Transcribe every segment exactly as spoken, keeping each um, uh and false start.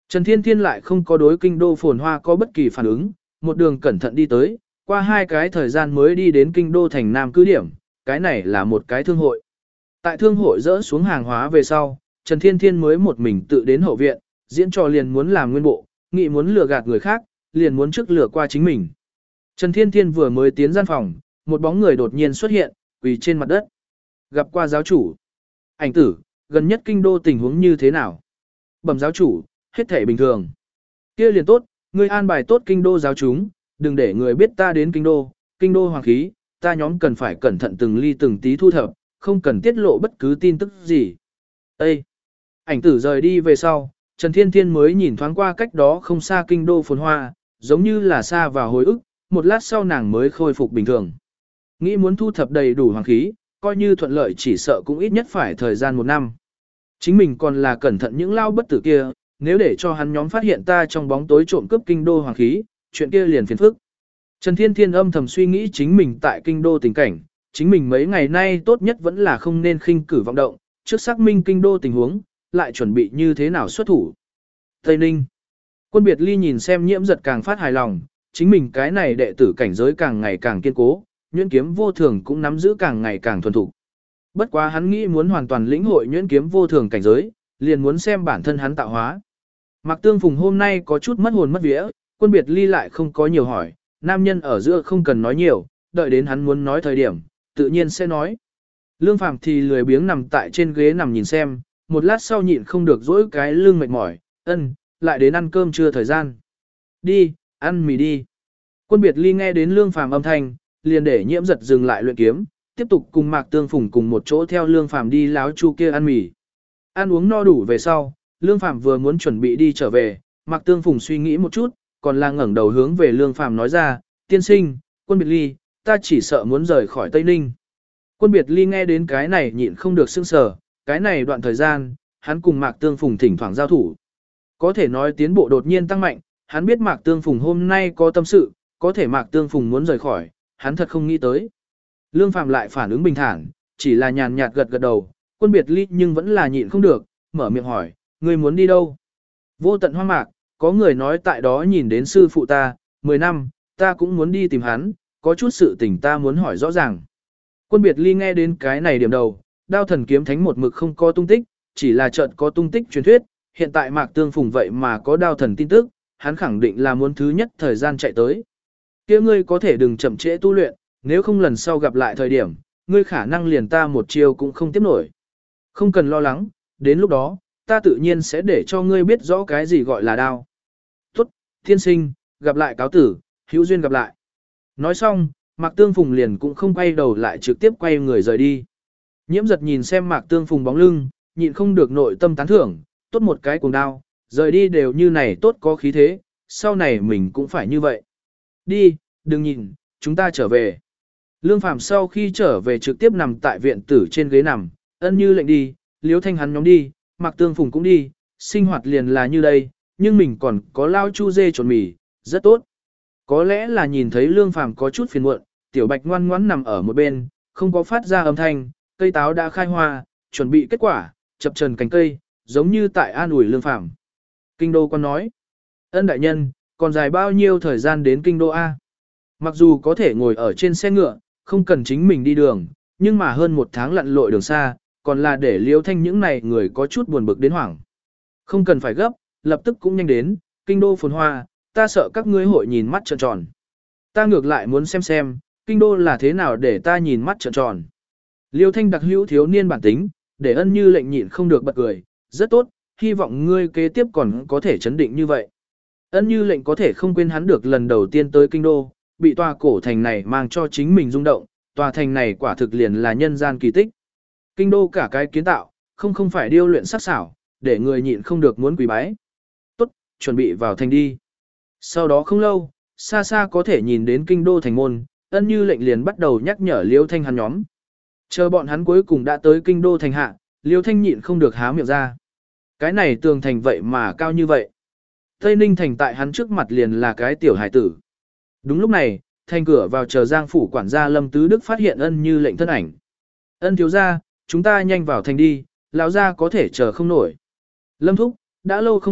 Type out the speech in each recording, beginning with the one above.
Trần Thiên Thiên lại không có đối kinh đô phồn hoa có bất kỳ phản ứng, một đường cẩn thận đi tới, qua hai cái thời gian mới đi đến kinh đô thành Nam cứ điểm, cái này là một cái thương hội. Tại thương hội dỡ xuống hàng hóa về sau, Trần Thiên Thiên mới một mình tự đến hậu viện, diễn trò liền muốn làm nguyên bộ, nghĩ muốn lừa gạt người khác, liền muốn trước lừa qua chính mình. Trần Thiên Thiên vừa mới tiến gian phòng, một bóng người đột nhiên xuất hiện, quỳ trên mặt đất. Gặp qua giáo chủ. Ảnh tử, gần nhất kinh đô tình huống như thế nào? Bẩm giáo chủ, hết thể bình thường. Kia liền tốt, ngươi an bài tốt kinh đô giáo chúng, đừng để người biết ta đến kinh đô, kinh đô hoàng khí, ta nhóm cần phải cẩn thận từng ly từng tí thu thập, không cần tiết lộ bất cứ tin tức gì. Ê! Ảnh tử rời đi về sau, Trần Thiên Thiên mới nhìn thoáng qua cách đó không xa kinh đô phồn hoa, giống như là xa vào hồi ức, một lát sau nàng mới khôi phục bình thường. Nghĩ muốn thu thập đầy đủ hoàng khí, coi như thuận lợi chỉ sợ cũng ít nhất phải thời gian một năm. Chính mình còn là cẩn thận những lao bất tử kia, nếu để cho hắn nhóm phát hiện ta trong bóng tối trộm cướp kinh đô hoàng khí, chuyện kia liền phiền phức. Trần Thiên Thiên âm thầm suy nghĩ chính mình tại kinh đô tình cảnh, chính mình mấy ngày nay tốt nhất vẫn là không nên khinh cử vọng động, trước xác minh kinh đô tình huống, lại chuẩn bị như thế nào xuất thủ. Tây Ninh. Quân biệt ly nhìn xem nhiễm giật càng phát hài lòng, chính mình cái này đệ tử cảnh giới càng ngày càng kiên cố, nhuyễn kiếm vô thường cũng nắm giữ càng ngày càng thuần thục. Bất quá hắn nghĩ muốn hoàn toàn lĩnh hội nhuyễn kiếm vô thường cảnh giới, liền muốn xem bản thân hắn tạo hóa. Mạc Tương Phùng hôm nay có chút mất hồn mất vía, quân biệt ly lại không có nhiều hỏi, nam nhân ở giữa không cần nói nhiều, đợi đến hắn muốn nói thời điểm, tự nhiên sẽ nói. Lương Phàm thì lười biếng nằm tại trên ghế nằm nhìn xem, một lát sau nhịn không được dỗi cái lưng mệt mỏi, ân, lại đến ăn cơm trưa thời gian. Đi, ăn mì đi. Quân biệt ly nghe đến Lương Phàm âm thanh, liền để nhiễm giật dừng lại luyện kiếm, tiếp tục cùng Mạc Tương Phùng cùng một chỗ theo Lương Phàm đi láo chu kia ăn mì. Ăn uống no đủ về sau, Lương Phàm vừa muốn chuẩn bị đi trở về, Mạc Tương Phùng suy nghĩ một chút, còn là ngẩng đầu hướng về Lương Phàm nói ra, tiên sinh, quân biệt ly, ta chỉ sợ muốn rời khỏi Tây Ninh. Quân biệt ly nghe đến cái này nhịn không được sững sờ, cái này đoạn thời gian, hắn cùng Mạc Tương Phùng thỉnh thoảng giao thủ. Có thể nói tiến bộ đột nhiên tăng mạnh, hắn biết Mạc Tương Phùng hôm nay có tâm sự, có thể Mạc Tương Phùng muốn rời khỏi, hắn thật không nghĩ tới. Lương Phàm lại phản ứng bình thản, chỉ là nhàn nhạt gật gật đầu, quân biệt ly nhưng vẫn là nhịn không được, mở miệng hỏi, ngươi muốn đi đâu? Vô tận hoang mạc, có người nói tại đó nhìn đến sư phụ ta, mười năm, ta cũng muốn đi tìm hắn, có chút sự tình ta muốn hỏi rõ ràng. Quân biệt ly nghe đến cái này điểm đầu, đao thần kiếm thánh một mực không có tung tích, chỉ là chợt có tung tích truyền thuyết, hiện tại Mạc Tương Phùng vậy mà có đao thần tin tức, hắn khẳng định là muốn thứ nhất thời gian chạy tới. Kia ngươi có thể đừng chậm trễ tu luyện, nếu không lần sau gặp lại thời điểm, ngươi khả năng liền ta một chiêu cũng không tiếp nổi. Không cần lo lắng, đến lúc đó, ta tự nhiên sẽ để cho ngươi biết rõ cái gì gọi là đao. Tốt, thiên sinh, gặp lại cáo tử, hữu duyên gặp lại. Nói xong, Mạc Tương Phùng liền cũng không quay đầu lại trực tiếp quay người rời đi. Nhiễm giật nhìn xem Mạc Tương Phùng bóng lưng, nhịn không được nội tâm tán thưởng, tốt một cái cuồng đao, rời đi đều như này tốt có khí thế, sau này mình cũng phải như vậy. Đi, đừng nhìn, chúng ta trở về. Lương Phàm sau khi trở về trực tiếp nằm tại viện tử trên ghế nằm, ân như lệnh đi, Liễu Thanh hắn nhóm đi, Mạc Tương Phùng cũng đi, sinh hoạt liền là như đây, nhưng mình còn có lao chu dê trộn mì, rất tốt. Có lẽ là nhìn thấy Lương Phàm có chút phiền muộn, Tiểu Bạch ngoan ngoãn nằm ở một bên, không có phát ra âm thanh, cây táo đã khai hoa, chuẩn bị kết quả, chập chờn cành cây, giống như tại an ủi Lương Phàm. Kinh đô con nói, ân đại nhân, còn dài bao nhiêu thời gian đến kinh đô A? Mặc dù có thể ngồi ở trên xe ngựa, không cần chính mình đi đường, nhưng mà hơn một tháng lặn lội đường xa, còn là để Liễu Thanh những này người có chút buồn bực đến hoảng. Không cần phải gấp, lập tức cũng nhanh đến, kinh đô phồn hoa, ta sợ các ngươi hội nhìn mắt trợn tròn. Ta ngược lại muốn xem xem, kinh đô là thế nào để ta nhìn mắt trợn tròn. Liêu Thanh đặc hữu thiếu niên bản tính, để ân như lệnh nhịn không được bật cười, rất tốt, hy vọng ngươi kế tiếp còn có thể chấn định như vậy. Ân như lệnh có thể không quên hắn được lần đầu tiên tới kinh đô, bị tòa cổ thành này mang cho chính mình rung động, tòa thành này quả thực liền là nhân gian kỳ tích. Kinh đô cả cái kiến tạo, không không phải điêu luyện sắc xảo, để người nhịn không được muốn quỳ bái. Tốt, chuẩn bị vào thành đi. Sau đó không lâu, xa xa có thể nhìn đến kinh đô thành môn, ân như lệnh liền bắt đầu nhắc nhở Liêu Thanh hắn nhóm. Chờ bọn hắn cuối cùng đã tới kinh đô thành hạ, Liêu Thanh nhịn không được há miệng ra. Cái này tường thành vậy mà cao như vậy. Tây Ninh thành tại hắn trước mặt liền là cái tiểu hải tử. Đúng lúc này, thành cửa vào chờ Giang phủ quản gia Lâm Tứ Đức phát hiện ân như lệnh thân ảnh. Ân thiếu gia, chúng ta nhanh vào thành đi, lão gia có thể chờ không nổi. Lâm thúc, đã lâu không gặp,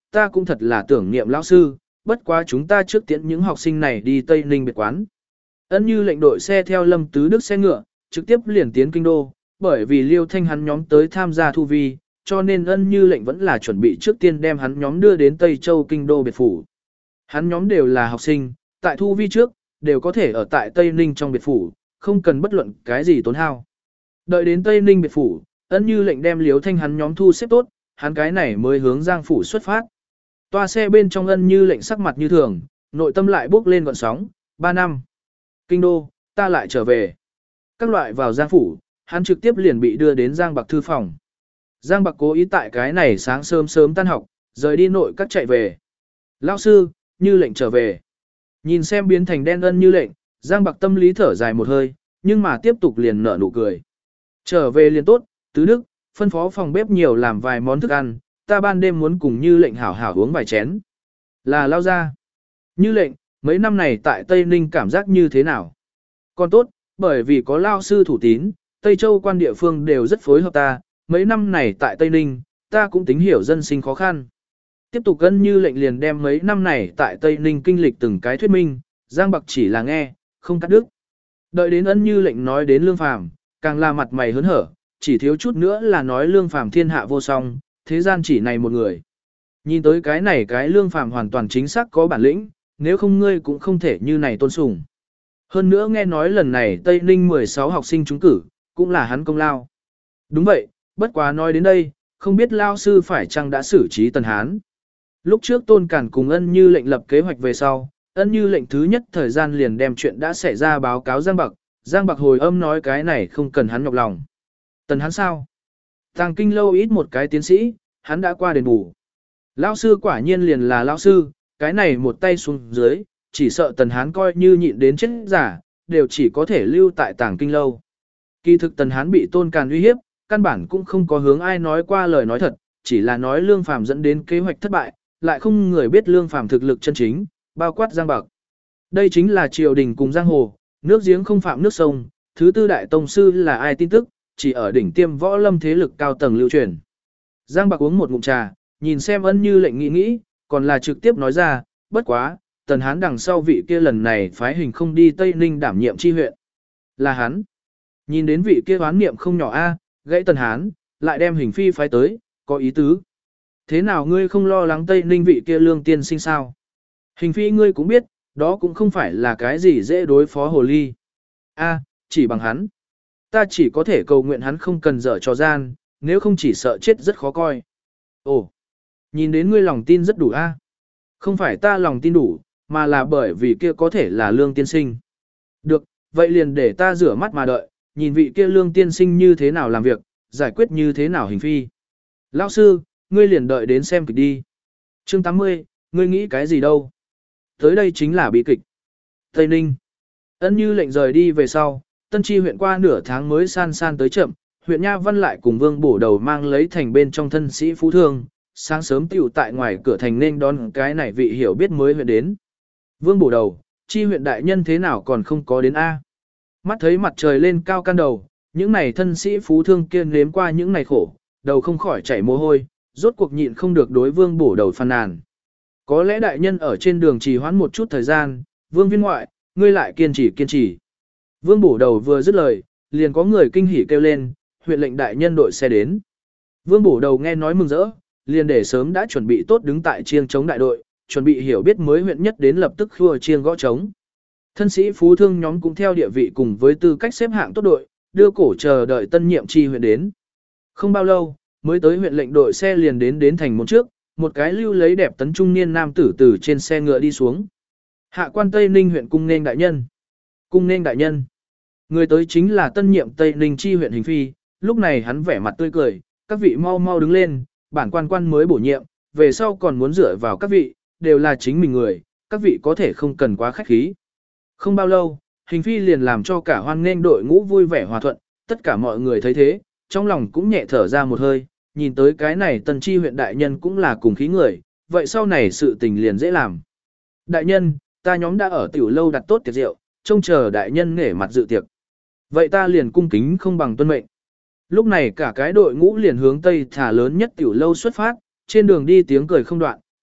ta cũng thật là tưởng niệm lão sư, bất quá chúng ta trước tiễn những học sinh này đi Tây Ninh biệt quán. Ân Như lệnh đội xe theo Lâm Tứ Đức xe ngựa, trực tiếp liền tiến kinh đô, bởi vì Liêu Thanh hắn nhóm tới tham gia thu vi, cho nên Ân Như lệnh vẫn là chuẩn bị trước tiên đem hắn nhóm đưa đến Tây Châu kinh đô biệt phủ. Hắn nhóm đều là học sinh, tại thu vi trước, đều có thể ở tại Tây Ninh trong biệt phủ, không cần bất luận cái gì tốn hao. Đợi đến Tây Ninh biệt phủ, Ân Như lệnh đem Liêu Thanh hắn nhóm thu xếp tốt, hắn cái này mới hướng Giang phủ xuất phát. Toa xe bên trong Ân Như lệnh sắc mặt như thường, nội tâm lại bốc lên gọn sóng, ba năm. Kinh đô, ta lại trở về. Các loại vào Giang phủ, hắn trực tiếp liền bị đưa đến Giang Bạc thư phòng. Giang Bạc cố ý tại cái này sáng sớm sớm tan học, rời đi nội các chạy về. Lão sư, Như lệnh trở về. Nhìn xem biến thành đen Ân Như lệnh, Giang Bạc tâm lý thở dài một hơi, nhưng mà tiếp tục liền nở nụ cười. Trở về liền tốt, Tứ Đức, phân phó phòng bếp nhiều làm vài món thức ăn, ta ban đêm muốn cùng Như lệnh hảo hảo uống vài chén. Là lao ra. Như lệnh, mấy năm này tại Tây Ninh cảm giác như thế nào? Còn tốt, bởi vì có lao sư thủ tín, Tây Châu quan địa phương đều rất phối hợp ta, mấy năm này tại Tây Ninh, ta cũng tính hiểu dân sinh khó khăn. Tiếp tục Ân Như lệnh liền đem mấy năm này tại Tây Ninh kinh lịch từng cái thuyết minh, Giang Bạc chỉ là nghe, không cắt đứt. Đợi đến Ân Như lệnh nói đến Lương Phàm, càng là mặt mày hớn hở, chỉ thiếu chút nữa là nói Lương Phàm thiên hạ vô song, thế gian chỉ này một người. Nhìn tới cái này cái Lương Phàm hoàn toàn chính xác có bản lĩnh, nếu không ngươi cũng không thể như này tôn sùng. Hơn nữa nghe nói lần này Tây Ninh mười sáu học sinh trúng cử, cũng là hắn công lao. Đúng vậy, bất quá nói đến đây, không biết lao sư phải chăng đã xử trí Tần Hán. Lúc trước Tôn Cản cùng Ân Như lệnh lập kế hoạch về sau, Ân Như lệnh thứ nhất thời gian liền đem chuyện đã xảy ra báo cáo Giang Bạc, Giang Bạc hồi âm nói cái này không cần hắn nhọc lòng. Tần Hán sao? Tàng kinh lâu ít một cái tiến sĩ, hắn đã qua đền bù. Lão sư quả nhiên liền là lão sư, cái này một tay xuống dưới, chỉ sợ Tần Hán coi như nhịn đến chết giả, đều chỉ có thể lưu tại Tàng kinh lâu. Kỳ thực Tần Hán bị Tôn Càn uy hiếp, căn bản cũng không có hướng ai nói qua lời nói thật, chỉ là nói Lương Phàm dẫn đến kế hoạch thất bại, lại không người biết Lương Phàm thực lực chân chính, bao quát Giang Bạc. Đây chính là triều đình cùng giang hồ, nước giếng không phạm nước sông, thứ tư đại tông sư là ai tin tức, chỉ ở đỉnh tiêm võ lâm thế lực cao tầng lưu truyền. Giang Bạc uống một ngụm trà, nhìn xem Ân Như lệnh nghĩ nghĩ, còn là trực tiếp nói ra, bất quá, Tần Hán đằng sau vị kia lần này phái hình không đi Tây Ninh đảm nhiệm chi huyện. Là hắn. Nhìn đến vị kia oán niệm không nhỏ a, gãy Tần Hán, lại đem hình phi phái tới, có ý tứ. Thế nào ngươi không lo lắng Tây Ninh vị kia lương tiên sinh sao? Hình phi ngươi cũng biết, đó cũng không phải là cái gì dễ đối phó hồ ly. A, chỉ bằng hắn. Ta chỉ có thể cầu nguyện hắn không cần dở trò gian, nếu không chỉ sợ chết rất khó coi. Ồ, nhìn đến ngươi lòng tin rất đủ a. Không phải ta lòng tin đủ, mà là bởi vì kia có thể là lương tiên sinh. Được, vậy liền để ta rửa mắt mà đợi, nhìn vị kia lương tiên sinh như thế nào làm việc, giải quyết như thế nào hình phi. Lão sư, ngươi liền đợi đến xem kịch đi. Chương tám mươi, ngươi nghĩ cái gì đâu? Tới đây chính là bi kịch. Tây Ninh. Ân Như lệnh rời đi về sau, Tân Tri huyện qua nửa tháng mới san san tới chậm, huyện Nha Văn lại cùng Vương Bổ Đầu mang lấy thành bên trong thân sĩ phú thương, sáng sớm tiểu tại ngoài cửa thành nên đón cái này vị hiểu biết mới huyện đến. Vương Bổ Đầu, Tri huyện đại nhân thế nào còn không có đến A. Mắt thấy mặt trời lên cao can đầu, những này thân sĩ phú thương kia nếm qua những này khổ, đầu không khỏi chảy mồ hôi, rốt cuộc nhịn không được đối Vương Bổ Đầu phàn nàn. Có lẽ đại nhân ở trên đường trì hoãn một chút thời gian, Vương viên ngoại, ngươi lại kiên trì kiên trì. Vương Bổ Đầu vừa dứt lời, liền có người kinh hỉ kêu lên, huyện lệnh đại nhân đội xe đến. Vương Bổ Đầu nghe nói mừng rỡ, liền để sớm đã chuẩn bị tốt đứng tại chiêng chống đại đội, chuẩn bị hiểu biết mới huyện nhất đến lập tức khua chiêng gõ trống. Thân sĩ phú thương nhóm cũng theo địa vị cùng với tư cách xếp hạng tốt đội, đưa cổ chờ đợi tân nhiệm chi huyện đến. Không bao lâu, mới tới huyện lệnh đội xe liền đến đến thành môn trước, một cái lưu lấy đẹp tấn trung niên nam tử từ trên xe ngựa đi xuống. Hạ quan Tây Ninh huyện cung nên đại nhân. Cung nên đại nhân. Người tới chính là tân nhiệm Tây Ninh chi huyện hình phi, lúc này hắn vẻ mặt tươi cười, các vị mau mau đứng lên, bản quan quan mới bổ nhiệm, về sau còn muốn dựa vào các vị, đều là chính mình người, các vị có thể không cần quá khách khí. Không bao lâu, hình phi liền làm cho cả hoan nghênh đội ngũ vui vẻ hòa thuận, tất cả mọi người thấy thế, trong lòng cũng nhẹ thở ra một hơi, nhìn tới cái này tân chi huyện đại nhân cũng là cùng khí người, vậy sau này sự tình liền dễ làm. Đại nhân, ta nhóm đã ở tiểu lâu đặt tốt tiệc rượu, trông chờ đại nhân nể mặt dự tiệc. Vậy ta liền cung kính không bằng tuân mệnh. Lúc này cả cái đội ngũ liền hướng tây thả lớn nhất tiểu lâu xuất phát, trên đường đi tiếng cười không đoạn,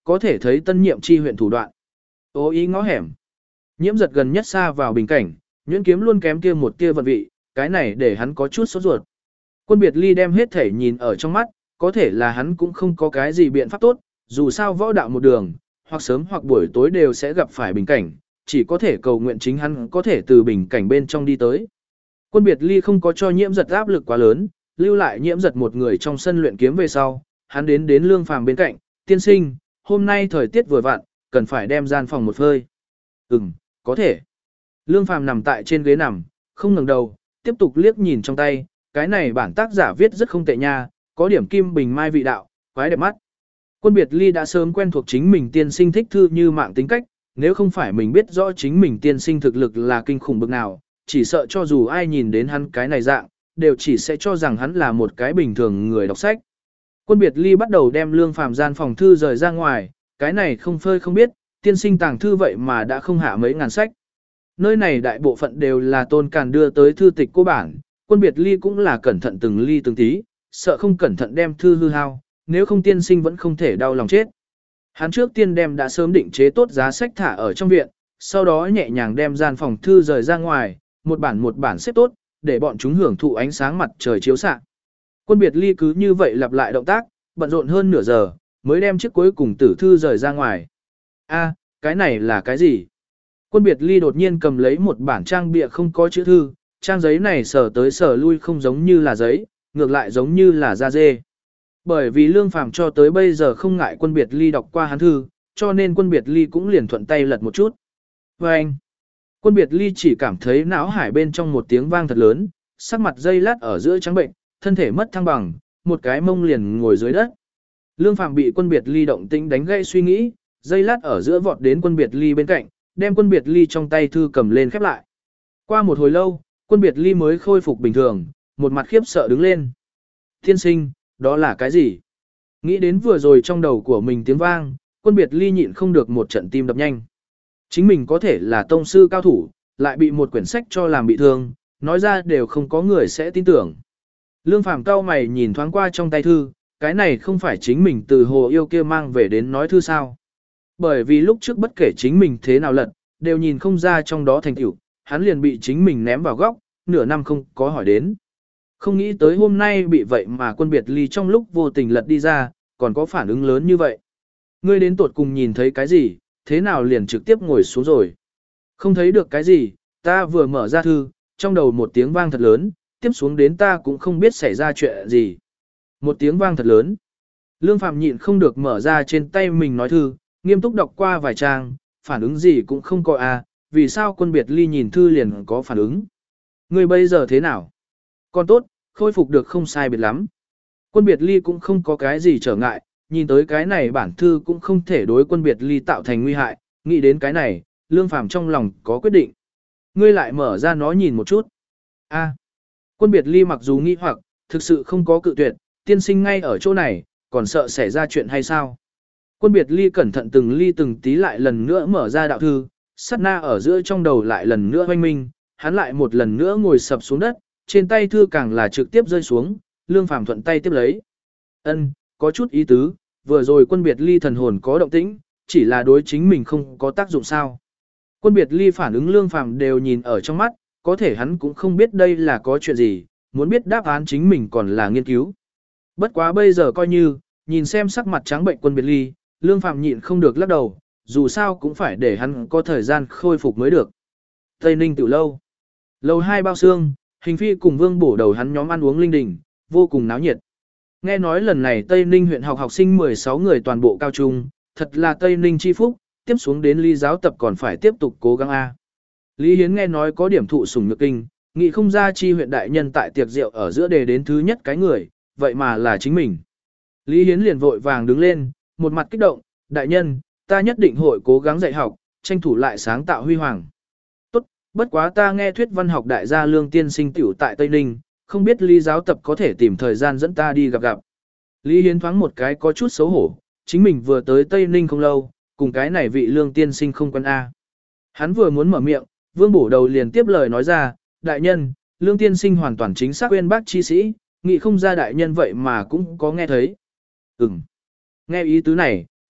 có thể thấy tân nhiệm chi huyện thủ đoạn. Ô ý ngõ hẻm. Nhiễm giật gần nhất xa vào bình cảnh, nhuyễn kiếm luôn kém kia một kia vận vị, cái này để hắn có chút sốt ruột. Quân biệt ly đem hết thể nhìn ở trong mắt, có thể là hắn cũng không có cái gì biện pháp tốt, dù sao võ đạo một đường, hoặc sớm hoặc buổi tối đều sẽ gặp phải bình cảnh, chỉ có thể cầu nguyện chính hắn có thể từ bình cảnh bên trong đi tới. Quân biệt ly không có cho nhiễm giật áp lực quá lớn, lưu lại nhiễm giật một người trong sân luyện kiếm về sau, hắn đến đến Lương Phàm bên cạnh, tiên sinh, hôm nay thời tiết vừa vặn, cần phải đem gian phòng một phơi. Ừm, có thể. Lương Phàm nằm tại trên ghế nằm, không ngẩng đầu, tiếp tục liếc nhìn trong tay, cái này bản tác giả viết rất không tệ nha, có điểm kim bình mai vị đạo, quái đẹp mắt. Quân biệt ly đã sớm quen thuộc chính mình tiên sinh thích thư như mạng tính cách, nếu không phải mình biết rõ chính mình tiên sinh thực lực là kinh khủng bực nào, chỉ sợ cho dù ai nhìn đến hắn cái này dạng, đều chỉ sẽ cho rằng hắn là một cái bình thường người đọc sách. Quân biệt ly bắt đầu đem Lương Phàm gian phòng thư rời ra ngoài, cái này không phơi không biết, tiên sinh tàng thư vậy mà đã không hạ mấy ngàn sách. Nơi này đại bộ phận đều là Tôn Càn đưa tới thư tịch cô bản, quân biệt ly cũng là cẩn thận từng ly từng tí, sợ không cẩn thận đem thư hư hao, nếu không tiên sinh vẫn không thể đau lòng chết. Hắn trước tiên đem đã sớm định chế tốt giá sách thả ở trong viện, sau đó nhẹ nhàng đem gian phòng thư rời ra ngoài, một bản một bản xếp tốt, để bọn chúng hưởng thụ ánh sáng mặt trời chiếu xạ. Quân biệt ly cứ như vậy lặp lại động tác, bận rộn hơn nửa giờ, mới đem chiếc cuối cùng tử thư rời ra ngoài. A, cái này là cái gì? Quân biệt ly đột nhiên cầm lấy một bản trang bìa không có chữ thư, trang giấy này sờ tới sờ lui không giống như là giấy, ngược lại giống như là da dê. Bởi vì Lương Phàm cho tới bây giờ không ngại quân biệt ly đọc qua hắn thư, cho nên quân biệt ly cũng liền thuận tay lật một chút. Và anh, quân biệt ly chỉ cảm thấy não hải bên trong một tiếng vang thật lớn, sắc mặt dây lát ở giữa trắng bệnh, thân thể mất thăng bằng, một cái mông liền ngồi dưới đất. Lương Phàm bị quân biệt ly động tĩnh đánh gây suy nghĩ, dây lát ở giữa vọt đến quân biệt ly bên cạnh, đem quân biệt ly trong tay thư cầm lên khép lại. Qua một hồi lâu, quân biệt ly mới khôi phục bình thường, một mặt khiếp sợ đứng lên. Tiên sinh, đó là cái gì? Nghĩ đến vừa rồi trong đầu của mình tiếng vang, quân biệt ly nhịn không được một trận tim đập nhanh. Chính mình có thể là tông sư cao thủ, lại bị một quyển sách cho làm bị thương, nói ra đều không có người sẽ tin tưởng. Lương Phàm cao mày nhìn thoáng qua trong tay thư, cái này không phải chính mình từ hồ yêu kia mang về đến nói thư sao. Bởi vì lúc trước bất kể chính mình thế nào lật, đều nhìn không ra trong đó thành tựu, hắn liền bị chính mình ném vào góc, nửa năm không có hỏi đến. Không nghĩ tới hôm nay bị vậy mà quân biệt ly trong lúc vô tình lật đi ra, còn có phản ứng lớn như vậy. Ngươi đến tột cùng nhìn thấy cái gì, thế nào liền trực tiếp ngồi xuống rồi. Không thấy được cái gì, ta vừa mở ra thư, trong đầu một tiếng vang thật lớn, tiếp xuống đến ta cũng không biết xảy ra chuyện gì. Một tiếng vang thật lớn. Lương Phạm nhịn không được mở ra trên tay mình nói thư, nghiêm túc đọc qua vài trang, phản ứng gì cũng không có à, vì sao quân biệt ly nhìn thư liền có phản ứng. Ngươi bây giờ thế nào? Còn tốt, khôi phục được không sai biệt lắm. Quân biệt ly cũng không có cái gì trở ngại, nhìn tới cái này bản thư cũng không thể đối quân biệt ly tạo thành nguy hại, nghĩ đến cái này, Lương Phàm trong lòng có quyết định. Ngươi lại mở ra nó nhìn một chút. A. Quân biệt ly mặc dù nghi hoặc, thực sự không có cự tuyệt, tiên sinh ngay ở chỗ này, còn sợ xảy ra chuyện hay sao? Quân biệt ly cẩn thận từng ly từng tí lại lần nữa mở ra đạo thư, sát na ở giữa trong đầu lại lần nữa hoanh minh, hắn lại một lần nữa ngồi sập xuống đất, trên tay thư càng là trực tiếp rơi xuống, Lương Phàm thuận tay tiếp lấy. Ân, có chút ý tứ, vừa rồi quân biệt ly thần hồn có động tĩnh, chỉ là đối chính mình không có tác dụng sao. Quân biệt ly phản ứng Lương Phàm đều nhìn ở trong mắt, có thể hắn cũng không biết đây là có chuyện gì, muốn biết đáp án chính mình còn là nghiên cứu. Bất quá bây giờ coi như, nhìn xem sắc mặt trắng bệnh quân biệt ly, Lương Phàm nhịn không được lắc đầu, dù sao cũng phải để hắn có thời gian khôi phục mới được. Tây Ninh Tiểu Lâu. Lầu hai bao xương, Hình Phi cùng Vương Bổ Đầu hắn nhóm ăn uống linh đình, vô cùng náo nhiệt. Nghe nói lần này Tây Ninh huyện học học sinh mười sáu người toàn bộ cao trung, thật là Tây Ninh chi phúc, tiếp xuống đến Lý giáo tập còn phải tiếp tục cố gắng a. Lý Hiến nghe nói có điểm thụ sủng nhược kinh, nghĩ không ra chi huyện đại nhân tại tiệc rượu ở giữa đề đến thứ nhất cái người, vậy mà là chính mình. Lý Hiến liền vội vàng đứng lên, một mặt kích động, đại nhân, ta nhất định hội cố gắng dạy học, tranh thủ lại sáng tạo huy hoàng. Tốt, bất quá ta nghe thuyết văn học đại gia Lương tiên sinh tiểu tại Tây Ninh, không biết Lý giáo tập có thể tìm thời gian dẫn ta đi gặp gặp. Lý Hiến thoáng một cái có chút xấu hổ, chính mình vừa tới Tây Ninh không lâu, cùng cái này vị Lương tiên sinh không quen a. Hắn vừa muốn mở miệng, Vương Bổ Đầu liền tiếp lời nói ra, đại nhân, Lương tiên sinh hoàn toàn chính xác uyên bác chi sĩ, nghĩ không ra đại nhân vậy mà cũng có nghe thấy. Ừm. Nghe ý tứ này,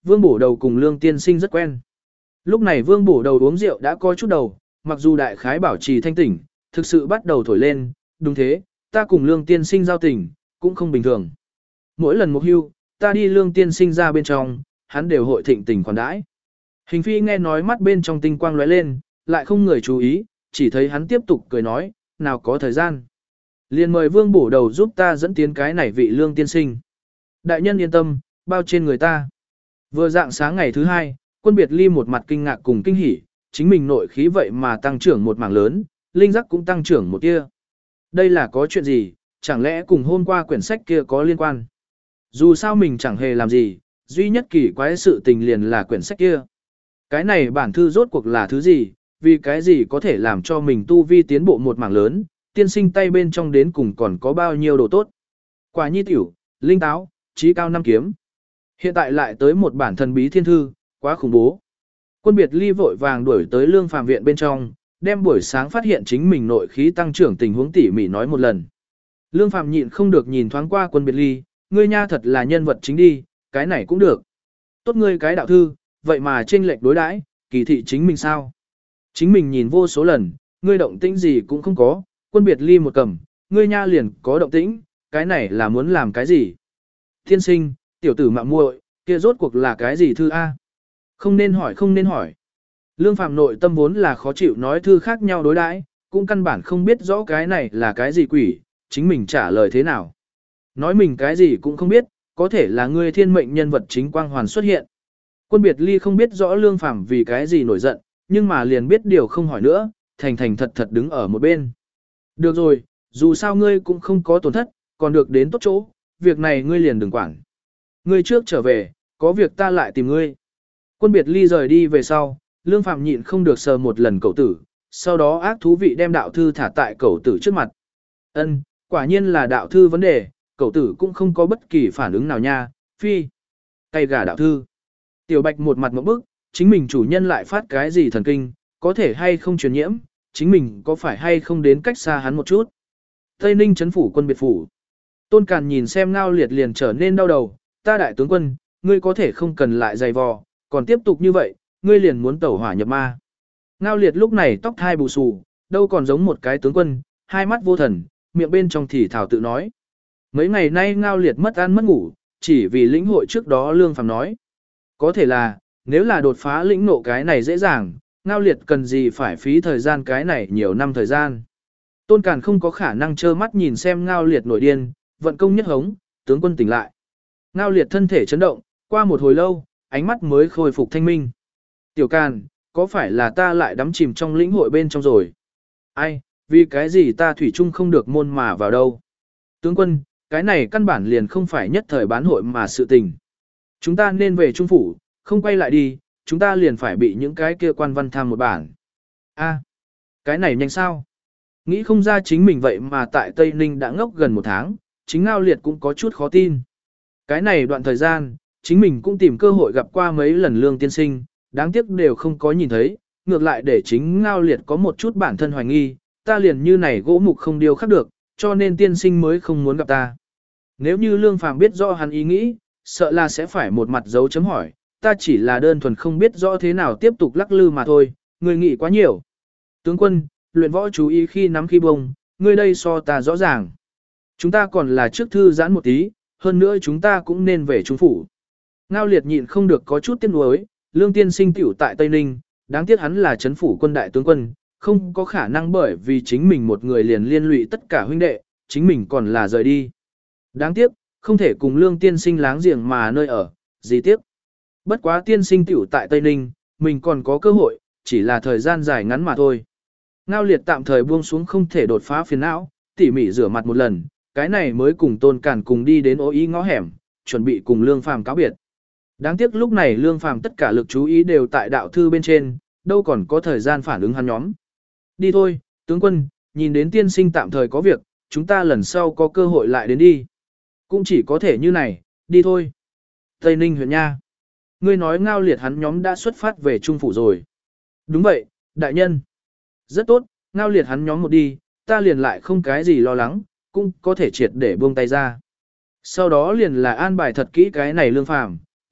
Vương Bổ Đầu cùng Lương Tiên Sinh rất quen. Lúc này Vương Bổ Đầu uống rượu đã có chút đầu, mặc dù đại khái bảo trì thanh tỉnh, thực sự bắt đầu thổi lên, đúng thế, ta cùng Lương Tiên Sinh giao tình, cũng không bình thường. Mỗi lần một hưu, ta đi Lương Tiên Sinh ra bên trong, hắn đều hội thịnh tình khoản đãi. Hình phi nghe nói mắt bên trong tinh quang lóe lên, lại không người chú ý, chỉ thấy hắn tiếp tục cười nói, nào có thời gian. Liền mời Vương Bổ Đầu giúp ta dẫn tiến cái này vị Lương Tiên Sinh. Đại nhân yên tâm, bao trên người ta. Vừa dạng sáng ngày thứ hai, Quân Biệt Ly một mặt kinh ngạc cùng kinh hỉ, chính mình nội khí vậy mà tăng trưởng một mảng lớn, linh giác cũng tăng trưởng một tia. Đây là có chuyện gì, chẳng lẽ cùng hôm qua quyển sách kia có liên quan? Dù sao mình chẳng hề làm gì, duy nhất kỳ quái sự tình liền là quyển sách kia. Cái này bản thư rốt cuộc là thứ gì, vì cái gì có thể làm cho mình tu vi tiến bộ một mảng lớn, tiên sinh tay bên trong đến cùng còn có bao nhiêu đồ tốt. Quả nhi tiểu, linh táo, trí cao năm kiếm. Hiện tại lại tới một bản thần bí thiên thư, quá khủng bố. Quân Biệt Ly vội vàng đuổi tới Lương Phàm viện bên trong, đem buổi sáng phát hiện chính mình nội khí tăng trưởng tình huống tỉ mỉ nói một lần. Lương Phàm nhịn không được nhìn thoáng qua Quân Biệt Ly, ngươi nha thật là nhân vật chính đi, cái này cũng được. Tốt ngươi cái đạo thư, vậy mà chênh lệch đối đãi, kỳ thị chính mình sao? Chính mình nhìn vô số lần, ngươi động tĩnh gì cũng không có, Quân Biệt Ly một cầm, ngươi nha liền có động tĩnh, cái này là muốn làm cái gì? Thiên sinh, tiểu tử mạo muội, kia rốt cuộc là cái gì thư A? Không nên hỏi không nên hỏi. Lương Phàm nội tâm vốn là khó chịu nói thư khác nhau đối đãi, cũng căn bản không biết rõ cái này là cái gì quỷ, chính mình trả lời thế nào. Nói mình cái gì cũng không biết, có thể là ngươi thiên mệnh nhân vật chính quang hoàn xuất hiện. Quân Biệt Ly không biết rõ Lương Phàm vì cái gì nổi giận, nhưng mà liền biết điều không hỏi nữa, thành thành thật thật đứng ở một bên. Được rồi, dù sao ngươi cũng không có tổn thất, còn được đến tốt chỗ, việc này ngươi liền đừng quản. Ngươi trước trở về, có việc ta lại tìm ngươi. Quân Biệt Ly rời đi về sau, Lương Phàm nhịn không được sờ một lần cậu tử, sau đó ác thú vị đem đạo thư thả tại cậu tử trước mặt. Ân, quả nhiên là đạo thư vấn đề, cậu tử cũng không có bất kỳ phản ứng nào nha, phi. Tay gà đạo thư. Tiểu Bạch một mặt ngộp bức, chính mình chủ nhân lại phát cái gì thần kinh, có thể hay không truyền nhiễm, chính mình có phải hay không đến cách xa hắn một chút. Tây Ninh trấn phủ quân biệt phủ. Tôn Càn nhìn xem Ngao Liệt liền trở nên đau đầu, ta đại tướng quân, ngươi có thể không cần lại dày vò, còn tiếp tục như vậy, ngươi liền muốn tẩu hỏa nhập ma. Ngao Liệt lúc này tóc thai bù xù, đâu còn giống một cái tướng quân, hai mắt vô thần, miệng bên trong thì thảo tự nói. Mấy ngày nay Ngao Liệt mất ăn mất ngủ, chỉ vì lĩnh hội trước đó Lương Phàm nói. Có thể là, nếu là đột phá lĩnh nộ cái này dễ dàng, Ngao Liệt cần gì phải phí thời gian cái này nhiều năm thời gian. Tôn Càn không có khả năng trơ mắt nhìn xem Ngao Liệt nổi điên, vận công nhất hống, tướng quân tỉnh lại. Ngao Liệt thân thể chấn động, qua một hồi lâu, ánh mắt mới khôi phục thanh minh. Tiểu Càn, có phải là ta lại đắm chìm trong lĩnh hội bên trong rồi? Ai, vì cái gì ta thủy chung không được môn mà vào đâu? Tướng quân, cái này căn bản liền không phải nhất thời bán hội mà sự tình. Chúng ta nên về Trung Phủ, không quay lại đi, chúng ta liền phải bị những cái kia quan văn tham một bản. A, cái này nhanh sao? Nghĩ không ra chính mình vậy mà tại Tây Ninh đã ngốc gần một tháng, chính Ngao Liệt cũng có chút khó tin. Cái này đoạn thời gian, chính mình cũng tìm cơ hội gặp qua mấy lần Lương Tiên Sinh, đáng tiếc đều không có nhìn thấy, ngược lại để chính Ngao Liệt có một chút bản thân hoài nghi, ta liền như này gỗ mục không điều khắc được, cho nên Tiên Sinh mới không muốn gặp ta. Nếu như Lương Phàm biết rõ hắn ý nghĩ, sợ là sẽ phải một mặt dấu chấm hỏi, ta chỉ là đơn thuần không biết rõ thế nào tiếp tục lắc lư mà thôi, người nghĩ quá nhiều. Tướng quân, luyện võ chú ý khi nắm khi bông, ngươi đây so ta rõ ràng. Chúng ta còn là trước thư giãn một tí, hơn nữa chúng ta cũng nên về Trung Phủ. Ngao Liệt nhịn không được có chút tiếc nuối, Lương Tiên Sinh tiểu tại Tây Ninh, đáng tiếc hắn là trấn phủ quân đại tướng quân, không có khả năng bởi vì chính mình một người liền liên lụy tất cả huynh đệ, chính mình còn là rời đi. Đáng tiếc, không thể cùng Lương Tiên Sinh láng giềng mà nơi ở, gì tiếc. Bất quá Tiên Sinh tiểu tại Tây Ninh, mình còn có cơ hội, chỉ là thời gian dài ngắn mà thôi. Ngao Liệt tạm thời buông xuống không thể đột phá phiền não, tỉ mỉ rửa mặt một lần, cái này mới cùng Tôn Càn cùng đi đến ô ý ngõ hẻm, chuẩn bị cùng Lương Phàm cáo biệt. Đáng tiếc lúc này Lương Phàm tất cả lực chú ý đều tại đạo thư bên trên, đâu còn có thời gian phản ứng hắn nhóm. Đi thôi, tướng quân, nhìn đến Tiên Sinh tạm thời có việc, chúng ta lần sau có cơ hội lại đến đi. Cũng chỉ có thể như này, đi thôi. Tây Ninh huyện nha. Ngươi nói Ngao Liệt hắn nhóm đã xuất phát về Trung Phủ rồi. Đúng vậy, đại nhân. Rất tốt, Ngao Liệt hắn nhóm một đi, ta liền lại không cái gì lo lắng, cũng có thể triệt để buông tay ra. Sau đó liền là an bài thật kỹ cái này Lương Phàm,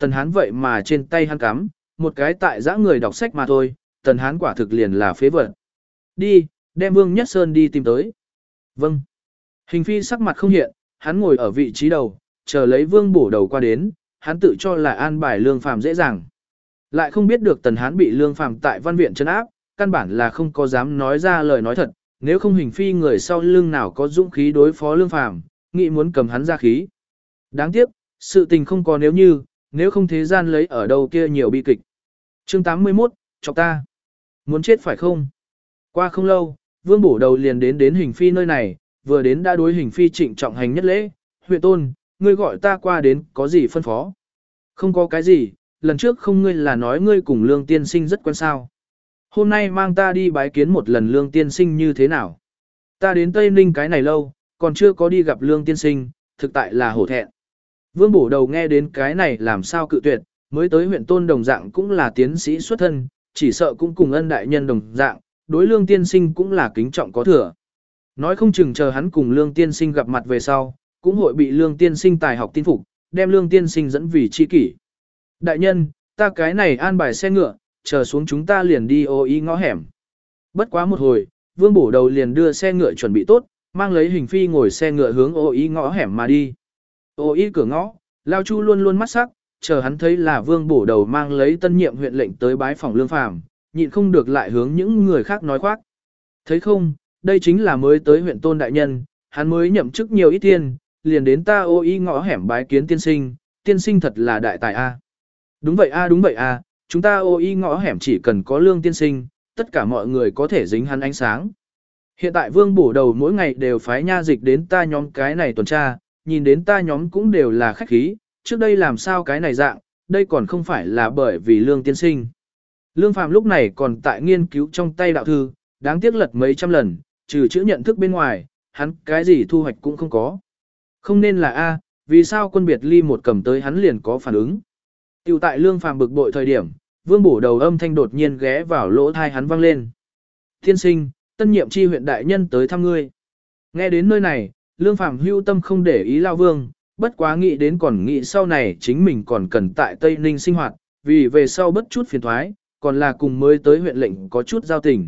Tần Hán vậy mà trên tay hắn cắm, một cái tại dã người đọc sách mà thôi, Tần Hán quả thực liền là phế vật. Đi, đem Vương Nhất Sơn đi tìm tới. Vâng. Hình phi sắc mặt không hiện, hắn ngồi ở vị trí đầu, chờ lấy Vương Bổ Đầu qua đến, hắn tự cho là an bài Lương Phàm dễ dàng. Lại không biết được Tần Hán bị Lương Phàm tại văn viện trấn áp, căn bản là không có dám nói ra lời nói thật, nếu không hình phi người sau lưng nào có dũng khí đối phó Lương Phàm, nghĩ muốn cầm hắn ra khí. Đáng tiếc, sự tình không có nếu như, nếu không thế gian lấy ở đâu kia nhiều bi kịch. Chương tám mươi mốt, chọc ta. Muốn chết phải không? Qua không lâu, Vương Bổ Đầu liền đến đến hình phi nơi này, vừa đến đã đối hình phi trịnh trọng hành nhất lễ. Huyện tôn, ngươi gọi ta qua đến có gì phân phó? Không có cái gì, lần trước không ngươi là nói ngươi cùng Lương Tiên Sinh rất quen sao. Hôm nay mang ta đi bái kiến một lần Lương Tiên Sinh như thế nào? Ta đến Tây Ninh cái này lâu, còn chưa có đi gặp Lương Tiên Sinh, thực tại là hổ thẹn. Vương Bổ Đầu nghe đến cái này làm sao cự tuyệt, mới tới huyện tôn đồng dạng cũng là tiến sĩ xuất thân, chỉ sợ cũng cùng ân đại nhân đồng dạng, đối Lương Tiên Sinh cũng là kính trọng có thừa. Nói không chừng chờ hắn cùng Lương Tiên Sinh gặp mặt về sau, cũng hội bị Lương Tiên Sinh tài học tin phục, đem Lương Tiên Sinh dẫn vì chi kỷ. Đại nhân, ta cái này an bài xe ngựa, chờ xuống chúng ta liền đi ô ý ngõ hẻm. Bất quá một hồi, Vương Bổ Đầu liền đưa xe ngựa chuẩn bị tốt, mang lấy hình phi ngồi xe ngựa hướng ô ý ngõ hẻm mà đi. Ô ý cửa ngõ, Lao Chu luôn luôn mắt sắc, chờ hắn thấy là Vương Bổ Đầu mang lấy tân nhiệm huyện lệnh tới bái phòng Lương Phàm, nhịn không được lại hướng những người khác nói khoác. Thấy không, đây chính là mới tới huyện tôn đại nhân, hắn mới nhậm chức nhiều ít tiền, liền đến ta ô ý ngõ hẻm bái kiến tiên sinh, tiên sinh thật là đại tài a. Đúng vậy a, đúng vậy a, chúng ta ô ý ngõ hẻm chỉ cần có Lương tiên sinh, tất cả mọi người có thể dính hắn ánh sáng. Hiện tại Vương Bổ Đầu mỗi ngày đều phái nha dịch đến ta nhóm cái này tuần tra, nhìn đến ta nhóm cũng đều là khách khí, trước đây làm sao cái này dạng, đây còn không phải là bởi vì Lương tiên sinh. Lương Phàm lúc này còn tại nghiên cứu trong tay đạo thư, đáng tiếc lật mấy trăm lần, trừ chữ nhận thức bên ngoài, hắn cái gì thu hoạch cũng không có. Không nên là A, vì sao quân biệt ly một cầm tới hắn liền có phản ứng. Tiểu tại Lương Phàm bực bội thời điểm, Vương Bổ Đầu âm thanh đột nhiên ghé vào lỗ thai hắn vang lên. Thiên sinh, tân nhiệm chi huyện đại nhân tới thăm ngươi. Nghe đến nơi này, Lương Phàm hưu tâm không để ý Lao Vương, bất quá nghĩ đến còn nghĩ sau này chính mình còn cần tại Tây Ninh sinh hoạt, vì về sau bất chút phiền thoái, còn là cùng mới tới huyện lệnh có chút giao tình.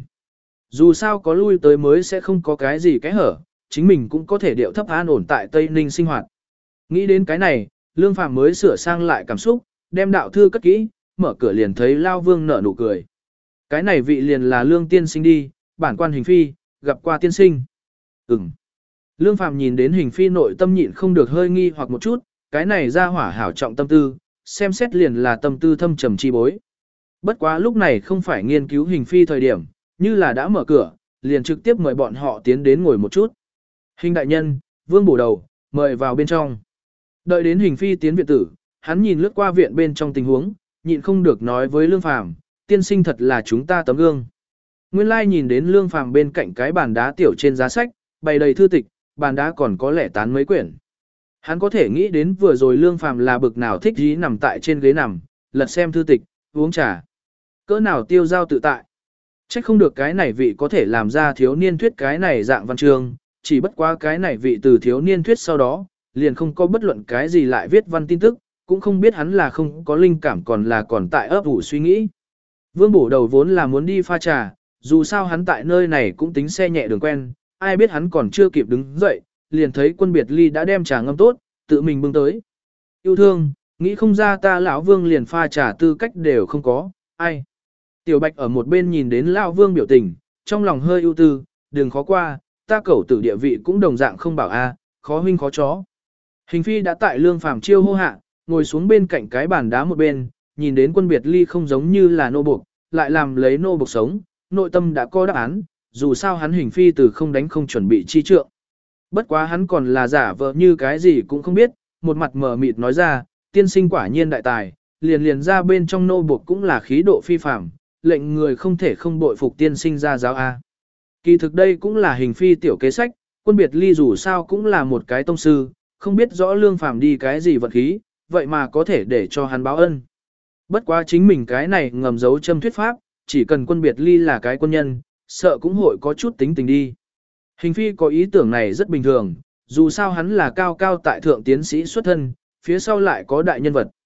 Dù sao có lui tới mới sẽ không có cái gì cái hở, chính mình cũng có thể điệu thấp an ổn tại Tây Ninh sinh hoạt. Nghĩ đến cái này, Lương Phàm mới sửa sang lại cảm xúc, đem đạo thư cất kỹ, mở cửa liền thấy Lao Vương nở nụ cười. Cái này vị liền là Lương tiên sinh đi, bản quan hình phi, gặp qua tiên sinh. Ừm. Lương Phàm nhìn đến hình phi nội tâm nhịn không được hơi nghi hoặc một chút, cái này ra hỏa hảo trọng tâm tư, xem xét liền là tâm tư thâm trầm chi bối. Bất quá lúc này không phải nghiên cứu hình phi thời điểm, như là đã mở cửa, liền trực tiếp mời bọn họ tiến đến ngồi một chút. Hình đại nhân, Vương Bổ Đầu, mời vào bên trong. Đợi đến hình phi tiến viện tử, hắn nhìn lướt qua viện bên trong tình huống, nhịn không được nói với Lương Phàm, tiên sinh thật là chúng ta tấm gương. Nguyên lai nhìn đến Lương Phàm bên cạnh cái bàn đá tiểu trên giá sách, bày đầy thư tịch, bàn đá còn có lẻ tán mấy quyển. Hắn có thể nghĩ đến vừa rồi Lương Phàm là bực nào thích dí nằm tại trên ghế nằm, lật xem thư tịch, uống trà. Cỡ nào tiêu giao tự tại. Chắc không được cái này vị có thể làm ra thiếu niên thuyết cái này dạng văn chương, chỉ bất quá cái này vị từ thiếu niên thuyết sau đó, liền không có bất luận cái gì lại viết văn tin tức, cũng không biết hắn là không có linh cảm còn là còn tại ấp ủ suy nghĩ. Vương Bổ Đầu vốn là muốn đi pha trà, dù sao hắn tại nơi này cũng tính xe nhẹ đường quen, ai biết hắn còn chưa kịp đứng dậy, liền thấy quân biệt ly đã đem trà ngâm tốt, tự mình bưng tới. Yêu thương, nghĩ không ra ta lão Vương liền pha trà tư cách đều không có, ai. Tiểu Bạch ở một bên nhìn đến lão Vương biểu tình, trong lòng hơi ưu tư, đừng khó qua, ta cẩu tử địa vị cũng đồng dạng không bảo a, khó huynh khó chó. Hình phi đã tại Lương Phàm chiêu hô hạ, ngồi xuống bên cạnh cái bàn đá một bên, nhìn đến quân biệt ly không giống như là nô buộc, lại làm lấy nô buộc sống, nội tâm đã có đáp án, dù sao hắn hình phi từ không đánh không chuẩn bị chi trượng. Bất quá hắn còn là giả vờ như cái gì cũng không biết, một mặt mờ mịt nói ra, tiên sinh quả nhiên đại tài, liền liền ra bên trong nô buộc cũng là khí độ phi phàm, lệnh người không thể không bội phục tiên sinh ra giáo A. Kỳ thực đây cũng là hình phi tiểu kế sách, quân biệt ly dù sao cũng là một cái tông sư, không biết rõ Lương Phàm đi cái gì vật khí, vậy mà có thể để cho hắn báo ân. Bất quá chính mình cái này ngầm giấu châm thuyết pháp, chỉ cần quân biệt ly là cái quân nhân, sợ cũng hội có chút tính tình đi. Hình phi có ý tưởng này rất bình thường, dù sao hắn là cao cao tại thượng tiến sĩ xuất thân, phía sau lại có đại nhân vật.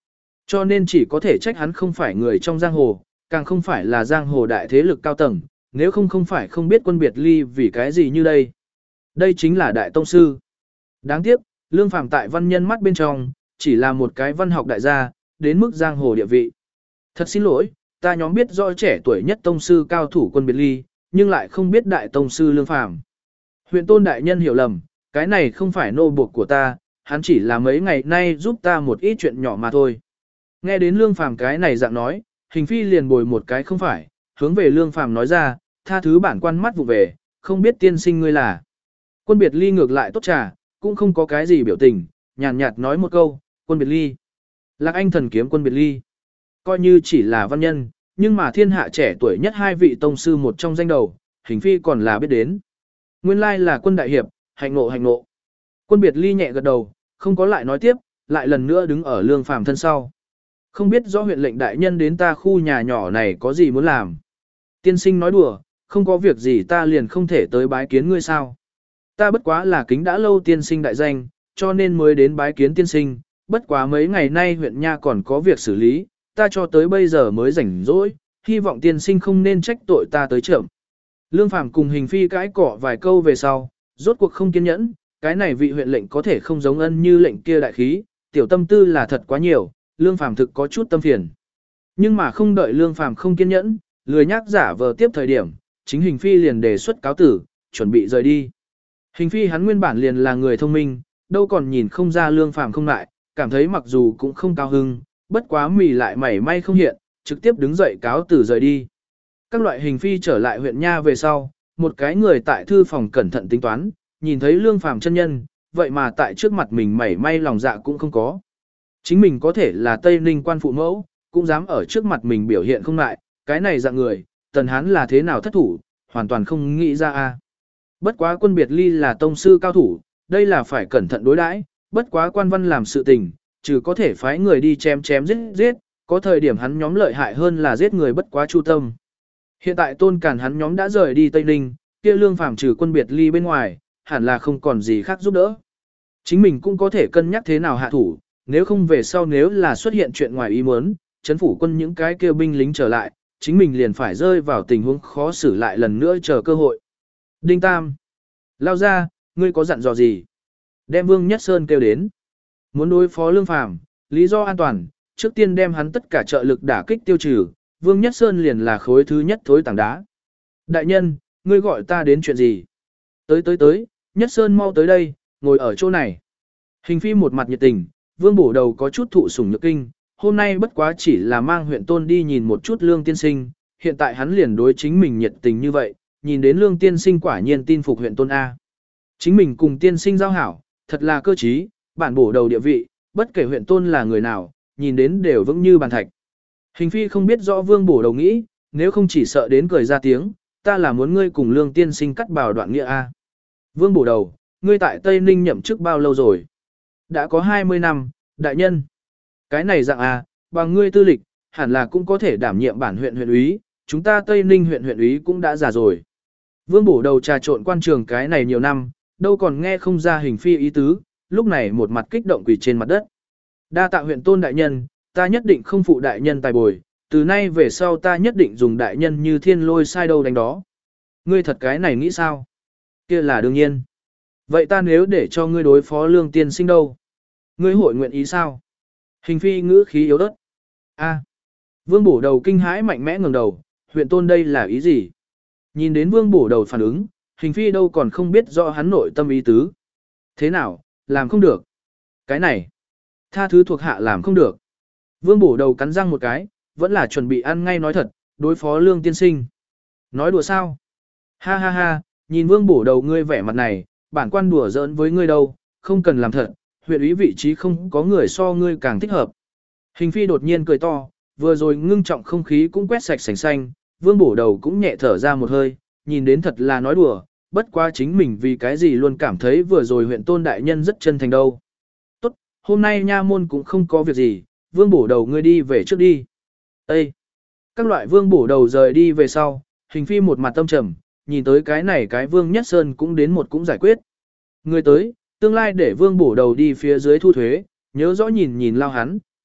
Cho nên chỉ có thể trách hắn không phải người trong giang hồ, càng không phải là giang hồ đại thế lực cao tầng, nếu không không phải không biết Quân Biệt Ly vì cái gì như đây. Đây chính là đại tông sư. Đáng tiếc, Lương Phàm tại văn nhân mắt bên trong, chỉ là một cái văn học đại gia, đến mức giang hồ địa vị. Thật xin lỗi, ta nhóm biết rõ trẻ tuổi nhất tông sư cao thủ Quân Biệt Ly, nhưng lại không biết đại tông sư Lương Phàm. Huyện Tôn đại nhân hiểu lầm, cái này không phải nô buộc của ta, hắn chỉ là mấy ngày nay giúp ta một ít chuyện nhỏ mà thôi. Nghe đến Lương Phàm cái này dạng nói, Hình Phi liền bồi một cái không phải, hướng về Lương Phàm nói ra, tha thứ bản quan mắt vụ về, không biết tiên sinh ngươi là. Quân Biệt Ly ngược lại tốt trà, cũng không có cái gì biểu tình, nhàn nhạt nói một câu, Quân Biệt Ly. Lạc Anh thần kiếm Quân Biệt Ly. Coi như chỉ là văn nhân, nhưng mà thiên hạ trẻ tuổi nhất hai vị tông sư một trong danh đầu, Hình Phi còn là biết đến. Nguyên lai là Quân đại hiệp, hạnh ngộ hạnh ngộ. Quân Biệt Ly nhẹ gật đầu, không có lại nói tiếp, lại lần nữa đứng ở Lương Phàm thân sau. Không biết rõ huyện lệnh đại nhân đến ta khu nhà nhỏ này có gì muốn làm. Tiên sinh nói đùa, không có việc gì ta liền không thể tới bái kiến ngươi sao. Ta bất quá là kính đã lâu tiên sinh đại danh, cho nên mới đến bái kiến tiên sinh, bất quá mấy ngày nay huyện nha còn có việc xử lý, ta cho tới bây giờ mới rảnh rỗi, hy vọng tiên sinh không nên trách tội ta tới chậm. Lương Phàm cùng Hình Phi cãi cọ vài câu về sau, rốt cuộc không kiên nhẫn, cái này vị huyện lệnh có thể không giống ân như lệnh kia đại khí, tiểu tâm tư là thật quá nhiều, Lương Phàm thực có chút tâm phiền. Nhưng mà không đợi Lương Phàm không kiên nhẫn, lười nhác giả vờ tiếp thời điểm, chính Hình Phi liền đề xuất cáo tử, chuẩn bị rời đi. Hình Phi hắn nguyên bản liền là người thông minh, đâu còn nhìn không ra Lương Phàm không lại, cảm thấy mặc dù cũng không cao hưng, bất quá mì lại mảy may không hiện, trực tiếp đứng dậy cáo tử rời đi. Các loại Hình Phi trở lại huyện nha về sau, một cái người tại thư phòng cẩn thận tính toán, nhìn thấy Lương Phàm chân nhân, vậy mà tại trước mặt mình mảy may lòng dạ cũng không có. Chính mình có thể là Tây Ninh quan phụ mẫu, cũng dám ở trước mặt mình biểu hiện không lại, cái này dạng người, Tần Hán là thế nào thất thủ, hoàn toàn không nghĩ ra a. Bất quá Quân Biệt Ly là tông sư cao thủ, đây là phải cẩn thận đối đãi, bất quá quan văn làm sự tình, trừ có thể phái người đi chém chém giết giết, có thời điểm hắn nhóm lợi hại hơn là giết người bất quá chu tâm. Hiện tại Tôn Càn hắn nhóm đã rời đi Tây Ninh, kia Lương Phàm trừ Quân Biệt Ly bên ngoài, hẳn là không còn gì khác giúp đỡ. Chính mình cũng có thể cân nhắc thế nào hạ thủ, nếu không về sau nếu là xuất hiện chuyện ngoài ý muốn, chấn phủ quân những cái kêu binh lính trở lại, chính mình liền phải rơi vào tình huống khó xử lại lần nữa chờ cơ hội. Đinh Tam, lao ra, ngươi có dặn dò gì? Đem Vương Nhất Sơn kêu đến. Muốn đối phó Lương Phàm, lý do an toàn, trước tiên đem hắn tất cả trợ lực đả kích tiêu trừ, Vương Nhất Sơn liền là khối thứ nhất thối tảng đá. Đại nhân, ngươi gọi ta đến chuyện gì? Tới tới tới, Nhất Sơn mau tới đây, ngồi ở chỗ này. Hình Phi một mặt nhiệt tình, Vương Bổ Đầu có chút thụ sủng nhược kinh, hôm nay bất quá chỉ là mang huyện Tôn đi nhìn một chút Lương tiên sinh, hiện tại hắn liền đối chính mình nhiệt tình như vậy, nhìn đến Lương tiên sinh quả nhiên tin phục huyện Tôn A. Chính mình cùng tiên sinh giao hảo, thật là cơ trí, bản Bổ Đầu địa vị, bất kể huyện Tôn là người nào, nhìn đến đều vững như bàn thạch. Hình Phi không biết rõ Vương Bổ Đầu nghĩ, nếu không chỉ sợ đến cười ra tiếng, ta là muốn ngươi cùng Lương tiên sinh cắt bào đoạn nghĩa A. Vương Bổ Đầu, ngươi tại Tây Ninh nhậm chức bao lâu rồi? Đã có hai mươi năm, đại nhân. Cái này dạng à, bằng ngươi tư lịch, hẳn là cũng có thể đảm nhiệm bản huyện huyện úy, chúng ta Tây Ninh huyện huyện úy cũng đã già rồi. Vương Bổ Đầu trà trộn quan trường cái này nhiều năm, đâu còn nghe không ra Hình Phi ý tứ, lúc này một mặt kích động quỳ trên mặt đất. Đa tạ huyện Tôn đại nhân, ta nhất định không phụ đại nhân tài bồi, từ nay về sau ta nhất định dùng đại nhân như thiên lôi sai đâu đánh đó. Ngươi thật cái này nghĩ sao? Kia là đương nhiên. Vậy ta nếu để cho ngươi đối phó Lương tiên sinh đâu? Ngươi hội nguyện ý sao? Hình Phi ngữ khí yếu ớt. A. Vương Bổ Đầu kinh hãi mạnh mẽ ngẩng đầu, huyện Tôn đây là ý gì? Nhìn đến Vương Bổ Đầu phản ứng, Hình Phi đâu còn không biết rõ hắn nội tâm ý tứ. Thế nào, làm không được? Cái này, tha thứ thuộc hạ làm không được. Vương Bổ Đầu cắn răng một cái, vẫn là chuẩn bị ăn ngay nói thật, đối phó Lương tiên sinh. Nói đùa sao? Ha ha ha, nhìn Vương Bổ Đầu ngươi vẻ mặt này, bản quan đùa giỡn với ngươi đâu, không cần làm thật, huyện úy vị trí không có người so ngươi càng thích hợp. Hình Phi đột nhiên cười to, vừa rồi ngưng trọng không khí cũng quét sạch sành xanh, Vương Bổ Đầu cũng nhẹ thở ra một hơi, nhìn đến thật là nói đùa, bất quá chính mình vì cái gì luôn cảm thấy vừa rồi huyện Tôn đại nhân rất chân thành đâu. Tốt, hôm nay nha môn cũng không có việc gì, Vương Bổ Đầu ngươi đi về trước đi. Ê! Các loại Vương Bổ Đầu rời đi về sau, Hình Phi một mặt tâm trầm, nhìn tới cái này cái Vương Nhất Sơn cũng đến một cũng giải quyết. Người tới, tương lai để Vương Bổ Đầu đi phía dưới thu thuế, nhớ rõ nhìn nhìn lao hắn,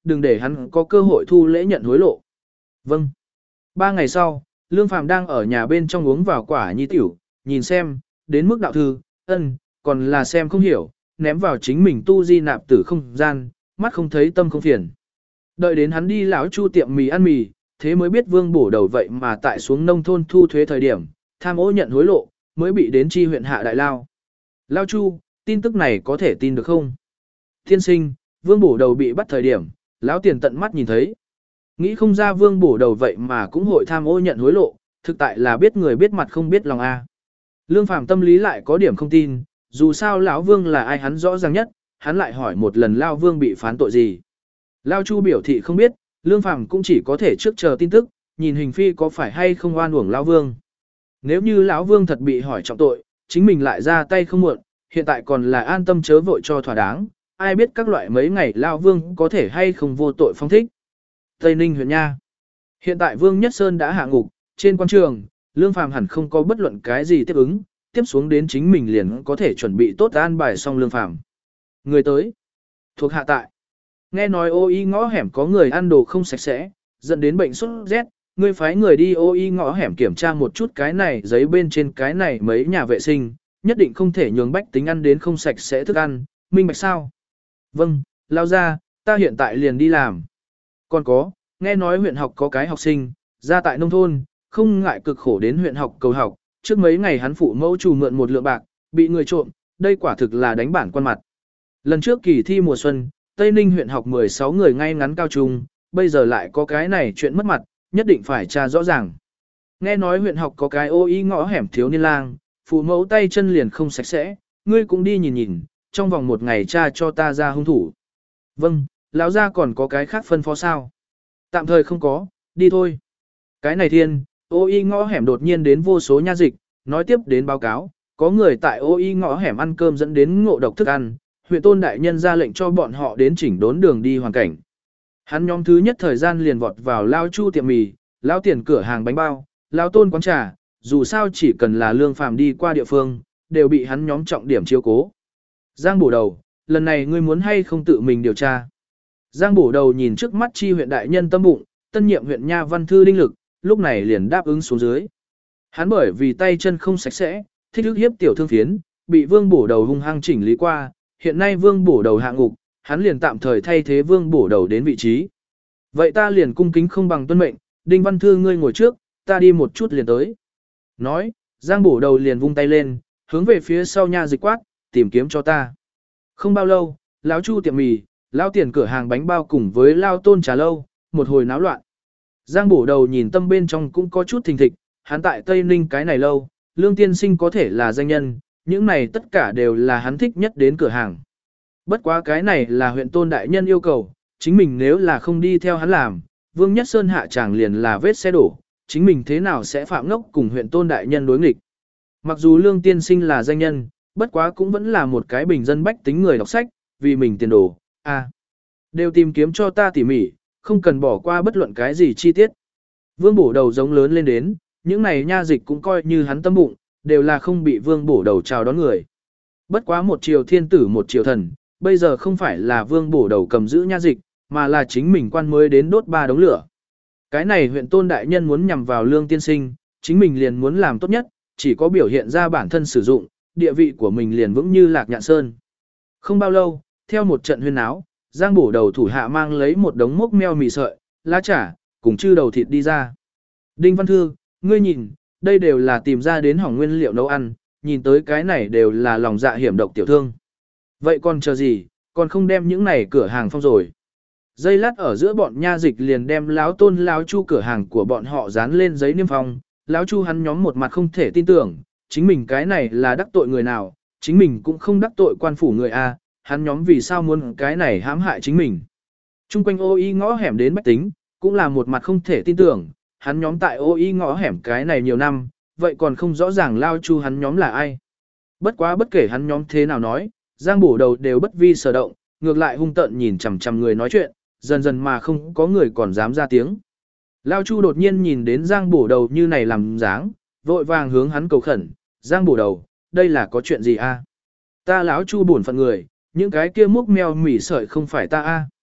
đừng để hắn có cơ hội thu lễ nhận hối lộ. Vâng. Ba ngày sau, Lương Phàm đang ở nhà bên trong uống vào quả nhi tiểu, nhìn xem, đến mức đạo thư, ân, còn là xem không hiểu, ném vào chính mình tu di nạp tử không gian, mắt không thấy tâm không phiền. Đợi đến hắn đi lão Chu tiệm mì ăn mì, thế mới biết Vương Bổ Đầu vậy mà tại xuống nông thôn thu thuế thời điểm, tham ô nhận hối lộ, mới bị đến chi huyện hạ đại lao. Lao Chu, tin tức này có thể tin được không? Thiên sinh, Vương Bổ Đầu bị bắt thời điểm, lão tiền tận mắt nhìn thấy. Nghĩ không ra Vương Bổ Đầu vậy mà cũng hội tham ô nhận hối lộ, thực tại là biết người biết mặt không biết lòng a. Lương Phàm tâm lý lại có điểm không tin, dù sao lão Vương là ai hắn rõ ràng nhất, hắn lại hỏi một lần Lao Vương bị phán tội gì. Lao Chu biểu thị không biết, Lương Phàm cũng chỉ có thể trước chờ tin tức, nhìn hình phi có phải hay không oan uổng Lao Vương. Nếu như lão Vương thật bị hỏi trọng tội, chính mình lại ra tay không muộn, hiện tại còn là an tâm chớ vội cho thỏa đáng, ai biết các loại mấy ngày Lao Vương có thể hay không vô tội phong thích. Tây Ninh huyện Nha. Hiện tại Vương Nhất Sơn đã hạ ngục, trên quan trường, Lương Phàm hẳn không có bất luận cái gì tiếp ứng, tiếp xuống đến chính mình liền có thể chuẩn bị tốt an bài xong Lương Phàm. Người tới. Thuộc hạ tại. Nghe nói ô y ngõ hẻm có người ăn đồ không sạch sẽ, dẫn đến bệnh sốt rét, ngươi phái người đi ô y ngõ hẻm kiểm tra một chút cái này giấy bên trên cái này mấy nhà vệ sinh, nhất định không thể nhường bách tính ăn đến không sạch sẽ thức ăn, minh bạch sao? Vâng, lao ra, ta hiện tại liền đi làm. Còn có, nghe nói huyện học có cái học sinh, ra tại nông thôn, không ngại cực khổ đến huyện học cầu học, trước mấy ngày hắn phụ mẫu chủ mượn một lượng bạc, bị người trộm, đây quả thực là đánh bản quan mặt. Lần trước kỳ thi mùa xuân, Tây Ninh huyện học mười sáu người ngay ngắn cao trung, bây giờ lại có cái này chuyện mất mặt, nhất định phải tra rõ ràng. Nghe nói huyện học có cái ô y ngõ hẻm thiếu niên lang, phụ mẫu tay chân liền không sạch sẽ, ngươi cũng đi nhìn nhìn, trong vòng một ngày tra cho ta ra hung thủ. Vâng, lão gia còn có cái khác phân phó sao? Tạm thời không có, đi thôi. Cái này thiên, ô y ngõ hẻm đột nhiên đến vô số nha dịch, nói tiếp đến báo cáo, có người tại ô y ngõ hẻm ăn cơm dẫn đến ngộ độc thức ăn, huyện tôn đại nhân ra lệnh cho bọn họ đến chỉnh đốn đường đi hoàn cảnh. Hắn nhóm thứ nhất thời gian liền vọt vào Lao Chu tiệm mì, Lao tiền cửa hàng bánh bao, Lao tôn quán trà, dù sao chỉ cần là Lương Phàm đi qua địa phương, đều bị hắn nhóm trọng điểm chiếu cố. Giang Bổ Đầu, lần này ngươi muốn hay không tự mình điều tra? Giang Bổ Đầu nhìn trước mắt chi huyện đại nhân tâm bụng, tân nhiệm huyện nha văn thư đinh lực, lúc này liền đáp ứng xuống dưới. Hắn bởi vì tay chân không sạch sẽ, thích ức hiếp tiểu thương phiến, bị Vương Bổ Đầu hung hăng chỉnh lý qua, hiện nay Vương Bổ Đầu hạ ngục, hắn liền tạm thời thay thế Vương Bổ Đầu đến vị trí. Vậy ta liền cung kính không bằng tuân mệnh, Đinh Văn Thư ngươi ngồi trước, ta đi một chút liền tới. Nói, Giang Bổ Đầu liền vung tay lên, hướng về phía sau nha dịch quát, tìm kiếm cho ta. Không bao lâu, lão Chu tiệm mì, lão tiền cửa hàng bánh bao cùng với lao tôn trà lâu, một hồi náo loạn. Giang Bổ Đầu nhìn tâm bên trong cũng có chút thình thịch, hắn tại Tây Ninh cái này lâu, Lương Tiên Sinh có thể là danh nhân, những này tất cả đều là hắn thích nhất đến cửa hàng. Bất quá cái này là huyện tôn đại nhân yêu cầu, chính mình nếu là không đi theo hắn làm, Vương Nhất Sơn hạ tràng liền là vết xe đổ, chính mình thế nào sẽ phạm ngốc cùng huyện tôn đại nhân đối nghịch. Mặc dù Lương Tiên Sinh là danh nhân, bất quá cũng vẫn là một cái bình dân bách tính người đọc sách, vì mình tiền đồ, à, đều tìm kiếm cho ta tỉ mỉ, không cần bỏ qua bất luận cái gì chi tiết. Vương Bổ Đầu giống lớn lên đến, những này nha dịch cũng coi như hắn tâm bụng, đều là không bị Vương Bổ Đầu chào đón người. Bất quá một triều thiên tử một triều thần, bây giờ không phải là Vương Bổ Đầu cầm giữ nha dịch, mà là chính mình quan mới đến đốt ba đống lửa. Cái này huyện tôn đại nhân muốn nhằm vào Lương Tiên Sinh, chính mình liền muốn làm tốt nhất, chỉ có biểu hiện ra bản thân sử dụng, địa vị của mình liền vững như lạc nhạn sơn. Không bao lâu, theo một trận huyên náo, Giang Bổ Đầu thủ hạ mang lấy một đống mốc meo mì sợi, lá chả, cùng chư đầu thịt đi ra. Đinh Văn Thư, ngươi nhìn, đây đều là tìm ra đến hỏng nguyên liệu nấu ăn, nhìn tới cái này đều là lòng dạ hiểm độc tiểu thương. Vậy còn chờ gì, còn không đem những này cửa hàng phong rồi. Dây lát ở giữa bọn nha dịch liền đem láo tôn láo chu cửa hàng của bọn họ dán lên giấy niêm phong, láo chu hắn nhóm một mặt không thể tin tưởng, chính mình cái này là đắc tội người nào, chính mình cũng không đắc tội quan phủ người A, hắn nhóm vì sao muốn cái này hãm hại chính mình. Trung quanh ô y ngõ hẻm đến bách tính, cũng là một mặt không thể tin tưởng, hắn nhóm tại ô y ngõ hẻm cái này nhiều năm, vậy còn không rõ ràng lao chu hắn nhóm là ai. Bất quá bất kể hắn nhóm thế nào nói, Giang Bổ Đầu đều bất vi sở động, ngược lại hung tợn nhìn chằm chằm người nói chuyện, dần dần mà không có người còn dám ra tiếng. Lao Chu đột nhiên nhìn đến Giang Bổ Đầu như này làm dáng, vội vàng hướng hắn cầu khẩn, Giang Bổ Đầu, đây là có chuyện gì a? Ta lão Chu bổn phận người, những cái kia múc meo mỉ sợi không phải ta a.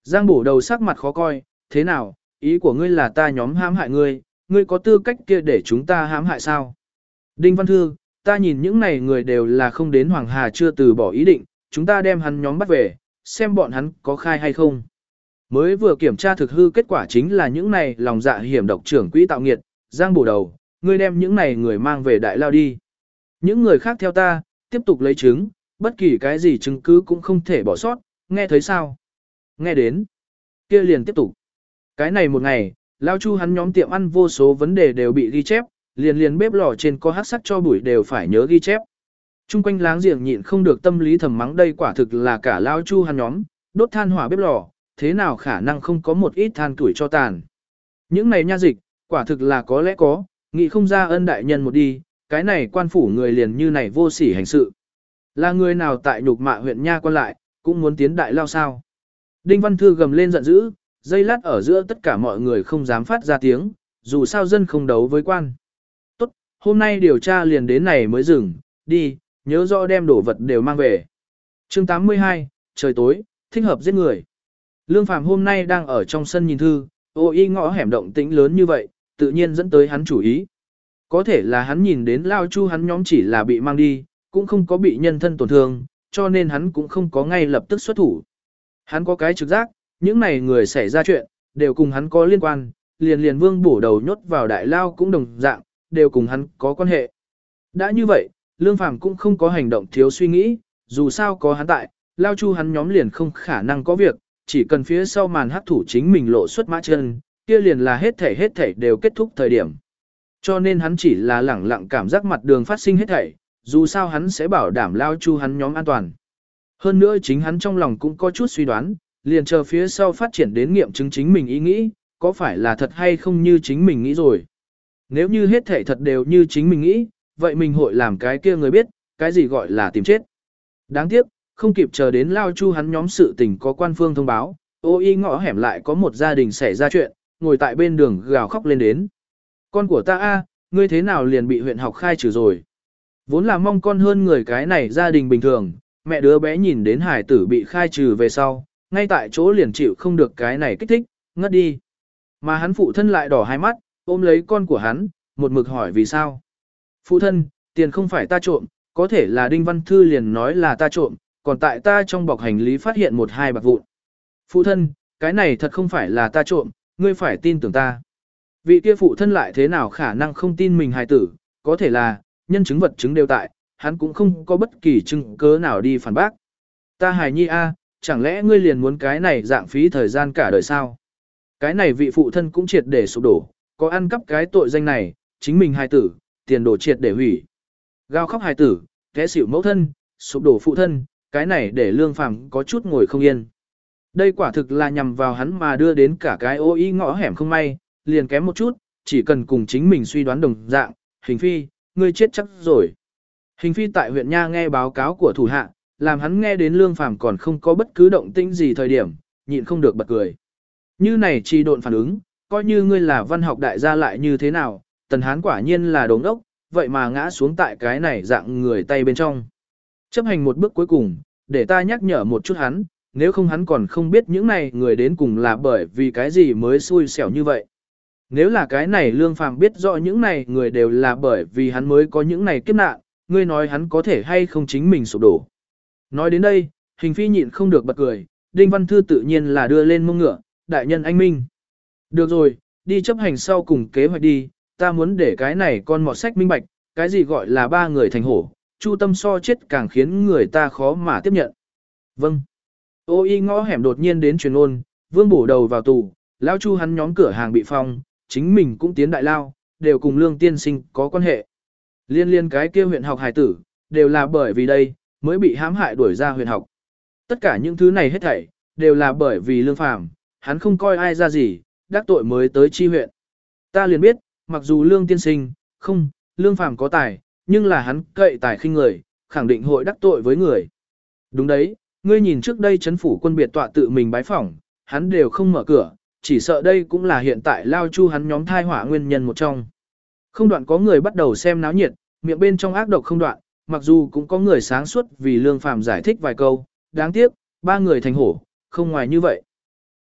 Giang bổ đầu sắc mặt khó coi, thế nào, ý của ngươi là ta nhóm hãm hại ngươi, ngươi có tư cách kia để chúng ta hãm hại sao? Đinh Văn Thư, ta nhìn những này người đều là không đến Hoàng Hà chưa từ bỏ ý định, chúng ta đem hắn nhóm bắt về, xem bọn hắn có khai hay không. Mới vừa kiểm tra thực hư kết quả chính là những này lòng dạ hiểm độc trưởng quỹ tạo nghiệt, Giang bổ đầu, ngươi đem những này người mang về đại lao đi. Những người khác theo ta, tiếp tục lấy chứng, bất kỳ cái gì chứng cứ cũng không thể bỏ sót, nghe thấy sao? Nghe đến, kia liền tiếp tục. Cái này một ngày, Lao Chu hắn nhóm tiệm ăn vô số vấn đề đều bị ghi chép, liền liền bếp lò trên có hắc sắc cho bụi đều phải nhớ ghi chép. Trung quanh láng giềng nhịn không được tâm lý thầm mắng đây quả thực là cả Lao Chu hắn nhóm, đốt than hỏa bếp lò, thế nào khả năng không có một ít than tuổi cho tàn. Những này nha dịch, quả thực là có lẽ có, nghĩ không ra ân đại nhân một đi, cái này quan phủ người liền như này vô sỉ hành sự. Là người nào tại nhục mạ huyện nha quan lại, cũng muốn tiến đại lao sao. Đinh Văn Thư gầm lên giận dữ, dây lát ở giữa tất cả mọi người không dám phát ra tiếng, dù sao dân không đấu với quan. Tốt, hôm nay điều tra liền đến này mới dừng, đi, nhớ rõ đem đồ vật đều mang về. chương tám mươi hai, trời tối, thích hợp giết người. Lương Phàm hôm nay đang ở trong sân nhìn thư, ô y ngõ hẻm động tĩnh lớn như vậy, tự nhiên dẫn tới hắn chủ ý. Có thể là hắn nhìn đến Lao Chu hắn nhóm chỉ là bị mang đi, cũng không có bị nhân thân tổn thương, cho nên hắn cũng không có ngay lập tức xuất thủ. Hắn có cái trực giác, những này người xảy ra chuyện, đều cùng hắn có liên quan, liền liền vương bổ đầu nhốt vào đại lao cũng đồng dạng, đều cùng hắn có quan hệ. Đã như vậy, Lương Phàm cũng không có hành động thiếu suy nghĩ, dù sao có hắn tại, Lao Chu hắn nhóm liền không khả năng có việc, chỉ cần phía sau màn hắc thủ chính mình lộ xuất mã chân, kia liền là hết thảy hết thảy đều kết thúc thời điểm. Cho nên hắn chỉ là lẳng lặng cảm giác mặt đường phát sinh hết thảy, dù sao hắn sẽ bảo đảm Lao Chu hắn nhóm an toàn. Hơn nữa chính hắn trong lòng cũng có chút suy đoán, liền chờ phía sau phát triển đến nghiệm chứng chính mình ý nghĩ, có phải là thật hay không như chính mình nghĩ rồi. Nếu như hết thảy thật đều như chính mình nghĩ, vậy mình hội làm cái kia người biết, cái gì gọi là tìm chết. Đáng tiếc, không kịp chờ đến Lao Chu hắn nhóm sự tình có quan phương thông báo, ô y ngõ hẻm lại có một gia đình xảy ra chuyện, ngồi tại bên đường gào khóc lên đến. Con của ta a, ngươi thế nào liền bị huyện học khai trừ rồi. Vốn là mong con hơn người cái này gia đình bình thường, mẹ đứa bé nhìn đến hải tử bị khai trừ về sau, ngay tại chỗ liền chịu không được cái này kích thích, ngất đi. Mà hắn phụ thân lại đỏ hai mắt, ôm lấy con của hắn, một mực hỏi vì sao. Phụ thân, tiền không phải ta trộm, có thể là Đinh Văn Thư liền nói là ta trộm, còn tại ta trong bọc hành lý phát hiện một hai bạc vụn. Phụ thân, cái này thật không phải là ta trộm, ngươi phải tin tưởng ta. Vị kia phụ thân lại thế nào khả năng không tin mình hài tử, có thể là, nhân chứng vật chứng đều tại, hắn cũng không có bất kỳ chứng cớ nào đi phản bác. Ta hài nhi a, chẳng lẽ ngươi liền muốn cái này dạng phí thời gian cả đời sao? Cái này vị phụ thân cũng triệt để sụp đổ, có ăn cắp cái tội danh này, chính mình hài tử, tiền đồ triệt để hủy. Gào khóc hài tử, té xỉu mẫu thân, sụp đổ phụ thân, cái này để Lương Phàm có chút ngồi không yên. Đây quả thực là nhằm vào hắn mà đưa đến cả cái ô y ngõ hẻm không may, liền kém một chút, chỉ cần cùng chính mình suy đoán đồng dạng, Hình Phi, ngươi chết chắc rồi. Hình Phi tại huyện Nha nghe báo cáo của thủ hạ, làm hắn nghe đến Lương Phàm còn không có bất cứ động tĩnh gì thời điểm, nhịn không được bật cười. Như này trì độn phản ứng, coi như ngươi là văn học đại gia lại như thế nào, Tần Hán quả nhiên là đống đốc, vậy mà ngã xuống tại cái này dạng người tay bên trong. Chấp hành một bước cuối cùng, để ta nhắc nhở một chút hắn, nếu không hắn còn không biết những này người đến cùng là bởi vì cái gì mới xui xẻo như vậy. Nếu là cái này Lương Phàm biết rõ những này người đều là bởi vì hắn mới có những này kiếp nạn, ngươi nói hắn có thể hay không chính mình sụp đổ. Nói đến đây, Hình Phi nhịn không được bật cười, Đinh Văn Thư tự nhiên là đưa lên mông ngựa, đại nhân anh minh. Được rồi, đi chấp hành sau cùng kế hoạch đi, ta muốn để cái này con mọt sách minh bạch, cái gì gọi là ba người thành hổ, chu tâm so chết càng khiến người ta khó mà tiếp nhận. Vâng. Ô y ngõ hẻm đột nhiên đến truyền ôn, Vương bổ đầu vào tù, Lão Chu hắn nhóm cửa hàng bị phong, chính mình cũng tiến đại lao, đều cùng Lương tiên sinh có quan hệ. Liên liên cái kia huyện học hài tử, đều là bởi vì đây, mới bị hãm hại đuổi ra huyện học. Tất cả những thứ này hết thảy, đều là bởi vì Lương Phàm, hắn không coi ai ra gì, đắc tội mới tới chi huyện. Ta liền biết, mặc dù Lương tiên sinh, không, Lương Phàm có tài, nhưng là hắn cậy tài khinh người, khẳng định hội đắc tội với người. Đúng đấy, ngươi nhìn trước đây chấn phủ quân biệt tọa tự mình bái phỏng, hắn đều không mở cửa, chỉ sợ đây cũng là hiện tại Lao Chu hắn nhóm thai hỏa nguyên nhân một trong. Không đoạn có người bắt đầu xem náo nhiệt, miệng bên trong ác độc không đoạn, mặc dù cũng có người sáng suốt vì Lương Phàm giải thích vài câu, đáng tiếc, ba người thành hổ, không ngoài như vậy.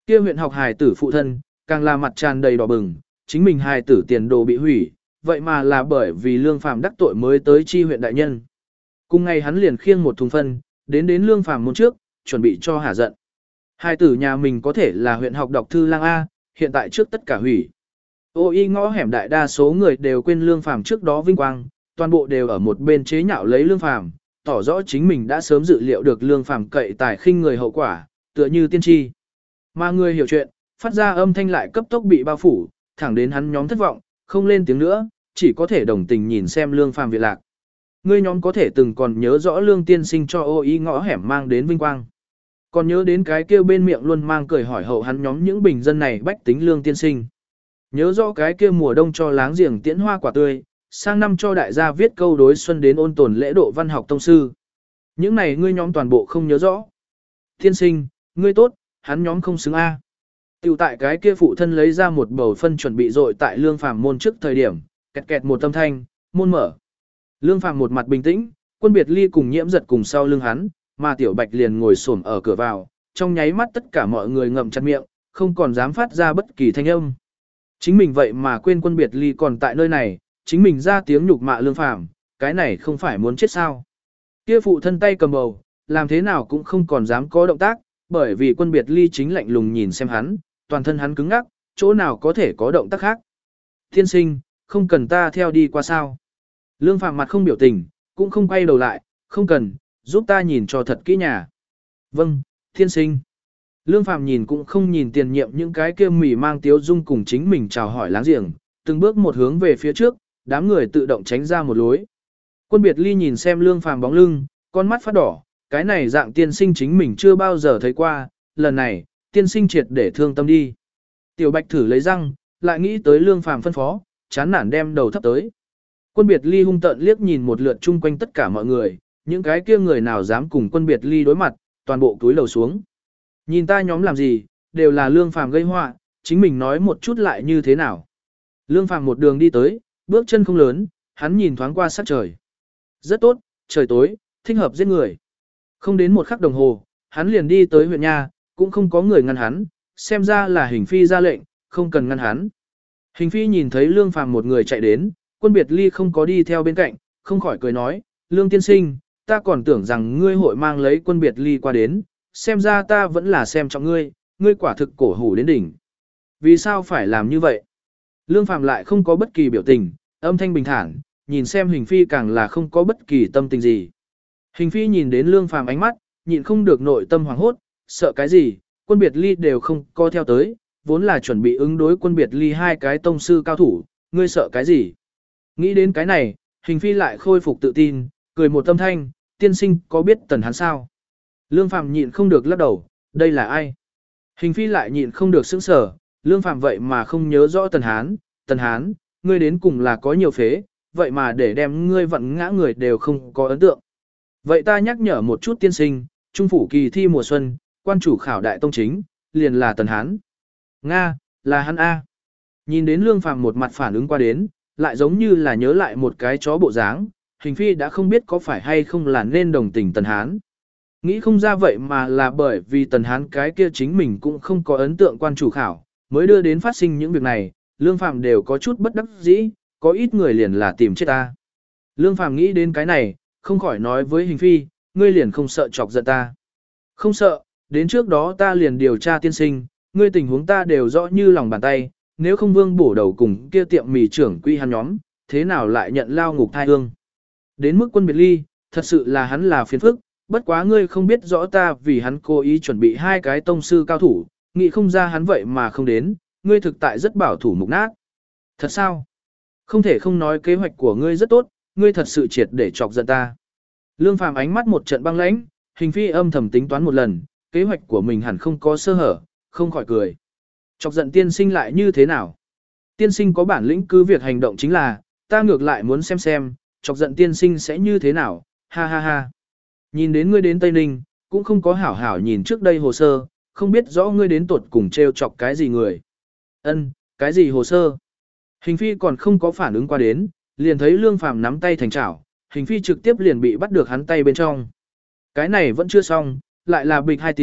Kia huyện học hài tử phụ thân, càng là mặt tràn đầy đỏ bừng, chính mình hài tử tiền đồ bị hủy, vậy mà là bởi vì Lương Phàm đắc tội mới tới chi huyện đại nhân. Cùng ngày hắn liền khiêng một thùng phân, đến đến Lương Phàm môn trước, chuẩn bị cho hả giận. Hài tử nhà mình có thể là huyện học đọc thư lang A, hiện tại trước tất cả hủy. Ô y ngõ hẻm đại đa số người đều quên Lương Phàm trước đó vinh quang, toàn bộ đều ở một bên chế nhạo lấy Lương Phàm, tỏ rõ chính mình đã sớm dự liệu được Lương Phàm cậy tài khinh người hậu quả, tựa như tiên tri. Mà người hiểu chuyện, phát ra âm thanh lại cấp tốc bị bao phủ, thẳng đến hắn nhóm thất vọng, không lên tiếng nữa, chỉ có thể đồng tình nhìn xem Lương Phàm việc lạc. Ngươi nhóm có thể từng còn nhớ rõ Lương tiên sinh cho ô y ngõ hẻm mang đến vinh quang. Còn nhớ đến cái kia bên miệng luôn mang cười hỏi hậu hắn nhóm những bình dân này bách tính Lương tiên sinh. Nhớ rõ cái kia mùa đông cho láng giềng tiễn hoa quả tươi, sang năm cho đại gia viết câu đối xuân đến ôn tồn lễ độ văn học tông sư. Những này ngươi nhóm toàn bộ không nhớ rõ. Tiên sinh, ngươi tốt, hắn nhóm không xứng A. Tiểu tại cái kia phụ thân lấy ra một bầu phân chuẩn bị dội tại Lương Phàm môn trước thời điểm, kẹt kẹt một âm thanh, môn mở. Lương Phàm một mặt bình tĩnh, Quân Biệt Ly cùng Nhiễm Giật cùng sau lưng hắn, mà Tiểu Bạch liền ngồi xổm ở cửa vào, trong nháy mắt tất cả mọi người ngậm chặt miệng, không còn dám phát ra bất kỳ thanh âm. Chính mình vậy mà quên Quân Biệt Ly còn tại nơi này, chính mình ra tiếng nhục mạ Lương Phàm, cái này không phải muốn chết sao? Kia phụ thân tay cầm bầu, làm thế nào cũng không còn dám có động tác, bởi vì Quân Biệt Ly chính lạnh lùng nhìn xem hắn, toàn thân hắn cứng ngắc, chỗ nào có thể có động tác khác. Thiên sinh, không cần ta theo đi qua sao? Lương Phàm mặt không biểu tình, cũng không quay đầu lại, không cần, giúp ta nhìn cho thật kỹ nhà. Vâng, thiên sinh. Lương Phàm nhìn cũng không nhìn tiền nhiệm những cái kia mỉ mang tiếu dung cùng chính mình chào hỏi láng giềng, từng bước một hướng về phía trước, đám người tự động tránh ra một lối. Quân Biệt Ly nhìn xem Lương Phàm bóng lưng, con mắt phát đỏ, cái này dạng tiên sinh chính mình chưa bao giờ thấy qua, lần này, tiên sinh triệt để thương tâm đi. Tiểu Bạch thử lấy răng, lại nghĩ tới Lương Phàm phân phó, chán nản đem đầu thấp tới. Quân Biệt Ly hung tợn liếc nhìn một lượt chung quanh tất cả mọi người, những cái kia người nào dám cùng Quân Biệt Ly đối mặt, toàn bộ túi lầu xuống. Nhìn ta nhóm làm gì, đều là Lương Phàm gây họa, chính mình nói một chút lại như thế nào. Lương Phàm một đường đi tới, bước chân không lớn, hắn nhìn thoáng qua sát trời. Rất tốt, trời tối, thích hợp giết người. Không đến một khắc đồng hồ, hắn liền đi tới huyện nha, cũng không có người ngăn hắn, xem ra là Hình Phi ra lệnh, không cần ngăn hắn. Hình Phi nhìn thấy Lương Phàm một người chạy đến, Quân Biệt Ly không có đi theo bên cạnh, không khỏi cười nói, Lương tiên sinh, ta còn tưởng rằng ngươi hội mang lấy Quân Biệt Ly qua đến, xem ra ta vẫn là xem trọng ngươi, ngươi quả thực cổ hủ đến đỉnh. Vì sao phải làm như vậy? Lương Phàm lại không có bất kỳ biểu tình, âm thanh bình thản, nhìn xem Hình Phi càng là không có bất kỳ tâm tình gì. Hình Phi nhìn đến Lương Phàm ánh mắt, nhịn không được nội tâm hoảng hốt, sợ cái gì, Quân Biệt Ly đều không co theo tới, vốn là chuẩn bị ứng đối Quân Biệt Ly hai cái tông sư cao thủ, ngươi sợ cái gì? Nghĩ đến cái này, Hình Phi lại khôi phục tự tin, cười một tâm thanh, tiên sinh có biết Tần Hán sao? Lương Phàm nhịn không được lắc đầu, đây là ai? Hình Phi lại nhịn không được sững sờ, Lương Phàm vậy mà không nhớ rõ Tần Hán, Tần Hán, ngươi đến cùng là có nhiều phế, vậy mà để đem ngươi vặn ngã người đều không có ấn tượng. Vậy ta nhắc nhở một chút tiên sinh, trung phủ kỳ thi mùa xuân, quan chủ khảo đại tông chính, liền là Tần Hán. Nga, là hắn A. Nhìn đến Lương Phàm một mặt phản ứng qua đến, lại giống như là nhớ lại một cái chó bộ dáng, Hình Phi đã không biết có phải hay không là nên đồng tình Tần Hán. Nghĩ không ra vậy mà là bởi vì Tần Hán cái kia chính mình cũng không có ấn tượng quan chủ khảo, mới đưa đến phát sinh những việc này, Lương Phàm đều có chút bất đắc dĩ, có ít người liền là tìm chết ta. Lương Phàm nghĩ đến cái này, không khỏi nói với Hình Phi, ngươi liền không sợ chọc giận ta. Không sợ, đến trước đó ta liền điều tra tiên sinh, ngươi tình huống ta đều rõ như lòng bàn tay, nếu không Vương bổ đầu cùng kia tiệm mì trưởng quy hắn nhóm, thế nào lại nhận lao ngục thai hương. Đến mức Quân Biệt Ly, thật sự là hắn là phiền phức, bất quá ngươi không biết rõ ta vì hắn cố ý chuẩn bị hai cái tông sư cao thủ, nghĩ không ra hắn vậy mà không đến, ngươi thực tại rất bảo thủ mục nát. Thật sao? Không thể không nói kế hoạch của ngươi rất tốt, ngươi thật sự triệt để chọc giận ta. Lương Phàm ánh mắt một trận băng lãnh, Hình Phi âm thầm tính toán một lần, kế hoạch của mình hẳn không có sơ hở, không khỏi cười. Chọc giận tiên sinh lại như thế nào? Tiên sinh có bản lĩnh cứ việc hành động chính là, ta ngược lại muốn xem xem, chọc giận tiên sinh sẽ như thế nào, ha ha ha. Nhìn đến ngươi đến Tây Ninh, cũng không có hảo hảo nhìn trước đây hồ sơ, không biết rõ ngươi đến tuột cùng trêu chọc cái gì người. Ân, cái gì hồ sơ? Hình Phi còn không có phản ứng qua đến, liền thấy Lương Phàm nắm tay thành chảo, Hình Phi trực tiếp liền bị bắt được hắn tay bên trong. Cái này vẫn chưa xong, lại là bịch hai tiếng,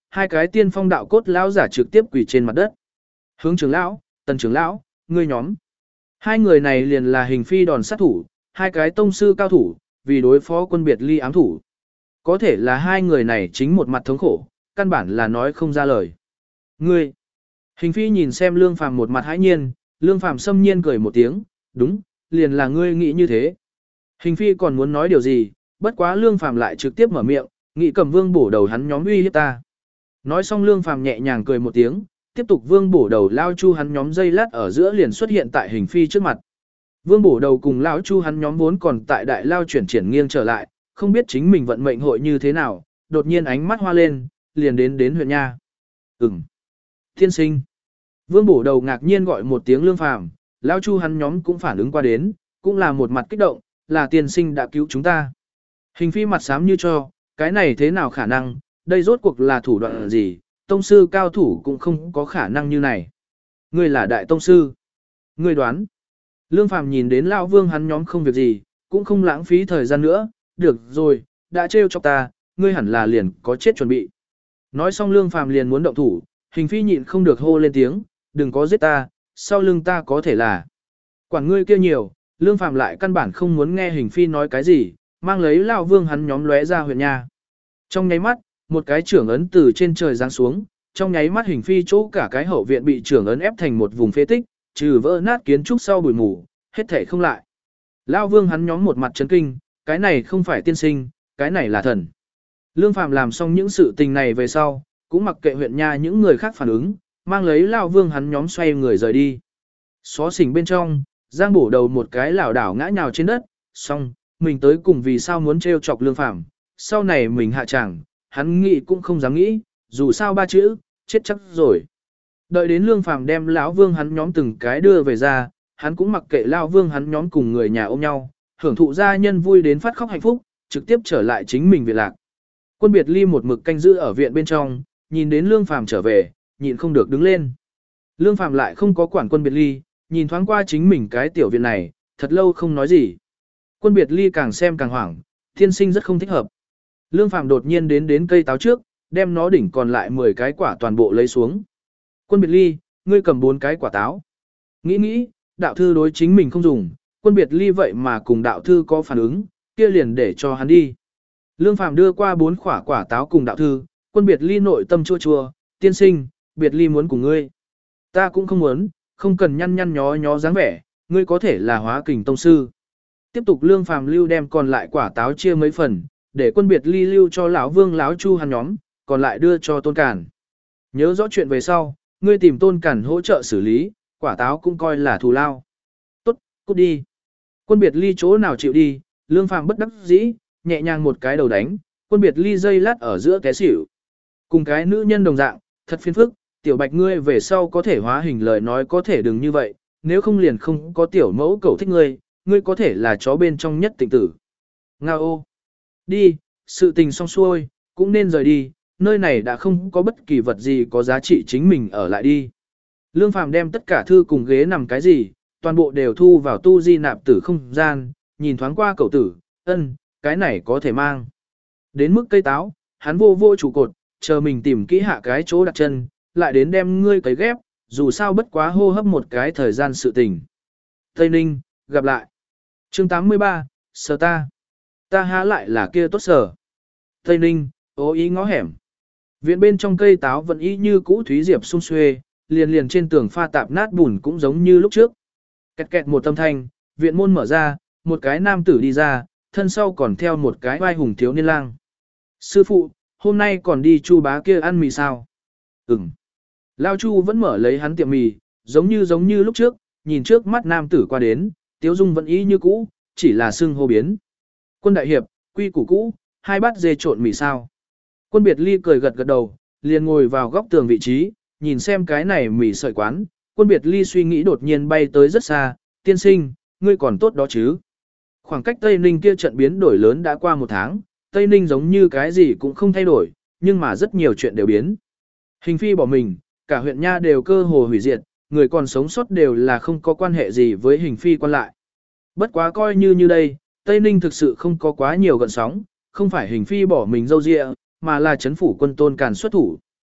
hai cái tiên phong đạo cốt lão giả trực tiếp quỳ trên mặt đất. Hướng trưởng lão, Tần trưởng lão, ngươi nhóm. Hai người này liền là Hình Phi đòn sát thủ, hai cái tông sư cao thủ, vì đối phó Quân Biệt Ly ám thủ. Có thể là hai người này chính một mặt thống khổ, căn bản là nói không ra lời. Ngươi. Hình Phi nhìn xem Lương Phàm một mặt hãi nhiên, Lương Phàm xâm nhiên cười một tiếng, đúng, liền là ngươi nghĩ như thế. Hình Phi còn muốn nói điều gì, bất quá Lương Phàm lại trực tiếp mở miệng, nghĩ cầm Vương Bổ đầu hắn nhóm uy hiếp ta. Nói xong Lương Phàm nhẹ nhàng cười một tiếng, tiếp tục Vương Bổ đầu lao chu hắn nhóm dây lát ở giữa liền xuất hiện tại Hình Phi trước mặt. Vương Bổ đầu cùng lão chu hắn nhóm vốn còn tại đại lao chuyển triển nghiêng trở lại, không biết chính mình vận mệnh hội như thế nào, đột nhiên ánh mắt hoa lên, liền đến đến huyện nha. Ừm. Tiên sinh. Vương Bổ đầu ngạc nhiên gọi một tiếng Lương Phàm, lão chu hắn nhóm cũng phản ứng qua đến, cũng là một mặt kích động, là tiên sinh đã cứu chúng ta. Hình Phi mặt xám như cho, cái này thế nào khả năng, đây rốt cuộc là thủ đoạn gì, tông sư cao thủ cũng không có khả năng như này. Ngươi là đại tông sư. Ngươi đoán. Lương Phàm nhìn đến lão Vương hắn nhóm không việc gì, cũng không lãng phí thời gian nữa, được rồi, đã trêu chọc ta, ngươi hẳn là liền có chết chuẩn bị. Nói xong Lương Phàm liền muốn động thủ, Hình Phi nhịn không được hô lên tiếng, đừng có giết ta, sau lưng ta có thể là. Quản ngươi kia nhiều, Lương Phàm lại căn bản không muốn nghe Hình Phi nói cái gì, mang lấy lão Vương hắn nhóm lóe ra huyện nha. Trong nháy mắt, một cái trưởng ấn từ trên trời giáng xuống, trong nháy mắt Hình Phi chỗ cả cái hậu viện bị trưởng ấn ép thành một vùng phế tích, trừ vỡ nát kiến trúc sau bụi mù, hết thảy không lại. Lão Vương hắn nhóm một mặt chấn kinh, cái này không phải tiên sinh, cái này là thần. Lương Phàm làm xong những sự tình này về sau, cũng mặc kệ huyện nha những người khác phản ứng, mang lấy lão Vương hắn nhóm xoay người rời đi. Xó xỉnh bên trong, Giang Bổ đầu một cái lảo đảo ngã nhào trên đất, xong, mình tới cùng vì sao muốn trêu chọc Lương Phàm, sau này mình hạ chẳng, hắn nghĩ cũng không dám nghĩ, dù sao ba chữ, chết chắc rồi. Đợi đến Lương Phàm đem lão Vương hắn nhóm từng cái đưa về ra, hắn cũng mặc kệ lão Vương hắn nhóm cùng người nhà ôm nhau, hưởng thụ gia nhân vui đến phát khóc hạnh phúc, trực tiếp trở lại chính mình viện lạc. Quân Biệt Ly một mực canh giữ ở viện bên trong, nhìn đến Lương Phàm trở về, nhịn không được đứng lên. Lương Phàm lại không có quản Quân Biệt Ly, nhìn thoáng qua chính mình cái tiểu viện này, thật lâu không nói gì. Quân Biệt Ly càng xem càng hoảng, tiên sinh rất không thích hợp. Lương Phàm đột nhiên đến đến cây táo trước, đem nó đỉnh còn lại mười cái quả toàn bộ lấy xuống. Quân Biệt Ly, ngươi cầm bốn cái quả táo. Nghĩ nghĩ, đạo thư đối chính mình không dùng, Quân Biệt Ly vậy mà cùng đạo thư có phản ứng, kia liền để cho hắn đi. Lương Phàm đưa qua bốn quả quả táo cùng đạo thư, Quân Biệt Ly nội tâm chua chua, tiên sinh, Biệt Ly muốn cùng ngươi. Ta cũng không muốn, không cần nhăn nhăn nhó nhó dáng vẻ, ngươi có thể là hóa kình tông sư. Tiếp tục Lương Phàm lưu đem còn lại quả táo chia mấy phần, để Quân Biệt Ly lưu cho lão Vương lão Chu hắn nhóm, còn lại đưa cho Tôn Cản. Nhớ rõ chuyện về sau, ngươi tìm Tôn Cản hỗ trợ xử lý, quả táo cũng coi là thù lao. Tốt, cút đi. Quân Biệt Ly chỗ nào chịu đi, Lương Phàm bất đắc dĩ, nhẹ nhàng một cái đầu đánh, Quân Biệt Ly dây lát ở giữa té xỉu. Cùng cái nữ nhân đồng dạng, thật phiền phức, tiểu bạch ngươi về sau có thể hóa hình lời nói có thể đừng như vậy, nếu không liền không có tiểu mẫu cầu thích ngươi, ngươi có thể là chó bên trong nhất tình tử. Nga ô. Đi, sự tình xong xuôi, cũng nên rời đi, nơi này đã không có bất kỳ vật gì có giá trị chính mình ở lại đi. Lương Phàm đem tất cả thư cùng ghế nằm cái gì, toàn bộ đều thu vào tu di nạp tử không gian, nhìn thoáng qua cậu tử, ân, cái này có thể mang. Đến mức cây táo, hắn vô vô trụ cột, chờ mình tìm kỹ hạ cái chỗ đặt chân, lại đến đem ngươi cấy ghép, dù sao bất quá hô hấp một cái thời gian sự tình. Tây Ninh, gặp lại. Chương tám mươi ba, Sở ta. Ta há lại là kia tốt sở. Tây Ninh, ố ý ngõ hẻm. Viện bên trong cây táo vẫn y như cũ thúy diệp sung xuê, liền liền trên tường pha tạp nát bùn cũng giống như lúc trước. Kẹt kẹt một âm thanh, viện môn mở ra, một cái nam tử đi ra, thân sau còn theo một cái vai hùng thiếu niên lang. Sư phụ, hôm nay còn đi Chu bá kia ăn mì sao? Ừm. Lao Chu vẫn mở lấy hắn tiệm mì, giống như giống như lúc trước, nhìn trước mắt nam tử qua đến, tiếu dung vẫn y như cũ, chỉ là xưng hô biến. Quân đại hiệp, quy củ cũ, hai bát dê trộn mì sao? Quân Biệt Ly cười gật gật đầu, liền ngồi vào góc tường vị trí, nhìn xem cái này mì sợi quán. Quân Biệt Ly suy nghĩ đột nhiên bay tới rất xa, tiên sinh, ngươi còn tốt đó chứ? Khoảng cách Tây Ninh kia trận biến đổi lớn đã qua một tháng, Tây Ninh giống như cái gì cũng không thay đổi, nhưng mà rất nhiều chuyện đều biến. Hình phi bỏ mình, cả huyện nha đều cơ hồ hủy diệt, người còn sống sót đều là không có quan hệ gì với hình phi quan lại. Bất quá coi như như đây, Tây Ninh thực sự không có quá nhiều gợn sóng, không phải hình phi bỏ mình dâu dịa, mà là chấn phủ quân Tôn Càn xuất thủ.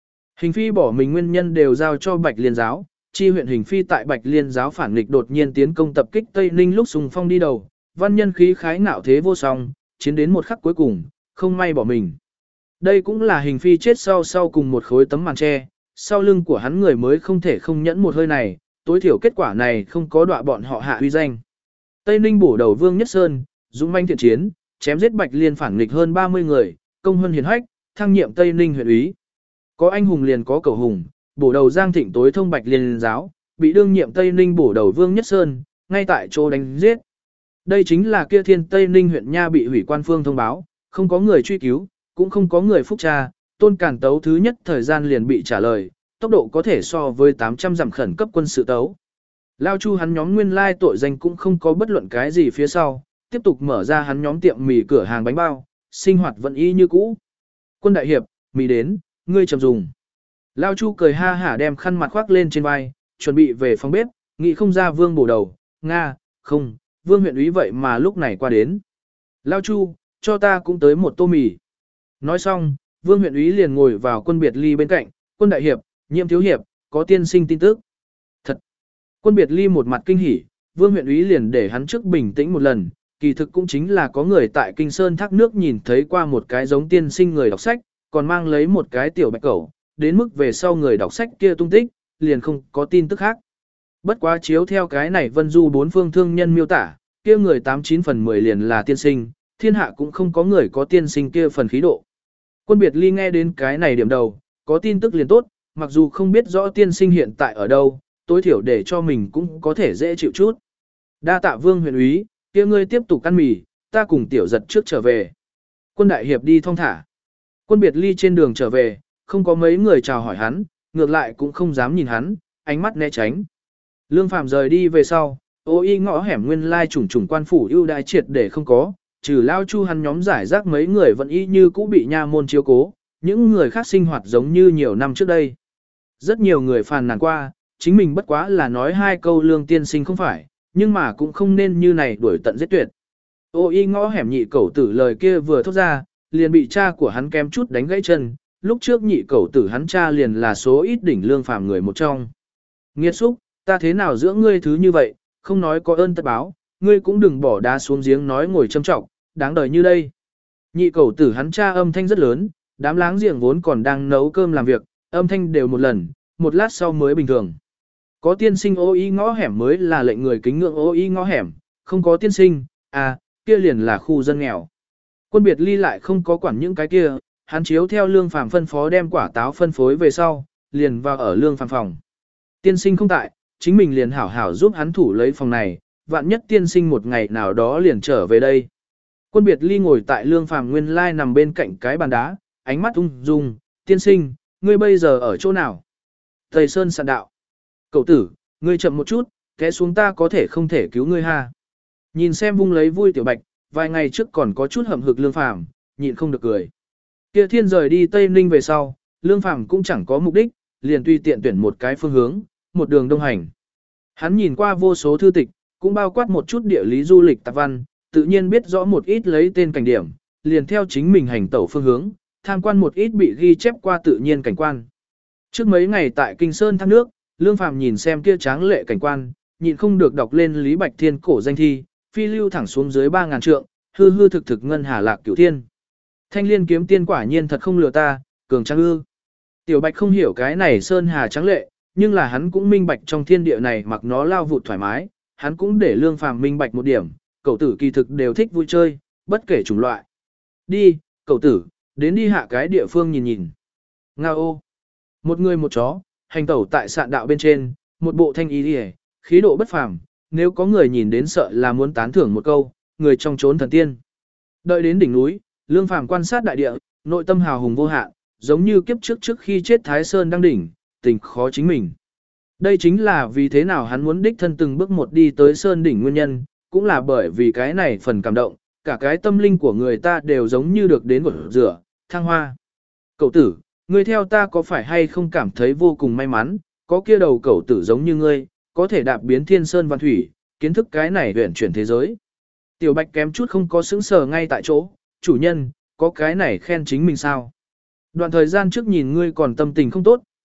Hình phi bỏ mình nguyên nhân đều giao cho Bạch Liên giáo, chi huyện hình phi tại Bạch Liên giáo phản nghịch đột nhiên tiến công tập kích Tây Ninh lúc Sùng Phong đi đầu, văn nhân khí khái ngạo thế vô song, chiến đến một khắc cuối cùng, không may bỏ mình. Đây cũng là hình phi chết sau sau cùng một khối tấm màn tre, sau lưng của hắn người mới không thể không nhẫn một hơi này, tối thiểu kết quả này không có đọa bọn họ hạ uy danh. Tây Ninh bổ đầu Vương Nhất Sơn, dũng manh thiện chiến, chém giết Bạch Liên phản nghịch hơn ba mươi người, công hơn hiển hách, thăng nhiệm Tây Ninh huyện úy. Có anh hùng liền có cầu hùng, bổ đầu Giang Thịnh tối thông Bạch Liên giáo, bị đương nhiệm Tây Ninh bổ đầu Vương Nhất Sơn, ngay tại chỗ đánh giết. Đây chính là kia thiên Tây Ninh huyện nha bị hủy quan phương thông báo, không có người truy cứu, cũng không có người phúc tra, Tôn Cản tấu thứ nhất thời gian liền bị trả lời, tốc độ có thể so với tám trăm dặm khẩn cấp quân sự tấu. Lao Chu hắn nhóm nguyên lai tội danh cũng không có bất luận cái gì phía sau, tiếp tục mở ra hắn nhóm tiệm mì cửa hàng bánh bao, sinh hoạt vẫn y như cũ. Quân đại hiệp, mì đến, ngươi chậm dùng. Lao Chu cười ha hả đem khăn mặt khoác lên trên vai, chuẩn bị về phòng bếp, nghĩ không ra Vương bổ đầu, Nga, không, Vương huyện úy vậy mà lúc này qua đến. Lao Chu, cho ta cũng tới một tô mì. Nói xong, Vương huyện úy liền ngồi vào quân biệt ly bên cạnh, quân đại hiệp, nhiệm thiếu hiệp, có tiên sinh tin tức. Thật! Quân biệt ly một mặt kinh hỉ, Vương huyện úy liền để hắn trước bình tĩnh một lần, kỳ thực cũng chính là có người tại Kinh Sơn thác nước nhìn thấy qua một cái giống tiên sinh người đọc sách, còn mang lấy một cái tiểu bạch cẩu, đến mức về sau người đọc sách kia tung tích, liền không có tin tức khác. Bất quá chiếu theo cái này vân du bốn phương thương nhân miêu tả, kia người tám chín phần mười liền là tiên sinh, thiên hạ cũng không có người có tiên sinh kia phần khí độ. Quân biệt ly nghe đến cái này điểm đầu, có tin tức liền tốt, mặc dù không biết rõ tiên sinh hiện tại ở đâu, tối thiểu để cho mình cũng có thể dễ chịu chút. Đa tạ Vương huyện úy, kia ngươi tiếp tục ăn mì, ta cùng tiểu giật trước trở về. Quân đại hiệp đi thong thả. Quân biệt ly trên đường trở về, không có mấy người chào hỏi hắn, ngược lại cũng không dám nhìn hắn, ánh mắt né tránh. Lương Phàm rời đi về sau, ô y ngõ hẻm nguyên lai trùng trùng quan phủ ưu đãi triệt để không có, trừ Lao Chu hắn nhóm giải rác mấy người vẫn y như cũ bị nha môn chiếu cố, những người khác sinh hoạt giống như nhiều năm trước đây. Rất nhiều người phàn nàn qua, chính mình bất quá là nói hai câu lương tiên sinh không phải, nhưng mà cũng không nên như này đuổi tận giết tuyệt. Ô y ngõ hẻm nhị cẩu tử lời kia vừa thốt ra, liền bị cha của hắn kém chút đánh gãy chân, lúc trước nhị cẩu tử hắn cha liền là số ít đỉnh Lương Phàm người một trong. Nghiệt xúc, ta thế nào dưỡng ngươi thứ như vậy, không nói có ơn tất báo, ngươi cũng đừng bỏ đá xuống giếng nói ngồi châm trọng, đáng đời như đây. Nhị cẩu tử hắn cha âm thanh rất lớn, đám láng giềng vốn còn đang nấu cơm làm việc, âm thanh đều một lần, một lát sau mới bình thường. Có tiên sinh ô y ngõ hẻm mới là lệnh người kính ngưỡng ô y ngõ hẻm, không có tiên sinh, à, kia liền là khu dân nghèo. Quân biệt ly lại không có quản những cái kia, hắn chiếu theo Lương Phàm phân phó đem quả táo phân phối về sau, liền vào ở Lương Phàm phòng. Tiên sinh không tại, chính mình liền hảo hảo giúp hắn thủ lấy phòng này, vạn nhất tiên sinh một ngày nào đó liền trở về đây. Quân biệt ly ngồi tại Lương Phàm nguyên lai nằm bên cạnh cái bàn đá, ánh mắt ung dung, tiên sinh, ngươi bây giờ ở chỗ nào? Thầy Sơn sạn đạo. Cậu tử, ngươi chậm một chút, té xuống ta có thể không thể cứu ngươi ha. Nhìn xem vung lấy vui tiểu bạch, vài ngày trước còn có chút hậm hực Lương Phàm, nhịn không được cười. Kia thiên rời đi Tây Ninh về sau, Lương Phàm cũng chẳng có mục đích, liền tùy tiện tuyển một cái phương hướng, một đường đông hành. Hắn nhìn qua vô số thư tịch, cũng bao quát một chút địa lý du lịch tạp văn, tự nhiên biết rõ một ít lấy tên cảnh điểm, liền theo chính mình hành tẩu phương hướng, tham quan một ít bị ghi chép qua tự nhiên cảnh quan. Trước mấy ngày tại Kinh Sơn thác nước, Lương Phàm nhìn xem kia tráng lệ cảnh quan, nhịn không được đọc lên Lý Bạch Thiên cổ danh thi, phi lưu thẳng xuống dưới ba ngàn trượng, hư hư thực thực ngân hà lạc cửu thiên. Thanh liên kiếm tiên quả nhiên thật không lừa ta, cường tráng ư. Tiểu Bạch không hiểu cái này sơn hà tráng lệ, nhưng là hắn cũng minh bạch trong thiên địa này mặc nó lao vụt thoải mái, hắn cũng để Lương Phàm minh bạch một điểm, cậu tử kỳ thực đều thích vui chơi, bất kể chủng loại. Đi, cậu tử, đến đi hạ cái địa phương nhìn nhìn. Nga ô. Một người một chó, hành tẩu tại sạn đạo bên trên, một bộ thanh ý đi khí độ bất phàm, nếu có người nhìn đến sợ là muốn tán thưởng một câu, người trong chốn thần tiên. Đợi đến đỉnh núi, Lương Phàm quan sát đại địa, nội tâm hào hùng vô hạn, giống như kiếp trước trước khi chết Thái Sơn đăng đỉnh, tình khó chính mình. Đây chính là vì thế nào hắn muốn đích thân từng bước một đi tới Sơn đỉnh nguyên nhân, cũng là bởi vì cái này phần cảm động, cả cái tâm linh của người ta đều giống như được đến gột rửa, thăng hoa. Cậu tử, ngươi theo ta có phải hay không cảm thấy vô cùng may mắn, có kia đầu cậu tử giống như ngươi, có thể đạp biến thiên sơn văn thủy, kiến thức cái này huyền chuyển thế giới. Tiểu Bạch kém chút không có sững sờ ngay tại chỗ, chủ nhân, có cái này khen chính mình sao? Đoạn thời gian trước nhìn ngươi còn tâm tình không tốt,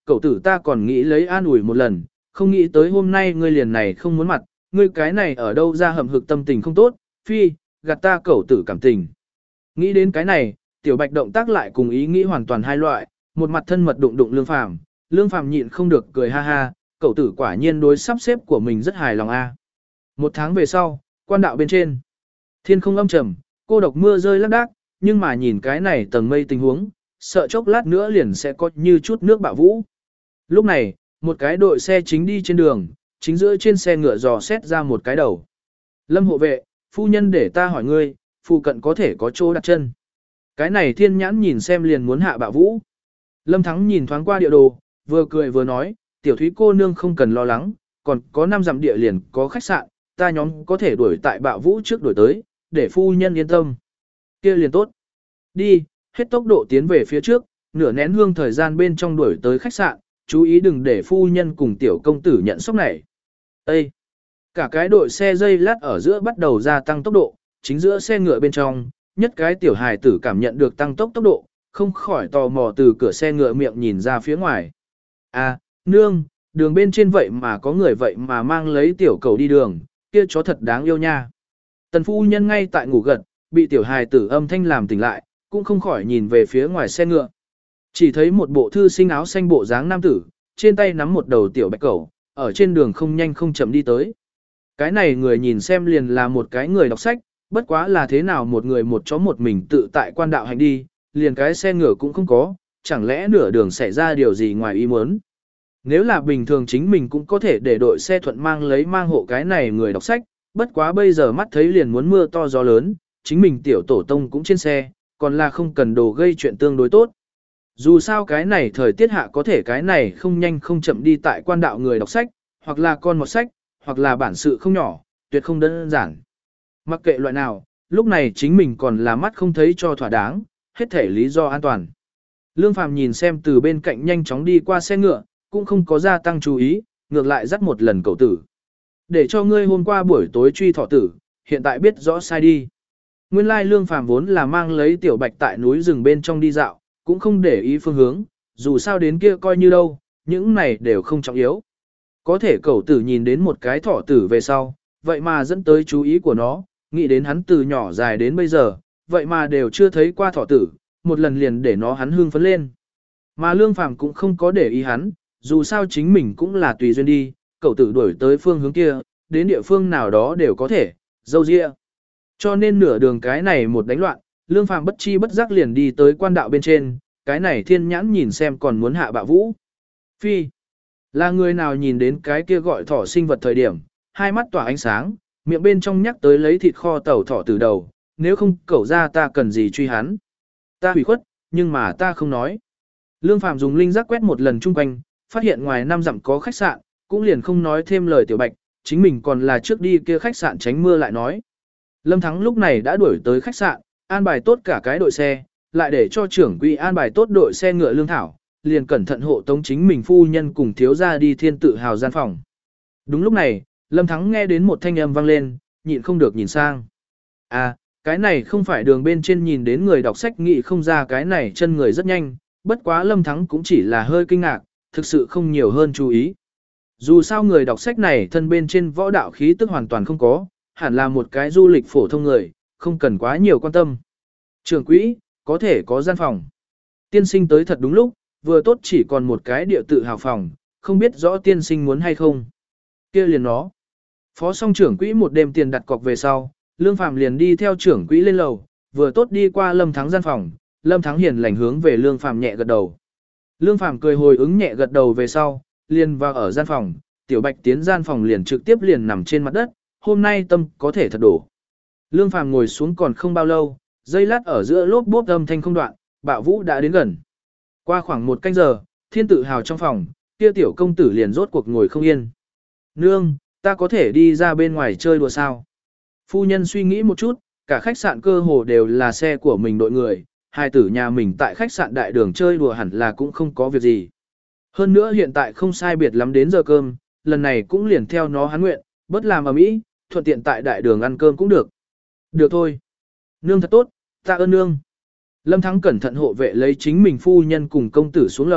cậu tử ta còn nghĩ lấy an ủi một lần, không nghĩ tới hôm nay ngươi liền này không muốn mặt, ngươi cái này ở đâu ra hầm hực tâm tình không tốt, phi, gạt ta cậu tử cảm tình. Nghĩ đến cái này, tiểu bạch động tác lại cùng ý nghĩ hoàn toàn hai loại, một mặt thân mật đụng đụng Lương Phàm, Lương Phàm nhịn không được cười ha ha, cậu tử quả nhiên đối sắp xếp của mình rất hài lòng a. Một tháng về sau, quan đạo bên trên, thiên không âm trầm, cô độc mưa rơi lác đác, nhưng mà nhìn cái này tầng mây tình huống, sợ chốc lát nữa liền sẽ có như chút nước bạo vũ. Lúc này, một cái đội xe chính đi trên đường, chính giữa trên xe ngựa dò xét ra một cái đầu. Lâm hộ vệ, phu nhân để ta hỏi ngươi, phụ cận có thể có chỗ đặt chân. Cái này thiên nhãn nhìn xem liền muốn hạ bạo vũ. Lâm Thắng nhìn thoáng qua địa đồ, vừa cười vừa nói, tiểu thúy cô nương không cần lo lắng, còn có năm dặm địa liền có khách sạn, ta nhóm có thể đuổi tại bạo vũ trước đuổi tới, để phu nhân yên tâm. Kia liền tốt. Đi, hết tốc độ tiến về phía trước, nửa nén hương thời gian bên trong đuổi tới khách sạn, chú ý đừng để phu nhân cùng tiểu công tử nhận sốc này. Ê! Cả cái đội xe dây lát ở giữa bắt đầu gia tăng tốc độ, chính giữa xe ngựa bên trong, nhất cái tiểu hài tử cảm nhận được tăng tốc tốc độ, không khỏi tò mò từ cửa xe ngựa miệng nhìn ra phía ngoài. À, nương, đường bên trên vậy mà có người vậy mà mang lấy tiểu cầu đi đường, kia chó thật đáng yêu nha. Tần phu nhân ngay tại ngủ gật, bị tiểu hài tử âm thanh làm tỉnh lại, cũng không khỏi nhìn về phía ngoài xe ngựa. Chỉ thấy một bộ thư sinh áo xanh bộ dáng nam tử, trên tay nắm một đầu tiểu bạch cẩu, ở trên đường không nhanh không chậm đi tới. Cái này người nhìn xem liền là một cái người đọc sách, bất quá là thế nào một người một chó một mình tự tại quan đạo hành đi, liền cái xe ngựa cũng không có, chẳng lẽ nửa đường xảy ra điều gì ngoài ý muốn. Nếu là bình thường chính mình cũng có thể để đội xe thuận mang lấy mang hộ cái này người đọc sách, bất quá bây giờ mắt thấy liền muốn mưa to gió lớn, chính mình tiểu tổ tông cũng trên xe, còn là không cần đồ gây chuyện tương đối tốt. Dù sao cái này thời tiết hạ có thể cái này không nhanh không chậm đi tại quan đạo người đọc sách, hoặc là con một sách, hoặc là bản sự không nhỏ, tuyệt không đơn giản. Mặc kệ loại nào, lúc này chính mình còn là mắt không thấy cho thỏa đáng, hết thể lý do an toàn. Lương Phàm nhìn xem từ bên cạnh nhanh chóng đi qua xe ngựa, cũng không có gia tăng chú ý, ngược lại dắt một lần cậu tử. Để cho ngươi hôm qua buổi tối truy thọ tử, hiện tại biết rõ sai đi. Nguyên lai Lương Phàm vốn là mang lấy tiểu bạch tại núi rừng bên trong đi dạo, cũng không để ý phương hướng, dù sao đến kia coi như đâu, những này đều không trọng yếu. Có thể cậu tử nhìn đến một cái thỏ tử về sau, vậy mà dẫn tới chú ý của nó, nghĩ đến hắn từ nhỏ dài đến bây giờ, vậy mà đều chưa thấy qua thỏ tử, một lần liền để nó hắn hương phấn lên. Mà Lương Phàm cũng không có để ý hắn, dù sao chính mình cũng là tùy duyên đi, cậu tử đuổi tới phương hướng kia, đến địa phương nào đó đều có thể, dâu dịa. Cho nên nửa đường cái này một đánh loạn, Lương Phàm bất chi bất giác liền đi tới quan đạo bên trên, cái này thiên nhãn nhìn xem còn muốn hạ bạo vũ. Phi, là người nào nhìn đến cái kia gọi thỏ sinh vật thời điểm, hai mắt tỏa ánh sáng, miệng bên trong nhắc tới lấy thịt kho tàu thỏ từ đầu, nếu không cẩu ra ta cần gì truy hắn. Ta hủy khuất, nhưng mà ta không nói. Lương Phàm dùng linh giác quét một lần chung quanh, phát hiện ngoài năm dặm có khách sạn, cũng liền không nói thêm lời tiểu bạch, chính mình còn là trước đi kia khách sạn tránh mưa lại nói. Lâm Thắng lúc này đã đuổi tới khách sạn, an bài tốt cả cái đội xe, lại để cho trưởng quỹ an bài tốt đội xe ngựa lương thảo, liền cẩn thận hộ tống chính mình phu nhân cùng thiếu gia đi thiên tự hào gian phòng. Đúng lúc này, Lâm Thắng nghe đến một thanh âm vang lên, nhịn không được nhìn sang. À, cái này không phải đường bên trên nhìn đến người đọc sách nghĩ không ra cái này chân người rất nhanh, bất quá Lâm Thắng cũng chỉ là hơi kinh ngạc, thực sự không nhiều hơn chú ý. Dù sao người đọc sách này thân bên trên võ đạo khí tức hoàn toàn không có, hẳn là một cái du lịch phổ thông người, không cần quá nhiều quan tâm. Trưởng quỹ, có thể có gian phòng. Tiên sinh tới thật đúng lúc, vừa tốt chỉ còn một cái địa tự hào phòng, không biết rõ tiên sinh muốn hay không. Kia liền nó. Phó song trưởng quỹ một đêm tiền đặt cọc về sau, Lương Phàm liền đi theo trưởng quỹ lên lầu, vừa tốt đi qua Lâm Thắng gian phòng, Lâm Thắng hiền lành hướng về Lương Phàm nhẹ gật đầu. Lương Phàm cười hồi ứng nhẹ gật đầu về sau, liền vào ở gian phòng, Tiểu Bạch tiến gian phòng liền trực tiếp liền nằm trên mặt đất, hôm nay tâm có thể thật đổ. Lương Phàm ngồi xuống còn không bao lâu, giây lát ở giữa lốp bốp âm thanh không đoạn, bạo vũ đã đến gần. Qua khoảng một canh giờ, thiên tự hào trong phòng, kia tiểu công tử liền rốt cuộc ngồi không yên. Nương, ta có thể đi ra bên ngoài chơi đùa sao? Phu nhân suy nghĩ một chút, cả khách sạn cơ hồ đều là xe của mình đội người, hai tử nhà mình tại khách sạn đại đường chơi đùa hẳn là cũng không có việc gì. Hơn nữa hiện tại không sai biệt lắm đến giờ cơm, lần này cũng liền theo nó hắn nguyện, bất làm ở mỹ, thuận tiện tại đại đường ăn cơm cũng được. Được thôi. Nương thật tốt, ta ơn nương. Lâm Thắng cẩn thận hộ vệ lấy chính mình phu nhân cùng công tử xuống lầu,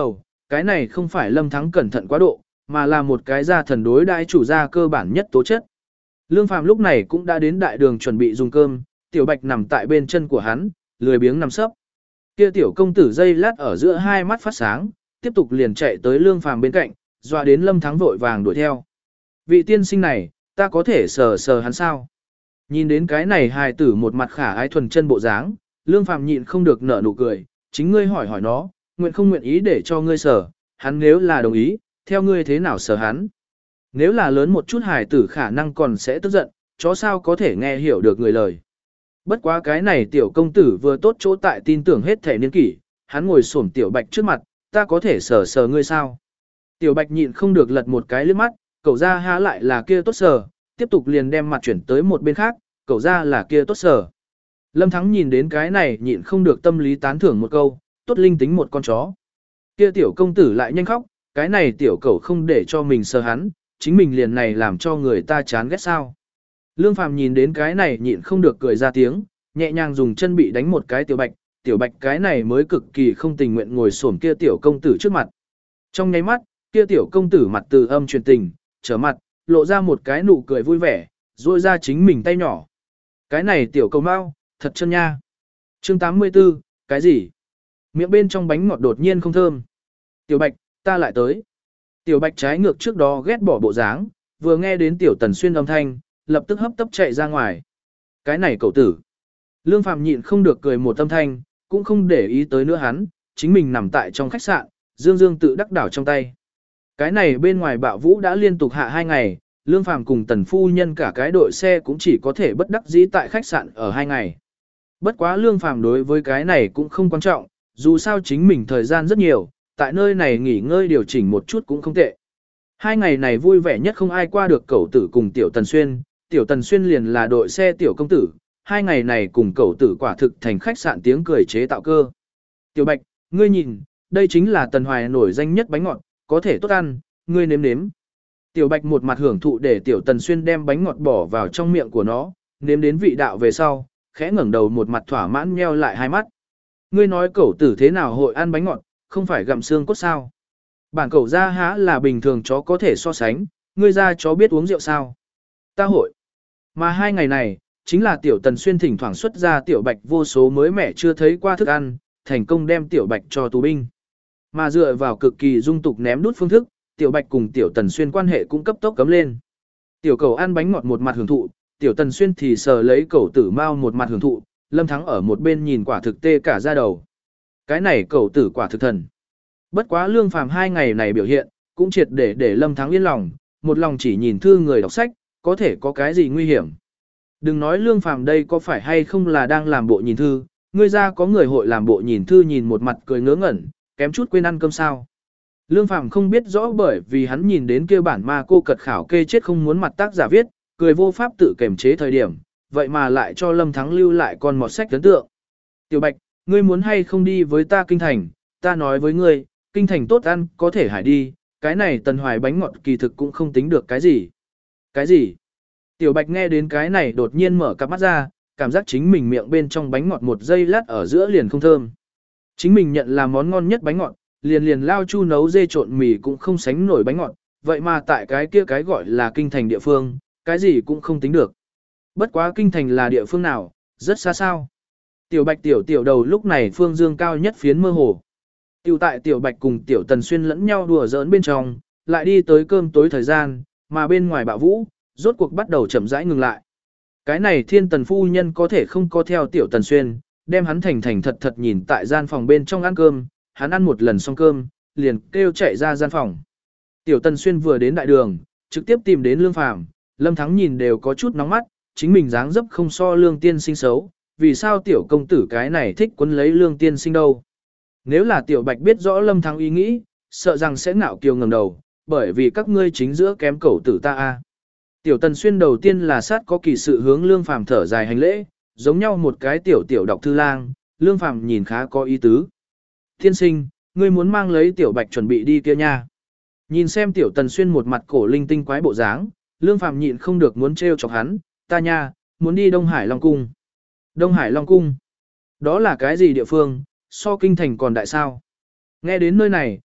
Cái này không phải Lâm Thắng cẩn thận quá độ, mà là một cái gia thần đối đãi chủ gia cơ bản nhất tố chất. Lương Phàm lúc này cũng đã đến đại đường chuẩn bị dùng cơm, Tiểu Bạch nằm tại bên chân của hắn, lười biếng nằm sấp. Kia tiểu công tử dây lát ở giữa hai mắt phát sáng, tiếp tục liền chạy tới Lương Phàm bên cạnh, dọa đến Lâm Thắng vội vàng đuổi theo. Vị tiên sinh này, ta có thể sờ sờ hắn sao? Nhìn đến cái này hài tử một mặt khả ái thuần chân bộ dáng, Lương Phàm nhịn không được nở nụ cười, chính ngươi hỏi hỏi nó, nguyện không nguyện ý để cho ngươi sờ, hắn nếu là đồng ý, theo ngươi thế nào sờ hắn? Nếu là lớn một chút hài tử khả năng còn sẽ tức giận, chó sao có thể nghe hiểu được người lời. Bất quá cái này tiểu công tử vừa tốt chỗ tại tin tưởng hết thể niên kỷ, hắn ngồi xổm Tiểu Bạch trước mặt, ta có thể sờ sờ ngươi sao? Tiểu Bạch nhịn không được lật một cái liếc mắt, cậu ra há lại là kia tốt sờ, tiếp tục liền đem mặt chuyển tới một bên khác, cậu ra là kia tốt sờ. Lâm Thắng nhìn đến cái này nhịn không được tâm lý tán thưởng một câu, tốt linh tính một con chó. Kia tiểu công tử lại nhanh khóc, cái này tiểu cậu không để cho mình sờ hắn, chính mình liền này làm cho người ta chán ghét sao. Lương Phàm nhìn đến cái này nhịn không được cười ra tiếng, nhẹ nhàng dùng chân bị đánh một cái Tiểu Bạch, Tiểu Bạch cái này mới cực kỳ không tình nguyện ngồi xổm kia tiểu công tử trước mặt. Trong nháy mắt, kia tiểu công tử mặt từ âm truyền tình, trở mặt, lộ ra một cái nụ cười vui vẻ, duỗi ra chính mình tay nhỏ. Cái này tiểu cầu mau, thật chân nha. Chương tám mươi tư, cái gì? Miệng bên trong bánh ngọt đột nhiên không thơm. Tiểu Bạch, ta lại tới. Tiểu Bạch trái ngược trước đó ghét bỏ bộ dáng, vừa nghe đến tiểu Tần Xuyên âm thanh, lập tức hấp tấp chạy ra ngoài. Cái này cậu tử. Lương Phàm nhịn không được cười một âm thanh, cũng không để ý tới nữa hắn, chính mình nằm tại trong khách sạn, dương dương tự đắc đảo trong tay. Cái này bên ngoài bạo vũ đã liên tục hạ hai ngày, Lương Phàm cùng Tần Phu Nhân cả cái đội xe cũng chỉ có thể bất đắc dĩ tại khách sạn ở hai ngày. Bất quá Lương Phàm đối với cái này cũng không quan trọng, dù sao chính mình thời gian rất nhiều, tại nơi này nghỉ ngơi điều chỉnh một chút cũng không tệ. Hai ngày này vui vẻ nhất không ai qua được cậu tử cùng Tiểu Tần Xuyên, Tiểu Tần Xuyên liền là đội xe Tiểu Công Tử, hai ngày này cùng cậu tử quả thực thành khách sạn tiếng cười chế tạo cơ. Tiểu Bạch, ngươi nhìn, đây chính là Tần Hoài nổi danh nhất bánh ngọt, có thể tốt ăn, ngươi nếm nếm. Tiểu Bạch một mặt hưởng thụ để Tiểu Tần Xuyên đem bánh ngọt bỏ vào trong miệng của nó, nếm đến vị đạo về sau, khẽ ngẩng đầu một mặt thỏa mãn nheo lại hai mắt. Ngươi nói cậu tử thế nào hội ăn bánh ngọt, không phải gặm xương cốt sao? Bản cậu ra há là bình thường chó có thể so sánh, ngươi ra chó biết uống rượu sao? Ta hội. Mà hai ngày này, chính là Tiểu Tần Xuyên thỉnh thoảng xuất ra Tiểu Bạch vô số mới mẻ chưa thấy qua thức ăn, thành công đem Tiểu Bạch cho tù binh. Mà dựa vào cực kỳ dung tục ném đút phương thức, Tiểu Bạch cùng Tiểu Tần Xuyên quan hệ cũng cấp tốc cấm lên. Tiểu cầu ăn bánh ngọt một mặt hưởng thụ, Tiểu Tần Xuyên thì sờ lấy cầu tử mao một mặt hưởng thụ, Lâm Thắng ở một bên nhìn quả thực tê cả da đầu. Cái này cầu tử quả thực thần. Bất quá Lương Phàm hai ngày này biểu hiện, cũng triệt để để Lâm Thắng yên lòng, một lòng chỉ nhìn thư người đọc sách, có thể có cái gì nguy hiểm. Đừng nói Lương Phàm đây có phải hay không là đang làm bộ nhìn thư, ngươi ra có người hội làm bộ nhìn thư nhìn một mặt cười ngớ ngẩn, kém chút quên ăn cơm sao. Lương Phàm không biết rõ bởi vì hắn nhìn đến kia bản ma cô cật khảo kê chết không muốn mặt tác giả viết, cười vô pháp tự kiềm chế thời điểm, vậy mà lại cho Lâm Thắng lưu lại con mọt sách ấn tượng. Tiểu Bạch, ngươi muốn hay không đi với ta kinh thành, ta nói với ngươi, kinh thành tốt ăn, có thể hải đi, cái này Tần Hoài bánh ngọt kỳ thực cũng không tính được cái gì. Cái gì? Tiểu Bạch nghe đến cái này đột nhiên mở cặp mắt ra, cảm giác chính mình miệng bên trong bánh ngọt một giây lát ở giữa liền không thơm. Chính mình nhận là món ngon nhất bánh ngọt, liền liền lao chu nấu dê trộn mì cũng không sánh nổi bánh ngọt, vậy mà tại cái kia cái gọi là kinh thành địa phương, cái gì cũng không tính được. Bất quá kinh thành là địa phương nào, rất xa sao. Tiểu Bạch tiểu tiểu đầu lúc này phương dương cao nhất phiến mơ hồ. Tiểu tại Tiểu Bạch cùng Tiểu Tần Xuyên lẫn nhau đùa giỡn bên trong, lại đi tới cơm tối thời gian, mà bên ngoài bạo vũ, rốt cuộc bắt đầu chậm rãi ngừng lại. Cái này Thiên Tần phu nhân có thể không có theo Tiểu Tần Xuyên, đem hắn thành thành thật thật nhìn tại gian phòng bên trong ăn cơm, hắn ăn một lần xong cơm, liền kêu chạy ra gian phòng. Tiểu Tần Xuyên vừa đến đại đường, trực tiếp tìm đến Lương Phàm, Lâm Thắng nhìn đều có chút nóng mắt, chính mình dáng dấp không so Lương tiên sinh xấu, vì sao tiểu công tử cái này thích quấn lấy Lương tiên sinh đâu? Nếu là Tiểu Bạch biết rõ Lâm Thắng ý nghĩ, sợ rằng sẽ ngạo kiều ngẩng đầu, bởi vì các ngươi chính giữa kém cẩu tử ta a. Tiểu Tần Xuyên đầu tiên là sát có kỳ sự hướng Lương Phàm thở dài hành lễ, giống nhau một cái tiểu tiểu đọc thư lang, Lương Phàm nhìn khá có ý tứ. Tiên sinh, ngươi muốn mang lấy Tiểu Bạch chuẩn bị đi kia nha. Nhìn xem Tiểu Tần Xuyên một mặt cổ linh tinh quái bộ dáng, Lương Phàm nhịn không được muốn trêu chọc hắn, ta nha, muốn đi Đông Hải Long Cung. Đông Hải Long Cung? Đó là cái gì địa phương, so kinh thành còn đại sao? Nghe đến nơi này,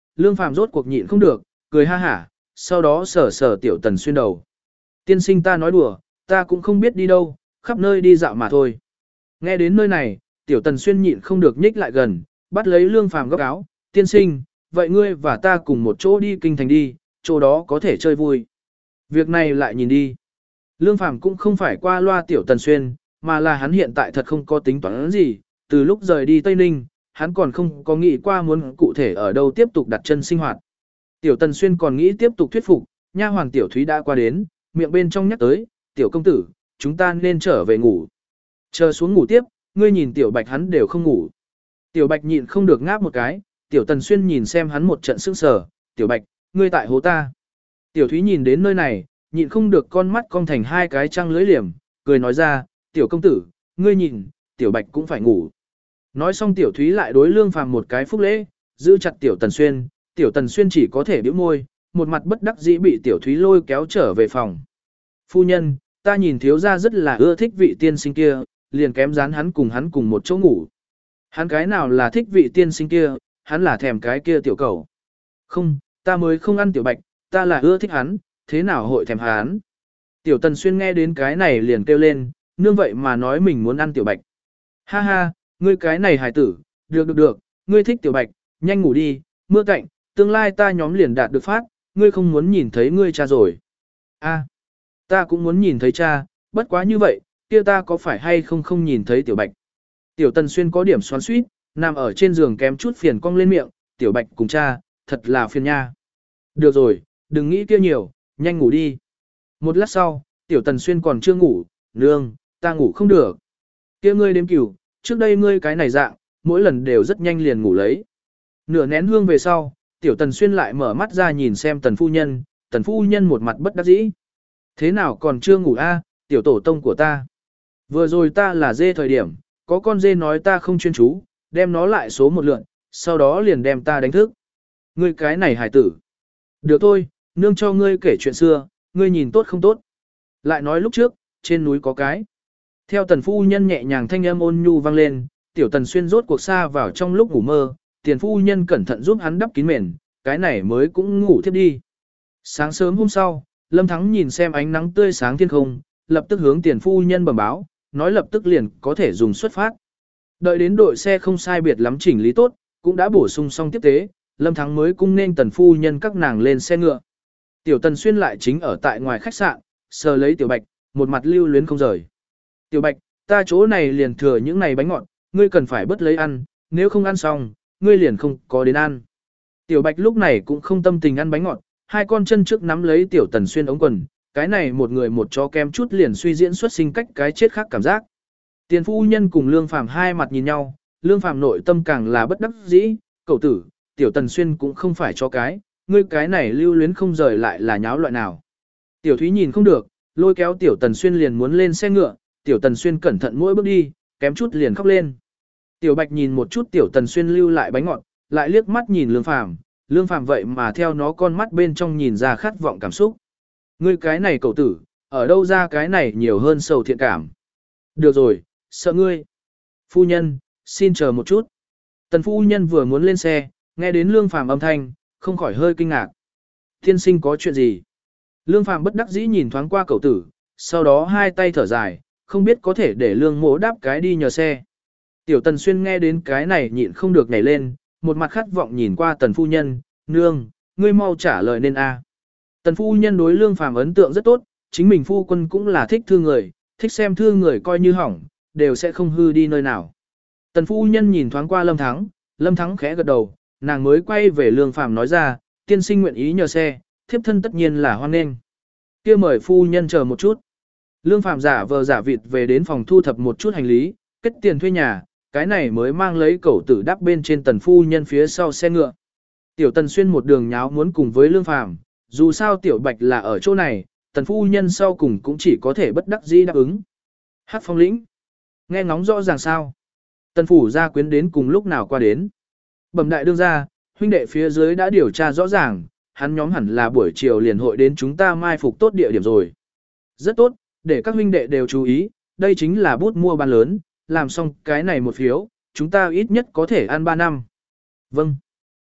Lương Phàm rốt cuộc nhịn không được, cười ha hả, sau đó sờ sờ Tiểu Tần Xuyên đầu. Tiên sinh ta nói đùa, ta cũng không biết đi đâu, khắp nơi đi dạo mà thôi. Nghe đến nơi này, Tiểu Tần Xuyên nhịn không được nhích lại gần, bắt lấy Lương Phàm góc áo, tiên sinh, vậy ngươi và ta cùng một chỗ đi kinh thành đi, chỗ đó có thể chơi vui. Việc này lại nhìn đi. Lương Phàm cũng không phải qua loa Tiểu Tần Xuyên, mà là hắn hiện tại thật không có tính toán gì, từ lúc rời đi Tây Ninh, hắn còn không có nghĩ qua muốn cụ thể ở đâu tiếp tục đặt chân sinh hoạt. Tiểu Tần Xuyên còn nghĩ tiếp tục thuyết phục, nha hoàng Tiểu Thúy đã qua đến, miệng bên trong nhắc tới, Tiểu công tử, chúng ta nên trở về ngủ. Chờ xuống ngủ tiếp, ngươi nhìn Tiểu Bạch hắn đều không ngủ. Tiểu Bạch nhịn không được ngáp một cái, Tiểu Tần Xuyên nhìn xem hắn một trận sững sờ, Tiểu Bạch, ngươi tại hố ta. Tiểu Thúy nhìn đến nơi này, nhịn không được con mắt cong thành hai cái trăng lưỡi liềm, cười nói ra, Tiểu công tử, ngươi nhìn, Tiểu Bạch cũng phải ngủ. Nói xong Tiểu Thúy lại đối Lương Phàm một cái phúc lễ, giữ chặt Tiểu Tần Xuyên, Tiểu Tần Xuyên chỉ có thể bĩu môi, một mặt bất đắc dĩ bị Tiểu Thúy lôi kéo trở về phòng. Phu nhân, ta nhìn thiếu gia rất là ưa thích vị tiên sinh kia, liền kém dán hắn cùng hắn cùng một chỗ ngủ. Hắn cái nào là thích vị tiên sinh kia, hắn là thèm cái kia tiểu cầu. Không, ta mới không ăn Tiểu Bạch, ta là ưa thích hắn, thế nào hội thèm hắn. Tiểu Tần Xuyên nghe đến cái này liền kêu lên, nương vậy mà nói mình muốn ăn Tiểu Bạch. Ha ha, ngươi cái này hài tử, được được được, ngươi thích Tiểu Bạch, nhanh ngủ đi, mưa cạnh, tương lai ta nhóm liền đạt được phát, ngươi không muốn nhìn thấy ngươi cha rồi. A, ta cũng muốn nhìn thấy cha, bất quá như vậy, kia ta có phải hay không không nhìn thấy Tiểu Bạch. Tiểu Tần Xuyên có điểm xoắn xuýt, nằm ở trên giường kém chút phiền cong lên miệng, Tiểu Bạch cùng cha, thật là phiền nha. Được rồi, đừng nghĩ kia nhiều, nhanh ngủ đi. Một lát sau, Tiểu Tần Xuyên còn chưa ngủ, nương, ta ngủ không được. Kia ngươi đếm cửu, trước đây ngươi cái này dạng, mỗi lần đều rất nhanh liền ngủ lấy. Nửa nén hương về sau, Tiểu Tần Xuyên lại mở mắt ra nhìn xem Tần Phu Nhân, Tần Phu Nhân một mặt bất đắc dĩ. Thế nào còn chưa ngủ a, Tiểu tổ tông của ta. Vừa rồi ta là dê thời điểm, có con dê nói ta không chuyên chú, đem nó lại số một lượn, sau đó liền đem ta đánh thức. Ngươi cái này hài tử. Được thôi, nương cho ngươi kể chuyện xưa, ngươi nhìn tốt không tốt. Lại nói lúc trước, trên núi có cái. Theo Tần Phu Nhân nhẹ nhàng thanh âm ôn nhu vang lên, Tiểu Tần Xuyên rốt cuộc xa vào trong lúc ngủ mơ, Tiền Phu Nhân cẩn thận giúp hắn đắp kín mền, cái này mới cũng ngủ thiếp đi. Sáng sớm hôm sau, Lâm Thắng nhìn xem ánh nắng tươi sáng thiên không, lập tức hướng Tiền Phu Nhân bẩm báo, nói lập tức liền có thể dùng xuất phát. Đợi đến đội xe không sai biệt lắm chỉnh lý tốt, cũng đã bổ sung xong tiếp tế, Lâm Thắng mới cung nên Tần Phu Nhân các nàng lên xe ngựa. Tiểu Tần Xuyên lại chính ở tại ngoài khách sạn, sờ lấy Tiểu Bạch, một mặt lưu luyến không rời. Tiểu Bạch, ta chỗ này liền thừa những này bánh ngọt, ngươi cần phải bớt lấy ăn, nếu không ăn xong, ngươi liền không có đến ăn. Tiểu Bạch lúc này cũng không tâm tình ăn bánh ngọt, hai con chân trước nắm lấy Tiểu Tần Xuyên ống quần, cái này một người một chó kem chút liền suy diễn xuất sinh cách cái chết khác cảm giác. Tiền Phu Nhân cùng Lương Phàm hai mặt nhìn nhau, Lương Phàm nội tâm càng là bất đắc dĩ, cậu tử, Tiểu Tần Xuyên cũng không phải cho cái, ngươi cái này lưu luyến không rời lại là nháo loại nào. Tiểu Thúy nhìn không được, lôi kéo Tiểu Tần Xuyên liền muốn lên xe ngựa, Tiểu Tần Xuyên cẩn thận mỗi bước đi, kém chút liền khóc lên. Tiểu Bạch nhìn một chút Tiểu Tần Xuyên lưu lại bánh ngọt, lại liếc mắt nhìn Lương Phàm, Lương Phàm vậy mà theo nó con mắt bên trong nhìn ra khát vọng cảm xúc. Ngươi cái này cậu tử, ở đâu ra cái này nhiều hơn sầu thiện cảm. Được rồi, sợ ngươi. Phu nhân, xin chờ một chút. Tần Phu Nhân vừa muốn lên xe, nghe đến Lương Phàm âm thanh, không khỏi hơi kinh ngạc. Tiên sinh có chuyện gì? Lương Phàm bất đắc dĩ nhìn thoáng qua cậu tử, sau đó hai tay thở dài, không biết có thể để Lương Mỗ đáp cái đi nhờ xe. Tiểu Tần Xuyên nghe đến cái này nhịn không được nhảy lên, một mặt khát vọng nhìn qua Tần Phu Nhân, nương, ngươi mau trả lời nên a. Tần Phu Nhân đối Lương Phàm ấn tượng rất tốt, chính mình phu quân cũng là thích thư người, thích xem thư người coi như hỏng, đều sẽ không hư đi nơi nào. Tần Phu Nhân nhìn thoáng qua Lâm Thắng, Lâm Thắng khẽ gật đầu, nàng mới quay về Lương Phàm nói ra, tiên sinh nguyện ý nhờ xe, thiếp thân tất nhiên là hoan nghênh. Kia mời phu nhân chờ một chút. Lương Phàm giả vờ giả vịt về đến phòng thu thập một chút hành lý, kết tiền thuê nhà, cái này mới mang lấy cẩu tử đắp bên trên Tần Phu Nhân phía sau xe ngựa. Tiểu Tần Xuyên một đường nháo muốn cùng với Lương Phàm, dù sao Tiểu Bạch là ở chỗ này, Tần Phu Nhân sau cùng cũng chỉ có thể bất đắc dĩ đáp ứng. Hát Phong lĩnh. Nghe ngóng rõ ràng sao. Tần Phủ gia quyến đến cùng lúc nào qua đến. Bẩm đại đương gia, huynh đệ phía dưới đã điều tra rõ ràng, hắn nhóm hẳn là buổi chiều liền hội đến chúng ta mai phục tốt địa điểm rồi. Rất tốt, để các huynh đệ đều chú ý, đây chính là bút mua bán lớn, làm xong cái này một phiếu, chúng ta ít nhất có thể ăn ba năm. Vâng.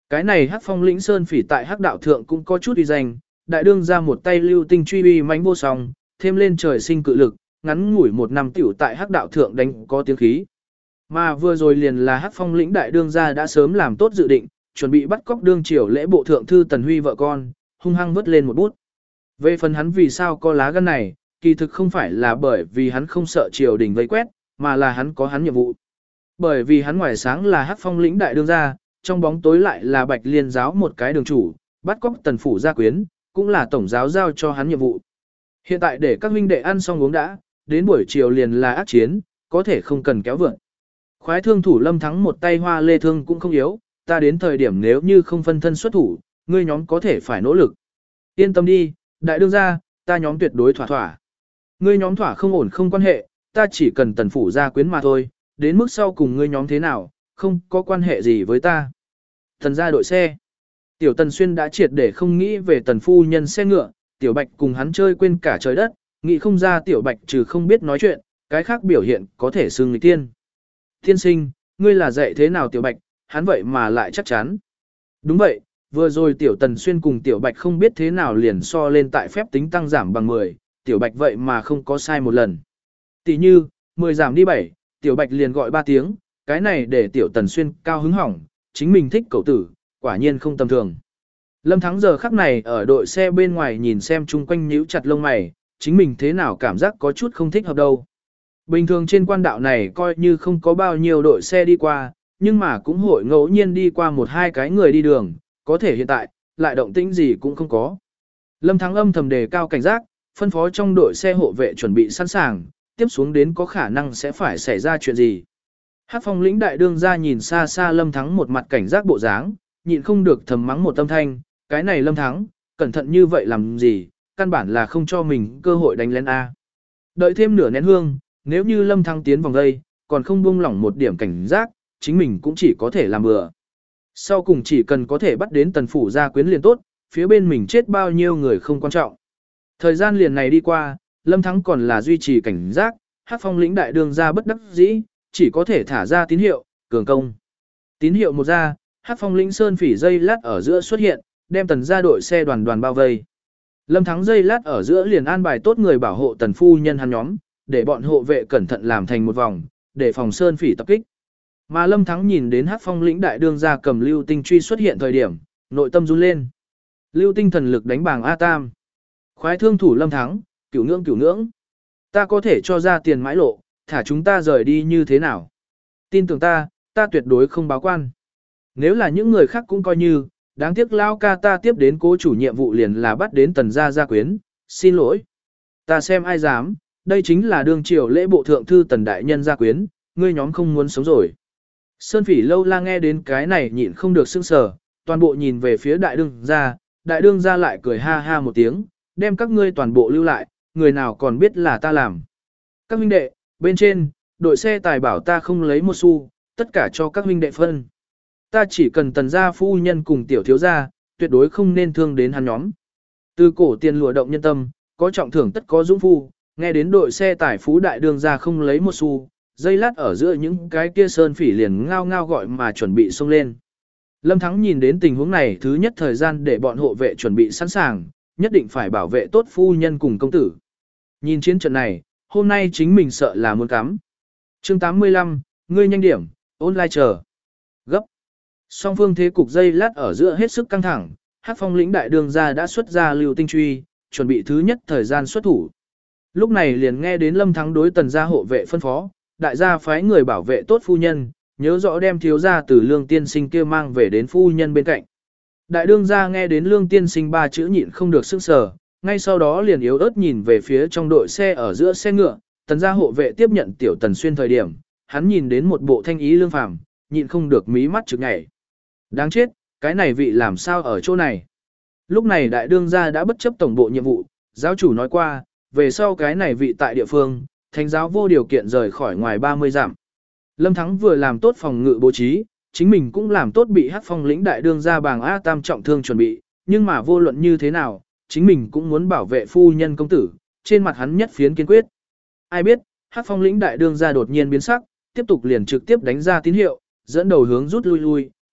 Cái này Hắc Phong lĩnh sơn phỉ tại Hắc đạo thượng cũng có chút uy danh, đại đương ra một tay lưu tinh truy uy mãnh vô song, thêm lên trời sinh cự lực, ngắn ngủi một năm tiểu tại Hắc đạo thượng đánh có tiếng khí. Mà vừa rồi liền là Hắc Phong lĩnh đại đương gia đã sớm làm tốt dự định, chuẩn bị bắt cóc đương triều lễ bộ thượng thư Tần Huy vợ con, hung hăng vứt lên một bút. Về phần hắn vì sao có lá gan này, kỳ thực không phải là bởi vì hắn không sợ triều đình vây quét, mà là hắn có hắn nhiệm vụ. Bởi vì hắn ngoài sáng là Hắc Phong lĩnh đại đương gia, trong bóng tối lại là Bạch Liên giáo một cái đường chủ, bắt cóc Tần phủ gia quyến, cũng là tổng giáo giao cho hắn nhiệm vụ. Hiện tại để các huynh đệ ăn xong uống đã, đến buổi chiều liền là ác chiến, có thể không cần kéo vượn. Khoái thương thủ Lâm Thắng một tay hoa lê thương cũng không yếu, ta đến thời điểm nếu như không phân thân xuất thủ, ngươi nhóm có thể phải nỗ lực. Yên tâm đi, đại đương gia, ta nhóm tuyệt đối thỏa thỏa. Ngươi nhóm thỏa không ổn không quan hệ, ta chỉ cần Tần phủ gia quyến mà thôi, đến mức sau cùng ngươi nhóm thế nào, không có quan hệ gì với ta. Tần gia đội xe. Tiểu Tần Xuyên đã triệt để không nghĩ về Tần phu nhân xe ngựa, Tiểu Bạch cùng hắn chơi quên cả trời đất, nghĩ không ra Tiểu Bạch trừ không biết nói chuyện, cái khác biểu hiện có thể xưng nghịch tiên. Tiên sinh, ngươi là dạy thế nào Tiểu Bạch, hắn vậy mà lại chắc chắn. Đúng vậy, vừa rồi Tiểu Tần Xuyên cùng Tiểu Bạch không biết thế nào liền so lên tại phép tính tăng giảm bằng mười, Tiểu Bạch vậy mà không có sai một lần. Tỷ như, mười giảm đi bảy, Tiểu Bạch liền gọi ba tiếng, cái này để Tiểu Tần Xuyên cao hứng hỏng, chính mình thích cậu tử, quả nhiên không tầm thường. Lâm Thắng giờ khắc này ở đội xe bên ngoài nhìn xem chung quanh nhíu chặt lông mày, chính mình thế nào cảm giác có chút không thích hợp đâu. Bình thường trên quan đạo này coi như không có bao nhiêu đội xe đi qua, nhưng mà cũng hội ngẫu nhiên đi qua một hai cái người đi đường, có thể hiện tại, lại động tĩnh gì cũng không có. Lâm Thắng âm thầm đề cao cảnh giác, phân phó trong đội xe hộ vệ chuẩn bị sẵn sàng, tiếp xuống đến có khả năng sẽ phải xảy ra chuyện gì. Hắc Phong lĩnh đại đương ra nhìn xa xa Lâm Thắng một mặt cảnh giác bộ dáng, nhịn không được thầm mắng một âm thanh, cái này Lâm Thắng, cẩn thận như vậy làm gì, căn bản là không cho mình cơ hội đánh lén A. Đợi thêm nửa nén hương, nếu như Lâm Thắng tiến vòng đây, còn không buông lỏng một điểm cảnh giác, chính mình cũng chỉ có thể làm bừa. Sau cùng chỉ cần có thể bắt đến Tần phủ gia quyến liền tốt, phía bên mình chết bao nhiêu người không quan trọng. Thời gian liền này đi qua, Lâm Thắng còn là duy trì cảnh giác, Hắc Phong lĩnh đại đương ra bất đắc dĩ, chỉ có thể thả ra tín hiệu, cường công. Tín hiệu một ra, Hắc Phong lĩnh sơn phỉ dây lát ở giữa xuất hiện, đem Tần gia đội xe đoàn đoàn bao vây. Lâm Thắng dây lát ở giữa liền an bài tốt người bảo hộ Tần phu nhân hắn nhóm, để bọn hộ vệ cẩn thận làm thành một vòng, để phòng sơn phỉ tập kích. Mà Lâm Thắng nhìn đến Hắc Phong lĩnh đại đương gia cầm lưu tinh truy xuất hiện thời điểm, nội tâm run lên. Lưu tinh thần lực đánh bảng A Tam. Khoái thương thủ Lâm Thắng, cửu ngưỡng cửu ngưỡng. Ta có thể cho ra tiền mãi lộ, thả chúng ta rời đi như thế nào? Tin tưởng ta, ta tuyệt đối không báo quan. Nếu là những người khác cũng coi như, đáng tiếc lao ca ta tiếp đến cố chủ nhiệm vụ liền là bắt đến Tần gia gia quyến, xin lỗi. Ta xem ai dám, đây chính là đương triều lễ bộ thượng thư Tần đại nhân gia quyến, ngươi nhóm không muốn sống rồi. Sơn phỉ lâu la nghe đến cái này nhịn không được sưng sờ, toàn bộ nhìn về phía đại đương gia, đại đương gia lại cười ha ha một tiếng, đem các ngươi toàn bộ lưu lại, người nào còn biết là ta làm. Các huynh đệ, bên trên, đội xe tài bảo ta không lấy một xu, tất cả cho các huynh đệ phân. Ta chỉ cần Tần gia phu nhân cùng tiểu thiếu gia, tuyệt đối không nên thương đến hắn nhóm. Từ cổ tiền lụa động nhân tâm, có trọng thưởng tất có dũng phu, nghe đến đội xe tải phú đại đương gia không lấy một xu, dây lát ở giữa những cái kia sơn phỉ liền ngao ngao gọi mà chuẩn bị xông lên. Lâm Thắng nhìn đến tình huống này thứ nhất thời gian để bọn hộ vệ chuẩn bị sẵn sàng, nhất định phải bảo vệ tốt phu nhân cùng công tử. Nhìn chiến trận này, hôm nay chính mình sợ là muốn cắm. chương tám mươi lăm, ngươi nhanh điểm, online chờ. Gấp. Song phương thế cục dây lát ở giữa hết sức căng thẳng, Hắc Phong lĩnh đại đương gia đã xuất ra lưu tinh truy, chuẩn bị thứ nhất thời gian xuất thủ. Lúc này liền nghe đến Lâm Thắng đối Tần gia hộ vệ phân phó, đại gia phái người bảo vệ tốt phu nhân, nhớ rõ đem thiếu gia từ Lương tiên sinh kia mang về đến phu nhân bên cạnh. Đại đương gia nghe đến Lương tiên sinh ba chữ nhịn không được sức sở, ngay sau đó liền yếu ớt nhìn về phía trong đội xe ở giữa xe ngựa, Tần gia hộ vệ tiếp nhận tiểu Tần Xuyên thời điểm, hắn nhìn đến một bộ thanh ý lương phàm, nhịn không được mí mắt trực nhảy. Đáng chết, cái này vị làm sao ở chỗ này? Lúc này đại đương gia đã bất chấp tổng bộ nhiệm vụ, giáo chủ nói qua, về sau cái này vị tại địa phương, thánh giáo vô điều kiện rời khỏi ngoài ba mươi dặm. Lâm Thắng vừa làm tốt phòng ngự bố trí, chính mình cũng làm tốt bị Hắc Phong lĩnh đại đương gia bàng A Tam trọng thương chuẩn bị, nhưng mà vô luận như thế nào, chính mình cũng muốn bảo vệ phu nhân công tử, trên mặt hắn nhất phiến kiên quyết. Ai biết, Hắc Phong lĩnh đại đương gia đột nhiên biến sắc, tiếp tục liền trực tiếp đánh ra tín hiệu, dẫn đầu hướng rút lui lui,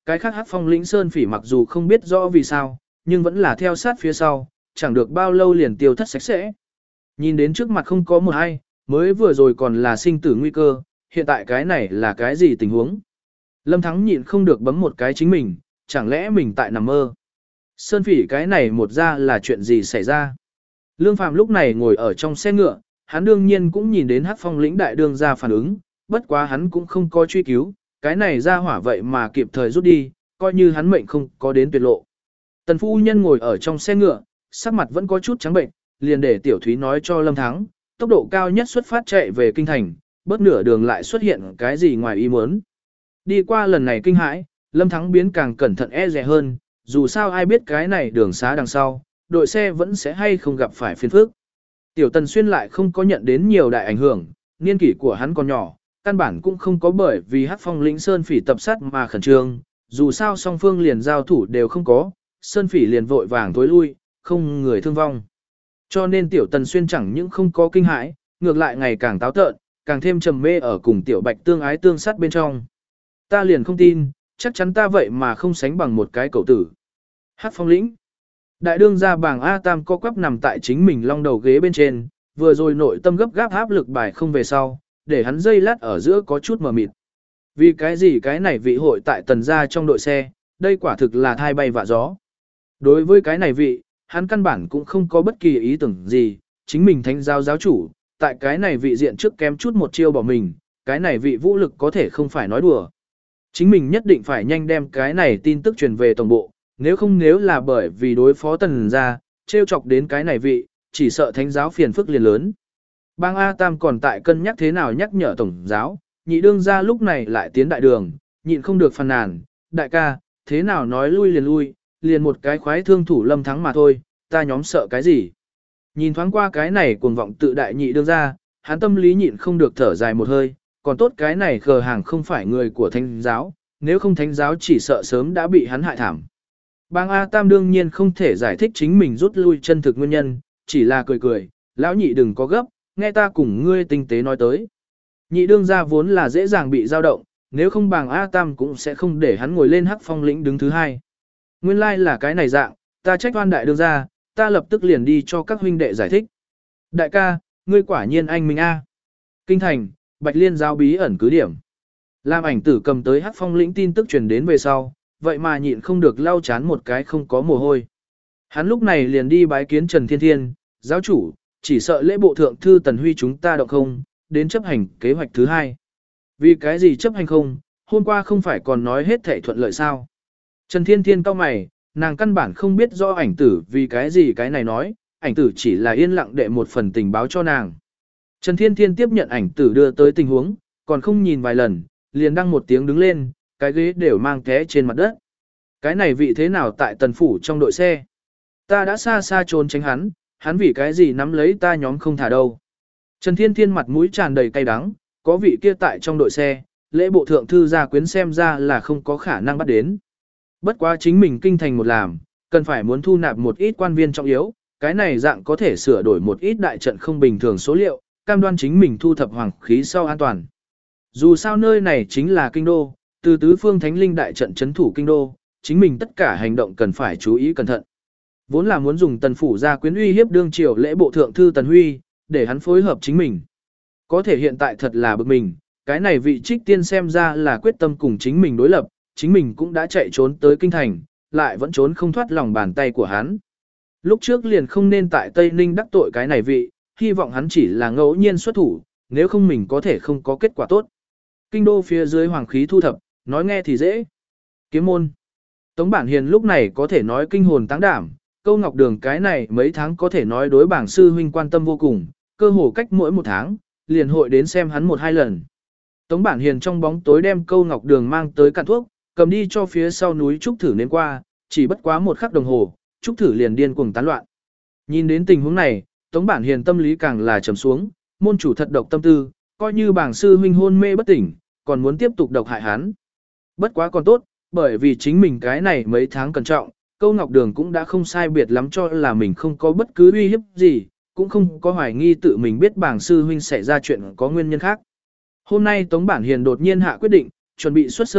Cái khác Hắc Phong lĩnh Sơn Phỉ mặc dù không biết rõ vì sao, nhưng vẫn là theo sát phía sau, chẳng được bao lâu liền tiêu thất sạch sẽ. Nhìn đến trước mặt không có một ai, mới vừa rồi còn là sinh tử nguy cơ, hiện tại cái này là cái gì tình huống? Lâm Thắng nhịn không được bấm một cái chính mình, chẳng lẽ mình tại nằm mơ? Sơn Phỉ cái này một ra là chuyện gì xảy ra? Lương Phàm lúc này ngồi ở trong xe ngựa, hắn đương nhiên cũng nhìn đến Hắc Phong lĩnh đại đương ra phản ứng, bất quá hắn cũng không có truy cứu, cái này ra hỏa vậy mà kịp thời rút đi, coi như hắn mệnh không có đến tuyệt lộ. Tần phu nhân ngồi ở trong xe ngựa, sắc mặt vẫn có chút trắng bệnh, liền để Tiểu Thúy nói cho Lâm Thắng, tốc độ cao nhất xuất phát chạy về kinh thành, bớt nửa đường lại xuất hiện cái gì ngoài ý muốn. Đi qua lần này kinh hãi, Lâm Thắng biến càng cẩn thận e dè hơn, dù sao ai biết cái này đường xá đằng sau, đội xe vẫn sẽ hay không gặp phải phiền phức. Tiểu Tần Xuyên lại không có nhận đến nhiều đại ảnh hưởng, niên kỷ của hắn còn nhỏ, căn bản cũng không có bởi vì Hắc Phong lĩnh Sơn Phỉ tập sát mà khẩn trương, dù sao song phương liền giao thủ đều không có, Sơn Phỉ liền vội vàng tối lui, không người thương vong. Cho nên Tiểu Tần Xuyên chẳng những không có kinh hãi, ngược lại ngày càng táo tợn, càng thêm trầm mê ở cùng Tiểu Bạch tương ái tương sát bên trong. Ta liền không tin, chắc chắn ta vậy mà không sánh bằng một cái cậu tử. Hắc Phong lĩnh. Đại đương gia bảng A Tam co quắp nằm tại chính mình long đầu ghế bên trên, vừa rồi nội tâm gấp gáp áp lực bài không về sau, để hắn dây lát ở giữa có chút mờ mịt. Vì cái gì cái này vị hội tại Tần gia trong đội xe, đây quả thực là thai bay vạ gió. Đối với cái này vị, hắn căn bản cũng không có bất kỳ ý tưởng gì, chính mình thánh giáo giáo chủ, tại cái này vị diện trước kém chút một chiêu bỏ mình, cái này vị vũ lực có thể không phải nói đùa. Chính mình nhất định phải nhanh đem cái này tin tức truyền về tổng bộ, nếu không nếu là bởi vì đối phó Tần gia, trêu chọc đến cái này vị, chỉ sợ thánh giáo phiền phức liền lớn. Bang A Tam còn tại cân nhắc thế nào nhắc nhở tổng giáo, nhị đương gia lúc này lại tiến đại đường, nhịn không được phàn nàn, đại ca, thế nào nói lui liền lui, liền một cái khoái thương thủ Lâm Thắng mà thôi, ta nhóm sợ cái gì. Nhìn thoáng qua cái này cuồng vọng tự đại nhị đương gia, hắn tâm lý nhịn không được thở dài một hơi, còn tốt cái này khờ hàng không phải người của thánh giáo, nếu không thánh giáo chỉ sợ sớm đã bị hắn hại thảm. Bang A Tam đương nhiên không thể giải thích chính mình rút lui chân thực nguyên nhân, chỉ là cười cười, lão nhị đừng có gấp, nghe ta cùng ngươi tinh tế nói tới. Nhị đương gia vốn là dễ dàng bị dao động, nếu không bàng A Tam cũng sẽ không để hắn ngồi lên Hắc Phong lĩnh đứng thứ hai. Nguyên lai like là cái này dạng, ta trách oan đại đương gia, ta lập tức liền đi cho các huynh đệ giải thích. Đại ca, ngươi quả nhiên anh minh A. Kinh thành, Bạch Liên giáo bí ẩn cứ điểm. Lam Ảnh Tử cầm tới Hắc Phong lĩnh tin tức truyền đến về sau, vậy mà nhịn không được lau chán một cái không có mồ hôi. Hắn lúc này liền đi bái kiến Trần Thiên Thiên, giáo chủ, chỉ sợ lễ bộ thượng thư Tần Huy chúng ta động không, đến chấp hành kế hoạch thứ hai. Vì cái gì chấp hành không, hôm qua không phải còn nói hết thảy thuận lợi sao? Trần Thiên Thiên cau mày, nàng căn bản không biết rõ Ảnh Tử vì cái gì cái này nói, Ảnh Tử chỉ là yên lặng đệ một phần tình báo cho nàng. Trần Thiên Thiên tiếp nhận Ảnh Tử đưa tới tình huống, còn không nhìn vài lần, liền đăng một tiếng đứng lên, cái ghế đều mang té trên mặt đất. Cái này vị thế nào tại Tần phủ trong đội xe? Ta đã xa xa trốn tránh hắn, hắn vì cái gì nắm lấy ta nhóm không thả đâu. Trần Thiên Thiên mặt mũi tràn đầy cay đắng, có vị kia tại trong đội xe, lễ bộ thượng thư gia quyến xem ra là không có khả năng bắt đến. Bất quá chính mình kinh thành một làm, cần phải muốn thu nạp một ít quan viên trọng yếu, cái này dạng có thể sửa đổi một ít đại trận không bình thường số liệu, cam đoan chính mình thu thập hoàng khí sau an toàn. Dù sao nơi này chính là kinh đô, từ tứ phương thánh linh đại trận chấn thủ kinh đô, chính mình tất cả hành động cần phải chú ý cẩn thận. Vốn là muốn dùng Tần phủ gia quyến uy hiếp đương triều lễ bộ thượng thư Tần Huy, để hắn phối hợp chính mình. Có thể hiện tại thật là bực mình, cái này vị trích tiên xem ra là quyết tâm cùng chính mình đối lập, chính mình cũng đã chạy trốn tới kinh thành, lại vẫn trốn không thoát lòng bàn tay của hắn. Lúc trước liền không nên tại Tây Ninh đắc tội cái này vị, hy vọng hắn chỉ là ngẫu nhiên xuất thủ, nếu không mình có thể không có kết quả tốt. Kinh đô phía dưới hoàng khí thu thập, nói nghe thì dễ. Kiếm môn. Tống Bản Hiền lúc này có thể nói kinh hồn táng đảm, Câu Ngọc Đường cái này mấy tháng có thể nói đối bảng sư huynh quan tâm vô cùng, cơ hồ cách mỗi một tháng, liền hội đến xem hắn một hai lần. Tống Bản Hiền trong bóng tối đem Câu Ngọc Đường mang tới cạn thuốc, cầm đi cho phía sau núi Trúc Thử nếm qua, chỉ bất quá một khắc đồng hồ, Trúc Thử liền điên cuồng tán loạn. Nhìn đến tình huống này, Tống Bản Hiền tâm lý càng là trầm xuống, môn chủ thật độc tâm tư, coi như bảng sư huynh hôn mê bất tỉnh, còn muốn tiếp tục độc hại hắn. Bất quá còn tốt, bởi vì chính mình cái này mấy tháng cẩn trọng, Câu Ngọc Đường cũng đã không sai biệt lắm cho là mình không có bất cứ uy hiếp gì, cũng không có hoài nghi tự mình biết bảng sư huynh xảy ra chuyện có nguyên nhân khác. Hôm nay Tống Bản Hiền đột nhiên hạ quyết định, chuẩn bị xuất sơn,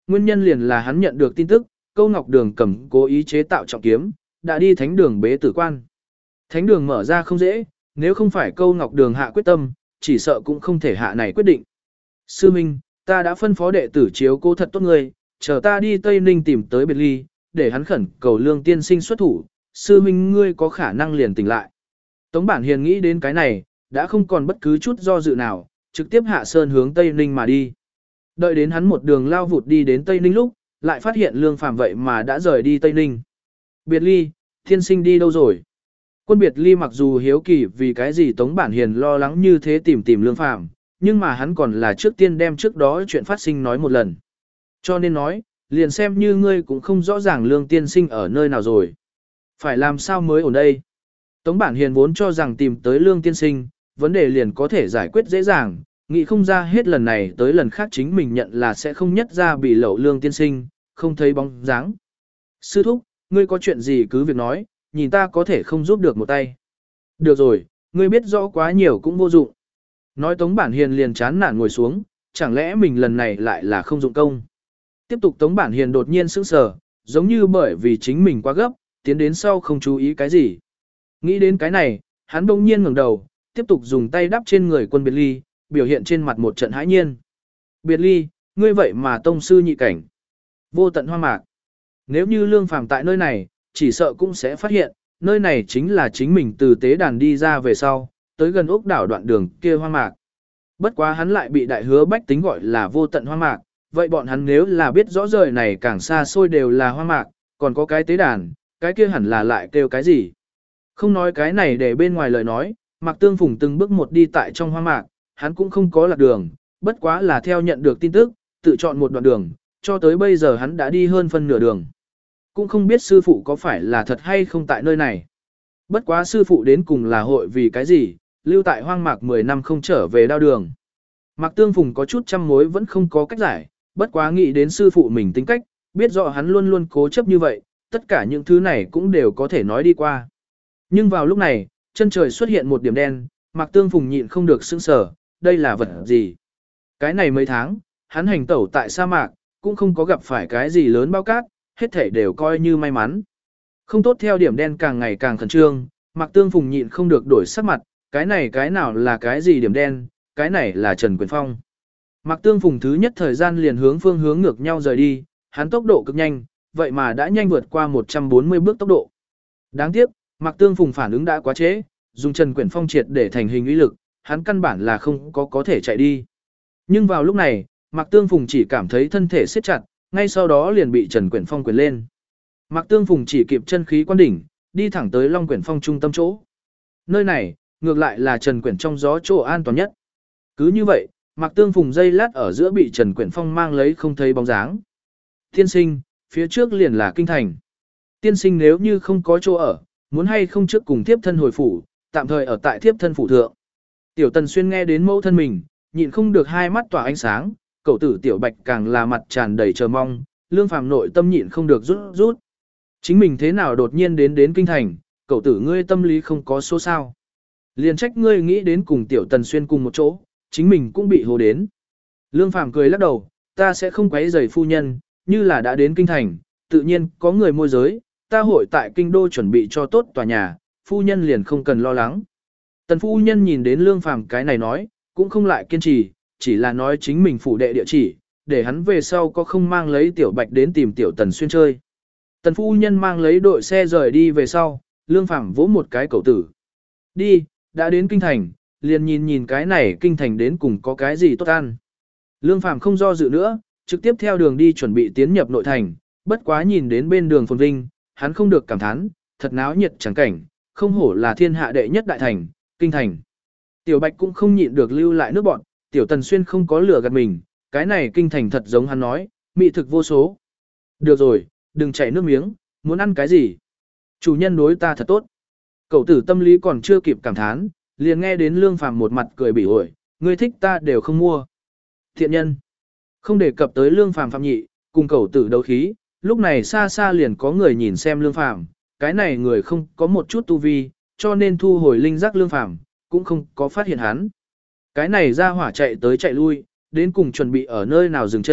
nguyên nhân liền là hắn nhận được tin tức, Câu Ngọc Đường cầm cố ý chế tạo trọng kiếm, đã đi thánh đường bế tử quan. Thánh đường mở ra không dễ, nếu không phải Câu Ngọc Đường hạ quyết tâm, chỉ sợ cũng không thể hạ này quyết định. Sư Minh, ta đã phân phó đệ tử chiếu cố thật tốt người, chờ ta đi Tây Ninh tìm tới Biệt Ly, để hắn khẩn cầu Lương tiên sinh xuất thủ, sư Minh ngươi có khả năng liền tỉnh lại. Tống Bản Hiền nghĩ đến cái này, đã không còn bất cứ chút do dự nào, trực tiếp hạ sơn hướng Tây Ninh mà đi. Đợi đến hắn một đường lao vụt đi đến Tây Ninh lúc, lại phát hiện Lương Phàm vậy mà đã rời đi Tây Ninh. Biệt Ly, tiên sinh đi đâu rồi? Quân Biệt Ly mặc dù hiếu kỳ vì cái gì Tống Bản Hiền lo lắng như thế tìm tìm Lương Phàm, nhưng mà hắn còn là trước tiên đem trước đó chuyện phát sinh nói một lần. Cho nên nói, liền xem như ngươi cũng không rõ ràng Lương tiên sinh ở nơi nào rồi. Phải làm sao mới ổn đây? Tống Bản Hiền vốn cho rằng tìm tới Lương tiên sinh, vấn đề liền có thể giải quyết dễ dàng, nghĩ không ra hết lần này tới lần khác chính mình nhận là sẽ không nhất ra bị lậu Lương tiên sinh, không thấy bóng dáng. Sư thúc, ngươi có chuyện gì cứ việc nói, nhìn ta có thể không giúp được một tay. Được rồi, ngươi biết rõ quá nhiều cũng vô dụng. Nói Tống Bản Hiền liền chán nản ngồi xuống, chẳng lẽ mình lần này lại là không dụng công. Tiếp tục Tống Bản Hiền đột nhiên sững sờ, giống như bởi vì chính mình quá gấp, tiến đến sau không chú ý cái gì. Nghĩ đến cái này, hắn bỗng nhiên ngẩng đầu, tiếp tục dùng tay đắp trên người Quân Biệt Ly, biểu hiện trên mặt một trận hãi nhiên. Biệt Ly, ngươi vậy mà tông sư nhị cảnh. Vô tận hoa mạc. Nếu như Lương Phàm tại nơi này, chỉ sợ cũng sẽ phát hiện, nơi này chính là chính mình từ tế đàn đi ra về sau, tới gần ốc đảo đoạn đường kia hoa mạc. Bất quá hắn lại bị đại hứa bách tính gọi là vô tận hoa mạc, vậy bọn hắn nếu là biết rõ rời này càng xa xôi đều là hoa mạc, còn có cái tế đàn, cái kia hẳn là lại kêu cái gì. Không nói cái này để bên ngoài lời nói, Mạc Tương Phùng từng bước một đi tại trong hoa mạc, hắn cũng không có lạc đường, bất quá là theo nhận được tin tức, tự chọn một đoạn đường, cho tới bây giờ hắn đã đi hơn phân nửa đường. Cũng không biết sư phụ có phải là thật hay không tại nơi này. Bất quá sư phụ đến cùng là hội vì cái gì, lưu tại hoang mạc mười năm không trở về đao đường. Mạc Tương Phùng có chút trăm mối vẫn không có cách giải, bất quá nghĩ đến sư phụ mình tính cách, biết rõ hắn luôn luôn cố chấp như vậy, tất cả những thứ này cũng đều có thể nói đi qua. Nhưng vào lúc này, chân trời xuất hiện một điểm đen, Mạc Tương Phùng nhịn không được sững sờ, đây là vật gì? Cái này mấy tháng, hắn hành tẩu tại sa mạc, cũng không có gặp phải cái gì lớn bao cát, hết thể đều coi như may mắn. Không tốt theo điểm đen càng ngày càng khẩn trương, Mạc Tương Phùng nhịn không được đổi sắc mặt, cái này cái nào là cái gì điểm đen, cái này là Trần Quyền Phong. Mạc Tương Phùng thứ nhất thời gian liền hướng phương hướng ngược nhau rời đi, hắn tốc độ cực nhanh, vậy mà đã nhanh vượt qua một trăm bốn mươi bước tốc độ. Đáng tiếc, Mạc Tương Phùng phản ứng đã quá trễ, dùng Trần Quyền Phong triệt để thành hình uy lực, hắn căn bản là không có có thể chạy đi. Nhưng vào lúc này, Mạc Tương Phùng chỉ cảm thấy thân thể siết chặt, ngay sau đó liền bị Trần Quyền Phong quyền lên. Mạc Tương Phùng chỉ kịp chân khí quan đỉnh, đi thẳng tới Long Quyền Phong trung tâm chỗ. Nơi này, ngược lại là Trần Quyền trong gió chỗ an toàn nhất. Cứ như vậy, Mạc Tương Phùng dây lát ở giữa bị Trần Quyền Phong mang lấy không thấy bóng dáng. Tiên sinh, phía trước liền là kinh thành. Tiên sinh nếu như không có chỗ ở, muốn hay không trước cùng thiếp thân hồi phủ, tạm thời ở tại thiếp thân phủ thượng. Tiểu Tần Xuyên nghe đến mẫu thân mình, nhịn không được hai mắt tỏa ánh sáng, cậu tử Tiểu Bạch càng là mặt tràn đầy chờ mong, Lương Phàm nội tâm nhịn không được rút rút. Chính mình thế nào đột nhiên đến đến kinh thành, cậu tử ngươi tâm lý không có số sao. Liền trách ngươi nghĩ đến cùng Tiểu Tần Xuyên cùng một chỗ, chính mình cũng bị hồ đến. Lương Phàm cười lắc đầu, ta sẽ không quấy rầy phu nhân, như là đã đến kinh thành, tự nhiên có người môi giới, ta hội tại kinh đô chuẩn bị cho tốt tòa nhà, phu nhân liền không cần lo lắng. Tần phu nhân nhìn đến Lương Phàm cái này nói, cũng không lại kiên trì, chỉ là nói chính mình phủ đệ địa chỉ, để hắn về sau có không mang lấy Tiểu Bạch đến tìm Tiểu Tần Xuyên chơi. Tần phu nhân mang lấy đội xe rời đi về sau, Lương Phàm vỗ một cái cậu tử. Đi, đã đến kinh thành, liền nhìn nhìn cái này kinh thành đến cùng có cái gì tốt ăn. Lương Phàm không do dự nữa, trực tiếp theo đường đi chuẩn bị tiến nhập nội thành, bất quá nhìn đến bên đường phồn vinh, hắn không được cảm thán, thật náo nhiệt chẳng cảnh, không hổ là thiên hạ đệ nhất đại thành, kinh thành. Tiểu Bạch cũng không nhịn được lưu lại nước bọn, Tiểu Tần Xuyên không có lửa gạt mình, cái này kinh thành thật giống hắn nói, mỹ thực vô số. Được rồi, đừng chảy nước miếng, muốn ăn cái gì? Chủ nhân đối ta thật tốt. Cậu tử tâm lý còn chưa kịp cảm thán, liền nghe đến Lương Phàm một mặt cười bỉ ổi, ngươi thích ta đều không mua. Thiện nhân. Không đề cập tới Lương Phàm phạm nhị, cùng cậu tử đấu khí, lúc này xa xa liền có người nhìn xem Lương Phàm, cái này người không có một chút tu vi, cho nên thu hồi linh giác Lương Phàm, cũng không có phát hiện hắn. Cái này ra hỏa chạy tới chạy lui, đến cùng chuẩn bị ở nơi nào dừng chân,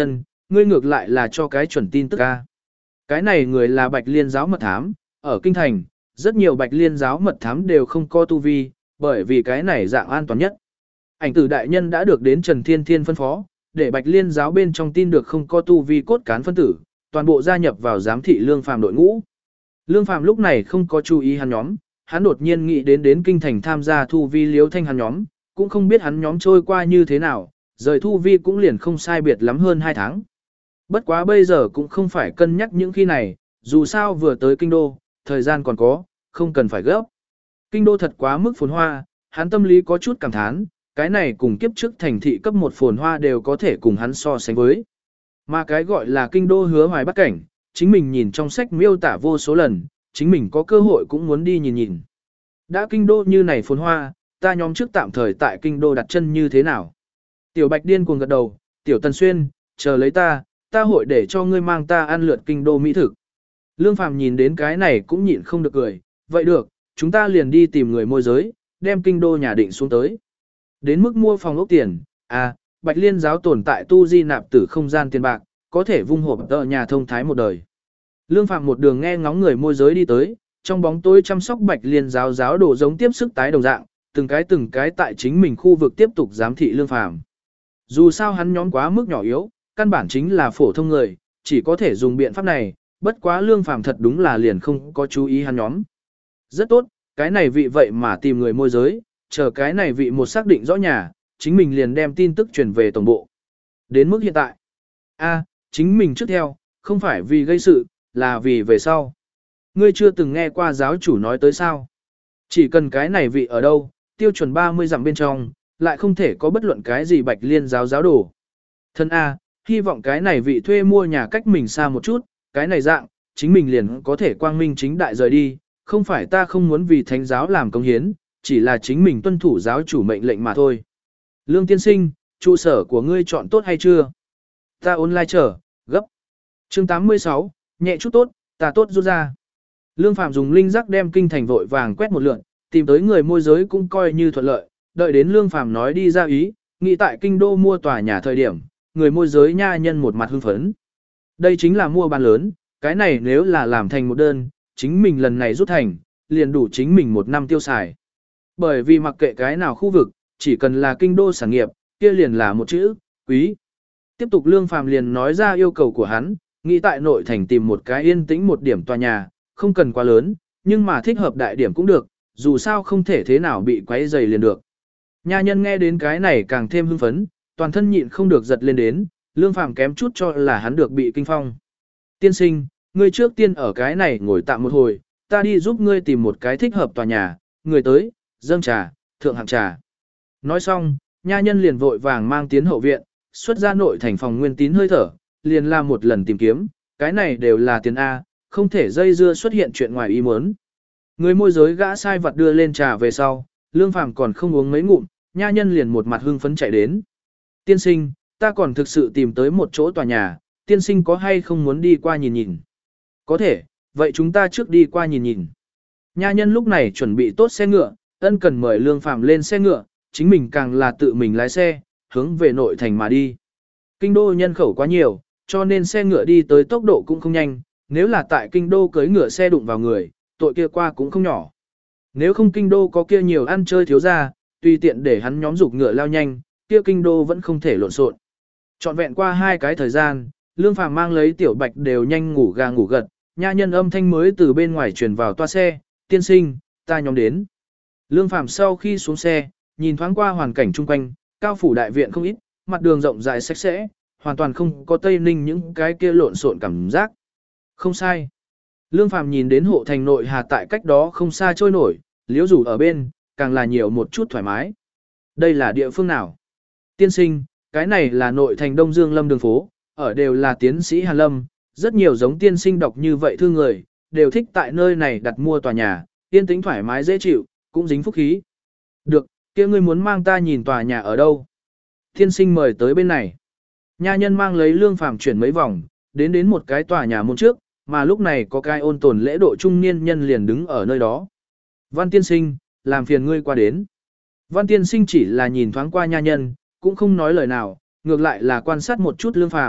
ngươi ngược lại là cho cái chuẩn tin tức ca. Cái này người là Bạch Liên giáo mật thám, ở kinh thành, rất nhiều Bạch Liên giáo mật thám đều không có tu vi, bởi vì cái này dạng an toàn nhất. Ảnh tử đại nhân đã được đến Trần Thiên Thiên phân phó, để Bạch Liên giáo bên trong tin được không có tu vi cốt cán phân tử, toàn bộ gia nhập vào giám thị Lương Phàm đội ngũ. Lương Phàm lúc này không có chú ý hắn nhóm, hắn đột nhiên nghĩ đến đến kinh thành tham gia thu vi Liếu Thanh hắn nhóm, cũng không biết hắn nhóm trôi qua như thế nào, rời thu vi cũng liền không sai biệt lắm hơn hai tháng. Bất quá bây giờ cũng không phải cân nhắc những khi này, dù sao vừa tới kinh đô, thời gian còn có, không cần phải gấp. Kinh đô thật quá mức phồn hoa, hắn tâm lý có chút cảm thán, cái này cùng kiếp trước thành thị cấp một phồn hoa đều có thể cùng hắn so sánh với. Mà cái gọi là kinh đô hứa hoài bắc cảnh, chính mình nhìn trong sách miêu tả vô số lần, chính mình có cơ hội cũng muốn đi nhìn nhìn. Đã kinh đô như này phồn hoa, ta nhóm trước tạm thời tại kinh đô đặt chân như thế nào. Tiểu Bạch điên cuồng gật đầu, Tiểu Tần Xuyên, chờ lấy ta, ta hội để cho ngươi mang ta ăn lượt kinh đô mỹ thực. Lương Phàm nhìn đến cái này cũng nhịn không được cười, vậy được, chúng ta liền đi tìm người môi giới, đem kinh đô nhà định xuống tới. Đến mức mua phòng ốc tiền, à, Bạch Liên giáo tồn tại tu di nạp tử không gian tiền bạc, có thể vung hộp tợ nhà thông thái một đời. Lương Phạm một đường nghe ngóng người môi giới đi tới, trong bóng tối chăm sóc Bạch Liên giáo giáo đồ giống tiếp sức tái đồng dạng, từng cái từng cái tại chính mình khu vực tiếp tục giám thị Lương Phạm. Dù sao hắn nhóm quá mức nhỏ yếu, căn bản chính là phổ thông người, chỉ có thể dùng biện pháp này, bất quá Lương Phạm thật đúng là liền không có chú ý hắn nhóm. Rất tốt, cái này vị vậy mà tìm người môi giới, chờ cái này vị một xác định rõ nhà, chính mình liền đem tin tức truyền về tổng bộ. Đến mức hiện tại, a, chính mình trước theo, không phải vì gây sự, là vì về sau. Ngươi chưa từng nghe qua giáo chủ nói tới sao? Chỉ cần cái này vị ở đâu, tiêu chuẩn ba mươi dặm bên trong, lại không thể có bất luận cái gì Bạch Liên giáo giáo đồ. Thân A, hy vọng cái này vị thuê mua nhà cách mình xa một chút, cái này dạng, chính mình liền có thể quang minh chính đại rời đi, không phải ta không muốn vì thánh giáo làm công hiến, chỉ là chính mình tuân thủ giáo chủ mệnh lệnh mà thôi. Lương tiên sinh, trụ sở của ngươi chọn tốt hay chưa? Ta online chờ, gấp. Chương tám mươi sáu, nhẹ chút tốt, ta tốt rút ra. Lương Phạm dùng linh giác đem kinh thành vội vàng quét một lượt, tìm tới người môi giới cũng coi như thuận lợi, đợi đến Lương Phạm nói đi ra ý, nghĩ tại kinh đô mua tòa nhà thời điểm, người môi giới nha nhân một mặt hưng phấn. Đây chính là mua bán lớn, cái này nếu là làm thành một đơn, chính mình lần này rút thành, liền đủ chính mình một năm tiêu xài. Bởi vì mặc kệ cái nào khu vực, chỉ cần là kinh đô sản nghiệp, kia liền là một chữ, quý. Tiếp tục Lương Phàm liền nói ra yêu cầu của hắn, nghĩ tại nội thành tìm một cái yên tĩnh một điểm tòa nhà, không cần quá lớn, nhưng mà thích hợp đại điểm cũng được, dù sao không thể thế nào bị quấy rầy liền được. Nha nhân nghe đến cái này càng thêm hưng phấn, toàn thân nhịn không được giật lên đến, Lương Phàm kém chút cho là hắn được bị kinh phong. Tiên sinh, ngươi trước tiên ở cái này ngồi tạm một hồi, ta đi giúp ngươi tìm một cái thích hợp tòa nhà, người tới, dâng trà, thượng hạng trà. Nói xong, nha nhân liền vội vàng mang tiến hậu viện, xuất ra nội thành phòng Nguyên Tín hơi thở, liền làm một lần tìm kiếm, cái này đều là tiền A, không thể dây dưa xuất hiện chuyện ngoài ý muốn. Người môi giới gã sai vật đưa lên trà về sau, Lương Phàm còn không uống mấy ngụm, nha nhân liền một mặt hưng phấn chạy đến. Tiên sinh, ta còn thực sự tìm tới một chỗ tòa nhà, tiên sinh có hay không muốn đi qua nhìn nhìn? Có thể, vậy chúng ta trước đi qua nhìn nhìn. Nha nhân lúc này chuẩn bị tốt xe ngựa, ân cần mời Lương Phàm lên xe ngựa, chính mình càng là tự mình lái xe, hướng về nội thành mà đi. Kinh đô nhân khẩu quá nhiều, cho nên xe ngựa đi tới tốc độ cũng không nhanh, nếu là tại kinh đô cưới ngựa xe đụng vào người, tội kia qua cũng không nhỏ. Nếu không kinh đô có kia nhiều ăn chơi thiếu ra, tùy tiện để hắn nhóm dục ngựa lao nhanh, kia kinh đô vẫn không thể lộn xộn. Trọn vẹn qua hai cái thời gian, Lương Phàm mang lấy Tiểu Bạch đều nhanh ngủ gà ngủ gật, nha nhân âm thanh mới từ bên ngoài truyền vào toa xe, tiên sinh, ta nhóm đến. Lương Phàm sau khi xuống xe, nhìn thoáng qua hoàn cảnh chung quanh, cao phủ đại viện không ít, mặt đường rộng rãi sạch sẽ, hoàn toàn không có Tây Ninh những cái kia lộn xộn cảm giác. Không sai. Lương Phàm nhìn đến hộ thành nội hà tại cách đó không xa trôi nổi, liễu rủ ở bên, càng là nhiều một chút thoải mái. Đây là địa phương nào? Tiên sinh, cái này là nội thành Đông Dương Lâm đường phố, ở đều là tiến sĩ Hàn Lâm, rất nhiều giống tiên sinh đọc như vậy thương người, đều thích tại nơi này đặt mua tòa nhà, yên tĩnh thoải mái dễ chịu, cũng dính phúc khí. Được, kia ngươi muốn mang ta nhìn tòa nhà ở đâu? Tiên sinh mời tới bên này. Nha nhân mang lấy Lương Phàm chuyển mấy vòng, đến đến một cái tòa nhà môn trước, mà lúc này có cái ôn tồn lễ độ trung niên nhân liền đứng ở nơi đó. Văn tiên sinh, làm phiền ngươi qua đến. Văn tiên sinh chỉ là nhìn thoáng qua nha nhân, cũng không nói lời nào, ngược lại là quan sát một chút Lương Phàm,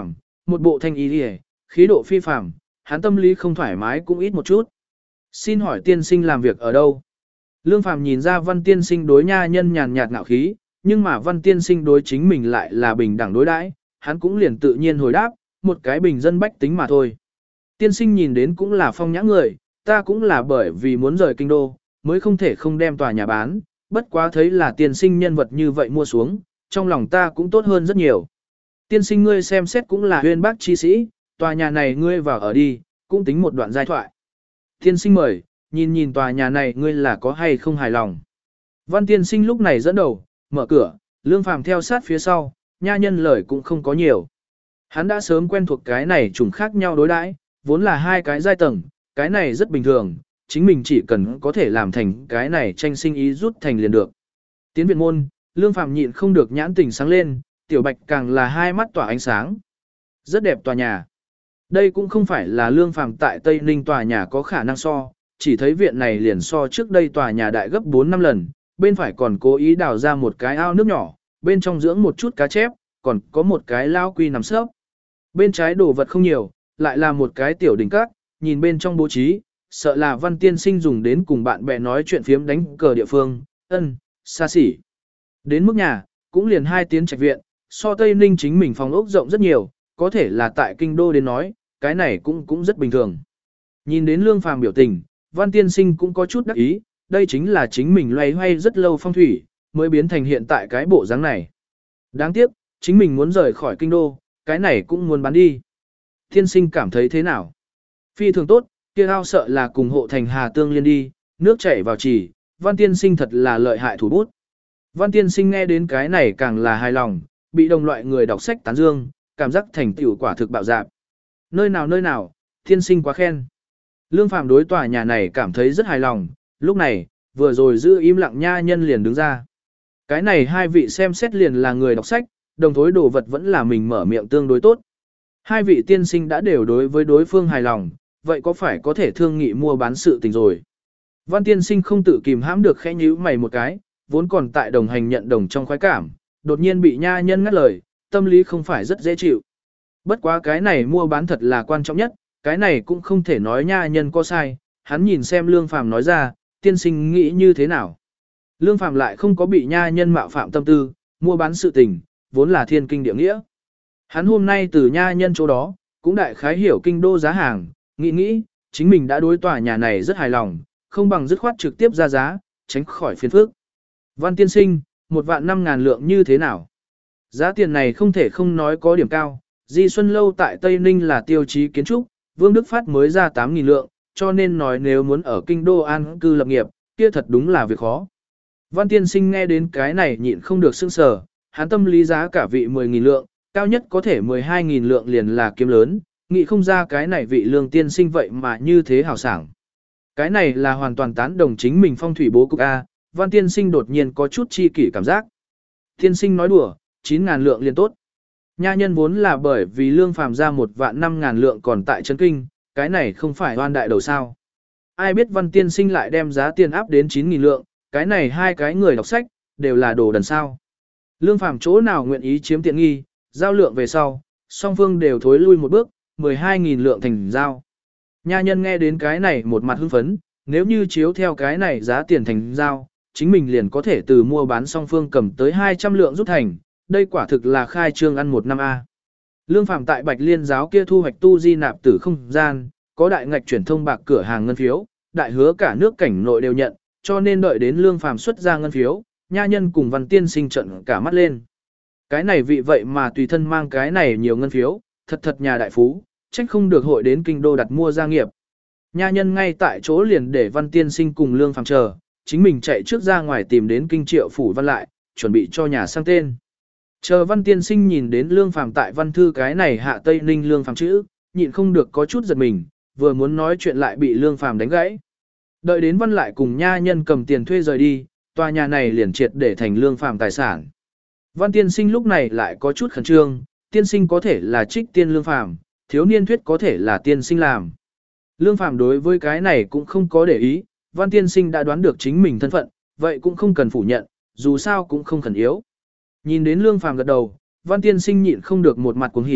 Một bộ thanh ý liễu, khí độ phi phàm, hắn tâm lý không thoải mái cũng ít một chút. Xin hỏi tiên sinh làm việc ở đâu? Lương Phàm nhìn ra Văn tiên sinh đối nha nhân nhàn nhạt ngạo khí, nhưng mà Văn tiên sinh đối chính mình lại là bình đẳng đối đãi, hắn cũng liền tự nhiên hồi đáp, một cái bình dân bách tính mà thôi. Tiên sinh nhìn đến cũng là phong nhã người, ta cũng là bởi vì muốn rời kinh đô, mới không thể không đem tòa nhà bán, bất quá thấy là tiên sinh nhân vật như vậy mua xuống, trong lòng ta cũng tốt hơn rất nhiều. Tiên sinh ngươi xem xét cũng là huyên bác chi sĩ, tòa nhà này ngươi vào ở đi, cũng tính một đoạn giai thoại. Tiên sinh mời, nhìn nhìn tòa nhà này ngươi là có hay không hài lòng. Văn tiên sinh lúc này dẫn đầu, mở cửa, Lương Phàm theo sát phía sau, nha nhân lời cũng không có nhiều. Hắn đã sớm quen thuộc cái này trùng khác nhau đối đãi, vốn là hai cái giai tầng, cái này rất bình thường, chính mình chỉ cần có thể làm thành cái này tranh sinh ý rút thành liền được. Tiến viện môn, Lương Phàm nhịn không được nhãn tình sáng lên, Tiểu Bạch càng là hai mắt tỏa ánh sáng. Rất đẹp tòa nhà. Đây cũng không phải là Lương Phàm tại Tây Ninh tòa nhà có khả năng so, chỉ thấy viện này liền so trước đây tòa nhà đại gấp bốn năm lần, bên phải còn cố ý đào ra một cái ao nước nhỏ, bên trong dưỡng một chút cá chép, còn có một cái lao quy nằm sấp. Bên trái đồ vật không nhiều, lại là một cái tiểu đỉnh các, nhìn bên trong bố trí, sợ là Văn tiên sinh dùng đến cùng bạn bè nói chuyện phiếm đánh cờ địa phương, ân, xa xỉ. Đến mức nhà, cũng liền hai tiến trạch viện, so Tây Ninh chính mình phòng ốc rộng rất nhiều, có thể là tại kinh đô đến nói, cái này cũng cũng rất bình thường. Nhìn đến Lương Phàm biểu tình, Văn tiên sinh cũng có chút đắc ý, đây chính là chính mình loay hoay rất lâu phong thủy, mới biến thành hiện tại cái bộ dáng này. Đáng tiếc, chính mình muốn rời khỏi kinh đô, cái này cũng muốn bán đi. Tiên sinh cảm thấy thế nào? Phi thường tốt, kia ao sợ là cùng hộ thành Hà Tương liên đi, nước chảy vào chỉ, Văn tiên sinh thật là lợi hại thủ bút. Văn tiên sinh nghe đến cái này càng là hài lòng, bị đồng loại người đọc sách tán dương, cảm giác thành tựu quả thực bạo dạn. Nơi nào nơi nào, tiên sinh quá khen. Lương Phàm đối tòa nhà này cảm thấy rất hài lòng, lúc này, vừa rồi giữ im lặng nha nhân liền đứng ra. Cái này hai vị xem xét liền là người đọc sách, đồng thối đồ vật vẫn là mình mở miệng tương đối tốt. Hai vị tiên sinh đã đều đối với đối phương hài lòng, vậy có phải có thể thương nghị mua bán sự tình rồi. Văn tiên sinh không tự kìm hãm được khẽ nhíu mày một cái, vốn còn tại đồng hành nhận đồng trong khoái cảm, đột nhiên bị nha nhân ngắt lời, tâm lý không phải rất dễ chịu. Bất quá cái này mua bán thật là quan trọng nhất, cái này cũng không thể nói nha nhân có sai, hắn nhìn xem Lương Phàm nói ra, tiên sinh nghĩ như thế nào. Lương Phàm lại không có bị nha nhân mạo phạm tâm tư, mua bán sự tình, vốn là thiên kinh địa nghĩa. Hắn hôm nay từ nha nhân chỗ đó, cũng đại khái hiểu kinh đô giá hàng, nghĩ nghĩ, chính mình đã đối tòa nhà này rất hài lòng, không bằng dứt khoát trực tiếp ra giá, tránh khỏi phiền phức. Văn tiên sinh, một vạn năm ngàn lượng như thế nào? Giá tiền này không thể không nói có điểm cao, Di Xuân Lâu tại Tây Ninh là tiêu chí kiến trúc, Vương Đức Phát mới ra tám nghìn lượng, cho nên nói nếu muốn ở kinh đô an cư lập nghiệp, kia thật đúng là việc khó. Văn tiên sinh nghe đến cái này nhịn không được sững sờ, hắn tâm lý giá cả vị mười nghìn lượng, cao nhất có thể mười hai nghìn lượng liền là kiếm lớn, nghĩ không ra cái này vị Lương tiên sinh vậy mà như thế hào sảng. Cái này là hoàn toàn tán đồng chính mình phong thủy bố cục A, Văn tiên sinh đột nhiên có chút chi kỷ cảm giác. Tiên sinh nói đùa, chín ngàn lượng liền tốt. Nha nhân vốn là bởi vì Lương Phàm ra một vạn năm ngàn lượng còn tại chân kinh, cái này không phải oan đại đầu sao. Ai biết Văn tiên sinh lại đem giá tiền áp đến chín nghìn lượng, cái này hai cái người đọc sách, đều là đồ đần sao. Lương Phàm chỗ nào nguyện ý chiếm tiện nghi, giao lượng về sau, song phương đều thối lui một bước, mười hai nghìn lượng thành giao. Nha nhân nghe đến cái này một mặt hưng phấn, nếu như chiếu theo cái này giá tiền thành giao, chính mình liền có thể từ mua bán song phương cầm tới hai trăm lượng rút thành, đây quả thực là khai trương ăn một năm A. Lương Phàm tại Bạch Liên giáo kia thu hoạch tu di nạp tử không gian, có đại ngạch chuyển thông bạc cửa hàng ngân phiếu, đại hứa cả nước cảnh nội đều nhận, cho nên đợi đến Lương Phàm xuất ra ngân phiếu, nha nhân cùng Văn tiên sinh trận cả mắt lên. Cái này vị vậy mà tùy thân mang cái này nhiều ngân phiếu, thật thật nhà đại phú, trách không được hội đến kinh đô đặt mua gia nghiệp. Nha nhân ngay tại chỗ liền để Văn tiên sinh cùng Lương Phàm chờ, chính mình chạy trước ra ngoài tìm đến kinh triệu phủ Văn lại, chuẩn bị cho nhà sang tên. Chờ Văn tiên sinh nhìn đến Lương Phàm tại văn thư cái này hạ Tây Ninh Lương Phàm chữ, nhịn không được có chút giật mình, vừa muốn nói chuyện lại bị Lương Phàm đánh gãy. Đợi đến Văn lại cùng nha nhân cầm tiền thuê rời đi, tòa nhà này liền triệt để thành Lương Phàm tài sản. Văn tiên sinh lúc này lại có chút khẩn trương, tiên sinh có thể là trích tiên Lương Phàm, thiếu niên thuyết có thể là tiên sinh làm. Lương Phàm đối với cái này cũng không có để ý, Văn tiên sinh đã đoán được chính mình thân phận, vậy cũng không cần phủ nhận, dù sao cũng không khẩn yếu. Nhìn đến Lương Phàm gật đầu, Văn tiên sinh nhịn không được một mặt cuồng hỉ,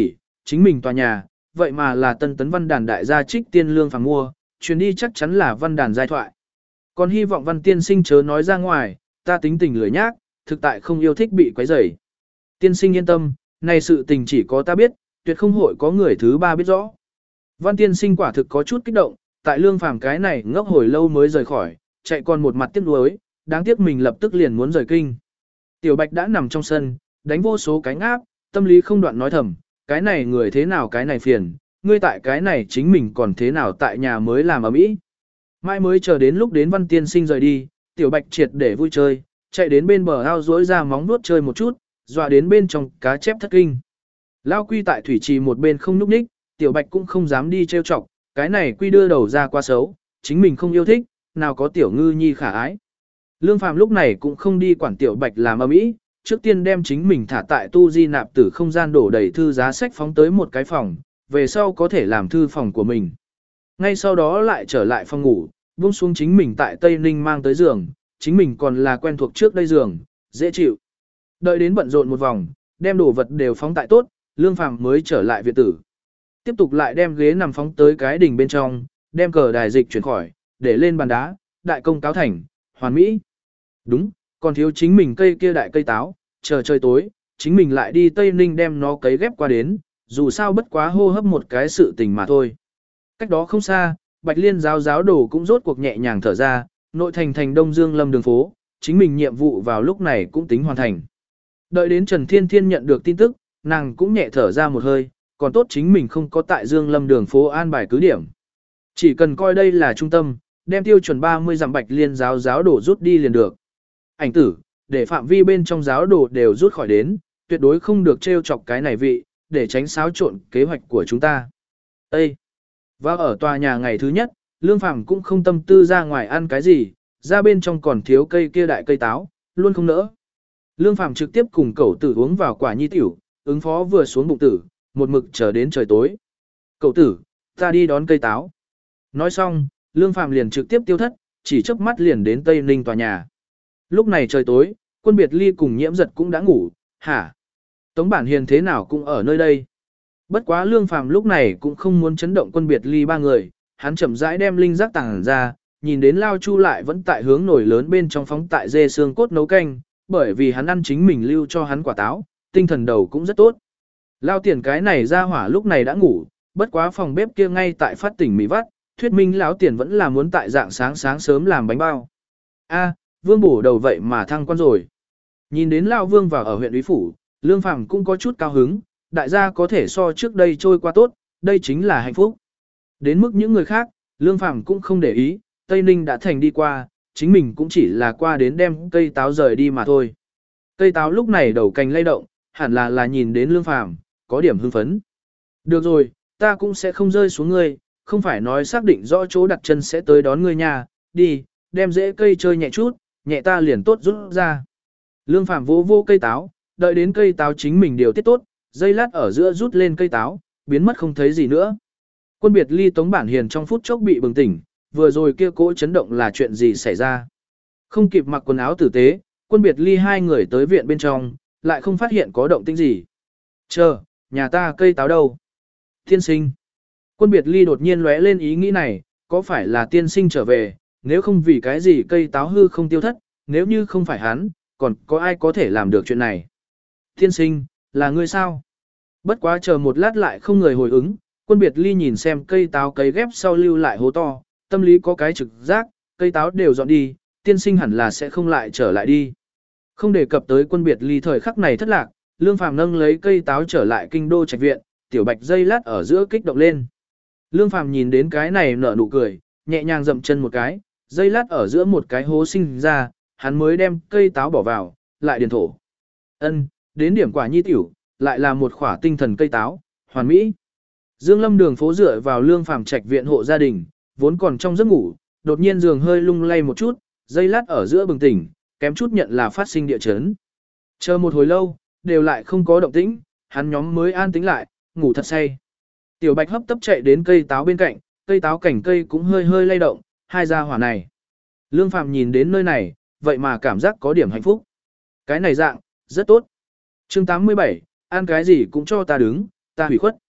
chính mình tòa nhà, vậy mà là Tân Tấn Văn Đàn đại gia Trích Tiên Lương Phàm mua, chuyến đi chắc chắn là Văn Đàn giai thoại. Còn hy vọng Văn tiên sinh chớ nói ra ngoài, ta tính tình lười nhác, thực tại không yêu thích bị quấy rầy. Tiên sinh yên tâm, này sự tình chỉ có ta biết, tuyệt không hội có người thứ ba biết rõ. Văn tiên sinh quả thực có chút kích động, tại Lương Phàm cái này ngốc hồi lâu mới rời khỏi, chạy còn một mặt tiếc nuối, đáng tiếc mình lập tức liền muốn rời kinh. Tiểu Bạch đã nằm trong sân, đánh vô số cánh áp, tâm lý không đoạn nói thầm, cái này người thế nào cái này phiền, ngươi tại cái này chính mình còn thế nào tại nhà mới làm ở mỹ. Mai mới chờ đến lúc đến Văn tiên sinh rời đi, Tiểu Bạch triệt để vui chơi, chạy đến bên bờ ao rỗi ra móng nuốt chơi một chút, dọa đến bên trong cá chép thất kinh. Lao Quy tại thủy trì một bên không núp ních, Tiểu Bạch cũng không dám đi trêu chọc, cái này Quy đưa đầu ra quá xấu, chính mình không yêu thích, nào có Tiểu Ngư Nhi khả ái. Lương Phàm lúc này cũng không đi quản Tiểu Bạch làm ầm ĩ, trước tiên đem chính mình thả tại tu di nạp tử không gian đổ đầy thư giá sách phóng tới một cái phòng, về sau có thể làm thư phòng của mình. Ngay sau đó lại trở lại phòng ngủ, buông xuống chính mình tại Tây Ninh mang tới giường, chính mình còn là quen thuộc trước đây giường, dễ chịu. Đợi đến bận rộn một vòng, đem đồ vật đều phóng tại tốt, Lương Phàm mới trở lại viện tử. Tiếp tục lại đem ghế nằm phóng tới cái đỉnh bên trong, đem cờ đài dịch chuyển khỏi, để lên bàn đá, đại công cáo thành, hoàn mỹ. Đúng, còn thiếu chính mình cây kia đại cây táo, chờ trời tối, chính mình lại đi Tây Ninh đem nó cấy ghép qua đến, dù sao bất quá hô hấp một cái sự tình mà thôi. Cách đó không xa, Bạch Liên giáo giáo đồ cũng rốt cuộc nhẹ nhàng thở ra, nội thành thành Đông Dương Lâm đường phố, chính mình nhiệm vụ vào lúc này cũng tính hoàn thành. Đợi đến Trần Thiên Thiên nhận được tin tức, nàng cũng nhẹ thở ra một hơi, còn tốt chính mình không có tại Dương Lâm đường phố an bài cứ điểm. Chỉ cần coi đây là trung tâm, đem tiêu chuẩn ba mươi dặm Bạch Liên giáo giáo đồ rút đi liền được. Ảnh tử, để phạm vi bên trong giáo đồ đều rút khỏi đến, tuyệt đối không được trêu chọc cái này vị, để tránh xáo trộn kế hoạch của chúng ta. Ê! Và ở tòa nhà ngày thứ nhất, Lương Phàm cũng không tâm tư ra ngoài ăn cái gì, ra bên trong còn thiếu cây kia đại cây táo, luôn không nỡ. Lương Phàm trực tiếp cùng cậu tử uống vào quả nhi tiểu, ứng phó vừa xuống bụng tử, một mực chờ đến trời tối. Cậu tử, ta đi đón cây táo. Nói xong, Lương Phàm liền trực tiếp tiêu thất, chỉ chớp mắt liền đến Tây Ninh tòa nhà. Lúc này trời tối, Quân Biệt Ly cùng Nhiễm Giật cũng đã ngủ, hả? Tống Bản Hiền thế nào cũng ở nơi đây. Bất quá Lương Phàm lúc này cũng không muốn chấn động Quân Biệt Ly ba người, hắn chậm rãi đem linh giác tàng ra, nhìn đến Lao Chu lại vẫn tại hướng nổi lớn bên trong phóng tại dê xương cốt nấu canh, bởi vì hắn ăn chính mình lưu cho hắn quả táo, tinh thần đầu cũng rất tốt. Lao Tiền cái này ra hỏa lúc này đã ngủ, bất quá phòng bếp kia ngay tại phát tỉnh mì vắt, thuyết minh lão Tiền vẫn là muốn tại dạng sáng sáng sớm làm bánh bao. A, Vương bổ đầu vậy mà thăng quan rồi. Nhìn đến Lao Vương vào ở huyện Úy Phủ, Lương Phàm cũng có chút cao hứng, đại gia có thể so trước đây trôi qua tốt, đây chính là hạnh phúc. Đến mức những người khác, Lương Phàm cũng không để ý, Tây Ninh đã thành đi qua, chính mình cũng chỉ là qua đến đem cây táo rời đi mà thôi. Cây táo lúc này đầu cành lay động, hẳn là là nhìn đến Lương Phàm, có điểm hưng phấn. Được rồi, ta cũng sẽ không rơi xuống ngươi, không phải nói xác định rõ chỗ đặt chân sẽ tới đón ngươi nha, đi, đem rễ cây chơi nhẹ chút, nhẹ ta liền tốt rút ra. Lương Phàm vỗ vô cây táo, đợi đến cây táo chính mình điều tiết tốt, dây lát ở giữa rút lên cây táo, biến mất không thấy gì nữa. Quân Biệt Ly Tống Bản Hiền trong phút chốc bị bừng tỉnh, vừa rồi kia cỗ chấn động là chuyện gì xảy ra. Không kịp mặc quần áo tử tế, Quân Biệt Ly hai người tới viện bên trong, lại không phát hiện có động tĩnh gì. Chờ, nhà ta cây táo đâu? Tiên sinh. Quân Biệt Ly đột nhiên lóe lên ý nghĩ này, có phải là tiên sinh trở về, nếu không vì cái gì cây táo hư không tiêu thất, nếu như không phải hắn, còn có ai có thể làm được chuyện này? Tiên sinh, là ngươi sao? Bất quá chờ một lát lại không người hồi ứng, Quân Biệt Ly nhìn xem cây táo cấy ghép sau lưu lại hố to, tâm lý có cái trực giác, cây táo đều dọn đi, tiên sinh hẳn là sẽ không lại trở lại đi. Không đề cập tới Quân Biệt Ly thời khắc này thất lạc, Lương Phàm nâng lấy cây táo trở lại kinh đô trạch viện, Tiểu Bạch dây lát ở giữa kích động lên. Lương Phàm nhìn đến cái này nở nụ cười, nhẹ nhàng dậm chân một cái, dây lát ở giữa một cái hố sinh ra, hắn mới đem cây táo bỏ vào, lại điền thổ. Ân, đến điểm quả nhi tiểu, lại là một khỏa tinh thần cây táo, hoàn mỹ. Dương Lâm đường phố dựa vào Lương Phàm trạch viện hộ gia đình, vốn còn trong giấc ngủ, đột nhiên giường hơi lung lay một chút, dây lát ở giữa bừng tỉnh, kém chút nhận là phát sinh địa chấn. Chờ một hồi lâu, đều lại không có động tĩnh, hắn nhóm mới an tĩnh lại, ngủ thật say. Tiểu Bạch hấp tấp chạy đến cây táo bên cạnh, cây táo cảnh cây cũng hơi hơi lay động, hai gia hỏa này. Lương Phàm nhìn đến nơi này, vậy mà cảm giác có điểm hạnh phúc. Cái này dạng, rất tốt. Chương tám mươi bảy, ăn cái gì cũng cho ta đứng, ta hủy khuất.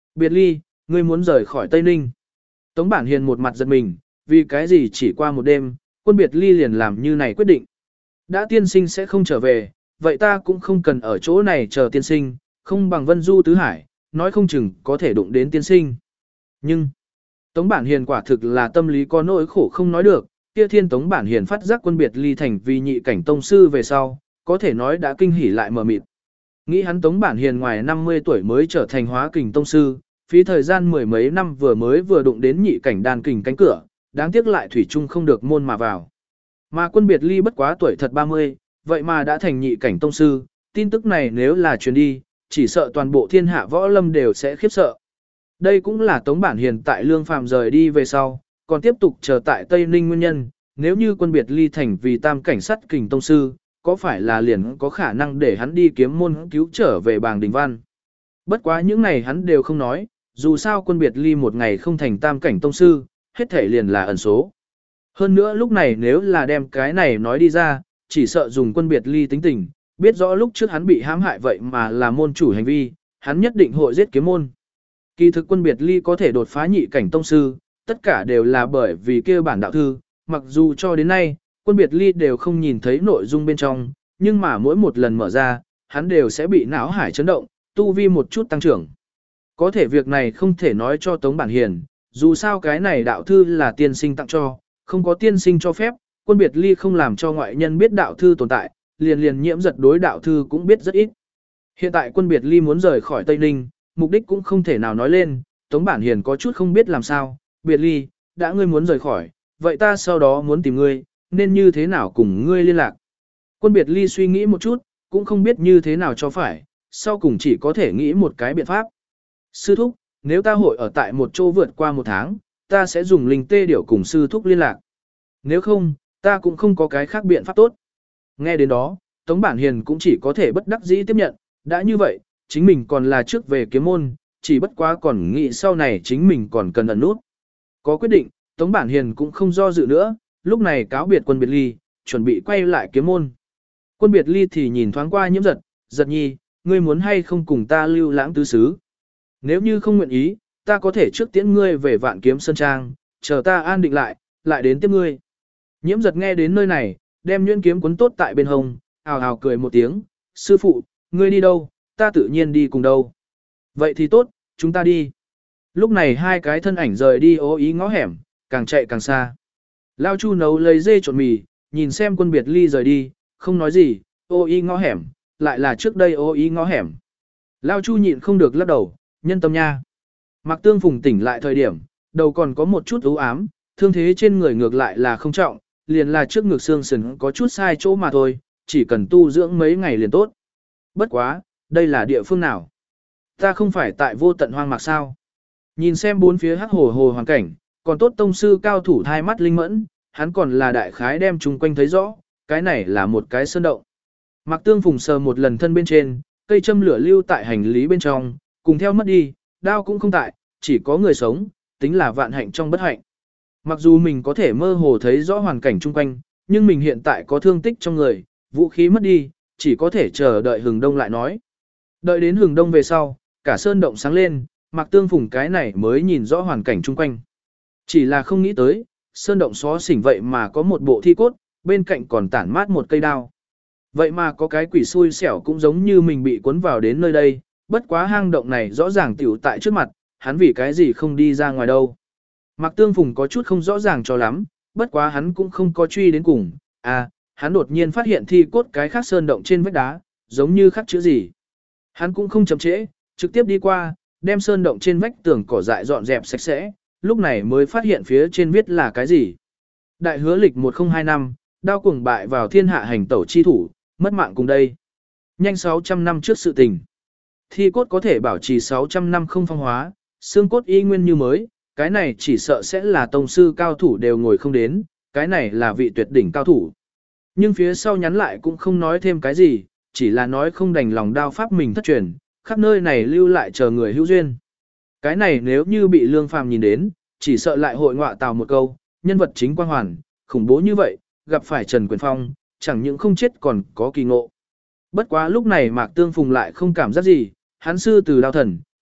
Biệt ly, ngươi muốn rời khỏi Tây Ninh. Tống Bản Hiền một mặt giật mình, vì cái gì chỉ qua một đêm, quân biệt ly liền làm như này quyết định. Đã tiên sinh sẽ không trở về, vậy ta cũng không cần ở chỗ này chờ tiên sinh, không bằng Vân Du Tứ Hải, nói không chừng có thể đụng đến tiên sinh. Nhưng, Tống Bản Hiền quả thực là tâm lý có nỗi khổ không nói được, kia thiên Tống Bản Hiền phát giác quân biệt ly thành vì nhị cảnh tông sư về sau, có thể nói đã kinh hỉ lại mờ mịt. Nghĩ hắn Tống Bản Hiền ngoài năm mươi tuổi mới trở thành hóa kình tông sư, phí thời gian mười mấy năm vừa mới vừa đụng đến nhị cảnh đan kình cánh cửa, đáng tiếc lại thủy chung không được môn mà vào. Mà quân biệt ly bất quá tuổi thật ba mươi, vậy mà đã thành nhị cảnh tông sư, tin tức này nếu là truyền đi, chỉ sợ toàn bộ thiên hạ võ lâm đều sẽ khiếp sợ. Đây cũng là Tống Bản Hiền tại Lương Phàm rời đi về sau, còn tiếp tục chờ tại Tây Ninh nguyên nhân, nếu như quân biệt ly thành vì tam cảnh sắt kình tông sư, có phải là liền có khả năng để hắn đi kiếm môn cứu trở về Bàng Đình Văn. Bất quá những này hắn đều không nói, dù sao quân biệt ly một ngày không thành tam cảnh tông sư, hết thể liền là ẩn số. Hơn nữa lúc này nếu là đem cái này nói đi ra, chỉ sợ dùng quân biệt ly tính tình, biết rõ lúc trước hắn bị hãm hại vậy mà là môn chủ hành vi, hắn nhất định hội giết kiếm môn. Kỳ thực quân biệt ly có thể đột phá nhị cảnh tông sư, tất cả đều là bởi vì kia bản đạo thư, mặc dù cho đến nay, quân biệt ly đều không nhìn thấy nội dung bên trong, nhưng mà mỗi một lần mở ra, hắn đều sẽ bị não hải chấn động, tu vi một chút tăng trưởng. Có thể việc này không thể nói cho Tống Bản Hiền, dù sao cái này đạo thư là tiên sinh tặng cho, không có tiên sinh cho phép, quân biệt ly không làm cho ngoại nhân biết đạo thư tồn tại, liền liền nhiễm giật đối đạo thư cũng biết rất ít. Hiện tại quân biệt ly muốn rời khỏi Tây Ninh, mục đích cũng không thể nào nói lên, Tống Bản Hiền có chút không biết làm sao, biệt ly, đã ngươi muốn rời khỏi, vậy ta sau đó muốn tìm ngươi, nên như thế nào cùng ngươi liên lạc. Quân biệt ly suy nghĩ một chút, cũng không biết như thế nào cho phải, sau cùng chỉ có thể nghĩ một cái biện pháp. Sư thúc, nếu ta hội ở tại một chỗ vượt qua một tháng, ta sẽ dùng linh tê điểu cùng sư thúc liên lạc. Nếu không, ta cũng không có cái khác biện pháp tốt. Nghe đến đó, Tống Bản Hiền cũng chỉ có thể bất đắc dĩ tiếp nhận, đã như vậy, chính mình còn là trước về kiếm môn, chỉ bất quá còn nghĩ sau này chính mình còn cần ẩn nút. Có quyết định, Tống Bản Hiền cũng không do dự nữa, lúc này cáo biệt quân biệt ly, chuẩn bị quay lại kiếm môn. Quân biệt ly thì nhìn thoáng qua nhiễm giật, giật nhi, ngươi muốn hay không cùng ta lưu lãng tứ xứ. Nếu như không nguyện ý, ta có thể trước tiễn ngươi về Vạn Kiếm Sơn Trang, chờ ta an định lại, lại đến tiếp ngươi. Nhiễm giật nghe đến nơi này, đem nhuyễn kiếm cuốn tốt tại bên hông, ào ào cười một tiếng, sư phụ, ngươi đi đâu, ta tự nhiên đi cùng đâu. Vậy thì tốt, chúng ta đi. Lúc này hai cái thân ảnh rời đi ố ý ngõ hẻm, càng chạy càng xa. Lao Chu nấu lấy dê trộn mì, nhìn xem quân biệt ly rời đi, không nói gì, ô ý ngõ hẻm, lại là trước đây ô ý ngõ hẻm. Lao Chu nhịn không được lắc đầu, nhân tâm nha. Mạc Tương Phùng tỉnh lại thời điểm, đầu còn có một chút u ám, thương thế trên người ngược lại là không trọng, liền là trước ngực xương sườn có chút sai chỗ mà thôi, chỉ cần tu dưỡng mấy ngày liền tốt. Bất quá, đây là địa phương nào? Ta không phải tại vô tận hoang mạc sao? Nhìn xem bốn phía hắc hồ hồ hoàn cảnh, còn tốt tông sư cao thủ thai mắt linh mẫn, hắn còn là đại khái đem chung quanh thấy rõ, cái này là một cái sơn động. Mạc Tương Phùng sờ một lần thân bên trên, cây châm lửa lưu tại hành lý bên trong, cùng theo mất đi, đao cũng không tại, chỉ có người sống, tính là vạn hạnh trong bất hạnh. Mặc dù mình có thể mơ hồ thấy rõ hoàn cảnh chung quanh, nhưng mình hiện tại có thương tích trong người, vũ khí mất đi, chỉ có thể chờ đợi hừng đông lại nói. Đợi đến hừng đông về sau, cả sơn động sáng lên, Mạc Tương Phùng cái này mới nhìn rõ hoàn cảnh chung quanh. Chỉ là không nghĩ tới, sơn động xó xỉnh vậy mà có một bộ thi cốt, bên cạnh còn tản mát một cây đao. Vậy mà có cái quỷ xui xẻo cũng giống như mình bị cuốn vào đến nơi đây, bất quá hang động này rõ ràng tiểu tại trước mặt, hắn vì cái gì không đi ra ngoài đâu. Mạc Tương Phùng có chút không rõ ràng cho lắm, bất quá hắn cũng không có truy đến cùng, à, hắn đột nhiên phát hiện thi cốt cái khác sơn động trên vách đá, giống như khắc chữ gì. Hắn cũng không chậm trễ, trực tiếp đi qua, đem sơn động trên vách tường cỏ dại dọn dẹp sạch sẽ, lúc này mới phát hiện phía trên viết là cái gì. Đại hứa lịch một không hai năm, đao cuồng bại vào thiên hạ hành tẩu chi thủ, mất mạng cùng đây. Nhanh sáu trăm năm trước sự tình. Thi cốt có thể bảo trì sáu trăm năm không phong hóa, xương cốt y nguyên như mới, cái này chỉ sợ sẽ là tông sư cao thủ đều ngồi không đến, cái này là vị tuyệt đỉnh cao thủ. Nhưng phía sau nhắn lại cũng không nói thêm cái gì, chỉ là nói không đành lòng đao pháp mình thất truyền, khắp nơi này lưu lại chờ người hữu duyên. Cái này nếu như bị Lương Phàm nhìn đến, chỉ sợ lại hội ngọa tào một câu, nhân vật chính quang hoàn, khủng bố như vậy, gặp phải Trần Quyền Phong, chẳng những không chết còn có kỳ ngộ. Bất quá lúc này Mạc Tương Phùng lại không cảm giác gì, hắn sư từ đao thần,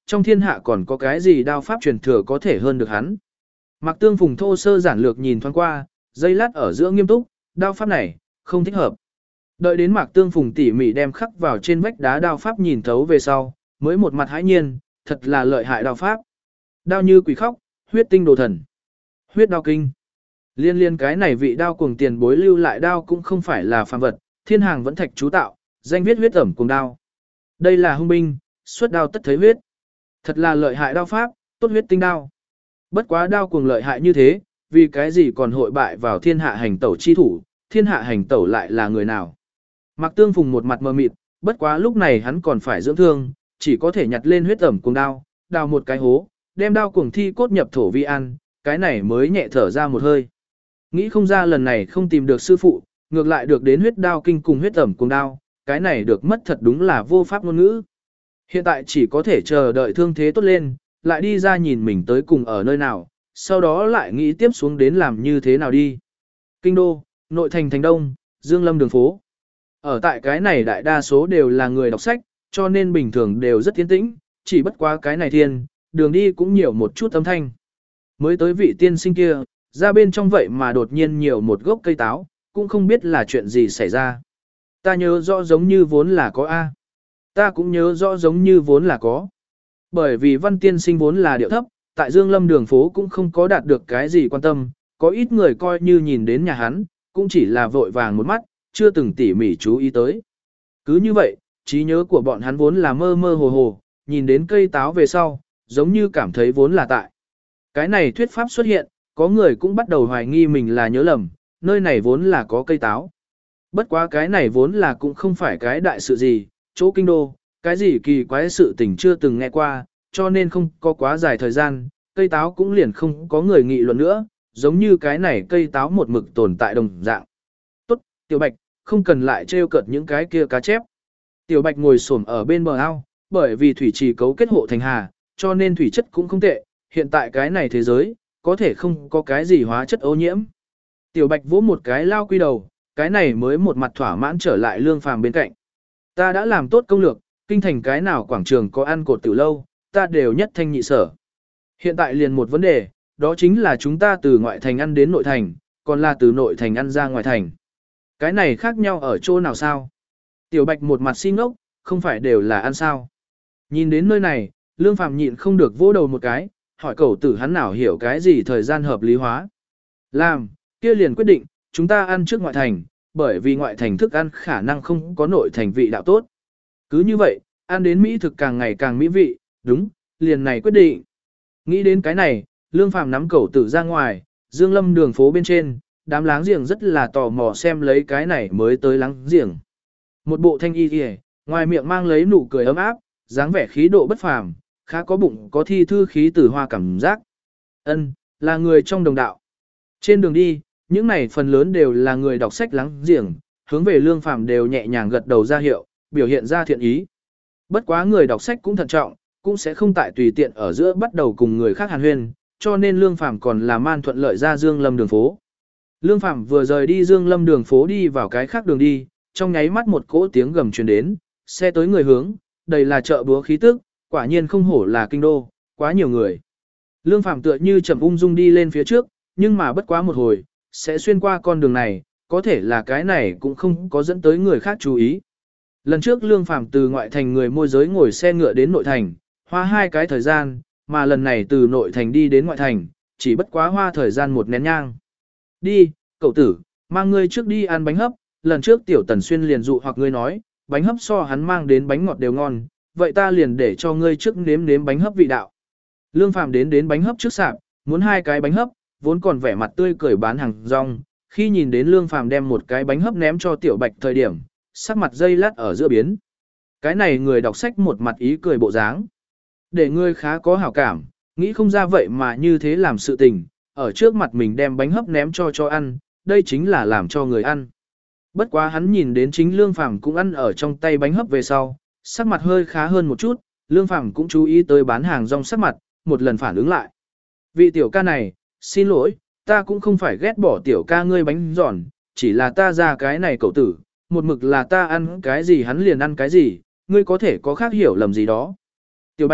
trong thiên hạ còn có cái gì đao pháp truyền thừa có thể hơn được hắn. Mạc Tương Phùng thô sơ giản lược nhìn thoáng qua, giây lát ở giữa nghiêm túc, đao pháp này, không thích hợp. Đợi đến Mạc Tương Phùng tỉ mỉ đem khắc vào trên vách đá đao pháp nhìn thấu về sau, mới một mặt hãi nhiên, thật là lợi hại đao pháp. Đao như quỷ khóc, huyết tinh đồ thần. Huyết đao kinh. Liên liên cái này vị đao cuồng tiền bối lưu lại đao cũng không phải là phàm vật, thiên hàng vẫn thạch chú tạo, danh viết huyết ẩm cuồng đao. Đây là hung binh, xuất đao tất thấy huyết. Thật là lợi hại đao pháp, tốt huyết tinh đao. Bất quá đao cuồng lợi hại như thế, vì cái gì còn hội bại vào thiên hạ hành tẩu chi thủ, thiên hạ hành tẩu lại là người nào. Mạc Tương Phùng một mặt mờ mịt, bất quá lúc này hắn còn phải dưỡng thương, chỉ có thể nhặt lên huyết ẩm cuồng đao, đào một cái hố, đem đao cuồng thi cốt nhập thổ vi ăn, cái này mới nhẹ thở ra một hơi. Nghĩ không ra lần này không tìm được sư phụ, ngược lại được đến huyết đao kinh cùng huyết ẩm cuồng đao, cái này được mất thật đúng là vô pháp ngôn ngữ. Hiện tại chỉ có thể chờ đợi thương thế tốt lên, lại đi ra nhìn mình tới cùng ở nơi nào, sau đó lại nghĩ tiếp xuống đến làm như thế nào đi. Kinh đô, nội thành thành đông, Dương Lâm đường phố. Ở tại cái này đại đa số đều là người đọc sách, cho nên bình thường đều rất tiến tĩnh, chỉ bất quá cái này thiên, đường đi cũng nhiều một chút âm thanh. Mới tới vị tiên sinh kia, ra bên trong vậy mà đột nhiên nhiều một gốc cây táo, cũng không biết là chuyện gì xảy ra. Ta nhớ rõ giống như vốn là có A. Ta cũng nhớ rõ giống như vốn là có. Bởi vì văn tiên sinh vốn là điệu thấp, tại Dương Lâm đường phố cũng không có đạt được cái gì quan tâm, có ít người coi như nhìn đến nhà hắn, cũng chỉ là vội vàng một mắt, chưa từng tỉ mỉ chú ý tới. Cứ như vậy, trí nhớ của bọn hắn vốn là mơ mơ hồ hồ, nhìn đến cây táo về sau, giống như cảm thấy vốn là tại. Cái này thuyết pháp xuất hiện, có người cũng bắt đầu hoài nghi mình là nhớ lầm, nơi này vốn là có cây táo. Bất quá cái này vốn là cũng không phải cái đại sự gì, chỗ kinh đô, cái gì kỳ quái sự tình chưa từng nghe qua, cho nên không có quá dài thời gian, cây táo cũng liền không có người nghị luận nữa, giống như cái này cây táo một mực tồn tại đồng dạng. Tốt, Tiểu Bạch, không cần lại trêu cợt những cái kia cá chép. Tiểu Bạch ngồi xổm ở bên bờ ao, bởi vì thủy trì cấu kết hộ thành hà, cho nên thủy chất cũng không tệ, hiện tại cái này thế giới, có thể không có cái gì hóa chất ô nhiễm. Tiểu Bạch vỗ một cái lao quy đầu, cái này mới một mặt thỏa mãn trở lại Lương Phàm bên cạnh. Ta đã làm tốt công lược, kinh thành cái nào quảng trường có ăn cột tiểu lâu, ta đều nhất thanh nhị sở. Hiện tại liền một vấn đề, đó chính là chúng ta từ ngoại thành ăn đến nội thành, còn là từ nội thành ăn ra ngoài thành. Cái này khác nhau ở chỗ nào sao? Tiểu Bạch một mặt si ngốc, không phải đều là ăn sao? Nhìn đến nơi này, Lương Phàm nhịn không được vỗ đầu một cái, hỏi cậu tử hắn nào hiểu cái gì thời gian hợp lý hóa. Làm, kia liền quyết định, chúng ta ăn trước ngoại thành, bởi vì ngoại thành thức ăn khả năng không có nội thành vị đạo tốt. Cứ như vậy, ăn đến Mỹ thực càng ngày càng mỹ vị, đúng, liền này quyết định. Nghĩ đến cái này, Lương Phàm nắm cậu tử ra ngoài, Dương Lâm đường phố bên trên, đám láng giềng rất là tò mò xem lấy cái này mới tới láng giềng. Một bộ thanh y kìa, ngoài miệng mang lấy nụ cười ấm áp, dáng vẻ khí độ bất phàm, khá có bụng có thi thư khí tử hoa cảm giác. Ân, là người trong đồng đạo. Trên đường đi, những này phần lớn đều là người đọc sách láng giềng, hướng về Lương Phàm đều nhẹ nhàng gật đầu ra hiệu, biểu hiện ra thiện ý. Bất quá người đọc sách cũng thận trọng, cũng sẽ không tại tùy tiện ở giữa bắt đầu cùng người khác hàn huyên, cho nên Lương Phàm còn là man thuận lợi ra Dương Lâm đường phố. Lương Phàm vừa rời đi Dương Lâm đường phố đi vào cái khác đường đi, trong nháy mắt một cỗ tiếng gầm truyền đến, xe tới người hướng, đầy là chợ búa khí tức, quả nhiên không hổ là kinh đô, quá nhiều người. Lương Phàm tựa như chậm ung dung đi lên phía trước, nhưng mà bất quá một hồi, sẽ xuyên qua con đường này, có thể là cái này cũng không có dẫn tới người khác chú ý. Lần trước Lương Phàm từ ngoại thành người môi giới ngồi xe ngựa đến nội thành, hoa hai cái thời gian, mà lần này từ nội thành đi đến ngoại thành, chỉ bất quá hoa thời gian một nén nhang. Đi, cậu tử, mang ngươi trước đi ăn bánh hấp, lần trước Tiểu Tần Xuyên liền dụ hoặc ngươi nói, bánh hấp so hắn mang đến bánh ngọt đều ngon, vậy ta liền để cho ngươi trước nếm nếm bánh hấp vị đạo. Lương Phàm đến đến bánh hấp trước sạp, muốn hai cái bánh hấp, vốn còn vẻ mặt tươi cười bán hàng rong, khi nhìn đến Lương Phàm đem một cái bánh hấp ném cho Tiểu Bạch thời điểm, sắc mặt dây lát ở giữa biến. Cái này người đọc sách một mặt ý cười bộ dáng. Để ngươi khá có hảo cảm, nghĩ không ra vậy mà như thế làm sự tình, ở trước mặt mình đem bánh hấp ném cho cho ăn, đây chính là làm cho người ăn. Bất quá hắn nhìn đến chính Lương Phàm cũng ăn ở trong tay bánh hấp về sau, sắc mặt hơi khá hơn một chút, Lương Phàm cũng chú ý tới bán hàng rong sắc mặt, một lần phản ứng lại. Vị tiểu ca này, xin lỗi, ta cũng không phải ghét bỏ tiểu ca ngươi bánh giòn, chỉ là ta ra cái này cậu tử, một mực là ta ăn cái gì hắn liền ăn cái gì, ngươi có thể có khác hiểu lầm gì đó. Tiểu Bạch,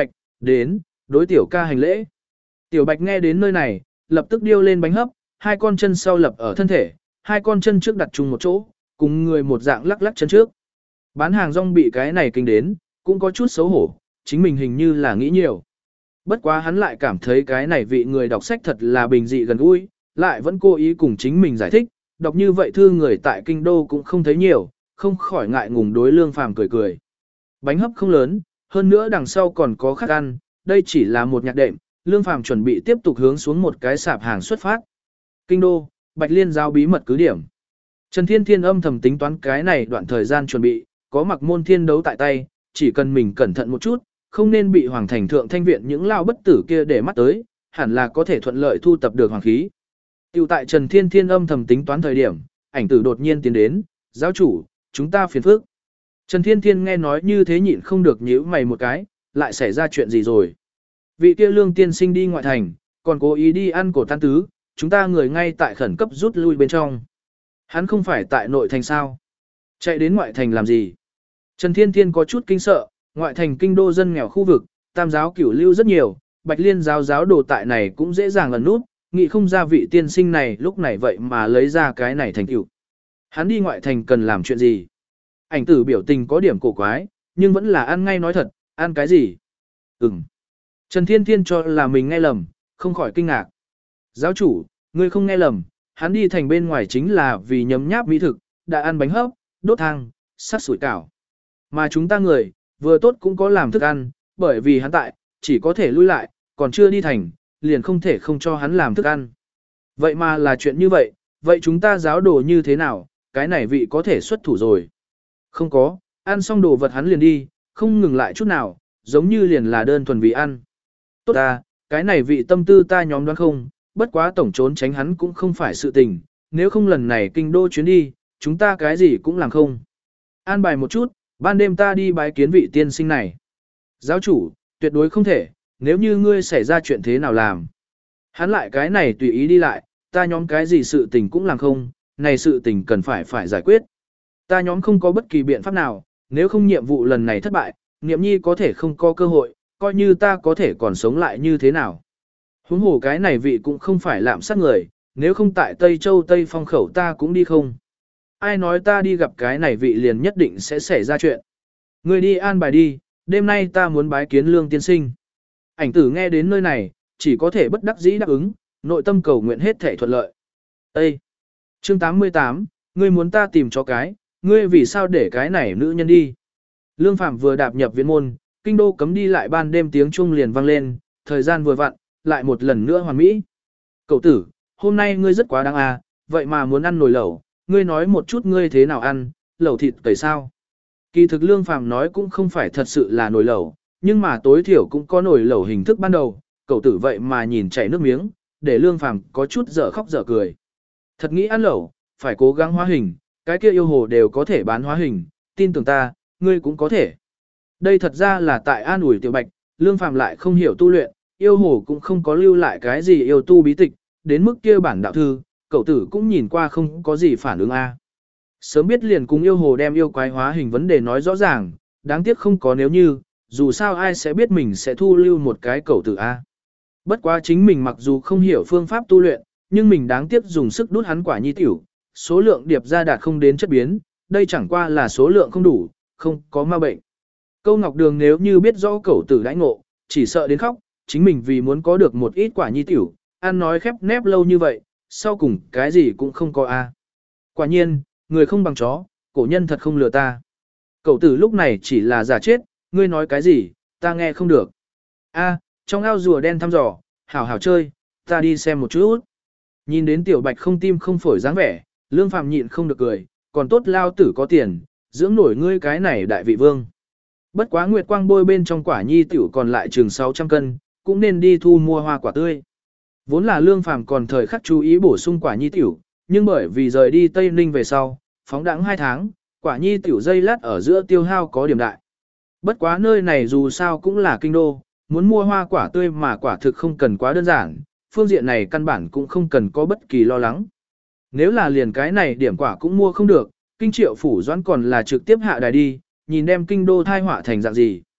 Đến, đối tiểu ca hành lễ. Tiểu Bạch nghe đến nơi này, lập tức điêu lên bánh hấp, hai con chân sau lập ở thân thể, hai con chân trước đặt chung một chỗ, cùng người một dạng lắc lắc chân trước. Bán hàng rong bị cái này kinh đến, cũng có chút xấu hổ, chính mình hình như là nghĩ nhiều. Bất quá hắn lại cảm thấy cái này vị người đọc sách thật là bình dị gần gũi, lại vẫn cố ý cùng chính mình giải thích, đọc như vậy thư người tại kinh đô cũng không thấy nhiều, không khỏi ngại ngùng đối Lương Phàm cười cười. Bánh hấp không lớn, hơn nữa đằng sau còn có khác ăn, đây chỉ là một nhạc đệm, Lương Phàm chuẩn bị tiếp tục hướng xuống một cái sạp hàng xuất phát. Kinh đô, Bạch Liên giao bí mật cứ điểm. Trần Thiên Thiên âm thầm tính toán cái này đoạn thời gian chuẩn bị, có mặc môn thiên đấu tại tay, chỉ cần mình cẩn thận một chút, không nên bị hoàng thành thượng thanh viện những lao bất tử kia để mắt tới, hẳn là có thể thuận lợi thu tập được hoàng khí. Tiểu tại Trần Thiên Thiên âm thầm tính toán thời điểm, ảnh tử đột nhiên tiến đến, giáo chủ, chúng ta phiền phức. Trần Thiên Thiên nghe nói như thế nhịn không được nhíu mày một cái, lại xảy ra chuyện gì rồi. Vị kia Lương tiên sinh đi ngoại thành, còn cố ý đi ăn cổ tan tứ, chúng ta người ngay tại khẩn cấp rút lui bên trong. Hắn không phải tại nội thành sao? Chạy đến ngoại thành làm gì? Trần Thiên Thiên có chút kinh sợ, ngoại thành kinh đô dân nghèo khu vực, tam giáo cửu lưu rất nhiều, Bạch Liên giáo giáo đồ tại này cũng dễ dàng ẩn nút, nghĩ không ra vị tiên sinh này lúc này vậy mà lấy ra cái này thành tựu. Hắn đi ngoại thành cần làm chuyện gì? Ảnh tử biểu tình có điểm cổ quái, nhưng vẫn là ăn ngay nói thật, ăn cái gì? Ừm. Trần Thiên Thiên cho là mình nghe lầm, không khỏi kinh ngạc. Giáo chủ, ngươi không nghe lầm, hắn đi thành bên ngoài chính là vì nhấm nháp mỹ thực, đã ăn bánh hấp, đốt thang, sát sủi cảo. Mà chúng ta người, vừa tốt cũng có làm thức ăn, bởi vì hắn tại, chỉ có thể lui lại, còn chưa đi thành, liền không thể không cho hắn làm thức ăn. Vậy mà là chuyện như vậy, vậy chúng ta giáo đồ như thế nào, cái này vị có thể xuất thủ rồi. Không có, ăn xong đồ vật hắn liền đi, không ngừng lại chút nào, giống như liền là đơn thuần vì ăn. Tốt ta, cái này vị tâm tư ta nhóm đoán không, bất quá tổng trốn tránh hắn cũng không phải sự tình, nếu không lần này kinh đô chuyến đi, chúng ta cái gì cũng làm không. An bài một chút, ban đêm ta đi bái kiến vị tiên sinh này. Giáo chủ, tuyệt đối không thể, nếu như ngươi xảy ra chuyện thế nào làm. Hắn lại cái này tùy ý đi lại, ta nhóm cái gì sự tình cũng làm không, này sự tình cần phải phải giải quyết. Ta nhóm không có bất kỳ biện pháp nào, nếu không nhiệm vụ lần này thất bại, Niệm Nhi có thể không có cơ hội, coi như ta có thể còn sống lại như thế nào. Huống hồ cái này vị cũng không phải lạm sát người, nếu không tại Tây Châu Tây Phong khẩu ta cũng đi không. Ai nói ta đi gặp cái này vị liền nhất định sẽ xảy ra chuyện. Người đi an bài đi, đêm nay ta muốn bái kiến Lương tiên sinh. Ảnh tử nghe đến nơi này, chỉ có thể bất đắc dĩ đáp ứng, nội tâm cầu nguyện hết thể thuận lợi. Ê! Chương tám mươi tám, ngươi muốn ta tìm cho cái, ngươi vì sao để cái này nữ nhân đi. Lương Phạm vừa đạp nhập viện môn, kinh đô cấm đi lại ban đêm tiếng chuông liền vang lên, thời gian vừa vặn, lại một lần nữa hoàn mỹ. Cậu tử, hôm nay ngươi rất quá đáng à, vậy mà muốn ăn nồi lẩu, ngươi nói một chút ngươi thế nào ăn, lẩu thịt tẩy sao. Kỳ thực Lương Phạm nói cũng không phải thật sự là nồi lẩu, nhưng mà tối thiểu cũng có nồi lẩu hình thức ban đầu, cậu tử vậy mà nhìn chảy nước miếng, để Lương Phạm có chút dở khóc dở cười. Thật nghĩ ăn lẩu, phải cố gắng hóa hình, cái kia yêu hồ đều có thể bán hóa hình, tin tưởng ta, ngươi cũng có thể. Đây thật ra là tại an ủi Tiểu Bạch, Lương Phạm lại không hiểu tu luyện, yêu hồ cũng không có lưu lại cái gì yêu tu bí tịch, đến mức kia bản đạo thư, cậu tử cũng nhìn qua không có gì phản ứng a. Sớm biết liền cùng yêu hồ đem yêu quái hóa hình vấn đề nói rõ ràng, đáng tiếc không có nếu như, dù sao ai sẽ biết mình sẽ thu lưu một cái cậu tử a. Bất quá chính mình mặc dù không hiểu phương pháp tu luyện, nhưng mình đáng tiếc dùng sức đút hắn quả nhi tiểu, số lượng điệp ra đạt không đến chất biến, đây chẳng qua là số lượng không đủ, không có ma bệnh. Câu Ngọc Đường nếu như biết rõ cậu tử đãi ngộ, chỉ sợ đến khóc, chính mình vì muốn có được một ít quả nhi tiểu, ăn nói khép nép lâu như vậy, sau cùng cái gì cũng không có a. Quả nhiên, người không bằng chó, cổ nhân thật không lừa ta. Cậu tử lúc này chỉ là giả chết, ngươi nói cái gì, ta nghe không được. A, trong ao rùa đen thăm dò, hảo hảo chơi, ta đi xem một chút. Nhìn đến Tiểu Bạch không tim không phổi dáng vẻ, Lương Phạm nhịn không được cười, còn tốt lao tử có tiền, dưỡng nổi ngươi cái này đại vị vương. Bất quá Nguyệt Quang bôi bên trong quả nhi tiểu còn lại chừng sáu trăm cân, cũng nên đi thu mua hoa quả tươi. Vốn là Lương Phàm còn thời khắc chú ý bổ sung quả nhi tiểu, nhưng bởi vì rời đi Tây Ninh về sau, phóng đẳng hai tháng, quả nhi tiểu dây lát ở giữa tiêu hao có điểm đại. Bất quá nơi này dù sao cũng là kinh đô, muốn mua hoa quả tươi mà quả thực không cần quá đơn giản, phương diện này căn bản cũng không cần có bất kỳ lo lắng. Nếu là liền cái này điểm quả cũng mua không được, kinh triệu phủ doãn còn là trực tiếp hạ đài đi, nhìn đem kinh đô thai họa thành dạng gì.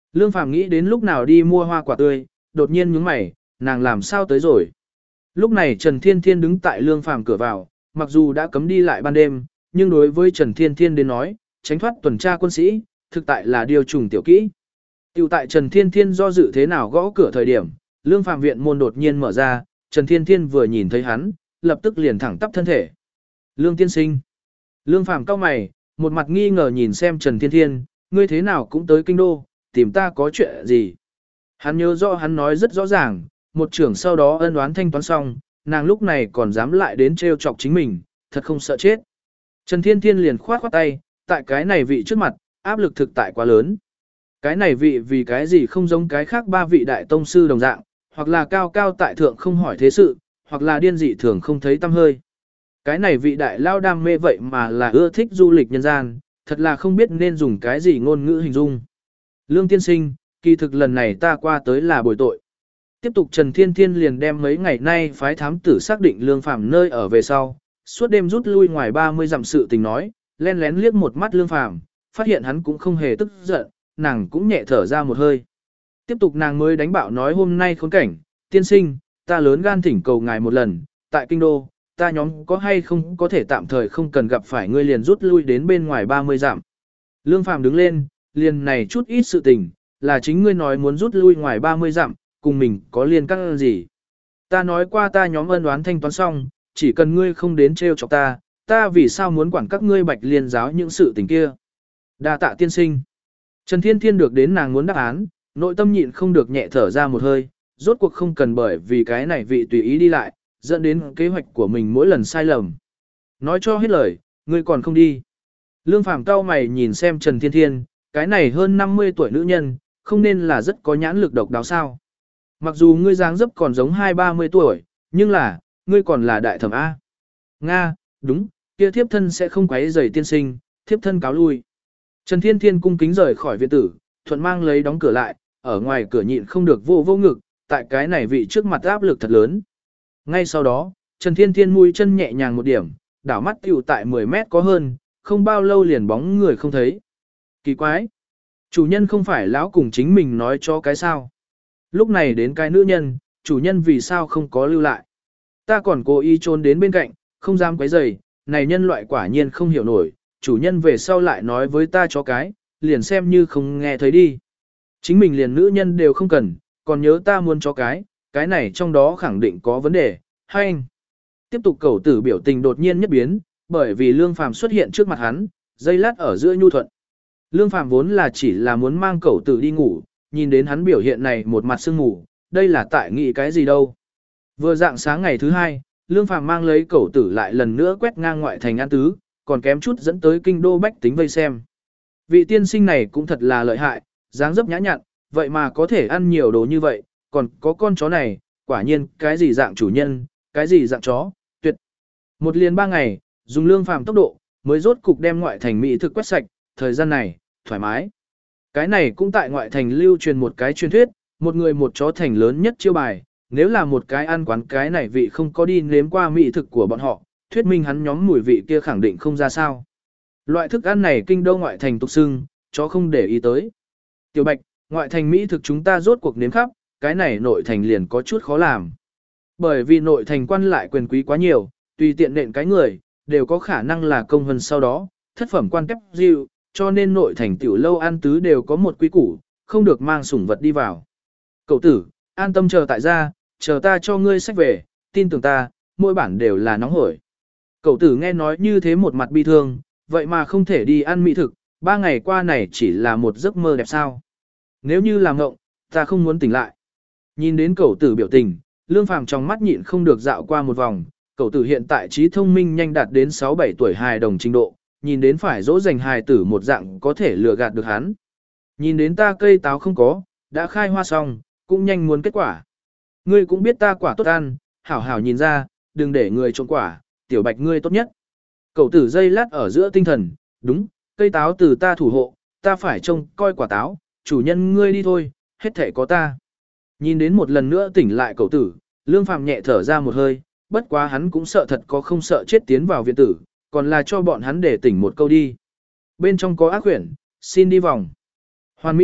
Lương Phàm nghĩ đến lúc nào đi mua hoa quả tươi, đột nhiên nhướng mày, nàng làm sao tới rồi. Lúc này Trần Thiên Thiên đứng tại Lương Phàm cửa vào, mặc dù đã cấm đi lại ban đêm, nhưng đối với Trần Thiên Thiên đến nói, tránh thoát tuần tra quân sĩ, thực tại là điều trùng tiểu kỹ. Tiểu tại Trần Thiên Thiên do dự thế nào gõ cửa thời điểm, Lương Phàm viện môn đột nhiên mở ra, Trần Thiên Thiên vừa nhìn thấy hắn, lập tức liền thẳng tắp thân thể. Lương tiên sinh. Lương Phàm cau mày, một mặt nghi ngờ nhìn xem Trần Thiên Thiên, ngươi thế nào cũng tới kinh đô, tìm ta có chuyện gì. Hắn nhớ rõ hắn nói rất rõ ràng, một trưởng sau đó ân oán thanh toán xong, nàng lúc này còn dám lại đến trêu chọc chính mình, thật không sợ chết. Trần Thiên Thiên liền khoát khoát tay, tại cái này vị trước mặt, áp lực thực tại quá lớn. Cái này vị vì cái gì không giống cái khác ba vị đại tông sư đồng dạng, hoặc là cao cao tại thượng không hỏi thế sự, hoặc là điên dị thường không thấy tâm hơi. Cái này vị đại lao đam mê vậy mà là ưa thích du lịch nhân gian, thật là không biết nên dùng cái gì ngôn ngữ hình dung. Lương tiên sinh, kỳ thực lần này ta qua tới là bồi tội. Tiếp tục Trần Thiên Thiên liền đem mấy ngày nay phái thám tử xác định Lương Phàm nơi ở về sau, suốt đêm rút lui ngoài ba mươi dặm sự tình nói, len lén liếc một mắt Lương Phàm, phát hiện hắn cũng không hề tức giận, nàng cũng nhẹ thở ra một hơi. Tiếp tục nàng mới đánh bạo nói hôm nay khốn cảnh, tiên sinh, ta lớn gan thỉnh cầu ngài một lần, tại kinh đô, ta nhóm có hay không có thể tạm thời không cần gặp phải ngươi liền rút lui đến bên ngoài ba mươi dặm. Lương Phàm đứng lên, liền này chút ít sự tình, là chính ngươi nói muốn rút lui ngoài ba mươi dặm, cùng mình có liên căn gì. Ta nói qua ta nhóm ân đoán thanh toán xong, chỉ cần ngươi không đến trêu chọc ta, ta vì sao muốn quản các ngươi bạch liên giáo những sự tình kia. Đa tạ tiên sinh. Trần Thiên Thiên được đến nàng muốn đáp án, nội tâm nhịn không được nhẹ thở ra một hơi, rốt cuộc không cần bởi vì cái này vị tùy ý đi lại, dẫn đến kế hoạch của mình mỗi lần sai lầm. Nói cho hết lời, ngươi còn không đi. Lương Phàm cau mày nhìn xem Trần Thiên Thiên, cái này hơn năm mươi tuổi nữ nhân, không nên là rất có nhãn lực độc đáo sao. Mặc dù ngươi dáng dấp còn giống hai ba mươi tuổi, nhưng là, ngươi còn là đại thẩm A. Nga, đúng, kia thiếp thân sẽ không quấy rầy tiên sinh, thiếp thân cáo lui. Trần Thiên Thiên cung kính rời khỏi viện tử, thuận mang lấy đóng cửa lại, ở ngoài cửa nhịn không được vô vô ngực, tại cái này vị trước mặt áp lực thật lớn. Ngay sau đó, Trần Thiên Thiên mũi chân nhẹ nhàng một điểm, đảo mắt tiểu tại mười mét có hơn, không bao lâu liền bóng người không thấy. Kỳ quái! Chủ nhân không phải lão cùng chính mình nói cho cái sao. Lúc này đến cái nữ nhân, chủ nhân vì sao không có lưu lại. Ta còn cố ý trốn đến bên cạnh, không dám quấy rầy, này nhân loại quả nhiên không hiểu nổi, chủ nhân về sau lại nói với ta cho cái, liền xem như không nghe thấy đi. Chính mình liền nữ nhân đều không cần, còn nhớ ta muốn cho cái, cái này trong đó khẳng định có vấn đề, hay anh. Tiếp tục cầu tử biểu tình đột nhiên nhất biến, bởi vì Lương Phàm xuất hiện trước mặt hắn, dây lát ở giữa nhu thuận. Lương Phàm vốn là chỉ là muốn mang cầu tử đi ngủ, nhìn đến hắn biểu hiện này một mặt sương ngủ, đây là tại nghĩ cái gì đâu. Vừa dạng sáng ngày thứ hai, Lương Phàm mang lấy cầu tử lại lần nữa quét ngang ngoại thành An Tứ, còn kém chút dẫn tới kinh đô bách tính vây xem. Vị tiên sinh này cũng thật là lợi hại, dáng dấp nhã nhặn, vậy mà có thể ăn nhiều đồ như vậy, còn có con chó này, quả nhiên, cái gì dạng chủ nhân, cái gì dạng chó, tuyệt. Một liền ba ngày, dùng Lương Phàm tốc độ, mới rốt cục đem ngoại thành mỹ thực quét sạch, thời gian này, thoải mái. Cái này cũng tại ngoại thành lưu truyền một cái truyền thuyết, một người một chó thành lớn nhất chiêu bài, nếu là một cái ăn quán cái này vị không có đi nếm qua mỹ thực của bọn họ, thuyết minh hắn nhóm mùi vị kia khẳng định không ra sao. Loại thức ăn này kinh đô ngoại thành tục xưng, chó không để ý tới. Tiểu Bạch, ngoại thành mỹ thực chúng ta rốt cuộc nếm khắp, cái này nội thành liền có chút khó làm. Bởi vì nội thành quan lại quyền quý quá nhiều, tùy tiện nện cái người, đều có khả năng là công hơn sau đó, thất phẩm quan kép diệu, cho nên nội thành tiểu lâu ăn tứ đều có một quy củ, không được mang sủng vật đi vào. Cậu tử, an tâm chờ tại gia, chờ ta cho ngươi sách về, tin tưởng ta, mỗi bản đều là nóng hổi. Cậu tử nghe nói như thế một mặt bi thương, vậy mà không thể đi ăn mỹ thực, ba ngày qua này chỉ là một giấc mơ đẹp sao. Nếu như làm ngộng, ta không muốn tỉnh lại. Nhìn đến cậu tử biểu tình, Lương Phàm trong mắt nhịn không được dạo qua một vòng, cậu tử hiện tại trí thông minh nhanh đạt đến sáu bảy tuổi hài đồng trình độ, nhìn đến phải dỗ dành hài tử một dạng có thể lừa gạt được hắn. Nhìn đến ta cây táo không có, đã khai hoa xong, cũng nhanh muốn kết quả. Ngươi cũng biết ta quả tốt ăn, hảo hảo nhìn ra, đừng để người trộm quả, Tiểu Bạch ngươi tốt nhất. Cậu tử dây lát ở giữa tinh thần, đúng, cây táo từ ta thủ hộ, ta phải trông coi quả táo, chủ nhân ngươi đi thôi, hết thể có ta. Nhìn đến một lần nữa tỉnh lại cậu tử, Lương Phàm nhẹ thở ra một hơi, bất quá hắn cũng sợ thật có không sợ chết tiến vào viện tử, còn là cho bọn hắn để tỉnh một câu đi. Bên trong có ác quyển, xin đi vòng. Hoàn Mỹ,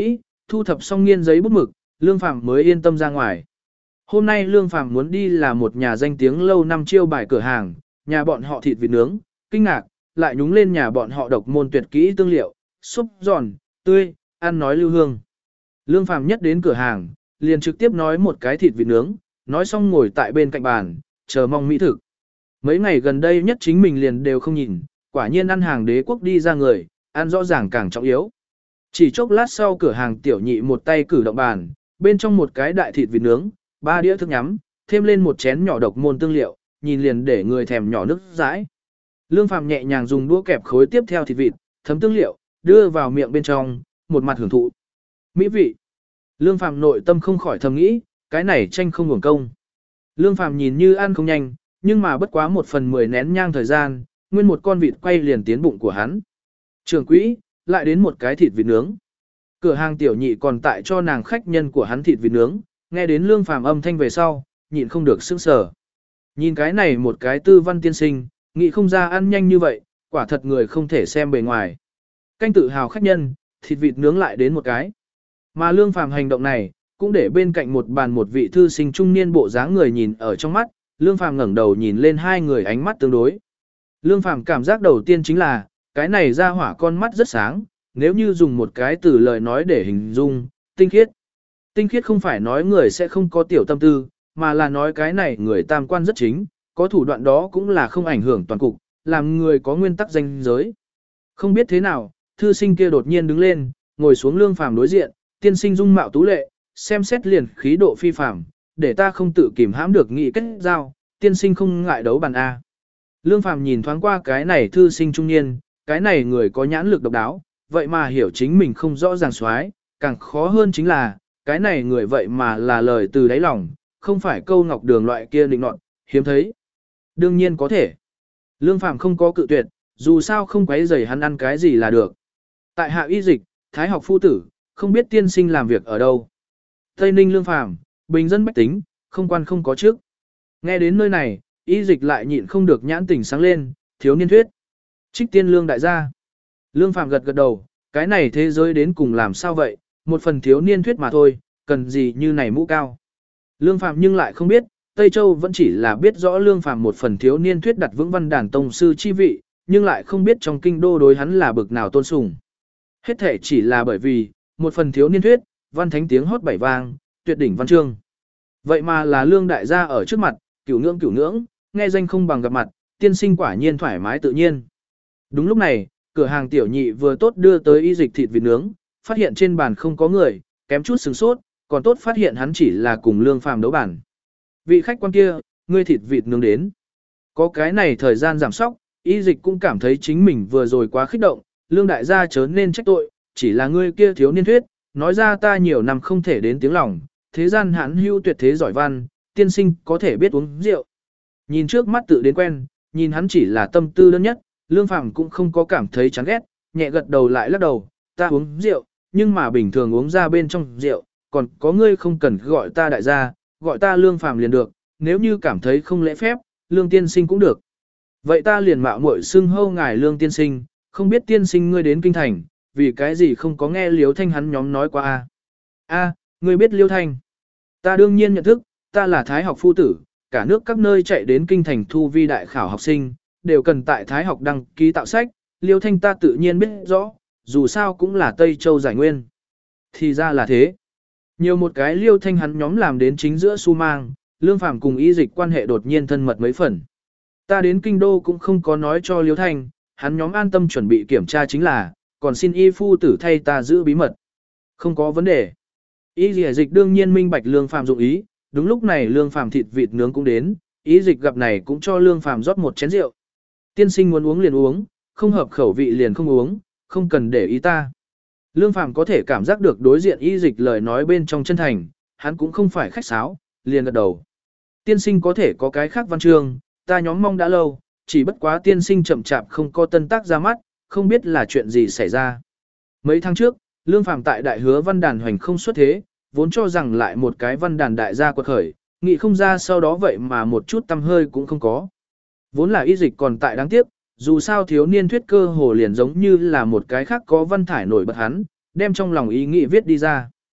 thu thập xong nghiên giấy bút mực, Lương Phàm mới yên tâm ra ngoài. Hôm nay Lương Phàm muốn đi là một nhà danh tiếng lâu năm chiêu bài cửa hàng, nhà bọn họ thịt vịt nướng, kinh ngạc, lại nhúng lên nhà bọn họ độc môn tuyệt kỹ tương liệu, súp giòn, tươi, ăn nói lưu hương. Lương Phàm nhất đến cửa hàng, liền trực tiếp nói một cái thịt vịt nướng, nói xong ngồi tại bên cạnh bàn, chờ mong mỹ thực. Mấy ngày gần đây nhất chính mình liền đều không nhìn, quả nhiên ăn hàng đế quốc đi ra người, ăn rõ ràng càng trọng yếu. Chỉ chốc lát sau cửa hàng tiểu nhị một tay cử động bàn, bên trong một cái đại thịt vịt nướng, ba đĩa thức nhắm, thêm lên một chén nhỏ độc môn tương liệu, nhìn liền để người thèm nhỏ nước dãi. Lương Phàm nhẹ nhàng dùng đũa kẹp khối tiếp theo thịt vịt, thấm tương liệu, đưa vào miệng bên trong, một mặt hưởng thụ. Mỹ vị. Lương Phàm nội tâm không khỏi thầm nghĩ, cái này tranh không hưởng công. Lương Phàm nhìn như ăn không nhanh, nhưng mà bất quá một phần mười nén nhang thời gian, nguyên một con vịt quay liền tiến bụng của hắn. Trưởng quỹ, lại đến một cái thịt vịt nướng. Cửa hàng tiểu nhị còn tại cho nàng khách nhân của hắn thịt vịt nướng, nghe đến Lương Phàm âm thanh về sau, nhịn không được sững sờ. Nhìn cái này một cái tư văn tiên sinh, nghĩ không ra ăn nhanh như vậy, quả thật người không thể xem bề ngoài. Canh tự hào khách nhân, thịt vịt nướng lại đến một cái. Mà Lương Phàm hành động này, cũng để bên cạnh một bàn một vị thư sinh trung niên bộ dáng người nhìn ở trong mắt, Lương Phàm ngẩng đầu nhìn lên hai người ánh mắt tương đối. Lương Phàm cảm giác đầu tiên chính là, cái này ra hỏa con mắt rất sáng, nếu như dùng một cái từ lời nói để hình dung, tinh khiết. Tinh khiết không phải nói người sẽ không có tiểu tâm tư, mà là nói cái này người tam quan rất chính, có thủ đoạn đó cũng là không ảnh hưởng toàn cục, làm người có nguyên tắc danh giới. Không biết thế nào, thư sinh kia đột nhiên đứng lên, ngồi xuống Lương Phàm đối diện, tiên sinh dung mạo tú lệ, xem xét liền khí độ phi phàm, để ta không tự kìm hãm được nghị kết giao, tiên sinh không ngại đấu bàn A. Lương Phàm nhìn thoáng qua cái này thư sinh trung niên, cái này người có nhãn lực độc đáo, vậy mà hiểu chính mình không rõ ràng xoái, càng khó hơn chính là, cái này người vậy mà là lời từ đáy lòng, không phải câu ngọc đường loại kia định nọt, hiếm thấy. Đương nhiên có thể. Lương Phàm không có cự tuyệt, dù sao không quấy rầy hắn ăn cái gì là được. Tại hạ y dịch, thái học phu tử, không biết tiên sinh làm việc ở đâu. Tây Ninh Lương Phàm, bình dân bách tính, không quan không có trước. Nghe đến nơi này, y dịch lại nhịn không được nhãn tình sáng lên, thiếu niên thuyết. Trích tiên lương đại gia. Lương Phàm gật gật đầu, cái này thế giới đến cùng làm sao vậy, một phần thiếu niên thuyết mà thôi, cần gì như này mũ cao. Lương Phàm nhưng lại không biết, Tây Châu vẫn chỉ là biết rõ Lương Phàm một phần thiếu niên thuyết đặt vững văn đàn tông sư chi vị, nhưng lại không biết trong kinh đô đối hắn là bực nào tôn sùng. Hết thể chỉ là bởi vì, một phần thiếu niên thuyết, văn thánh tiếng hót bảy vang, tuyệt đỉnh văn chương. Vậy mà là Lương đại gia ở trước mặt, cửu ngưỡng cửu ngưỡng, nghe danh không bằng gặp mặt, tiên sinh quả nhiên thoải mái tự nhiên. Đúng lúc này, cửa hàng tiểu nhị vừa tốt đưa tới y dịch thịt vịt nướng, phát hiện trên bàn không có người, kém chút sửng sốt, còn tốt phát hiện hắn chỉ là cùng Lương Phàm đấu bản. Vị khách quan kia, ngươi thịt vịt nướng đến. Có cái này thời gian giảm sóc, y dịch cũng cảm thấy chính mình vừa rồi quá kích động, Lương đại gia chớ nên trách tội, chỉ là ngươi kia thiếu niên thuyết, nói ra ta nhiều năm không thể đến tiếng lòng, thế gian hãn hưu tuyệt thế giỏi văn, tiên sinh có thể biết uống rượu. Nhìn trước mắt tự đến quen, nhìn hắn chỉ là tâm tư đơn nhất, Lương Phàm cũng không có cảm thấy chán ghét, nhẹ gật đầu lại lắc đầu, ta uống rượu, nhưng mà bình thường uống ra bên trong rượu, còn có ngươi không cần gọi ta đại gia, gọi ta Lương Phàm liền được, nếu như cảm thấy không lễ phép, Lương tiên sinh cũng được. Vậy ta liền mạo muội xưng hô ngài Lương tiên sinh, không biết tiên sinh ngươi đến kinh thành, vì cái gì không có nghe Liêu Thanh hắn nhóm nói qua a? A, ngươi biết Liêu Thanh? Ta đương nhiên nhận thức, ta là Thái học phu tử, cả nước các nơi chạy đến kinh thành thu vi đại khảo học sinh, đều cần tại Thái học đăng ký tạo sách, Liêu Thanh ta tự nhiên biết rõ, dù sao cũng là Tây Châu giải nguyên. Thì ra là thế. Nhiều một cái Liêu Thanh hắn nhóm làm đến chính giữa su mang, Lương Phàm cùng y dịch quan hệ đột nhiên thân mật mấy phần. Ta đến kinh đô cũng không có nói cho Liêu Thanh, hắn nhóm an tâm chuẩn bị kiểm tra chính là, còn xin y phu tử thay ta giữ bí mật. Không có vấn đề. Y dịch đương nhiên minh bạch Lương Phàm dụng ý, đúng lúc này Lương Phàm thịt vịt nướng cũng đến, y dịch gặp này cũng cho Lương Phàm rót một chén rượu. Tiên sinh muốn uống liền uống, không hợp khẩu vị liền không uống, không cần để ý ta. Lương Phàm có thể cảm giác được đối diện y dịch lời nói bên trong chân thành, hắn cũng không phải khách sáo, liền gật đầu. Tiên sinh có thể có cái khác văn chương, ta nhóm mong đã lâu, chỉ bất quá tiên sinh chậm chạp không có tân tác ra mắt, không biết là chuyện gì xảy ra. Mấy tháng trước, Lương Phàm tại đại hứa văn đàn hoành không xuất thế, vốn cho rằng lại một cái văn đàn đại gia quật khởi, nghĩ không ra sau đó vậy mà một chút tâm hơi cũng không có. Vốn là y dịch còn tại đáng tiếc, dù sao thiếu niên thuyết cơ hồ liền giống như là một cái khác có văn thải nổi bật hắn, đem trong lòng ý nghĩ viết đi ra.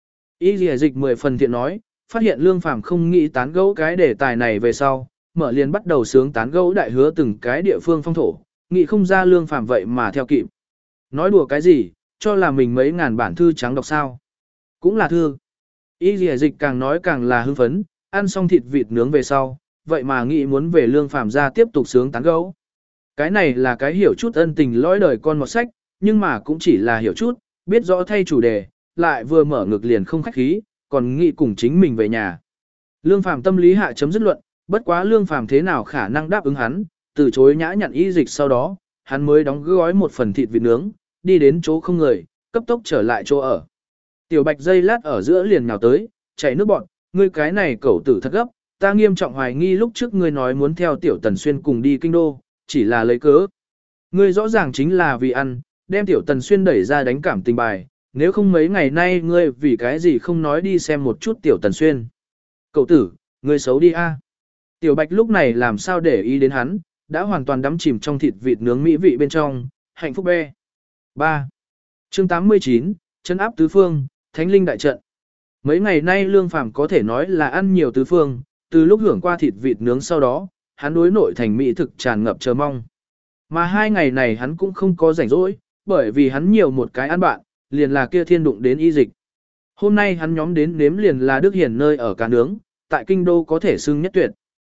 Y Lìa Dịch mười phần thiện nói, phát hiện Lương Phàm không nghĩ tán gẫu cái đề tài này về sau, mở liền bắt đầu sướng tán gẫu đại hứa từng cái địa phương phong thổ, nghĩ không ra Lương Phàm vậy mà theo kịp. Nói đùa cái gì, cho là mình mấy ngàn bản thư trắng đọc sao? Cũng là thư. Y Lìa Dịch càng nói càng là hưng phấn, ăn xong thịt vịt nướng về sau, vậy mà nghĩ muốn về Lương Phàm ra tiếp tục sướng tán gẫu. Cái này là cái hiểu chút ân tình lõi đời con một sách, nhưng mà cũng chỉ là hiểu chút, biết rõ thay chủ đề, lại vừa mở ngực liền không khách khí, còn nghĩ cùng chính mình về nhà. Lương Phàm tâm lý hạ chấm dứt luận, bất quá Lương Phàm thế nào khả năng đáp ứng hắn, từ chối nhã nhặn Y Dịch sau đó, hắn mới đóng gói một phần thịt vịt nướng, đi đến chỗ không người, cấp tốc trở lại chỗ ở. Tiểu Bạch dây lát ở giữa liền nhào tới, chảy nước bọt, ngươi cái này cẩu tử thật gấp, ta nghiêm trọng hoài nghi lúc trước ngươi nói muốn theo Tiểu Tần Xuyên cùng đi kinh đô, chỉ là lấy cớ. Ngươi rõ ràng chính là vì ăn, đem Tiểu Tần Xuyên đẩy ra đánh cảm tình bài, nếu không mấy ngày nay ngươi vì cái gì không nói đi xem một chút Tiểu Tần Xuyên. Cậu tử, ngươi xấu đi a. Tiểu Bạch lúc này làm sao để ý đến hắn, đã hoàn toàn đắm chìm trong thịt vịt nướng mỹ vị bên trong, hạnh phúc be. ba. Chương tám mươi chín, chân áp tứ phương, thánh linh đại trận. Mấy ngày nay Lương Phàm có thể nói là ăn nhiều tứ phương, từ lúc hưởng qua thịt vịt nướng sau đó, hắn đối nội thành mỹ thực tràn ngập chờ mong. Mà hai ngày này hắn cũng không có rảnh rỗi, bởi vì hắn nhiều một cái ăn bạn, liền là kia thiên đụng đến Y Dịch. Hôm nay hắn nhóm đến nếm liền là Đức Hiển nơi ở cá nướng, tại kinh đô có thể xưng nhất tuyệt.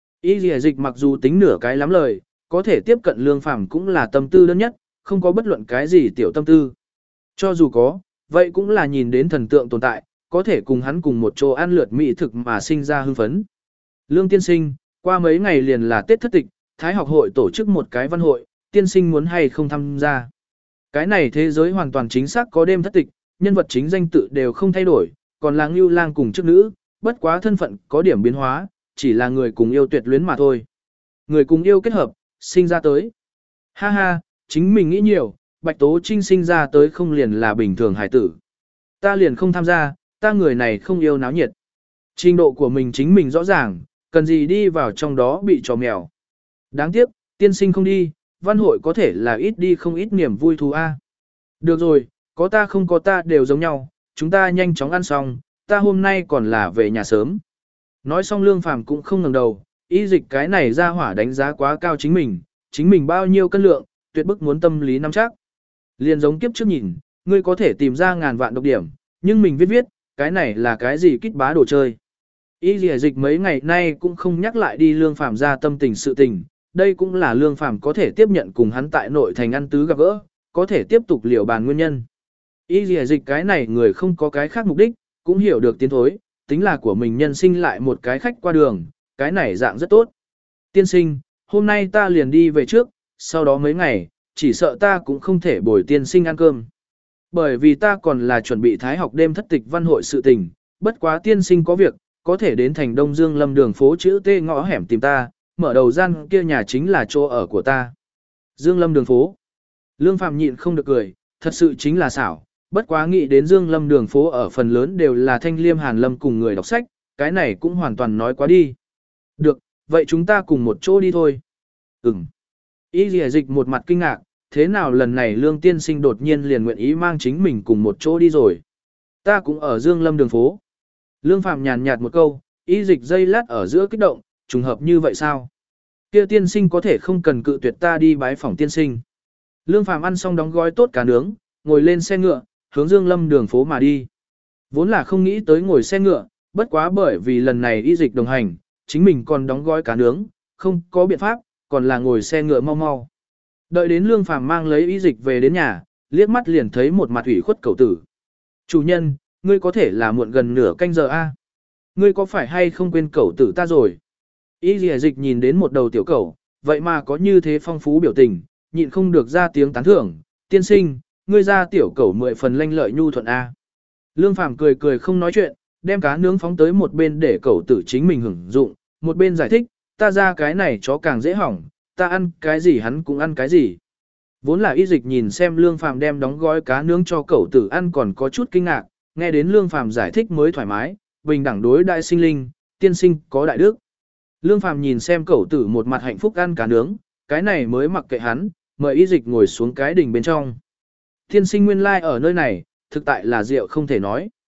Y Dịch mặc dù tính nửa cái lắm lời, có thể tiếp cận Lương Phàm cũng là tâm tư đơn nhất, không có bất luận cái gì tiểu tâm tư. Cho dù có, vậy cũng là nhìn đến thần tượng tồn tại, có thể cùng hắn cùng một chỗ ăn lượt mỹ thực mà sinh ra hưng phấn. Lương tiên sinh, qua mấy ngày liền là Tết thất tịch, Thái học hội tổ chức một cái văn hội, tiên sinh muốn hay không tham gia. Cái này thế giới hoàn toàn chính xác có đêm thất tịch, nhân vật chính danh tự đều không thay đổi, còn là Ngưu Lang cùng chức nữ, bất quá thân phận có điểm biến hóa, chỉ là người cùng yêu tuyệt luyến mà thôi. Người cùng yêu kết hợp, sinh ra tới. Ha ha, chính mình nghĩ nhiều, Bạch Tố Trinh sinh ra tới không liền là bình thường hải tử. Ta liền không tham gia, ta người này không yêu náo nhiệt. Trình độ của mình chính mình rõ ràng, cần gì đi vào trong đó bị trò mèo. Đáng tiếc, tiên sinh không đi, văn hội có thể là ít đi không ít niềm vui thú a. Được rồi, có ta không có ta đều giống nhau, chúng ta nhanh chóng ăn xong, ta hôm nay còn là về nhà sớm. Nói xong Lương Phàm cũng không ngẩng đầu, Y Dịch cái này ra hỏa đánh giá quá cao chính mình, chính mình bao nhiêu cân lượng, tuyệt bức muốn tâm lý nắm chắc. Liền giống kiếp trước nhìn, ngươi có thể tìm ra ngàn vạn độc điểm, nhưng mình viết viết, cái này là cái gì kích bá đồ chơi. Y Lìa Dịch mấy ngày nay cũng không nhắc lại đi Lương Phàm ra tâm tình sự tình, đây cũng là Lương Phàm có thể tiếp nhận cùng hắn tại nội thành ăn tứ gặp gỡ, có thể tiếp tục liều bàn nguyên nhân. Y Lìa Dịch cái này người không có cái khác mục đích, cũng hiểu được tiến thối, tính là của mình nhân sinh lại một cái khách qua đường, cái này dạng rất tốt. Tiên sinh, hôm nay ta liền đi về trước, sau đó mấy ngày, chỉ sợ ta cũng không thể bồi tiên sinh ăn cơm. Bởi vì ta còn là chuẩn bị thái học đêm thất tịch văn hội sự tình, bất quá tiên sinh có việc, có thể đến thành Đông Dương Lâm đường phố chữ T ngõ hẻm tìm ta, mở đầu gian kia nhà chính là chỗ ở của ta. Dương Lâm đường phố. Lương Phàm nhịn không được cười, thật sự chính là xảo, bất quá nghĩ đến Dương Lâm đường phố ở phần lớn đều là Thanh Liêm Hàn Lâm cùng người đọc sách, cái này cũng hoàn toàn nói quá đi. Được, vậy chúng ta cùng một chỗ đi thôi. Ừm. Y Lìa Dịch một mặt kinh ngạc, thế nào lần này Lương tiên sinh đột nhiên liền nguyện ý mang chính mình cùng một chỗ đi rồi. Ta cũng ở Dương Lâm đường phố. Lương Phàm nhàn nhạt một câu, Y Dịch dây lát ở giữa kích động, trùng hợp như vậy sao? Kia tiên sinh có thể không cần cự tuyệt ta đi bái phỏng tiên sinh. Lương Phàm ăn xong đóng gói tốt cá nướng, ngồi lên xe ngựa, hướng Dương Lâm đường phố mà đi. Vốn là không nghĩ tới ngồi xe ngựa, bất quá bởi vì lần này Y Dịch đồng hành, chính mình còn đóng gói cá nướng, không có biện pháp, còn là ngồi xe ngựa mau mau. Đợi đến Lương Phàm mang lấy Y Dịch về đến nhà, liếc mắt liền thấy một mặt ủy khuất cẩu tử. Chủ nhân, ngươi có thể là muộn gần nửa canh giờ a. Ngươi có phải hay không quên cẩu tử ta rồi? Y Lìa Dịch nhìn đến một đầu tiểu cẩu, vậy mà có như thế phong phú biểu tình, nhịn không được ra tiếng tán thưởng, tiên sinh, ngươi ra tiểu cẩu mười phần lanh lợi nhu thuận a. Lương Phàm cười cười không nói chuyện, đem cá nướng phóng tới một bên để cẩu tử chính mình hưởng dụng, một bên giải thích, ta ra cái này chó càng dễ hỏng, ta ăn cái gì hắn cũng ăn cái gì. Vốn là Y Dịch nhìn xem Lương Phàm đem đóng gói cá nướng cho cẩu tử ăn còn có chút kinh ngạc, nghe đến Lương Phàm giải thích mới thoải mái, bình đẳng đối đại sinh linh, tiên sinh có đại đức. Lương Phàm nhìn xem cẩu tử một mặt hạnh phúc ăn cá nướng, cái này mới mặc kệ hắn, mời Y Dịch ngồi xuống cái đình bên trong. Tiên sinh nguyên lai like ở nơi này, thực tại là rượu không thể nói.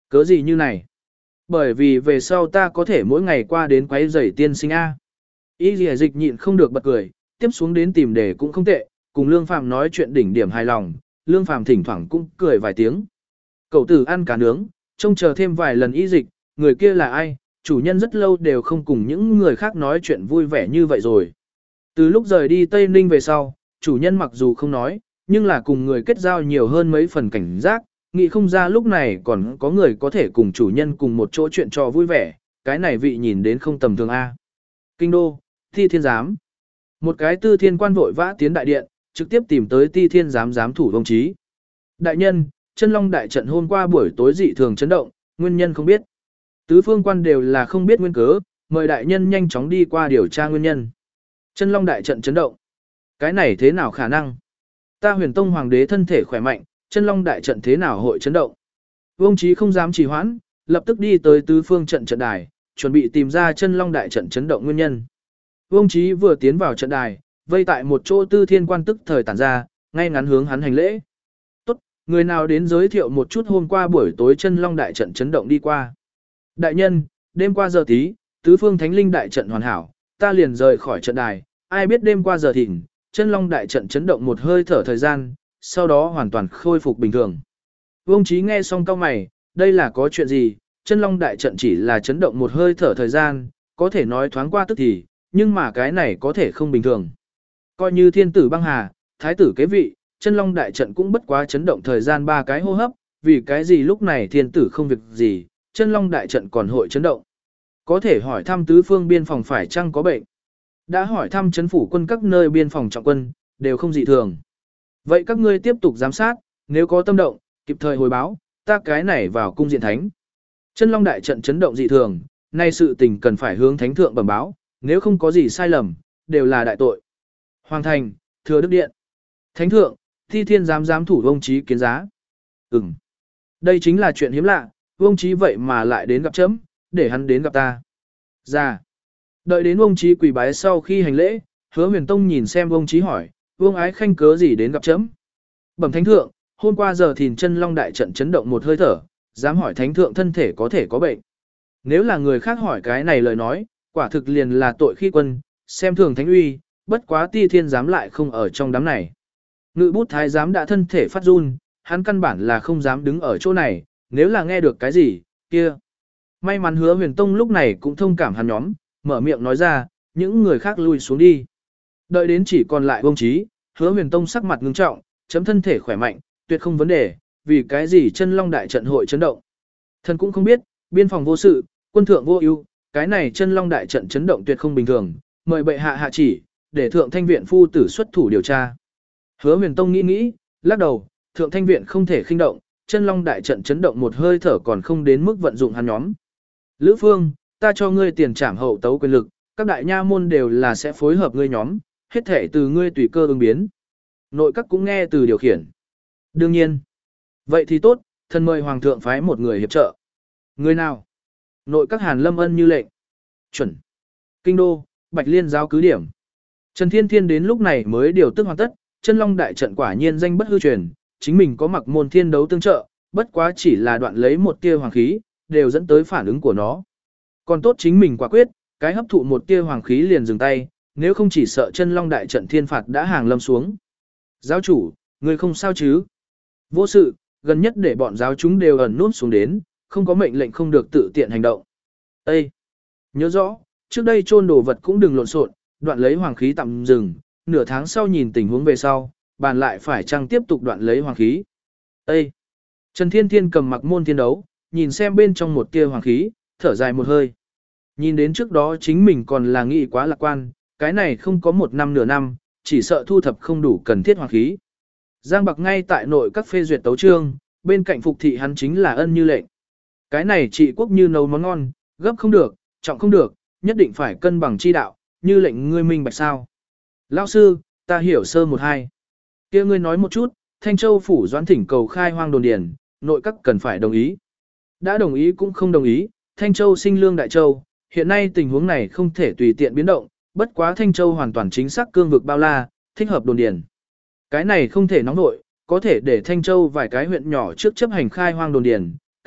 Cớ gì như này? Bởi vì về sau ta có thể mỗi ngày qua đến quấy rầy tiên sinh A. Y dì dịch nhịn không được bật cười, tiếp xuống đến tìm đề cũng không tệ, cùng Lương Phàm nói chuyện đỉnh điểm hài lòng, Lương Phàm thỉnh thoảng cũng cười vài tiếng. Cậu tử ăn cá nướng, trông chờ thêm vài lần y dịch, người kia là ai, chủ nhân rất lâu đều không cùng những người khác nói chuyện vui vẻ như vậy rồi. Từ lúc rời đi Tây Ninh về sau, chủ nhân mặc dù không nói, nhưng là cùng người kết giao nhiều hơn mấy phần cảnh giác, nghĩ không ra lúc này còn có người có thể cùng chủ nhân cùng một chỗ chuyện trò vui vẻ, cái này vị nhìn đến không tầm thường A. Kinh đô, Ti Thiên Giám. Một cái tư thiên quan vội vã tiến đại điện, trực tiếp tìm tới Ti Thiên Giám giám thủ Vông Chí. Đại nhân, Chân Long đại trận hôm qua buổi tối dị thường chấn động, nguyên nhân không biết. Tứ phương quan đều là không biết nguyên cớ, mời đại nhân nhanh chóng đi qua điều tra nguyên nhân. Chân Long đại trận chấn động. Cái này thế nào khả năng? Ta Huyền Tông hoàng đế thân thể khỏe mạnh, Chân Long đại trận thế nào hội chấn động? Vông Chí không dám trì hoãn, lập tức đi tới tứ phương trận trận đài, chuẩn bị tìm ra Chân Long đại trận chấn động nguyên nhân. Vông Chí vừa tiến vào trận đài, vây tại một chỗ tư thiên quan tức thời tản ra, ngay ngắn hướng hắn hành lễ. Tốt, người nào đến giới thiệu một chút hôm qua buổi tối Chân Long đại trận chấn động đi qua. Đại nhân, đêm qua giờ tí, tứ phương thánh linh đại trận hoàn hảo, ta liền rời khỏi trận đài, ai biết đêm qua giờ thìn, Chân Long đại trận chấn động một hơi thở thời gian, sau đó hoàn toàn khôi phục bình thường. Vông Chí nghe xong cau mày, đây là có chuyện gì, Chân Long đại trận chỉ là chấn động một hơi thở thời gian, có thể nói thoáng qua tức thì, nhưng mà cái này có thể không bình thường. Coi như thiên tử băng hà, thái tử kế vị, Chân Long đại trận cũng bất quá chấn động thời gian ba cái hô hấp, vì cái gì lúc này thiên tử không việc gì, Chân Long đại trận còn hội chấn động. Có thể hỏi thăm tứ phương biên phòng phải chăng có bệnh. Đã hỏi thăm chấn phủ quân các nơi biên phòng trọng quân, đều không dị thường. Vậy các ngươi tiếp tục giám sát, nếu có tâm động, kịp thời hồi báo, ta cái này vào cung diện thánh. Chân Long đại trận chấn động dị thường, nay sự tình cần phải hướng thánh thượng bẩm báo, nếu không có gì sai lầm, đều là đại tội. Hoàng thành, Thừa Đức Điện. Thánh thượng, Ti Thiên giám giám thủ Vông Chí kiến giá. Ừm. Đây chính là chuyện hiếm lạ, Vông Chí vậy mà lại đến gặp chấm, để hắn đến gặp ta. Ra. Đợi đến Vông Chí quỳ bái sau khi hành lễ, Hứa Huyền Tông nhìn xem Vông Chí hỏi, Vương ái khanh cớ gì đến gặp chấm? Bẩm thánh thượng, hôm qua giờ thìn Chân Long đại trận chấn động một hơi thở, dám hỏi thánh thượng thân thể có thể có bệnh. Nếu là người khác hỏi cái này lời nói, quả thực liền là tội khi quân, xem thường thánh uy, bất quá Ti Thiên giám lại không ở trong đám này. Ngự bút thái giám đã thân thể phát run, hắn căn bản là không dám đứng ở chỗ này, nếu là nghe được cái gì, kia. May mắn Hứa Huyền Tông lúc này cũng thông cảm hắn nhóm, mở miệng nói ra, những người khác lui xuống đi. Đợi đến chỉ còn lại Vông Chí, Hứa Huyền Tông sắc mặt ngưng trọng, chấm thân thể khỏe mạnh, tuyệt không vấn đề, vì cái gì Chân Long đại trận hội chấn động. Thần cũng không biết, biên phòng vô sự, quân thượng vô ưu, cái này Chân Long đại trận chấn động tuyệt không bình thường, mời bệ hạ hạ chỉ, để thượng thanh viện phu tử xuất thủ điều tra. Hứa Huyền Tông nghĩ nghĩ, lắc đầu, thượng thanh viện không thể khinh động, Chân Long đại trận chấn động một hơi thở còn không đến mức vận dụng hắn nhóm. Lữ Phương, ta cho ngươi tiền trảm hậu tấu quyền lực, các đại nha môn đều là sẽ phối hợp ngươi nhóm, hết thể từ ngươi tùy cơ ứng biến. Nội các cũng nghe từ điều khiển. Đương nhiên. Vậy thì tốt, thần mời hoàng thượng phái một người hiệp trợ. Người nào? Nội các Hàn Lâm Ân như lệnh. Chuẩn. Kinh đô, Bạch Liên giáo cứ điểm. Trần Thiên Thiên đến lúc này mới điều tức hoàn tất, Chân Long đại trận quả nhiên danh bất hư truyền, chính mình có mặc môn thiên đấu tương trợ, bất quá chỉ là đoạn lấy một tia hoàng khí, đều dẫn tới phản ứng của nó. Còn tốt chính mình quả quyết, cái hấp thụ một tia hoàng khí liền dừng tay, nếu không chỉ sợ Chân Long đại trận thiên phạt đã hàng lâm xuống. Giáo chủ, người không sao chứ? Vô sự, gần nhất để bọn giáo chúng đều ẩn nút xuống đến, không có mệnh lệnh không được tự tiện hành động. Ê! Nhớ rõ, trước đây chôn đồ vật cũng đừng lộn xộn, đoạn lấy hoàng khí tạm dừng, nửa tháng sau nhìn tình huống về sau, bàn lại phải chăng tiếp tục đoạn lấy hoàng khí. Ê! Trần Thiên Thiên cầm mặc môn thiên đấu, nhìn xem bên trong một tia hoàng khí, thở dài một hơi. Nhìn đến trước đó chính mình còn là nghĩ quá lạc quan, cái này không có một năm nửa năm, chỉ sợ thu thập không đủ cần thiết hoàng khí. Giang Bạc ngay tại nội các phê duyệt tấu chương, bên cạnh phục thị hắn chính là Ân Như lệnh. Cái này trị quốc như nấu món ngon, gấp không được, trọng không được, nhất định phải cân bằng chi đạo, như lệnh ngươi minh bạch sao. Lão sư, ta hiểu sơ một hai. Kia ngươi nói một chút, Thanh Châu phủ doãn thỉnh cầu khai hoang đồn điền, nội các cần phải đồng ý. Đã đồng ý cũng không đồng ý, Thanh Châu sinh lương Đại Châu, hiện nay tình huống này không thể tùy tiện biến động, bất quá Thanh Châu hoàn toàn chính xác cương vực bao la, thích hợp đồn điền. Cái này không thể nóng nội, có thể để Thanh Châu vài cái huyện nhỏ trước chấp hành khai hoang đồn điền,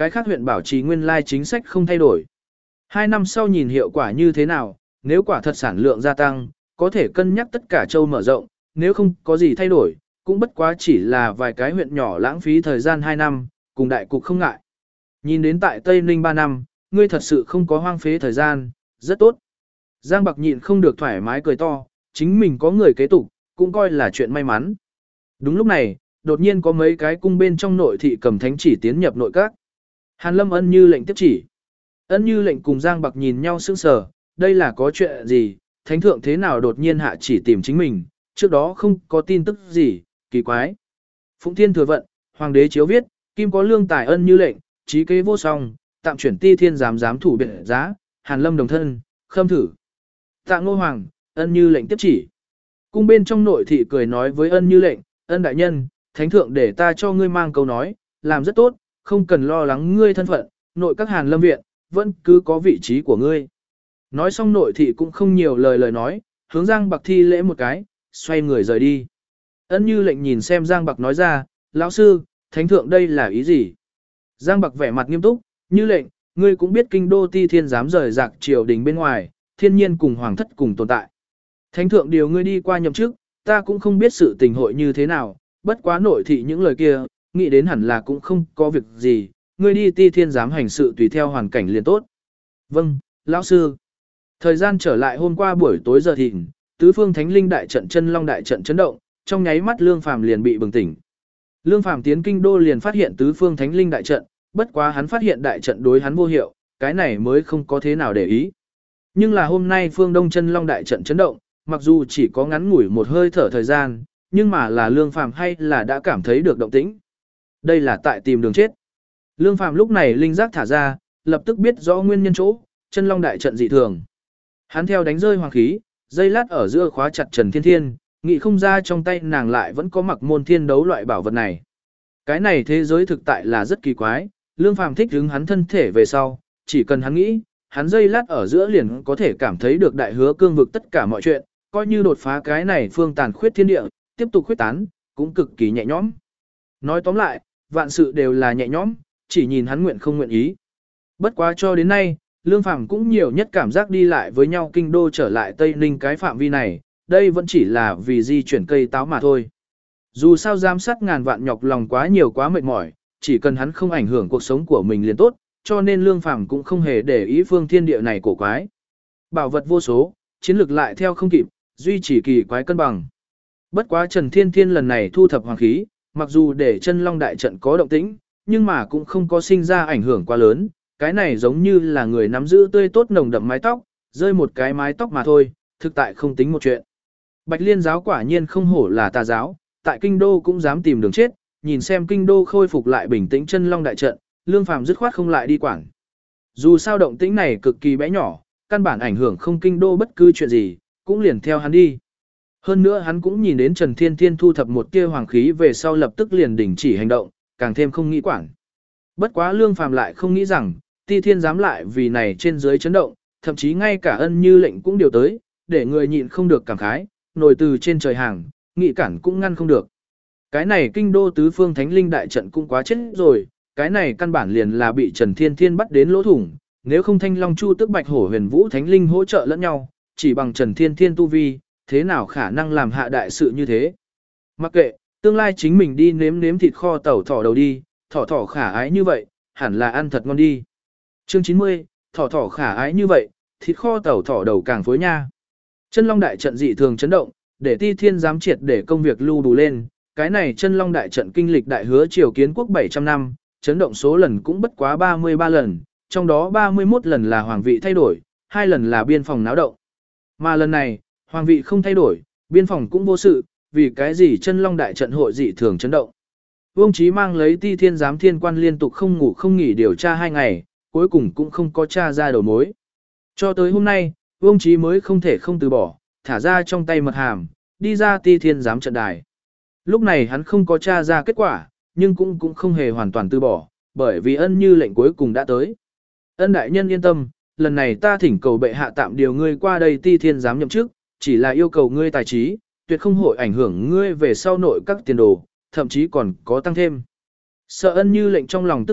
cái khác huyện bảo trì nguyên lai chính sách không thay đổi. Hai năm sau nhìn hiệu quả như thế nào, nếu quả thật sản lượng gia tăng, có thể cân nhắc tất cả châu mở rộng, nếu không có gì thay đổi, cũng bất quá chỉ là vài cái huyện nhỏ lãng phí thời gian hai năm, cùng đại cục không ngại. Nhìn đến tại Tây Ninh ba năm, ngươi thật sự không có hoang phế thời gian, rất tốt. Giang Bạc nhịn không được thoải mái cười to, chính mình có người kế tục, cũng coi là chuyện may mắn. Đúng lúc này, đột nhiên có mấy cái cung bên trong nội thị cầm thánh chỉ tiến nhập nội các. Hàn Lâm Ân Như lệnh tiếp chỉ. Ân Như lệnh cùng Giang Bạc nhìn nhau sững sờ, đây là có chuyện gì, thánh thượng thế nào đột nhiên hạ chỉ tìm chính mình, trước đó không có tin tức gì, kỳ quái. Phụng Thiên thừa vận, hoàng đế chiếu viết, kim có lương tài Ân Như lệnh, trí kế vô song, tạm chuyển ti thiên giám giám thủ biệt giá, Hàn Lâm đồng thân, khâm thử. Tạ Ngô Hoàng, Ân Như lệnh tiếp chỉ. Cung bên trong nội thị cười nói với Ân Như lệnh, Ân đại nhân, thánh thượng để ta cho ngươi mang câu nói, làm rất tốt, không cần lo lắng ngươi thân phận, nội các Hàn Lâm viện, vẫn cứ có vị trí của ngươi. Nói xong nội thị cũng không nhiều lời lời nói, hướng Giang Bạc thi lễ một cái, xoay người rời đi. Ân Như lệnh nhìn xem Giang Bạc nói ra, lão sư, thánh thượng đây là ý gì? Giang Bạc vẻ mặt nghiêm túc, Như lệnh, ngươi cũng biết kinh đô ti thiên dám rời rạc triều đình bên ngoài, thiên nhiên cùng hoàng thất cùng tồn tại. Thánh thượng điều ngươi đi qua nhậm chức, ta cũng không biết sự tình hội như thế nào, bất quá nội thị những lời kia, nghĩ đến hẳn là cũng không có việc gì, ngươi đi ti thiên giám hành sự tùy theo hoàn cảnh liền tốt. Vâng, lão sư. Thời gian trở lại hôm qua buổi tối giờ thịnh, tứ phương thánh linh đại trận chân long đại trận chấn động, trong nháy mắt Lương Phàm liền bị bừng tỉnh. Lương Phàm tiến kinh đô liền phát hiện tứ phương thánh linh đại trận, bất quá hắn phát hiện đại trận đối hắn vô hiệu, cái này mới không có thế nào để ý. Nhưng là hôm nay phương đông chân long đại trận chấn động, mặc dù chỉ có ngắn ngủi một hơi thở thời gian, nhưng mà là Lương Phàm hay là đã cảm thấy được động tĩnh. Đây là tại tìm đường chết. Lương Phàm lúc này linh giác thả ra, lập tức biết rõ nguyên nhân chỗ, chân long đại trận dị thường. Hắn theo đánh rơi hoàng khí, dây lát ở giữa khóa chặt Trần Thiên Thiên, nghĩ không ra trong tay nàng lại vẫn có mặc môn thiên đấu loại bảo vật này. Cái này thế giới thực tại là rất kỳ quái, Lương Phàm thích hứng hắn thân thể về sau, chỉ cần hắn nghĩ, hắn dây lát ở giữa liền có thể cảm thấy được đại hứa cương vực tất cả mọi chuyện, coi như đột phá cái này phương tàn khuyết thiên địa, tiếp tục khuyết tán, cũng cực kỳ nhẹ nhõm. Nói tóm lại, vạn sự đều là nhẹ nhõm, chỉ nhìn hắn nguyện không nguyện ý. Bất quá cho đến nay, Lương Phàm cũng nhiều nhất cảm giác đi lại với nhau kinh đô trở lại Tây Ninh cái phạm vi này, đây vẫn chỉ là vì di chuyển cây táo mà thôi. Dù sao giám sát ngàn vạn nhọc lòng quá nhiều quá mệt mỏi, chỉ cần hắn không ảnh hưởng cuộc sống của mình liền tốt, cho nên Lương Phàm cũng không hề để ý phương thiên địa này cổ quái. Bảo vật vô số, chiến lược lại theo không kịp, duy trì kỳ quái cân bằng. Bất quá Trần Thiên Thiên lần này thu thập hoàng khí, mặc dù để chân long đại trận có động tĩnh, nhưng mà cũng không có sinh ra ảnh hưởng quá lớn, cái này giống như là người nắm giữ tươi tốt nồng đậm mái tóc, rơi một cái mái tóc mà thôi, thực tại không tính một chuyện. Bạch Liên giáo quả nhiên không hổ là tà giáo, tại kinh đô cũng dám tìm đường chết, nhìn xem kinh đô khôi phục lại bình tĩnh chân long đại trận, Lương Phàm dứt khoát không lại đi quản. Dù sao động tĩnh này cực kỳ bé nhỏ, căn bản ảnh hưởng không kinh đô bất cứ chuyện gì, cũng liền theo hắn đi. Hơn nữa hắn cũng nhìn đến Trần Thiên Thiên thu thập một tia hoàng khí về sau lập tức liền đình chỉ hành động, càng thêm không nghĩ quản. Bất quá Lương Phàm lại không nghĩ rằng, Ti Thiên dám lại vì này trên dưới chấn động, thậm chí ngay cả Ân Như lệnh cũng điều tới, để người nhịn không được cảm khái, nổi từ trên trời hàng, nghị cản cũng ngăn không được. Cái này kinh đô tứ phương thánh linh đại trận cũng quá chết rồi, cái này căn bản liền là bị Trần Thiên Thiên bắt đến lỗ thủng, nếu không Thanh Long Chu tức Bạch Hổ Huyền Vũ thánh linh hỗ trợ lẫn nhau, chỉ bằng Trần Thiên Thiên tu vi, thế nào khả năng làm hạ đại sự như thế. Mặc kệ, tương lai chính mình đi nếm nếm thịt kho tẩu thỏ đầu đi, thỏ thỏ khả ái như vậy, hẳn là ăn thật ngon đi. Chương chín mươi, thỏ thỏ khả ái như vậy, thịt kho tẩu thỏ đầu càng phối nha. Chân Long đại trận dị thường chấn động, để Ti Thiên dám triệt để công việc lưu đủ lên, cái này Chân Long đại trận kinh lịch đại hứa triều kiến quốc bảy trăm năm, chấn động số lần cũng bất quá ba mươi ba lần, trong đó ba mươi mốt lần là hoàng vị thay đổi, hai lần là biên phòng náo động. Mà lần này, hoàng vị không thay đổi, biên phòng cũng vô sự, vì cái gì Chân Long đại trận hội dị thường chấn động. Vương Chí mang lấy Ti Thiên giám thiên quan liên tục không ngủ không nghỉ điều tra hai ngày, cuối cùng cũng không có tra ra đầu mối. Cho tới hôm nay, Vương Chí mới không thể không từ bỏ, thả ra trong tay mật hàm, đi ra Ti Thiên giám trận đài. Lúc này hắn không có tra ra kết quả, nhưng cũng cũng không hề hoàn toàn từ bỏ, bởi vì Ân Như lệnh cuối cùng đã tới. Ân đại nhân yên tâm, lần này ta thỉnh cầu bệ hạ tạm điều ngươi qua đây Ti Thiên giám nhậm chức, chỉ là yêu cầu ngươi tài trí, tuyệt không hội ảnh hưởng ngươi về sau nội các tiền đồ, thậm chí còn có tăng thêm. Sợ Ân Như lệnh trong lòng tức giận,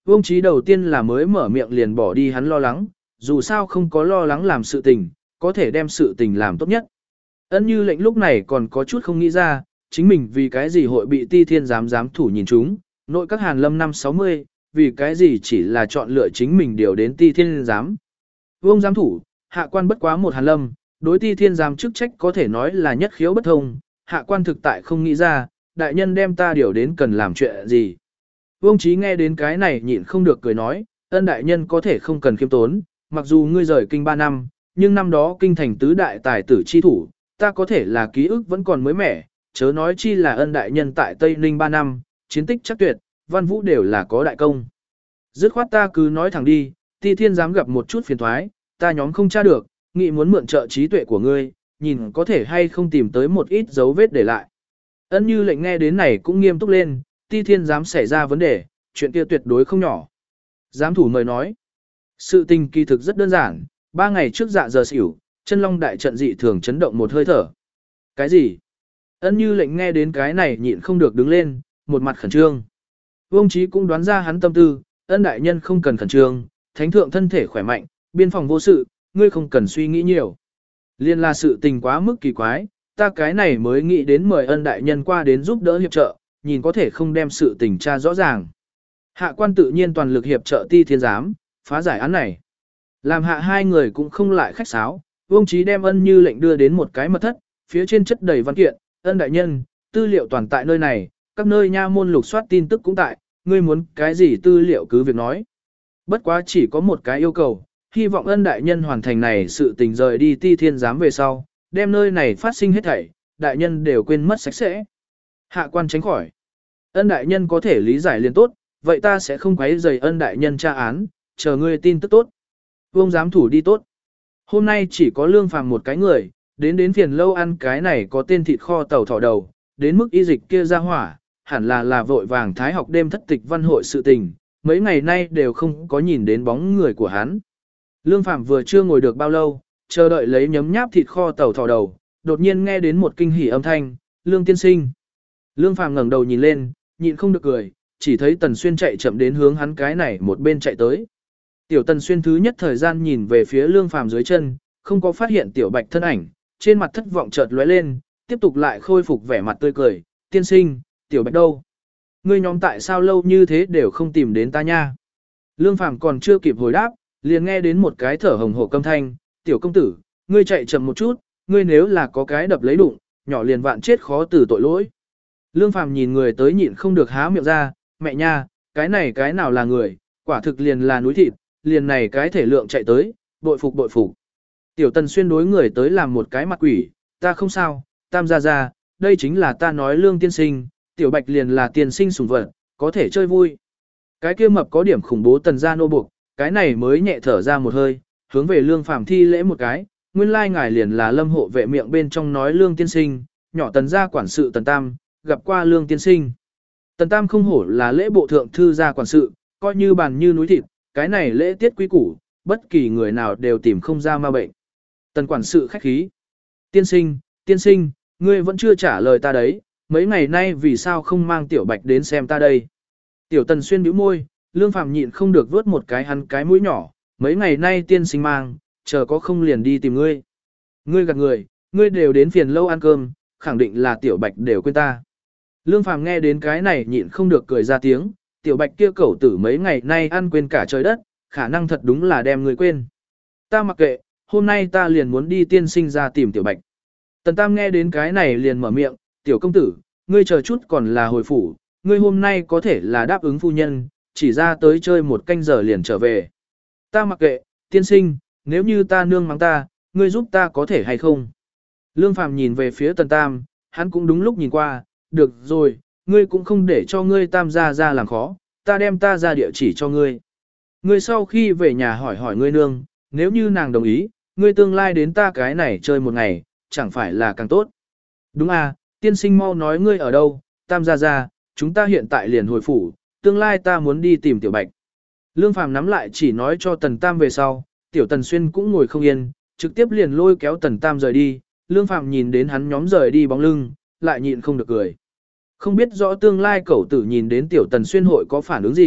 Vương Chí đầu tiên là mới mở miệng liền bỏ đi hắn lo lắng, dù sao không có lo lắng làm sự tình, có thể đem sự tình làm tốt nhất. Ân Như Lệnh lúc này còn có chút không nghĩ ra, chính mình vì cái gì hội bị Ti Thiên giám giám thủ nhìn chúng, nội các Hàn Lâm năm sáu mươi, vì cái gì chỉ là chọn lựa chính mình điều đến Ti Thiên giám. Vương giám thủ, hạ quan bất quá một Hàn Lâm, đối Ti Thiên giám chức trách có thể nói là nhất khiếu bất thông, hạ quan thực tại không nghĩ ra, đại nhân đem ta điều đến cần làm chuyện gì. Vương Chí nghe đến cái này nhịn không được cười nói, Ân đại nhân có thể không cần khiêm tốn, mặc dù ngươi rời kinh ba năm, nhưng năm đó kinh thành tứ đại tài tử chi thủ, ta có thể là ký ức vẫn còn mới mẻ, chớ nói chi là Ân đại nhân tại Tây Ninh ba năm, chiến tích chắc tuyệt, văn vũ đều là có đại công. Dứt khoát ta cứ nói thẳng đi, Ti Thiên dám gặp một chút phiền thoái, ta nhóm không tra được, nghĩ muốn mượn trợ trí tuệ của ngươi, nhìn có thể hay không tìm tới một ít dấu vết để lại. Ân Như Lệnh nghe đến này cũng nghiêm túc lên, Ti Thiên dám xảy ra vấn đề, chuyện kia tuyệt đối không nhỏ. Giám thủ mời nói, sự tình kỳ thực rất đơn giản, ba ngày trước dạ giờ xỉu, chân long đại trận dị thường chấn động một hơi thở. Cái gì? Ân Như Lệnh nghe đến cái này nhịn không được đứng lên, một mặt khẩn trương. Vương Chí cũng đoán ra hắn tâm tư, Ân đại nhân không cần khẩn trương, thánh thượng thân thể khỏe mạnh, biên phòng vô sự, ngươi không cần suy nghĩ nhiều. Liên là sự tình quá mức kỳ quái, ta cái này mới nghĩ đến mời Ân đại nhân qua đến giúp đỡ hiệp trợ, nhìn có thể không đem sự tình tra rõ ràng. Hạ quan tự nhiên toàn lực hiệp trợ Ti Thiên giám, phá giải án này. Làm hạ hai người cũng không lại khách sáo, Vương Chí đem Ân Như Lệnh đưa đến một cái mật thất, phía trên chất đầy văn kiện, Ân đại nhân, tư liệu toàn tại nơi này, các nơi nha môn lục soát tin tức cũng tại, ngươi muốn cái gì tư liệu cứ việc nói. Bất quá chỉ có một cái yêu cầu, hy vọng Ân đại nhân hoàn thành này sự tình rời đi Ti Thiên giám về sau, đem nơi này phát sinh hết thảy, đại nhân đều quên mất sạch sẽ. Hạ quan tránh khỏi. Ân đại nhân có thể lý giải liền tốt, vậy ta sẽ không quấy rầy Ân đại nhân tra án, chờ ngươi tin tức tốt. Vương giám thủ đi tốt. Hôm nay chỉ có Lương Phàm một cái người, đến đến phiền lâu ăn cái này có tên thịt kho tàu thỏ đầu, đến mức y dịch kia ra hỏa, hẳn là là vội vàng thái học đêm thất tịch văn hội sự tình, mấy ngày nay đều không có nhìn đến bóng người của hắn. Lương Phàm vừa chưa ngồi được bao lâu, chờ đợi lấy nhấm nháp thịt kho tàu thỏ đầu, đột nhiên nghe đến một kinh hỉ âm thanh, Lương tiên sinh. Lương Phàm ngẩng đầu nhìn lên, nhịn không được cười, chỉ thấy Tần Xuyên chạy chậm đến hướng hắn cái này một bên chạy tới. Tiểu Tần Xuyên thứ nhất thời gian nhìn về phía Lương Phàm dưới chân, không có phát hiện Tiểu Bạch thân ảnh, trên mặt thất vọng chợt lóe lên, tiếp tục lại khôi phục vẻ mặt tươi cười, tiên sinh, Tiểu Bạch đâu? Ngươi nhóm tại sao lâu như thế đều không tìm đến ta nha? Lương Phàm còn chưa kịp hồi đáp, liền nghe đến một cái thở hồng hộc câm thanh, Tiểu công tử, ngươi chạy chậm một chút, ngươi nếu là có cái đập lấy đụng, nhỏ liền vạn chết khó từ tội lỗi. Lương Phàm nhìn người tới nhịn không được há miệng ra, mẹ nha, cái này cái nào là người, quả thực liền là núi thịt, liền này cái thể lượng chạy tới, bội phục bội phục. Tiểu Tần Xuyên đối người tới làm một cái mặt quỷ, ta không sao, tam gia gia, đây chính là ta nói Lương tiên sinh, Tiểu Bạch liền là tiên sinh sủng vật, có thể chơi vui. Cái kia mập có điểm khủng bố Tần gia nô buộc, cái này mới nhẹ thở ra một hơi, hướng về Lương Phàm thi lễ một cái, nguyên lai ngài liền là Lâm hộ vệ miệng bên trong nói Lương tiên sinh, nhỏ Tần gia quản sự Tần Tam, gặp qua Lương tiên sinh. Tần Tam không hổ là lễ bộ thượng thư gia quản sự, coi như bàn như núi thịt, cái này lễ tiết quý củ, bất kỳ người nào đều tìm không ra ma bệnh. Tần quản sự khách khí. Tiên sinh, tiên sinh, ngươi vẫn chưa trả lời ta đấy, mấy ngày nay vì sao không mang Tiểu Bạch đến xem ta đây. Tiểu Tần Xuyên bĩu môi, Lương Phàm nhịn không được vớt một cái hắn cái mũi nhỏ, mấy ngày nay tiên sinh mang, chờ có không liền đi tìm ngươi. Ngươi gạt người, ngươi đều đến phiền lâu ăn cơm, khẳng định là Tiểu Bạch đều quên ta. Lương Phàm nghe đến cái này nhịn không được cười ra tiếng, Tiểu Bạch kia cẩu tử mấy ngày nay ăn quên cả trời đất, khả năng thật đúng là đem người quên. Ta mặc kệ, hôm nay ta liền muốn đi tiên sinh ra tìm Tiểu Bạch. Tần Tam nghe đến cái này liền mở miệng, Tiểu công tử, ngươi chờ chút còn là hồi phủ, ngươi hôm nay có thể là đáp ứng phu nhân, chỉ ra tới chơi một canh giờ liền trở về. Ta mặc kệ, tiên sinh, nếu như ta nương mắng ta, ngươi giúp ta có thể hay không? Lương Phàm nhìn về phía Tần Tam, hắn cũng đúng lúc nhìn qua, được rồi, ngươi cũng không để cho ngươi Tam gia ra làm khó, ta đem ta ra địa chỉ cho ngươi. Ngươi sau khi về nhà hỏi hỏi ngươi nương, nếu như nàng đồng ý, ngươi tương lai đến ta cái này chơi một ngày, chẳng phải là càng tốt. Đúng à, tiên sinh mau nói ngươi ở đâu, Tam gia ra, chúng ta hiện tại liền hồi phủ, tương lai ta muốn đi tìm Tiểu Bạch. Lương Phàm nắm lại chỉ nói cho Tần Tam về sau, Tiểu Tần Xuyên cũng ngồi không yên, trực tiếp liền lôi kéo Tần Tam rời đi, Lương Phàm nhìn đến hắn nhóm rời đi bóng lưng, lại nhịn không được cười. Không biết rõ tương lai cậu tử nhìn đến Tiểu Tần Xuyên hội có phản ứng gì,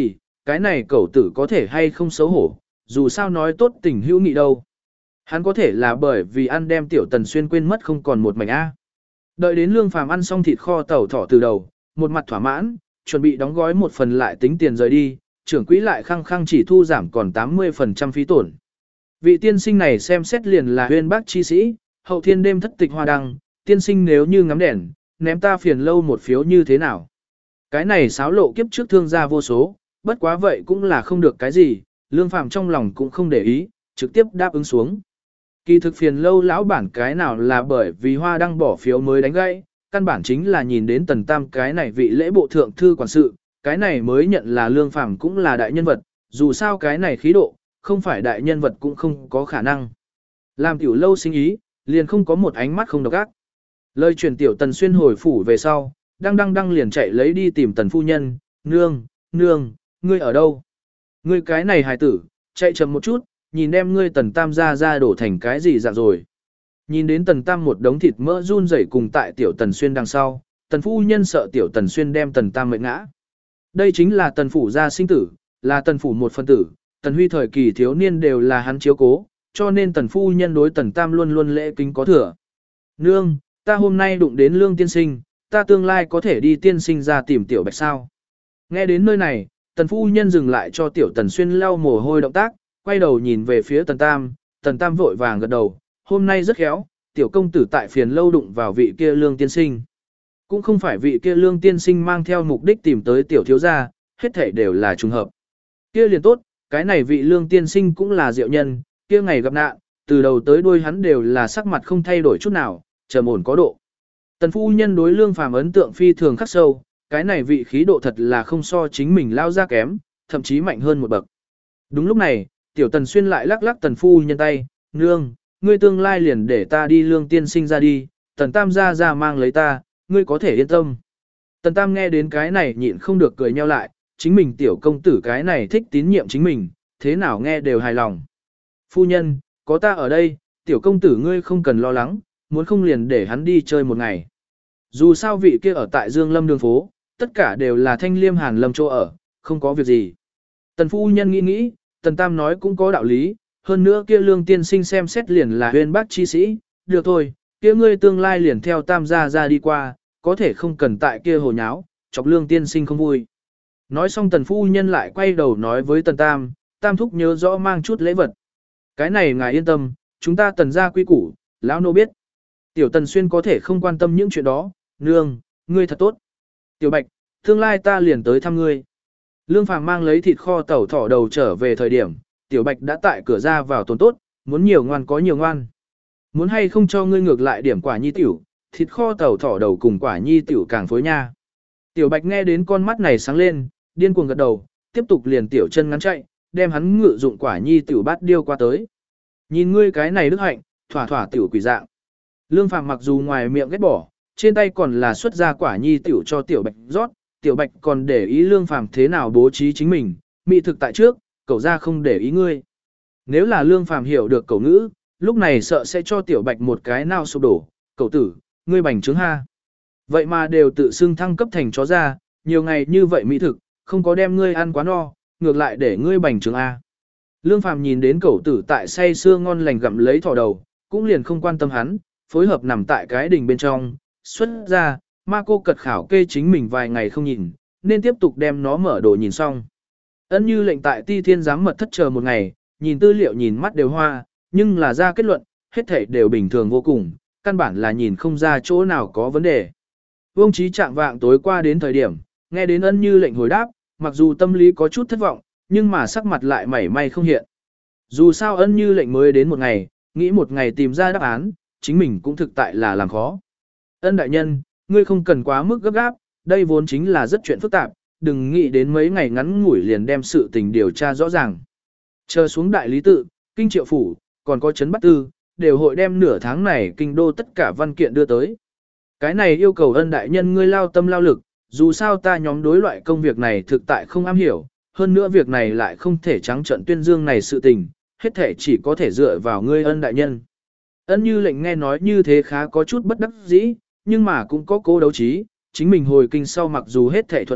cái này cẩu tử có thể hay không xấu hổ, dù sao nói tốt tình hữu nghị đâu. Hắn có thể là bởi vì ăn đem tiểu Tần Xuyên quên mất không còn một mảnh A. Đợi đến Lương Phàm ăn xong thịt kho tẩu thỏ từ đầu, một mặt thỏa mãn, chuẩn bị đóng gói một phần lại tính tiền rời đi, trưởng quỹ lại khăng khăng chỉ thu giảm còn tám mươi phần trăm phí tổn. Vị tiên sinh này xem xét liền là huyên bác chi sĩ, hậu thiên đêm thất tịch hoa đăng, tiên sinh nếu như ngắm đèn, ném ta phiền lâu một phiếu như thế nào. Cái này xáo lộ kiếp trước thương gia vô số, bất quá vậy cũng là không được cái gì, Lương Phàm trong lòng cũng không để ý, trực tiếp đáp ứng xuống. Kỳ thực phiền lâu lão bản cái nào là bởi vì hoa đăng bỏ phiếu mới đánh gãy, căn bản chính là nhìn đến Tần Tam cái này vị lễ bộ thượng thư quản sự, cái này mới nhận là Lương Phàm cũng là đại nhân vật, dù sao cái này khí độ, không phải đại nhân vật cũng không có khả năng. Làm tiểu lâu sinh ý, liền không có một ánh mắt không độc ác. Lời truyền tiểu Tần Xuyên hồi phủ về sau, đang đăng đăng liền chạy lấy đi tìm Tần phu nhân, nương, nương, ngươi ở đâu? Ngươi cái này hài tử, chạy chậm một chút, nhìn đem ngươi Tần Tam ra ra đổ thành cái gì dạng rồi. Nhìn đến Tần Tam một đống thịt mỡ run rẩy cùng tại tiểu Tần Xuyên đằng sau, Tần phu nhân sợ tiểu Tần Xuyên đem Tần Tam mệt ngã. Đây chính là Tần phủ gia sinh tử, là Tần phủ một phân tử, Tần Huy thời kỳ thiếu niên đều là hắn chiếu cố, cho nên Tần phu nhân đối Tần Tam luôn luôn lễ kính có thừa. Nương, ta hôm nay đụng đến Lương tiên sinh, ta tương lai có thể đi tiên sinh ra tìm tiểu Bạch sao? Nghe đến nơi này, Tần phu nhân dừng lại cho tiểu Tần Xuyên lau mồ hôi động tác, quay đầu nhìn về phía Tần Tam, Tần Tam vội vàng gật đầu, hôm nay rất khéo, tiểu công tử tại phiền lâu đụng vào vị kia Lương tiên sinh. Cũng không phải vị kia Lương tiên sinh mang theo mục đích tìm tới tiểu thiếu gia, hết thảy đều là trùng hợp. Kia liền tốt, cái này vị Lương tiên sinh cũng là diệu nhân, kia ngày gặp nạn, từ đầu tới đuôi hắn đều là sắc mặt không thay đổi chút nào, trầm ổn có độ. Tần phu nhân đối Lương Phàm ấn tượng phi thường khắc sâu, cái này vị khí độ thật là không so chính mình lao ra kém, thậm chí mạnh hơn một bậc. Đúng lúc này, tiểu Tần Xuyên lại lắc lắc Tần phu nhân tay, nương, ngươi tương lai liền để ta đi Lương tiên sinh ra đi, Tần Tam ra ra mang lấy ta, ngươi có thể yên tâm. Tần Tam nghe đến cái này nhịn không được cười nheo lại, chính mình tiểu công tử cái này thích tín nhiệm chính mình, thế nào nghe đều hài lòng. Phu nhân, có ta ở đây, tiểu công tử ngươi không cần lo lắng, muốn không liền để hắn đi chơi một ngày. Dù sao vị kia ở tại Dương Lâm đường phố, tất cả đều là thanh liêm hàn lâm chỗ ở, không có việc gì. Tần phu nhân nghĩ nghĩ, Tần Tam nói cũng có đạo lý, hơn nữa kia Lương tiên sinh xem xét liền là huyên bác chi sĩ, được thôi, kia ngươi tương lai liền theo Tam gia ra đi qua, có thể không cần tại kia hồ nháo, chọc Lương tiên sinh không vui. Nói xong Tần phu nhân lại quay đầu nói với Tần Tam, Tam thúc nhớ rõ mang chút lễ vật. Cái này ngài yên tâm, chúng ta Tần gia quy củ, lão nô biết. Tiểu Tần Xuyên có thể không quan tâm những chuyện đó, nương, ngươi thật tốt. Tiểu Bạch, tương lai ta liền tới thăm ngươi. Lương Phàm mang lấy thịt kho tẩu thỏ đầu trở về thời điểm, Tiểu Bạch đã tại cửa ra vào tồn tốt, muốn nhiều ngoan có nhiều ngoan. Muốn hay không cho ngươi ngược lại điểm quả nhi tiểu, thịt kho tẩu thỏ đầu cùng quả nhi tiểu càng phối nha. Tiểu Bạch nghe đến con mắt này sáng lên, điên cuồng gật đầu, tiếp tục liền tiểu chân ngắn chạy, đem hắn ngự dụng quả nhi tiểu bát điêu qua tới. Nhìn ngươi cái này đức hạnh, thỏa thỏa tiểu quỷ dạng. Lương Phàm mặc dù ngoài miệng ghét bỏ, trên tay còn là xuất ra quả nhi tiểu cho Tiểu Bạch rót, Tiểu Bạch còn để ý Lương Phàm thế nào bố trí chính mình, mỹ thực tại trước, cậu ra không để ý ngươi. Nếu là Lương Phàm hiểu được cậu ngữ, lúc này sợ sẽ cho Tiểu Bạch một cái nào sụp đổ, cậu tử, ngươi bành trướng ha. Vậy mà đều tự xưng thăng cấp thành chó ra, nhiều ngày như vậy mỹ thực, không có đem ngươi ăn quá no, ngược lại để ngươi bành trướng a. Lương Phàm nhìn đến cậu tử tại say sưa ngon lành gặm lấy thỏ đầu, cũng liền không quan tâm hắn, phối hợp nằm tại cái đình bên trong, xuất ra, ma cô cật khảo kê chính mình vài ngày không nhìn, nên tiếp tục đem nó mở đồ nhìn xong. Ân Như lệnh tại Ti Thiên giám mật thất chờ một ngày, nhìn tư liệu nhìn mắt đều hoa, nhưng là ra kết luận, hết thảy đều bình thường vô cùng, căn bản là nhìn không ra chỗ nào có vấn đề. Vương Chí trạng vạng tối qua đến thời điểm, nghe đến Ân Như lệnh hồi đáp, mặc dù tâm lý có chút thất vọng, nhưng mà sắc mặt lại mảy may không hiện. Dù sao Ân Như lệnh mới đến một ngày, nghĩ một ngày tìm ra đáp án, chính mình cũng thực tại là làm khó. Ân đại nhân, ngươi không cần quá mức gấp gáp, đây vốn chính là rất chuyện phức tạp, đừng nghĩ đến mấy ngày ngắn ngủi liền đem sự tình điều tra rõ ràng. Chờ xuống đại lý tự, kinh triệu phủ, còn có trấn Bắc Tư, đều hội đem nửa tháng này kinh đô tất cả văn kiện đưa tới. Cái này yêu cầu Ân đại nhân ngươi lao tâm lao lực, dù sao ta nhóm đối loại công việc này thực tại không am hiểu, hơn nữa việc này lại không thể trắng trợn tuyên dương này sự tình, hết thể chỉ có thể dựa vào ngươi Ân đại nhân. Ân Như lệnh nghe nói như thế khá có chút bất đắc dĩ, nhưng mà cũng có cố đấu trí, chính mình hồi kinh sau mặc dù hết thể thuận lợi,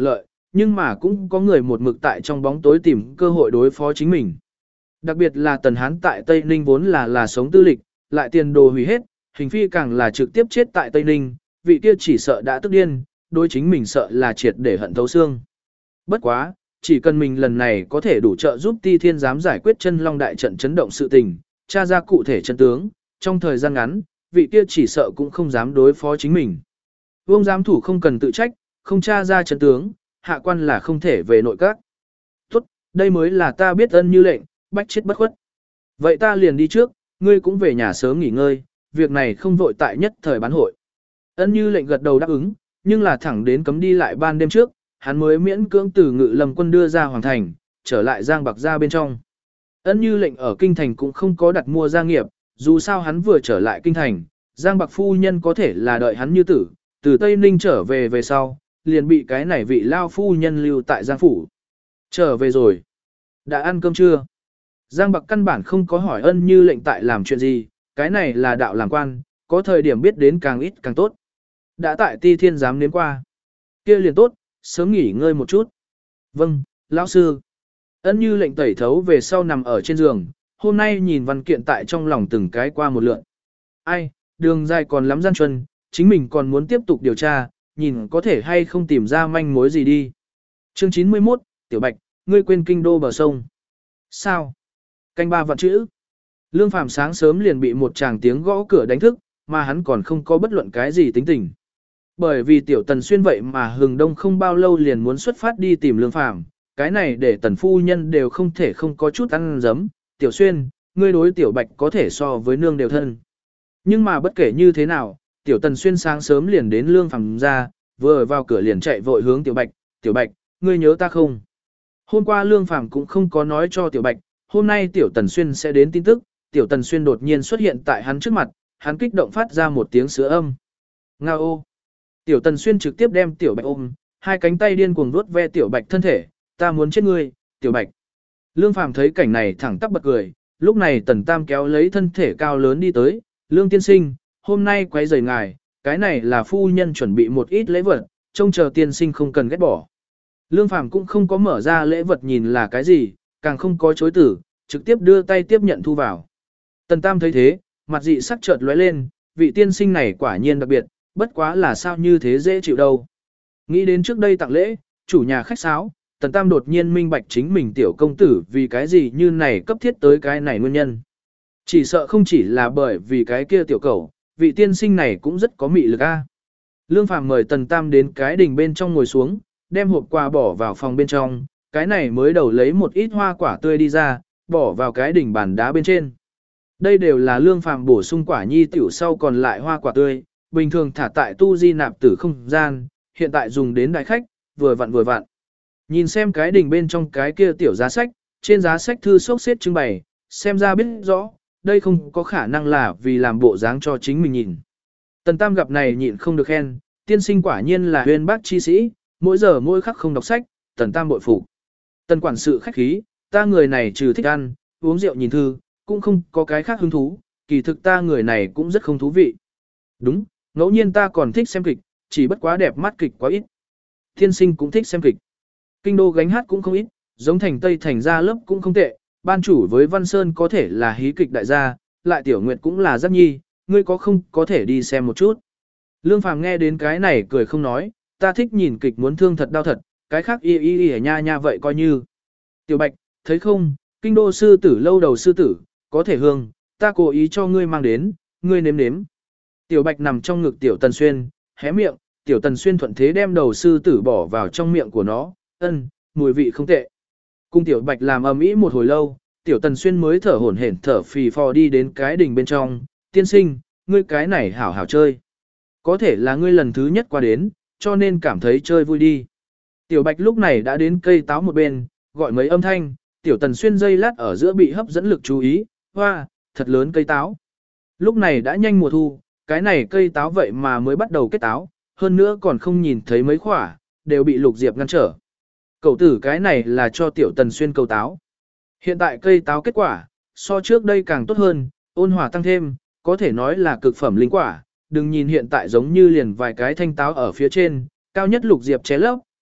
nhưng mà cũng có người một mực tại trong bóng tối tìm cơ hội đối phó chính mình. Đặc biệt là Tần Hán tại Tây Ninh vốn là là sống tư lịch, lại tiền đồ hủy hết, hình phi càng là trực tiếp chết tại Tây Ninh, vị kia chỉ sợ đã tức điên, đối chính mình sợ là triệt để hận thấu xương. Bất quá, chỉ cần mình lần này có thể đủ trợ giúp Ti Thiên giám giải quyết chân long đại trận chấn động sự tình, tra ra cụ thể chân tướng, trong thời gian ngắn, vị kia chỉ sợ cũng không dám đối phó chính mình. Vương giám thủ không cần tự trách, không tra ra chân tướng, hạ quan là không thể về nội các. Tốt, đây mới là ta biết ân như lệnh, bách chết bất khuất. Vậy ta liền đi trước, ngươi cũng về nhà sớm nghỉ ngơi, việc này không vội tại nhất thời bán hội. Ân như lệnh gật đầu đáp ứng, nhưng là thẳng đến cấm đi lại ban đêm trước, hắn mới miễn cưỡng từ Ngự Lâm quân đưa ra hoàng thành, trở lại Giang Bạc ra bên trong. Ân như lệnh ở kinh thành cũng không có đặt mua gia nghiệp, dù sao hắn vừa trở lại kinh thành, Giang Bạc phu nhân có thể là đợi hắn như tử, từ Tây Ninh trở về về sau, liền bị cái này vị lao phu nhân lưu tại Giang phủ. Trở về rồi. Đã ăn cơm chưa? Giang Bạc căn bản không có hỏi ân như lệnh tại làm chuyện gì, cái này là đạo làm quan, có thời điểm biết đến càng ít càng tốt. Đã tại Ti Thiên giám nếm qua. Kia liền tốt, sớm nghỉ ngơi một chút. Vâng, lão sư. Ân như lệnh tẩy thấu về sau nằm ở trên giường, hôm nay nhìn văn kiện tại trong lòng từng cái qua một lượn. Ai, đường dài còn lắm gian truân, chính mình còn muốn tiếp tục điều tra, nhìn có thể hay không tìm ra manh mối gì đi. Chương chín mươi mốt, Tiểu Bạch, ngươi quên kinh đô bờ sông. Sao? Canh ba vạn chữ. Lương Phàm sáng sớm liền bị một chàng tiếng gõ cửa đánh thức, mà hắn còn không có bất luận cái gì tính tình. Bởi vì tiểu Tần Xuyên vậy mà hừng đông không bao lâu liền muốn xuất phát đi tìm Lương Phàm, cái này để Tần phu nhân đều không thể không có chút ăn dấm. Tiểu Xuyên, ngươi đối Tiểu Bạch có thể so với nương đều thân. Nhưng mà bất kể như thế nào, tiểu Tần Xuyên sáng sớm liền đến Lương Phàm ra, vừa vào cửa liền chạy vội hướng Tiểu Bạch, Tiểu Bạch, ngươi nhớ ta không? Hôm qua Lương Phàm cũng không có nói cho Tiểu Bạch, hôm nay tiểu Tần Xuyên sẽ đến tin tức, tiểu Tần Xuyên đột nhiên xuất hiện tại hắn trước mặt, hắn kích động phát ra một tiếng sữa âm. Nga ô! Tiểu Tần Xuyên trực tiếp đem Tiểu Bạch ôm, hai cánh tay điên cuồng vuốt ve Tiểu Bạch thân thể, ta muốn chết ngươi, Tiểu Bạch. Lương Phàm thấy cảnh này thẳng tắp bật cười, lúc này Tần Tam kéo lấy thân thể cao lớn đi tới, Lương tiên sinh, hôm nay quấy rầy ngài, cái này là phu nhân chuẩn bị một ít lễ vật, trông chờ tiên sinh không cần ghét bỏ. Lương Phàm cũng không có mở ra lễ vật nhìn là cái gì, càng không có chối tử, trực tiếp đưa tay tiếp nhận thu vào. Tần Tam thấy thế, mặt dị sắc chợt lóe lên, vị tiên sinh này quả nhiên đặc biệt, bất quá là sao như thế dễ chịu đâu. Nghĩ đến trước đây tặng lễ, chủ nhà khách sáo, Tần Tam đột nhiên minh bạch chính mình tiểu công tử vì cái gì như này cấp thiết tới cái này nguyên nhân. Chỉ sợ không chỉ là bởi vì cái kia tiểu cầu, vị tiên sinh này cũng rất có mị lực a. Lương Phàm mời Tần Tam đến cái đình bên trong ngồi xuống, đem hộp quà bỏ vào phòng bên trong, cái này mới đầu lấy một ít hoa quả tươi đi ra, bỏ vào cái đỉnh bàn đá bên trên. Đây đều là Lương Phàm bổ sung quả nhi tiểu sau còn lại hoa quả tươi, bình thường thả tại tu di nạp tử không gian, hiện tại dùng đến đại khách, vừa vặn vừa vặn. Nhìn xem cái đỉnh bên trong cái kia tiểu giá sách, trên giá sách thư xốc xếp trưng bày, xem ra biết rõ, đây không có khả năng là vì làm bộ dáng cho chính mình nhìn. Tần Tam gặp này nhịn không được khen, tiên sinh quả nhiên là huyền bác chi sĩ, mỗi giờ mỗi khắc không đọc sách, Tần Tam bội phục. Tần quản sự khách khí, ta người này trừ thích ăn, uống rượu nhìn thư, cũng không có cái khác hứng thú, kỳ thực ta người này cũng rất không thú vị. Đúng, ngẫu nhiên ta còn thích xem kịch, chỉ bất quá đẹp mắt kịch quá ít. Tiên sinh cũng thích xem kịch. Kinh đô gánh hát cũng không ít, giống thành Tây thành gia lớp cũng không tệ, ban chủ với Văn Sơn có thể là hí kịch đại gia, lại Tiểu Nguyệt cũng là giác nhi, ngươi có không có thể đi xem một chút. Lương Phàm nghe đến cái này cười không nói, ta thích nhìn kịch muốn thương thật đau thật, cái khác y y y nha nha vậy coi như. Tiểu Bạch, thấy không, kinh đô sư tử lâu đầu sư tử, có thể hương, ta cố ý cho ngươi mang đến, ngươi nếm nếm. Tiểu Bạch nằm trong ngực Tiểu Tần Xuyên, hé miệng, Tiểu Tần Xuyên thuận thế đem đầu sư tử bỏ vào trong miệng của nó, ân, mùi vị không tệ. Cùng Tiểu Bạch làm ầm ĩ một hồi lâu, Tiểu Tần Xuyên mới thở hổn hển thở phì phò đi đến cái đình bên trong, tiên sinh, ngươi cái này hảo hảo chơi. Có thể là ngươi lần thứ nhất qua đến, cho nên cảm thấy chơi vui đi. Tiểu Bạch lúc này đã đến cây táo một bên, gọi mấy âm thanh, Tiểu Tần Xuyên dây lát ở giữa bị hấp dẫn lực chú ý, hoa, thật lớn cây táo. Lúc này đã nhanh mùa thu, cái này cây táo vậy mà mới bắt đầu kết táo, hơn nữa còn không nhìn thấy mấy quả, đều bị Lục Diệp ngăn trở. Cậu tử cái này là cho Tiểu Tần Xuyên cầu táo. Hiện tại cây táo kết quả, so trước đây càng tốt hơn, ôn hòa tăng thêm, có thể nói là cực phẩm linh quả. Đừng nhìn hiện tại giống như liền vài cái thanh táo ở phía trên, cao nhất Lục Diệp ché lấp,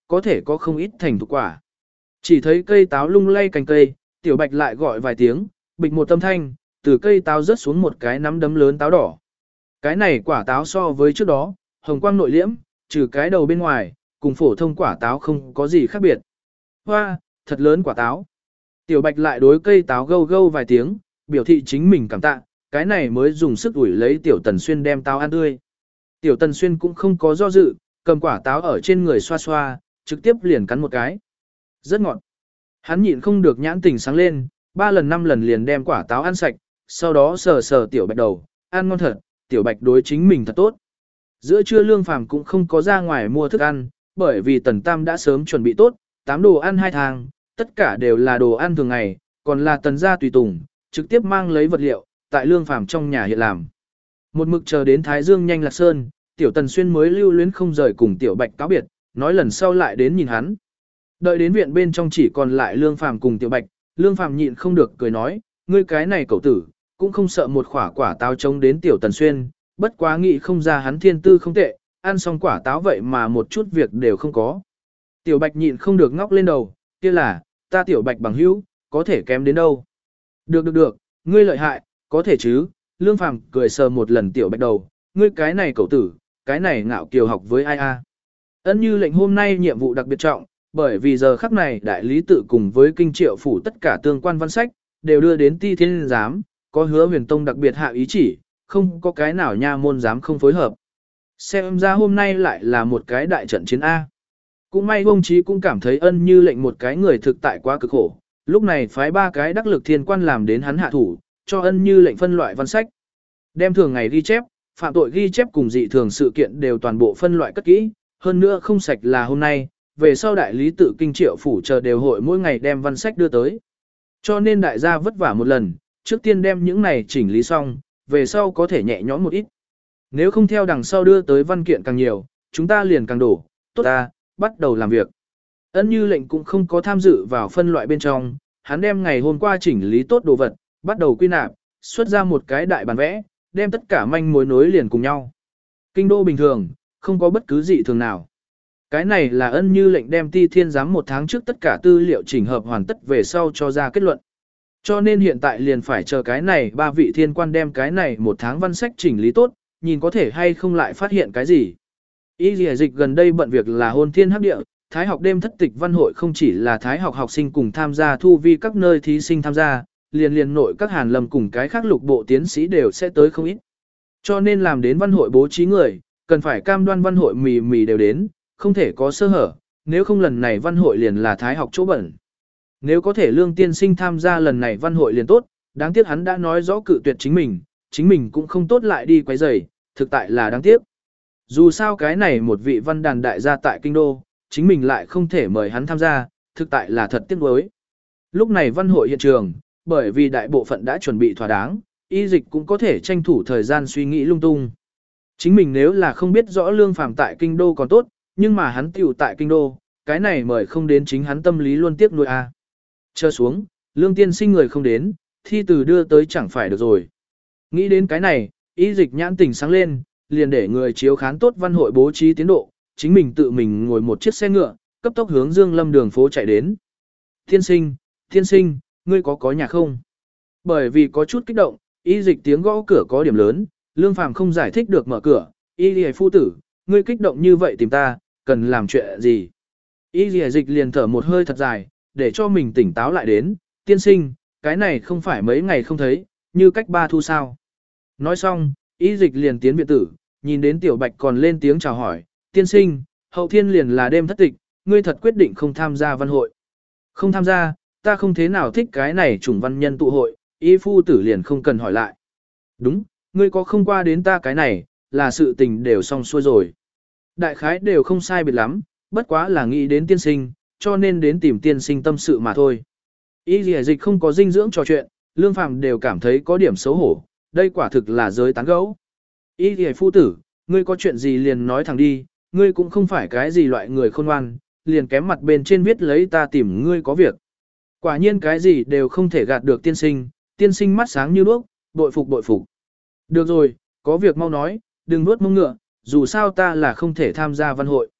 có thể có không ít thành thục quả. Chỉ thấy cây táo lung lay cành cây, tiểu bạch lại gọi vài tiếng, bịch một âm thanh, từ cây táo rớt xuống một cái nắm đấm lớn táo đỏ. Cái này quả táo so với trước đó, hồng quang nội liễm, trừ cái đầu bên ngoài, cùng phổ thông quả táo không có gì khác biệt. Hoa, thật lớn quả táo. Tiểu bạch lại đối cây táo gâu gâu vài tiếng, biểu thị chính mình cảm tạ, cái này mới dùng sức ủi lấy tiểu tần xuyên đem táo ăn tươi. Tiểu tần xuyên cũng không có do dự, cầm quả táo ở trên người xoa xoa, trực tiếp liền cắn một cái. Rất ngọt. Hắn nhịn không được nhãn tình sáng lên, ba lần năm lần liền đem quả táo ăn sạch, sau đó sờ sờ tiểu bạch đầu, ăn ngon thật, tiểu bạch đối chính mình thật tốt. Giữa trưa Lương Phàm cũng không có ra ngoài mua thức ăn, bởi vì Tần Tam đã sớm chuẩn bị tốt, tám đồ ăn hai thang, tất cả đều là đồ ăn thường ngày, còn là Tần gia tùy tùng, trực tiếp mang lấy vật liệu, tại Lương Phàm trong nhà hiện làm. Một mực chờ đến Thái Dương nhanh lạc sơn, tiểu Tần Xuyên mới lưu luyến không rời cùng tiểu Bạch cáo biệt, nói lần sau lại đến nhìn hắn. Đợi đến viện bên trong chỉ còn lại Lương Phàm cùng tiểu Bạch, Lương Phàm nhịn không được cười nói, ngươi cái này cậu tử, cũng không sợ một quả quả táo chống đến tiểu Tần Xuyên, bất quá nghĩ không ra hắn thiên tư không tệ, ăn xong quả táo vậy mà một chút việc đều không có. Tiểu Bạch nhịn không được ngóc lên đầu, kia là, ta tiểu Bạch bằng hữu, có thể kém đến đâu. Được được được, ngươi lợi hại, có thể chứ, Lương Phàm cười sờ một lần tiểu Bạch đầu, ngươi cái này cậu tử, cái này ngạo kiều học với ai a? Ân Như lệnh hôm nay nhiệm vụ đặc biệt trọng, bởi vì giờ khắc này đại lý tự cùng với kinh triệu phủ tất cả tương quan văn sách, đều đưa đến ti thiên giám, có hứa huyền tông đặc biệt hạ ý chỉ, không có cái nào nha môn dám không phối hợp. Xem ra hôm nay lại là một cái đại trận chiến A. Cũng may ông chí cũng cảm thấy Ân Như lệnh một cái người thực tại quá cực khổ, lúc này phái ba cái đắc lực thiên quan làm đến hắn hạ thủ, cho Ân Như lệnh phân loại văn sách. Đem thường ngày ghi chép, phạm tội ghi chép cùng dị thường sự kiện đều toàn bộ phân loại cất kỹ, hơn nữa không sạch là hôm nay, về sau đại lý tự kinh triệu phủ chờ đều hội mỗi ngày đem văn sách đưa tới. Cho nên đại gia vất vả một lần, trước tiên đem những này chỉnh lý xong, về sau có thể nhẹ nhõm một ít. Nếu không theo đằng sau đưa tới văn kiện càng nhiều, chúng ta liền càng đổ, tốt ta, bắt đầu làm việc. Ân Như lệnh cũng không có tham dự vào phân loại bên trong, hắn đem ngày hôm qua chỉnh lý tốt đồ vật, bắt đầu quy nạp, xuất ra một cái đại bản vẽ, đem tất cả manh mối nối liền cùng nhau. Kinh đô bình thường, không có bất cứ dị thường nào. Cái này là Ân Như lệnh đem ti thiên giám một tháng trước tất cả tư liệu chỉnh hợp hoàn tất về sau cho ra kết luận. Cho nên hiện tại liền phải chờ cái này ba vị thiên quan đem cái này một tháng văn sách chỉnh lý tốt, nhìn có thể hay không lại phát hiện cái gì. Y dìa dịch gần đây bận việc là hôn thiên hấp địa, thái học đêm thất tịch văn hội không chỉ là thái học học sinh cùng tham gia thu vi các nơi thí sinh tham gia, liền liền nội các hàn lâm cùng cái khác lục bộ tiến sĩ đều sẽ tới không ít. Cho nên làm đến văn hội bố trí người, cần phải cam đoan văn hội mì mì đều đến, không thể có sơ hở, nếu không lần này văn hội liền là thái học chỗ bẩn. Nếu có thể Lương tiên sinh tham gia lần này văn hội liền tốt, đáng tiếc hắn đã nói rõ cự tuyệt chính mình, chính mình cũng không tốt lại đi quấy rầy, thực tại là đáng tiếc. Dù sao cái này một vị văn đàn đại gia tại kinh đô, chính mình lại không thể mời hắn tham gia, thực tại là thật tiếc nuối. Lúc này văn hội hiện trường, bởi vì đại bộ phận đã chuẩn bị thỏa đáng, y dịch cũng có thể tranh thủ thời gian suy nghĩ lung tung. Chính mình nếu là không biết rõ Lương Phàm tại kinh đô còn tốt, nhưng mà hắn tiểu tại kinh đô, cái này mời không đến chính hắn tâm lý luôn tiếc nuối a. À. Chờ xuống, Lương tiên sinh người không đến, thi từ đưa tới chẳng phải được rồi. Nghĩ đến cái này, y dịch nhãn tình sáng lên, liền để người chiếu khán tốt văn hội bố trí tiến độ, chính mình tự mình ngồi một chiếc xe ngựa, cấp tốc hướng Dương Lâm đường phố chạy đến. Tiên sinh, tiên sinh, ngươi có có nhà không? Bởi vì có chút kích động, y dịch tiếng gõ cửa có điểm lớn, Lương Phàm không giải thích được mở cửa, y lìa phu tử, ngươi kích động như vậy tìm ta, cần làm chuyện gì? Y lìa dịch liền thở một hơi thật dài, để cho mình tỉnh táo lại đến, tiên sinh, cái này không phải mấy ngày không thấy, như cách ba thu sao. Nói xong, y dịch liền tiến viện tử, nhìn đến tiểu bạch còn lên tiếng chào hỏi, tiên sinh, hậu thiên liền là đêm thất tịch, ngươi thật quyết định không tham gia văn hội. Không tham gia, ta không thế nào thích cái này chủng văn nhân tụ hội, y phu tử liền không cần hỏi lại. Đúng, ngươi có không qua đến ta cái này, là sự tình đều xong xuôi rồi. Đại khái đều không sai biệt lắm, bất quá là nghĩ đến tiên sinh, cho nên đến tìm tiên sinh tâm sự mà thôi. Y dìa dịch không có dinh dưỡng trò chuyện, Lương Phàm đều cảm thấy có điểm xấu hổ, đây quả thực là giới tán gẫu. Y dìa phu tử, ngươi có chuyện gì liền nói thẳng đi, ngươi cũng không phải cái gì loại người khôn ngoan, liền kém mặt bên trên viết lấy ta tìm ngươi có việc. Quả nhiên cái gì đều không thể gạt được tiên sinh, tiên sinh mắt sáng như đuốc, bội phục bội phục. Được rồi, có việc mau nói, đừng nuốt mông ngựa, dù sao ta là không thể tham gia văn hội.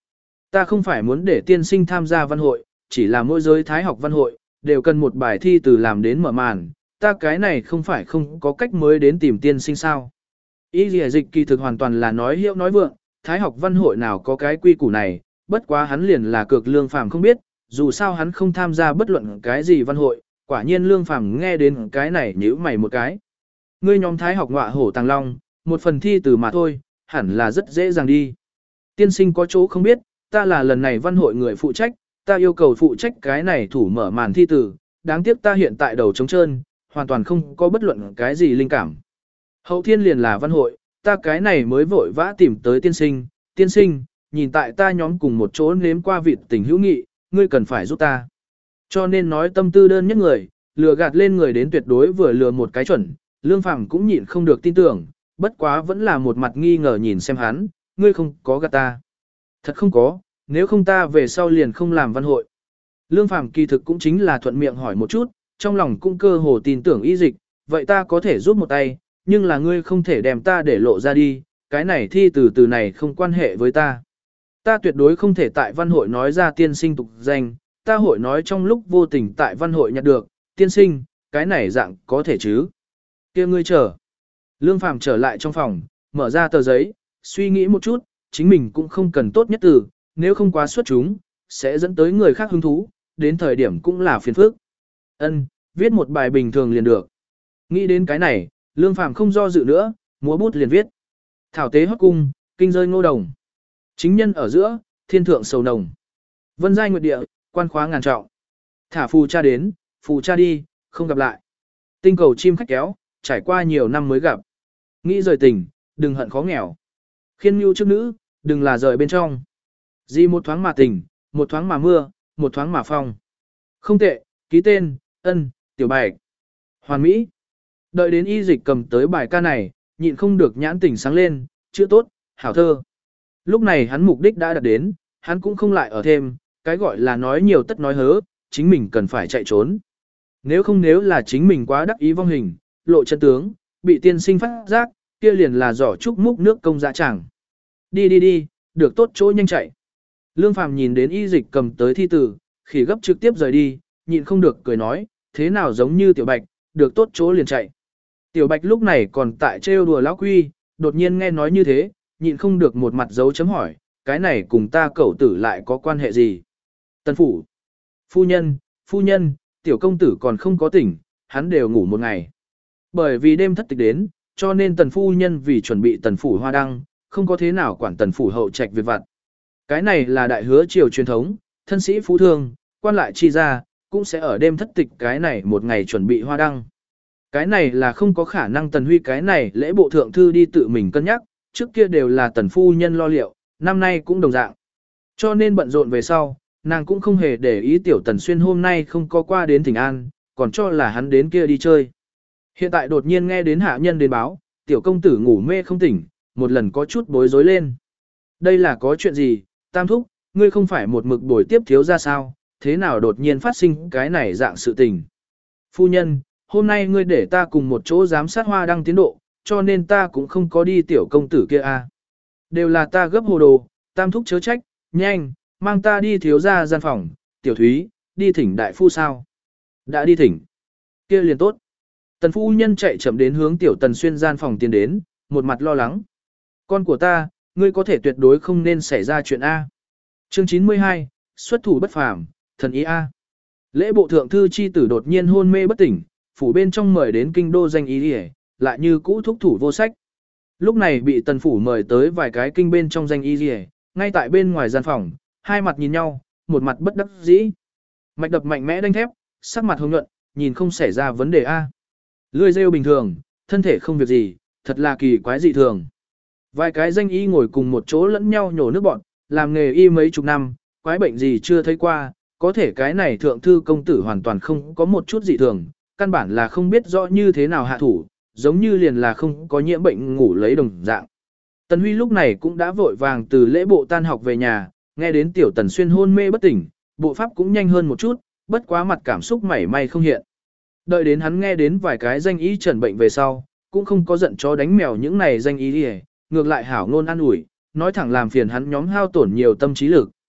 Ta không phải muốn để tiên sinh tham gia văn hội, chỉ là mỗi giới thái học văn hội, đều cần một bài thi từ làm đến mở màn, ta cái này không phải không có cách mới đến tìm tiên sinh sao. Ý gì dịch kỳ thực hoàn toàn là nói hiệu nói vượng, thái học văn hội nào có cái quy củ này, bất quá hắn liền là cược Lương Phàm không biết, dù sao hắn không tham gia bất luận cái gì văn hội, quả nhiên Lương Phàm nghe đến cái này nhíu mày một cái. Ngươi nhóm thái học ngọa hổ tàng long, một phần thi từ mà thôi, hẳn là rất dễ dàng đi. Tiên sinh có chỗ không biết, ta là lần này văn hội người phụ trách, ta yêu cầu phụ trách cái này thủ mở màn thi từ, đáng tiếc ta hiện tại đầu trống trơn, hoàn toàn không có bất luận cái gì linh cảm. Hậu thiên liền là văn hội, ta cái này mới vội vã tìm tới tiên sinh, tiên sinh, nhìn tại ta nhóm cùng một chỗ nếm qua vịt tình hữu nghị, ngươi cần phải giúp ta. Cho nên nói tâm tư đơn nhất người, lừa gạt lên người đến tuyệt đối vừa lừa một cái chuẩn, Lương Phàm cũng nhịn không được tin tưởng, bất quá vẫn là một mặt nghi ngờ nhìn xem hắn, ngươi không có gạt ta. Thật không có, nếu không ta về sau liền không làm văn hội. Lương Phàm kỳ thực cũng chính là thuận miệng hỏi một chút, trong lòng cũng cơ hồ tin tưởng y dịch, vậy ta có thể giúp một tay, nhưng là ngươi không thể đem ta để lộ ra đi, cái này thi từ từ này không quan hệ với ta. Ta tuyệt đối không thể tại văn hội nói ra tiên sinh tục danh, ta hội nói trong lúc vô tình tại văn hội nhặt được, tiên sinh, cái này dạng có thể chứ. Kia ngươi chờ. Lương Phàm trở lại trong phòng, mở ra tờ giấy, suy nghĩ một chút, chính mình cũng không cần tốt nhất từ, nếu không quá xuất chúng, sẽ dẫn tới người khác hứng thú, đến thời điểm cũng là phiền phức. Ân, viết một bài bình thường liền được. Nghĩ đến cái này, Lương Phàm không do dự nữa, múa bút liền viết. Thảo tế hót cung, kinh rơi ngô đồng. Chính nhân ở giữa, thiên thượng sầu nồng. Vân giai nguyệt địa, quan khóa ngàn trọng. Thả phù cha đến, phù cha đi, không gặp lại. Tinh cầu chim khách kéo, trải qua nhiều năm mới gặp. Nghĩ rời tình, đừng hận khó nghèo. Khiên mưu trước nữ, đừng là rời bên trong. Gì một thoáng mà tình, một thoáng mà mưa, một thoáng mà phong. Không tệ, ký tên, ân, tiểu bạch. Hoàn mỹ. Đợi đến y dịch cầm tới bài ca này, nhịn không được nhãn tình sáng lên, chữ tốt, hảo thơ. Lúc này hắn mục đích đã đạt đến, hắn cũng không lại ở thêm, cái gọi là nói nhiều tất nói hớ, chính mình cần phải chạy trốn. Nếu không nếu là chính mình quá đắc ý vong hình, lộ chân tướng, bị tiên sinh phát giác, kia liền là giỏ trúc múc nước công dạ chẳng. Đi đi đi, được tốt chỗ nhanh chạy. Lương Phàm nhìn đến y dịch cầm tới thi tử, khỉ gấp trực tiếp rời đi, nhịn không được cười nói, thế nào giống như tiểu bạch, được tốt chỗ liền chạy. Tiểu bạch lúc này còn tại trêu đùa lão quy, đột nhiên nghe nói như thế, nhịn không được một mặt dấu chấm hỏi, cái này cùng ta cẩu tử lại có quan hệ gì? Tần phủ, phu nhân, phu nhân, tiểu công tử còn không có tỉnh, hắn đều ngủ một ngày. Bởi vì đêm thất tịch đến, cho nên tần phu nhân vì chuẩn bị tần phủ hoa đăng, không có thế nào quản tần phủ hậu trạch việc vặt. Cái này là đại hứa triều truyền thống, thân sĩ phú thương, quan lại chi ra, cũng sẽ ở đêm thất tịch cái này một ngày chuẩn bị hoa đăng. Cái này là không có khả năng tần huy cái này lễ bộ thượng thư đi tự mình cân nhắc, trước kia đều là tần phu nhân lo liệu, năm nay cũng đồng dạng. Cho nên bận rộn về sau, nàng cũng không hề để ý tiểu tần xuyên hôm nay không có qua đến Thịnh An, còn cho là hắn đến kia đi chơi. Hiện tại đột nhiên nghe đến hạ nhân đến báo, tiểu công tử ngủ mê không tỉnh, một lần có chút bối rối lên. Đây là có chuyện gì, Tam thúc, ngươi không phải một mực buổi tiếp thiếu ra sao, thế nào đột nhiên phát sinh cái này dạng sự tình. Phu nhân, hôm nay ngươi để ta cùng một chỗ giám sát hoa đăng tiến độ, cho nên ta cũng không có đi tiểu công tử kia a. Đều là ta gấp hồ đồ, Tam thúc chớ trách, nhanh, mang ta đi thiếu ra gian phòng, tiểu thúy, đi thỉnh đại phu sao. Đã đi thỉnh. Kia liền tốt. Tần phu nhân chạy chậm đến hướng tiểu tần xuyên gian phòng tiến đến, một mặt lo lắng. Con của ta, ngươi có thể tuyệt đối không nên xảy ra chuyện A. Chương chín mươi hai, xuất thủ bất phàm, thần ý A. Lễ bộ thượng thư chi tử đột nhiên hôn mê bất tỉnh, phủ bên trong mời đến kinh đô danh ý đi, lại như cũ thúc thủ vô sách. Lúc này bị tần phủ mời tới vài cái kinh bên trong danh y đi, ngay tại bên ngoài gian phòng, hai mặt nhìn nhau, một mặt bất đắc dĩ. Mạch đập mạnh mẽ đanh thép, sắc mặt hồng nhuận, nhìn không xảy ra vấn đề A. Lươi rêu bình thường, thân thể không việc gì, thật là kỳ quái dị thường. Vài cái danh y ngồi cùng một chỗ lẫn nhau nhổ nước bọn, làm nghề y mấy chục năm, quái bệnh gì chưa thấy qua, có thể cái này thượng thư công tử hoàn toàn không có một chút dị thường, căn bản là không biết rõ như thế nào hạ thủ, giống như liền là không có nhiễm bệnh ngủ lấy đồng dạng. Tần Huy lúc này cũng đã vội vàng từ lễ bộ tan học về nhà, nghe đến tiểu Tần Xuyên hôn mê bất tỉnh, bộ pháp cũng nhanh hơn một chút, bất quá mặt cảm xúc mảy may không hiện. Đợi đến hắn nghe đến vài cái danh y trần bệnh về sau, cũng không có giận chó đánh mèo những này danh y đi, ngược lại hảo ngôn an ủi, nói thẳng làm phiền hắn nhóm hao tổn nhiều tâm trí lực.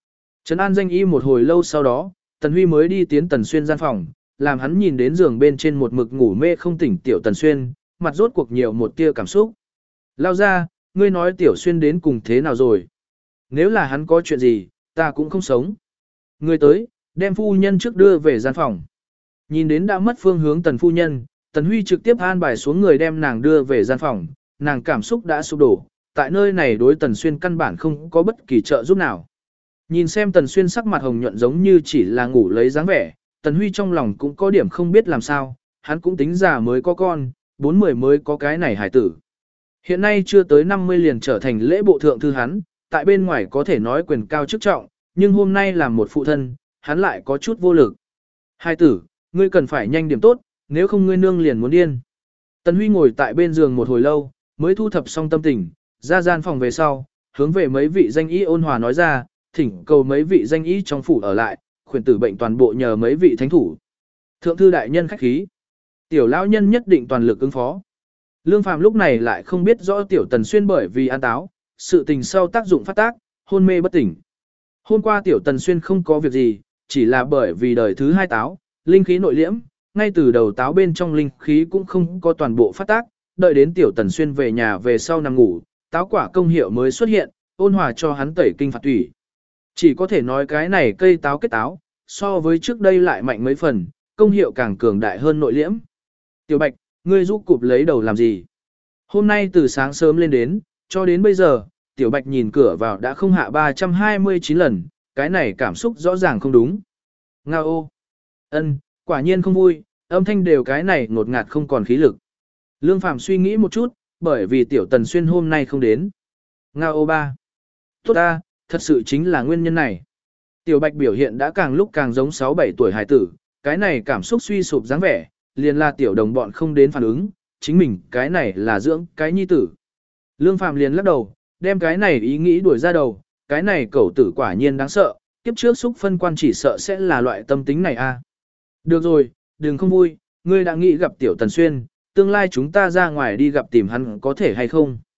Trấn an danh y một hồi lâu sau đó, Tần Huy mới đi tiến Tần Xuyên gian phòng, làm hắn nhìn đến giường bên trên một mực ngủ mê không tỉnh tiểu Tần Xuyên, mặt rốt cuộc nhiều một tia cảm xúc. Lao ra, ngươi nói tiểu Xuyên đến cùng thế nào rồi? Nếu là hắn có chuyện gì, ta cũng không sống. Ngươi tới, đem phu nhân trước đưa về gian phòng. Nhìn đến đã mất phương hướng Tần phu nhân, Tần Huy trực tiếp an bài xuống người đem nàng đưa về gian phòng, nàng cảm xúc đã sụp đổ, tại nơi này đối Tần Xuyên căn bản không có bất kỳ trợ giúp nào. Nhìn xem Tần Xuyên sắc mặt hồng nhuận giống như chỉ là ngủ lấy dáng vẻ, Tần Huy trong lòng cũng có điểm không biết làm sao, hắn cũng tính già mới có con, bốn mươi mới có cái này hải tử. Hiện nay chưa tới năm mươi liền trở thành lễ bộ thượng thư hắn, tại bên ngoài có thể nói quyền cao chức trọng, nhưng hôm nay làm một phụ thân, hắn lại có chút vô lực. Hải tử, ngươi cần phải nhanh điểm tốt, nếu không ngươi nương liền muốn điên. Tần Huy ngồi tại bên giường một hồi lâu, mới thu thập xong tâm tình, ra gian phòng về sau, hướng về mấy vị danh y ôn hòa nói ra, thỉnh cầu mấy vị danh y trong phủ ở lại, khuyển tử bệnh toàn bộ nhờ mấy vị thánh thủ. Thượng thư đại nhân khách khí. Tiểu lão nhân nhất định toàn lực ứng phó. Lương Phàm lúc này lại không biết rõ tiểu Tần Xuyên bởi vì ăn táo, sự tình sau tác dụng phát tác, hôn mê bất tỉnh. Hôm qua tiểu Tần Xuyên không có việc gì, chỉ là bởi vì đời thứ hai táo, linh khí nội liễm, ngay từ đầu táo bên trong linh khí cũng không có toàn bộ phát tác, đợi đến tiểu Tần Xuyên về nhà về sau nằm ngủ, táo quả công hiệu mới xuất hiện, ôn hòa cho hắn tẩy kinh phạt tủy. Chỉ có thể nói cái này cây táo kết táo, so với trước đây lại mạnh mấy phần, công hiệu càng cường đại hơn nội liễm. Tiểu Bạch, ngươi giúp cụp lấy đầu làm gì? Hôm nay từ sáng sớm lên đến, cho đến bây giờ, Tiểu Bạch nhìn cửa vào đã không hạ ba trăm hai mươi chín lần, cái này cảm xúc rõ ràng không đúng. Ngao ô. Ân, quả nhiên không vui, âm thanh đều cái này ngột ngạt không còn khí lực. Lương Phàm suy nghĩ một chút, bởi vì tiểu Tần Xuyên hôm nay không đến. Ngao ô ba. Tốt ta, thật sự chính là nguyên nhân này. Tiểu Bạch biểu hiện đã càng lúc càng giống sáu bảy tuổi hài tử, cái này cảm xúc suy sụp dáng vẻ, liền là tiểu đồng bọn không đến phản ứng, chính mình cái này là dưỡng cái nhi tử. Lương Phàm liền lắc đầu, đem cái này ý nghĩ đuổi ra đầu, cái này cẩu tử quả nhiên đáng sợ, kiếp trước xúc phân quan chỉ sợ sẽ là loại tâm tính này a. Được rồi, đừng không vui, ngươi đã nghĩ gặp tiểu Tần Xuyên, tương lai chúng ta ra ngoài đi gặp tìm hắn có thể hay không?